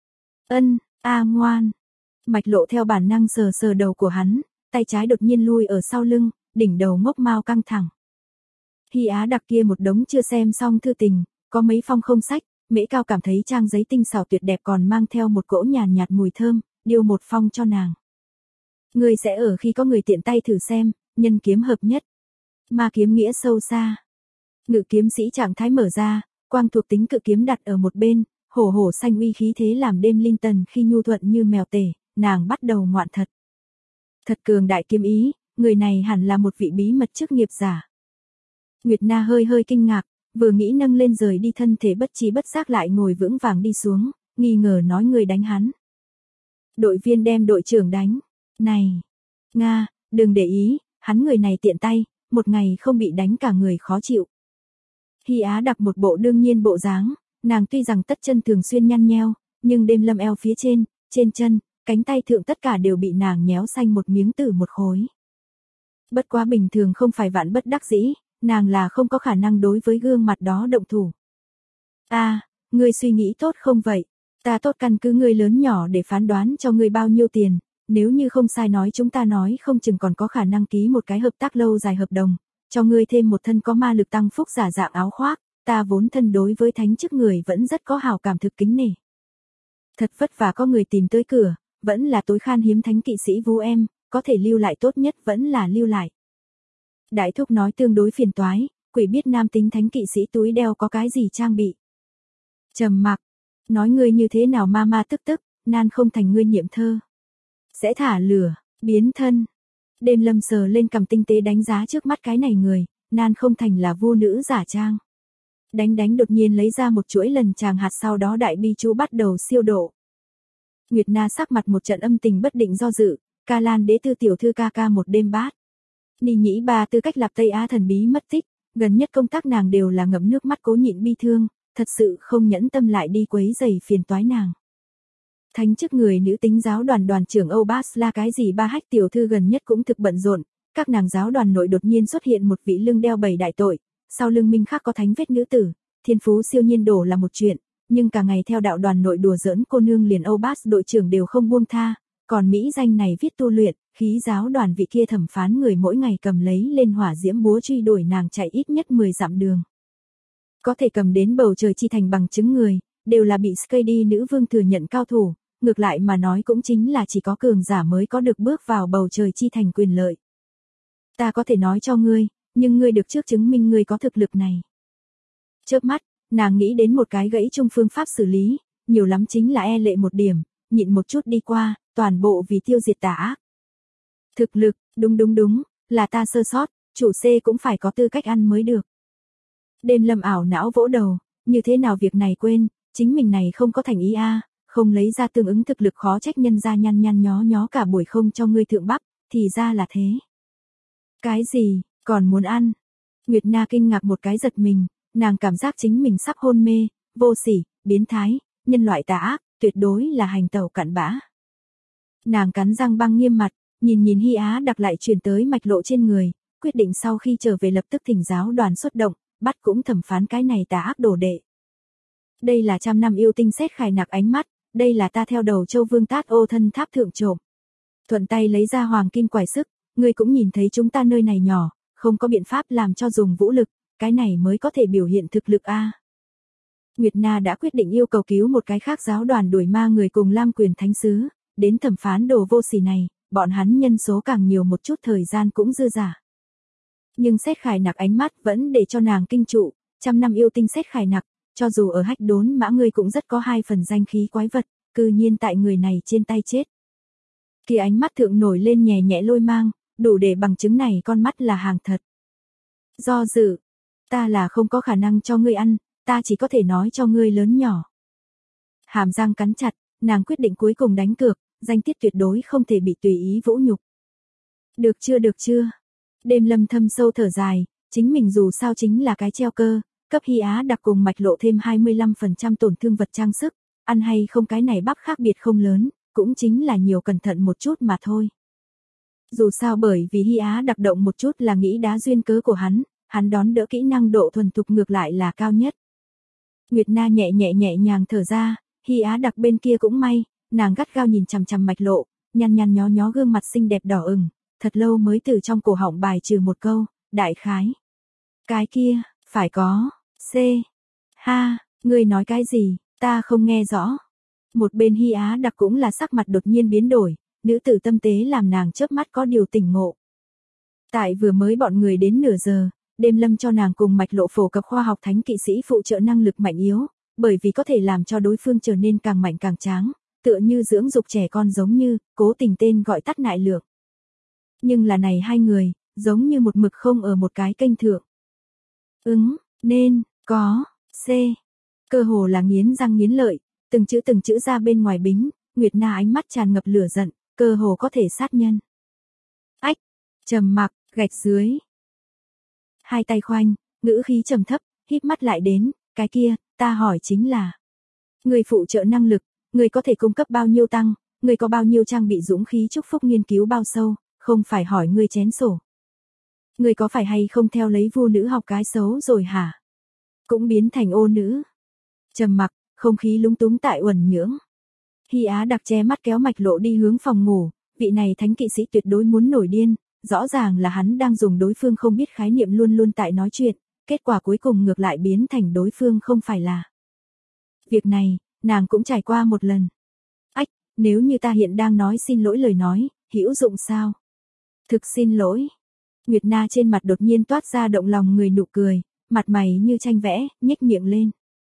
Ân, ngoan. Mạch Lộ theo bản năng sờ sờ đầu của hắn, tay trái đột nhiên lui ở sau lưng, đỉnh đầu ngốc mau căng thẳng. Hy Á Đặc kia một đống chưa xem xong thư tình, có mấy phong không sách, Mễ Cao cảm thấy trang giấy tinh xảo tuyệt đẹp còn mang theo một cỗ nhàn nhạt mùi thơm, điêu một phong cho nàng. Người sẽ ở khi có người tiện tay thử xem, nhân kiếm hợp nhất. Ma kiếm nghĩa sâu xa. Ngự kiếm sĩ trạng thái mở ra, quang thuộc tính cự kiếm đặt ở một bên, hổ hổ xanh uy khí thế làm đêm linh tần khi nhu thuận như mèo tể, nàng bắt đầu ngoạn thật. Thật cường đại kiếm ý, người này hẳn là một vị bí mật chức nghiệp giả. Nguyệt Na hơi hơi kinh ngạc, vừa nghĩ nâng lên rời đi thân thể bất trí bất giác lại ngồi vững vàng đi xuống, nghi ngờ nói người đánh hắn. Đội viên đem đội trưởng đánh. Này, Nga, đừng để ý, hắn người này tiện tay, một ngày không bị đánh cả người khó chịu. Hy Á đặt một bộ đương nhiên bộ dáng, nàng tuy rằng tất chân thường xuyên nhăn nheo, nhưng đêm lâm eo phía trên chân, cánh tay thượng tất cả đều bị nàng nhéo xanh một miếng từ một khối. Bất quá bình thường không phải vạn bất đắc dĩ, nàng là không có khả năng đối với gương mặt đó động thủ. Ngươi suy nghĩ tốt không vậy? Ta tốt căn cứ ngươi lớn nhỏ để phán đoán cho ngươi bao nhiêu tiền, nếu như không sai nói chúng ta nói không chừng còn có khả năng ký một cái hợp tác lâu dài hợp đồng, cho ngươi thêm một thân có ma lực tăng phúc giả dạng áo khoác, ta vốn thân đối với thánh chức người vẫn rất có hào cảm thực kính nể. Thật vất vả có người tìm tới cửa, vẫn là tối khan hiếm thánh kỵ sĩ Vũ em, có thể lưu lại tốt nhất vẫn là lưu lại. Đại thúc nói tương đối phiền toái, quỷ biết nam tính thánh kỵ sĩ túi đeo có cái gì trang bị. Trầm mặc, nói ngươi như thế nào ma tức, nan không thành ngươi niệm thơ. Sẽ thả lửa, biến thân. Đêm lâm sờ lên cằm tinh tế đánh giá trước mắt cái này người, nan không thành là vu nữ giả trang. Đánh đột nhiên lấy ra một chuỗi lần chàng hạt sau đó đại bi chú bắt đầu siêu độ. Nguyệt Na sắc mặt một trận âm tình bất định do dự, Ca Lan đế tư tiểu thư ca một đêm bát. Ni nhĩ ba tư cách Lạp Tây Á thần bí mất tích, gần nhất công tác nàng đều là ngậm nước mắt cố nhịn bi thương, thật sự không nhẫn tâm lại đi quấy rầy phiền toái nàng. Thánh chức người nữ tính giáo đoàn trưởng Âu Bas là cái gì ba hách tiểu thư gần nhất cũng thực bận rộn, các nàng giáo đoàn nội đột nhiên xuất hiện một vị lưng đeo 7 đại tội, sau lưng minh khác có thánh vết nữ tử, thiên phú siêu nhiên đổ là một chuyện, nhưng cả ngày theo đạo đoàn nội đùa giỡn cô nương liền Âu Bas đội trưởng đều không buông tha, còn mỹ danh này viết tu luyện, khí giáo đoàn vị kia thẩm phán người mỗi ngày cầm lấy lên hỏa diễm búa truy đuổi nàng chạy ít nhất 10 dặm đường. Có thể cầm đến bầu trời chi thành bằng chứng người, đều là bị Skady nữ vương thừa nhận cao thủ, ngược lại mà nói cũng chính là chỉ có cường giả mới có được bước vào bầu trời chi thành quyền lợi. Ta có thể nói cho ngươi, nhưng ngươi được trước chứng minh ngươi có thực lực này. Chớp mắt, nàng nghĩ đến một cái gãy chung phương pháp xử lý, nhiều lắm chính là e lệ một điểm, nhịn một chút đi qua, toàn bộ vì tiêu diệt tà ác. Thực lực, đúng, là ta sơ sót, chủ C cũng phải có tư cách ăn mới được. Đêm lâm ảo não vỗ đầu, như thế nào việc này quên, chính mình này không có thành ý không lấy ra tương ứng thực lực khó trách nhân ra nhăn nhó cả buổi không cho ngươi thượng bắp, thì ra là thế. Cái gì, còn muốn ăn? Nguyệt Na kinh ngạc một cái giật mình, nàng cảm giác chính mình sắp hôn mê, vô sỉ, biến thái, nhân loại tà ác, tuyệt đối là hành tẩu cặn bã. Nàng cắn răng băng nghiêm mặt, nhìn Hy Á đặc lại truyền tới mạch lộ trên người, quyết định sau khi trở về lập tức thỉnh giáo đoàn xuất động, bắt cũng thẩm phán cái này tà ác đồ đệ. Đây là 100 năm yêu tinh xét khải nặc ánh mắt, đây là ta theo đầu châu vương tát ô thân tháp thượng trộm. Thuận tay lấy ra hoàng kim quải sức, ngươi cũng nhìn thấy chúng ta nơi này nhỏ, không có biện pháp làm cho dùng vũ lực, cái này mới có thể biểu hiện thực lực Nguyệt Na đã quyết định yêu cầu cứu một cái khác giáo đoàn đuổi ma người cùng Lam quyền thánh sứ, đến thẩm phán đồ vô sỉ này, bọn hắn nhân số càng nhiều một chút thời gian cũng dư giả. Nhưng xét khải nặc ánh mắt vẫn để cho nàng kinh trụ, 100 năm yêu tinh xét khải nặc, cho dù ở hách đốn mã ngươi cũng rất có 2 phần danh khí quái vật, cư nhiên tại người này trên tay chết. Kia ánh mắt thượng nổi lên nhẹ nhẹ lôi mang, đủ để bằng chứng này con mắt là hàng thật. Do dự, ta là không có khả năng cho ngươi ăn, ta chỉ có thể nói cho ngươi lớn nhỏ. Hàm răng cắn chặt, nàng quyết định cuối cùng đánh cược, danh tiết tuyệt đối không thể bị tùy ý vũ nhục. Được chưa? Đêm lâm thâm sâu thở dài, chính mình dù sao chính là cái treo cơ, cấp Hy Á đặc cùng mạch lộ thêm 25% tổn thương vật trang sức, ăn hay không cái này bắp khác biệt không lớn, cũng chính là nhiều cẩn thận một chút mà thôi. Dù sao bởi vì Hy Á đặc động một chút là nghĩ đá duyên cớ của hắn đón đỡ kỹ năng độ thuần thục ngược lại là cao nhất. Nguyệt Na nhẹ nhàng thở ra, Hy Á đặc bên kia cũng may, nàng gắt gao nhìn chằm mạch lộ, nhăn nhó gương mặt xinh đẹp đỏ ửng, thật lâu mới từ trong cổ họng bài trừ một câu, đại khái. Cái kia, phải có, ngươi nói cái gì, ta không nghe rõ. Một bên Hy Á đặc cũng là sắc mặt đột nhiên biến đổi, nữ tử tâm tế làm nàng chớp mắt có điều tỉnh ngộ. Tại vừa mới bọn người đến nửa giờ, đêm lâm cho nàng cùng mạch lộ phổ cập khoa học thánh kỵ sĩ phụ trợ năng lực mạnh yếu, bởi vì có thể làm cho đối phương trở nên càng mạnh càng tráng, tựa như dưỡng dục trẻ con giống như, cố tình tên gọi tắt nại lượng. Nhưng là này hai người, giống như một mực không ở một cái kênh thượng. Nên, có, C. Cơ hồ là nghiến răng nghiến lợi, từng chữ ra bên ngoài bính, Nguyệt Na ánh mắt tràn ngập lửa giận, cơ hồ có thể sát nhân. Ách, trầm mặc, gạch dưới. Hai tay khoanh, ngữ khí trầm thấp, híp mắt lại đến, cái kia, ta hỏi chính là. Người phụ trợ năng lực, người có thể cung cấp bao nhiêu tăng, người có bao nhiêu trang bị dũng khí chúc phúc nghiên cứu bao sâu, không phải hỏi người chén sổ. Người có phải hay không theo lấy vu nữ học cái xấu rồi hả? Cũng biến thành ô nữ. Trầm mặc, không khí lúng túng tại uẩn nhưỡng. Hy Á đặc che mắt kéo mạch lộ đi hướng phòng ngủ, vị này thánh kỵ sĩ tuyệt đối muốn nổi điên, rõ ràng là hắn đang dùng đối phương không biết khái niệm luôn luôn tại nói chuyện, kết quả cuối cùng ngược lại biến thành đối phương không phải là. Việc này, nàng cũng trải qua một lần. Ách, nếu như ta hiện đang nói xin lỗi lời nói, hữu dụng sao? Thực xin lỗi. Nguyệt Na trên mặt đột nhiên toát ra động lòng người nụ cười, mặt mày như tranh vẽ, nhếch miệng lên.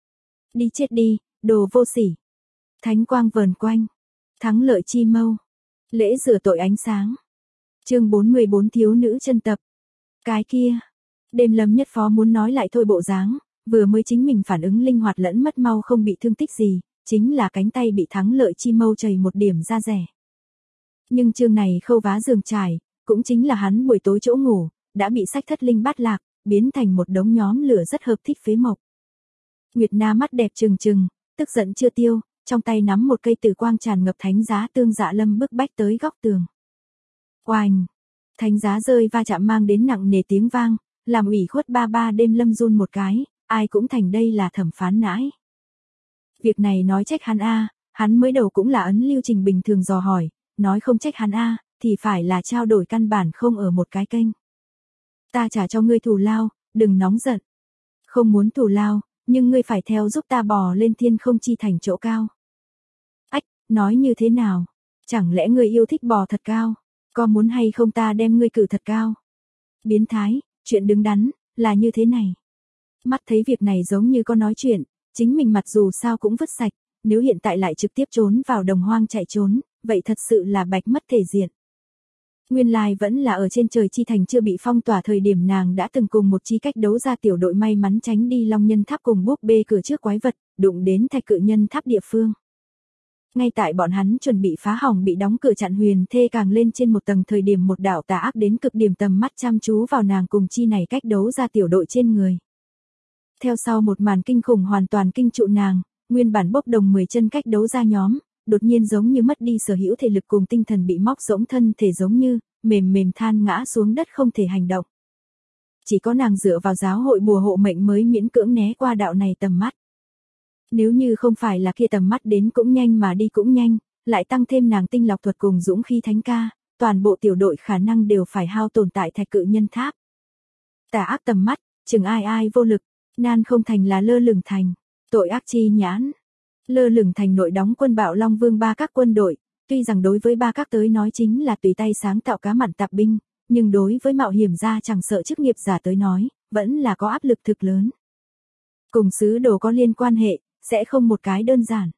Đi chết đi, đồ vô sỉ. Thánh quang vờn quanh. Thắng lợi chi mâu. Lễ rửa tội ánh sáng. Chương 44 thiếu nữ chân tập. Cái kia. Đêm Lâm Nhất Phó muốn nói lại thôi bộ dáng, vừa mới chính mình phản ứng linh hoạt lẫn mất mau không bị thương tích gì, chính là cánh tay bị thắng lợi chi mâu chảy một điểm ra rẻ. Nhưng chương này khâu vá giường trải, cũng chính là hắn buổi tối chỗ ngủ, đã bị sách thất linh bát lạc, biến thành một đống nhóm lửa rất hợp thích phế mộc. Nguyệt Na mắt đẹp trừng trừng, tức giận chưa tiêu, trong tay nắm một cây tử quang tràn ngập thánh giá tương Dạ Lâm bức bách tới góc tường. Oành! Thánh giá rơi va chạm mang đến nặng nề tiếng vang, làm ủy khuất ba Đêm Lâm run một cái, ai cũng thành đây là thẩm phán nãi. Việc này nói trách hắn a, hắn mới đầu cũng là ấn lưu trình bình thường dò hỏi, nói không trách hắn a, thì phải là trao đổi căn bản không ở một cái kênh. Ta trả cho ngươi thù lao, đừng nóng giận. Không muốn thù lao, nhưng ngươi phải theo giúp ta bò lên thiên không chi thành chỗ cao. Ách, nói như thế nào? Chẳng lẽ ngươi yêu thích bò thật cao? Có muốn hay không ta đem ngươi cử thật cao? Biến thái, chuyện đứng đắn, là như thế này. Mắt thấy việc này giống như có nói chuyện, chính mình mặt dù sao cũng vứt sạch, nếu hiện tại lại trực tiếp trốn vào đồng hoang chạy trốn, vậy thật sự là bạch mất thể diện. Nguyên lai vẫn là ở trên trời chi thành chưa bị phong tỏa thời điểm nàng đã từng cùng một chi cách đấu ra tiểu đội may mắn tránh đi Long Nhân Tháp cùng búp bê cửa trước quái vật, đụng đến Thạch Cự Nhân Tháp địa phương. Ngay tại bọn hắn chuẩn bị phá hỏng bị đóng cửa chặn huyền thê càng lên trên một tầng thời điểm một đạo tà ác đến cực điểm tầm mắt chăm chú vào nàng cùng chi này cách đấu ra tiểu đội trên người. Theo sau một màn kinh khủng hoàn toàn kinh trụ nàng, nguyên bản bốc đồng 10 chân cách đấu ra nhóm, đột nhiên giống như mất đi sở hữu thể lực cùng tinh thần bị móc rỗng thân thể giống như mềm than ngã xuống đất không thể hành động. Chỉ có nàng dựa vào giáo hội bùa hộ mệnh mới miễn cưỡng né qua đạo này tầm mắt. Nếu như không phải là kia tầm mắt đến cũng nhanh mà đi cũng nhanh, lại tăng thêm nàng tinh lọc thuật cùng dũng khí thánh ca, toàn bộ tiểu đội khả năng đều phải hao tổn tại Thạch Cự Nhân Tháp. Tà ác tầm mắt, chừng ai vô lực, nan không thành là lơ lửng thành, tội ác chi nhãn. Lơ lửng thành nội đóng quân Bạo Long Vương ba các quân đội, tuy rằng đối với ba các tới nói chính là tùy tay sáng tạo cá mặn tạp binh, nhưng đối với mạo hiểm gia chẳng sợ chức nghiệp giả tới nói, vẫn là có áp lực thực lớn. Cùng sứ đồ có liên quan hệ, sẽ không một cái đơn giản.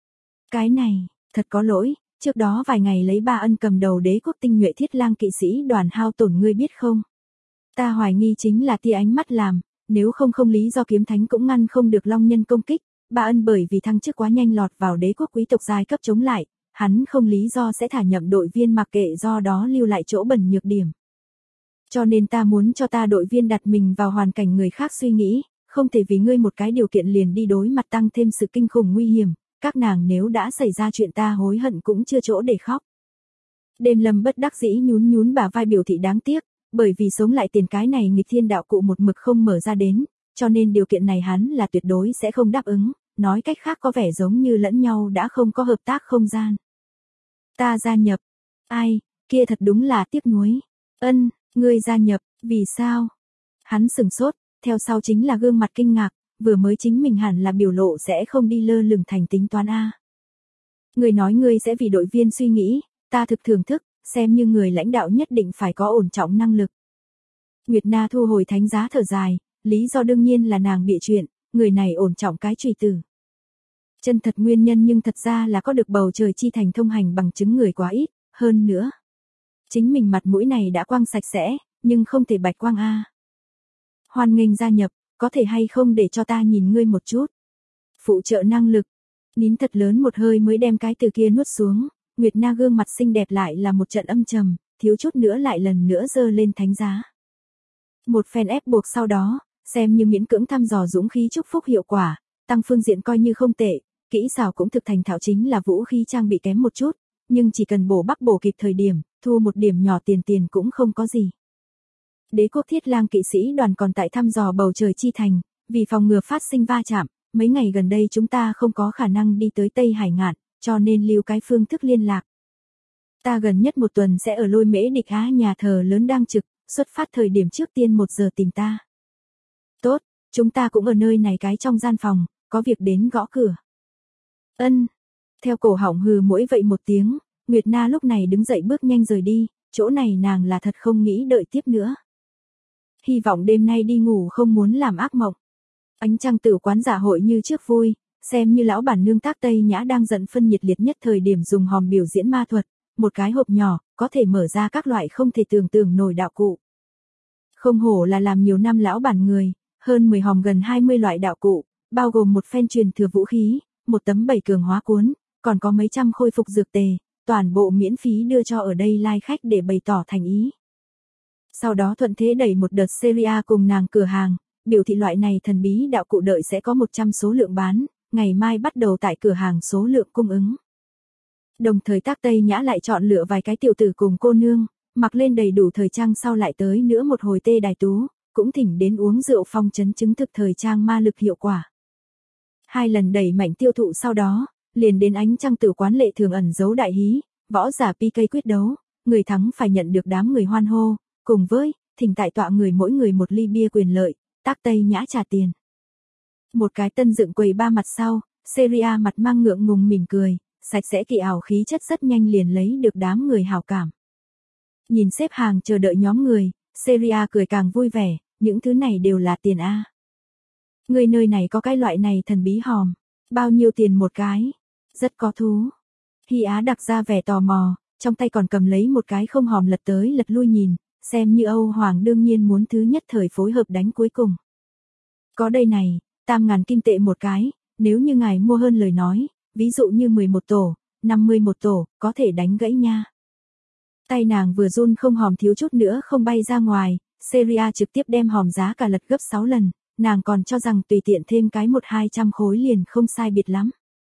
Cái này, thật có lỗi, trước đó vài ngày lấy Ba Ân cầm đầu Đế quốc tinh nhuệ Thiết Lang kỵ sĩ đoàn hao tổn ngươi biết không? Ta hoài nghi chính là tia ánh mắt làm, nếu không lý do kiếm thánh cũng ngăn không được Long Nhân công kích. Ba Ân bởi vì thăng chức quá nhanh lọt vào đế quốc quý tộc giai cấp chống lại, hắn không lý do sẽ thả nhậm đội viên mặc kệ do đó lưu lại chỗ bẩn nhược điểm. Cho nên ta muốn cho ta đội viên đặt mình vào hoàn cảnh người khác suy nghĩ, không thể vì ngươi một cái điều kiện liền đi đối mặt tăng thêm sự kinh khủng nguy hiểm, các nàng nếu đã xảy ra chuyện ta hối hận cũng chưa chỗ để khóc. Đêm Lâm bất đắc dĩ nhún bả vai biểu thị đáng tiếc, bởi vì sống lại tiền cái này nghịch thiên đạo cụ một mực không mở ra đến, cho nên điều kiện này hắn là tuyệt đối sẽ không đáp ứng, nói cách khác có vẻ giống như lẫn nhau đã không có hợp tác không gian. Ta gia nhập. Ai, kia thật đúng là tiếc nuối. Ân, ngươi gia nhập, vì sao? Hắn sừng sốt, theo sau chính là gương mặt kinh ngạc, vừa mới chính mình hẳn là biểu lộ sẽ không đi lơ lửng thành tính toán A. Ngươi nói ngươi sẽ vì đội viên suy nghĩ, ta thực thưởng thức, xem như người lãnh đạo nhất định phải có ổn trọng năng lực. Nguyệt Na thu hồi thánh giá thở dài, lý do đương nhiên là nàng bịa chuyện, người này ổn trọng cái chùy tử. Chân thật nguyên nhân nhưng thật ra là có được bầu trời chi thành thông hành bằng chứng người quá ít, hơn nữa. Chính mình mặt mũi này đã quăng sạch sẽ, nhưng không thể bạch quang a. Hoan nghênh gia nhập, có thể hay không để cho ta nhìn ngươi một chút. Phụ trợ năng lực. Nín thật lớn một hơi mới đem cái từ kia nuốt xuống, Nguyệt Na gương mặt xinh đẹp lại là một trận âm trầm, thiếu chút nữa lại lần nữa giơ lên thánh giá. Một phen ép buộc sau đó, xem như miễn cưỡng thăm dò dũng khí chúc phúc hiệu quả, tăng phương diện coi như không tệ, kỹ xảo cũng thực thành thạo, chính là vũ khí trang bị kém một chút, nhưng chỉ cần bổ bắc bổ kịp thời điểm, thu một điểm nhỏ tiền cũng không có gì. Đế quốc Thiết Lang kỵ sĩ đoàn còn tại thăm dò bầu trời chi thành, vì phòng ngừa phát sinh va chạm, mấy ngày gần đây chúng ta không có khả năng đi tới Tây Hải Ngạn, cho nên lưu cái phương thức liên lạc. Ta gần nhất một tuần sẽ ở Lôi Mễ Địch Á nhà thờ lớn đang trực, xuất phát thời điểm trước tiên 1 giờ tìm ta. Tốt, chúng ta cũng ở nơi này cái trong gian phòng, có việc đến gõ cửa. Ân. Theo cổ họng hừ mỗi vậy một tiếng, Nguyệt Na lúc này đứng dậy bước nhanh rời đi, chỗ này nàng là thật không nghĩ đợi tiếp nữa. Hy vọng đêm nay đi ngủ không muốn làm ác mộng. Ánh trăng tử quán dạ hội như trước vui, xem như lão bản nương Tác Tây Nhã đang giận phân nhiệt liệt nhất thời điểm dùng hòm biểu diễn ma thuật, một cái hộp nhỏ, có thể mở ra các loại không thể tưởng tượng nổi đạo cụ. Không hổ là làm nhiều năm lão bản người, hơn 10 hòm gần 20 loại đạo cụ, bao gồm một phen truyền thừa vũ khí, một tấm 7 cường hóa cuốn, còn có mấy trăm khôi phục dược tề, toàn bộ miễn phí đưa cho ở đây lai khách để bày tỏ thành ý. Sau đó thuận thế đẩy một đợt seria cùng nàng cửa hàng, biểu thị loại này thần bí đạo cụ đợi sẽ có 100 số lượng bán, ngày mai bắt đầu tại cửa hàng số lượng cung ứng. Đồng thời Tác Tây Nhã lại chọn lựa vài cái tiểu tử cùng cô nương, mặc lên đầy đủ thời trang sau lại tới nữa một hồi tê đài tú, cũng thỉnh đến uống rượu phong trấn chứng thực thời trang ma lực hiệu quả. 2 lần đẩy mạnh tiêu thụ sau đó, liền đến ánh trăng tử quán lệ thường ẩn giấu đại hí, võ giả PK quyết đấu, người thắng phải nhận được đám người hoan hô, cùng với, thỉnh tại tọa người mỗi người một ly bia quyền lợi, Tác Tây Nhã trả tiền. Một cái tân dựng quầy ba mặt sau, Seria mặt mang ngượng ngùng mỉm cười, sạch sẽ kỳ ảo khí chất rất nhanh liền lấy được đám người hảo cảm. Nhìn xếp hàng chờ đợi nhóm người, Seria cười càng vui vẻ, những thứ này đều là tiền a. Người nơi này có cái loại này thần bí hòm, bao nhiêu tiền một cái? Rất có thú. Hy Á đặc ra vẻ tò mò, trong tay còn cầm lấy một cái không hòm lật tới lật lui nhìn, xem như Âu Hoàng đương nhiên muốn thứ nhất thời phối hợp đánh cuối cùng. Có đây này, 8.000 kim tệ một cái, nếu như ngài mua hơn lời nói, ví dụ như 11 tổ, 51 tổ, có thể đánh gãy nha. Tay nàng vừa run không hòm thiếu chút nữa không bay ra ngoài, Seria trực tiếp đem hòm giá cả lật gấp 6 lần, nàng còn cho rằng tùy tiện thêm cái 100-200 khối liền không sai biệt lắm.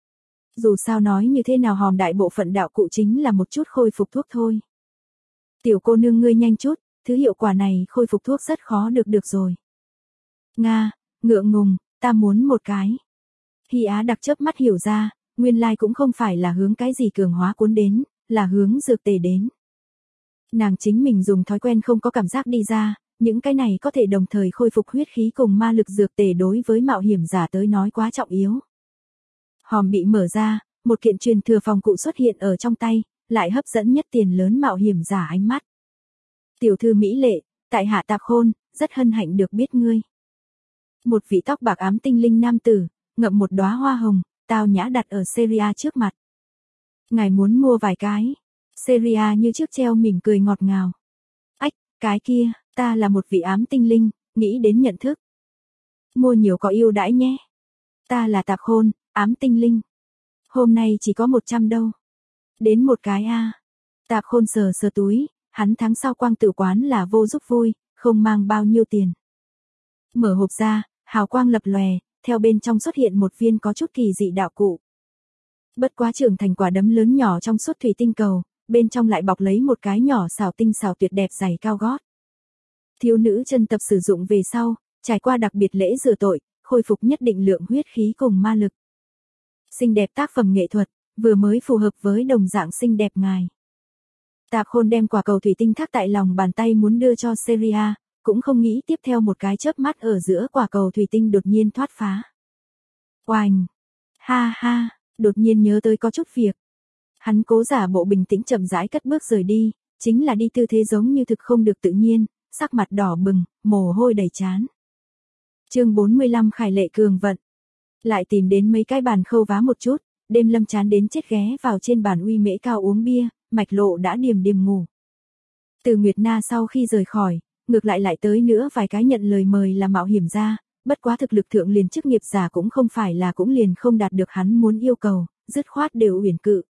Dù sao nói như thế nào hòm đại bộ phận đạo cụ chính là một chút khôi phục thuốc thôi. Tiểu cô nương ngươi nhanh chút, thứ hiệu quả này khôi phục thuốc rất khó được rồi. Nga, ngượng ngùng, ta muốn một cái. Hy Á đặc chớp mắt hiểu ra, nguyên lai cũng không phải là hướng cái gì cường hóa cuốn đến, là hướng dược tề đến. Nàng chính mình dùng thói quen không có cảm giác đi ra, những cái này có thể đồng thời khôi phục huyết khí cùng ma lực dược tề đối với mạo hiểm giả tới nói quá trọng yếu. Hòm bị mở ra, một kiện truyền thừa phòng cụ xuất hiện ở trong tay, lại hấp dẫn nhất tiền lớn mạo hiểm giả ánh mắt. Tiểu thư mỹ lệ, tại hạ Tạp Khôn, rất hân hạnh được biết ngươi. Một vị tóc bạc ám tinh linh nam tử, ngậm một đóa hoa hồng, tao nhã đặt ở Seria trước mặt. Ngài muốn mua vài cái. Seria như trước treo mỉm cười ngọt ngào. Ách, cái kia, ta là một vị ám tinh linh, nghĩ đến nhận thức. Mua nhiều có ưu đãi nhé. Ta là Tạp Khôn, ám tinh linh. Hôm nay chỉ có 100 đâu. Đến một cái a. Tạp Khôn sờ sờ túi, hắn tháng sau quang tử quán là vô giúp vui, không mang bao nhiêu tiền. Mở hộp ra, hào quang lập lòe, theo bên trong xuất hiện một viên có chút kỳ dị đạo cụ. Bất quá trưởng thành quả đấm lớn nhỏ trong suốt thủy tinh cầu, bên trong lại bọc lấy một cái nhỏ xảo tinh xảo tuyệt đẹp giày cao gót. Thiếu nữ chân tập sử dụng về sau, trải qua đặc biệt lễ rửa tội, khôi phục nhất định lượng huyết khí cùng ma lực. Xinh đẹp tác phẩm nghệ thuật, vừa mới phù hợp với đồng dạng xinh đẹp ngài. Tạp Khôn đem quả cầu thủy tinh thác tại lòng bàn tay muốn đưa cho Seria, cũng không nghĩ tiếp theo một cái chớp mắt ở giữa quả cầu thủy tinh đột nhiên thoát phá. Oành! Ha ha! Đột nhiên nhớ tới có chút việc. Hắn cố giả bộ bình tĩnh chậm rãi cất bước rời đi, chính là đi tư thế giống như thực không được tự nhiên, sắc mặt đỏ bừng, mồ hôi đầy trán. Chương 45 Khải lệ cường vận. Lại tìm đến mấy cái bàn khâu vá một chút, đêm lâm chán đến chết ghé vào trên bàn uy mễ cao uống bia, Mạch Lộ đã điềm ngủ. Từ Nguyệt Na sau khi rời khỏi, ngược lại tới nữa vài cái nhận lời mời là mạo hiểm ra, bất quá thực lực thượng liền chức nghiệp giả cũng không phải là cũng liền không đạt được hắn muốn yêu cầu, dứt khoát đều uyển cự.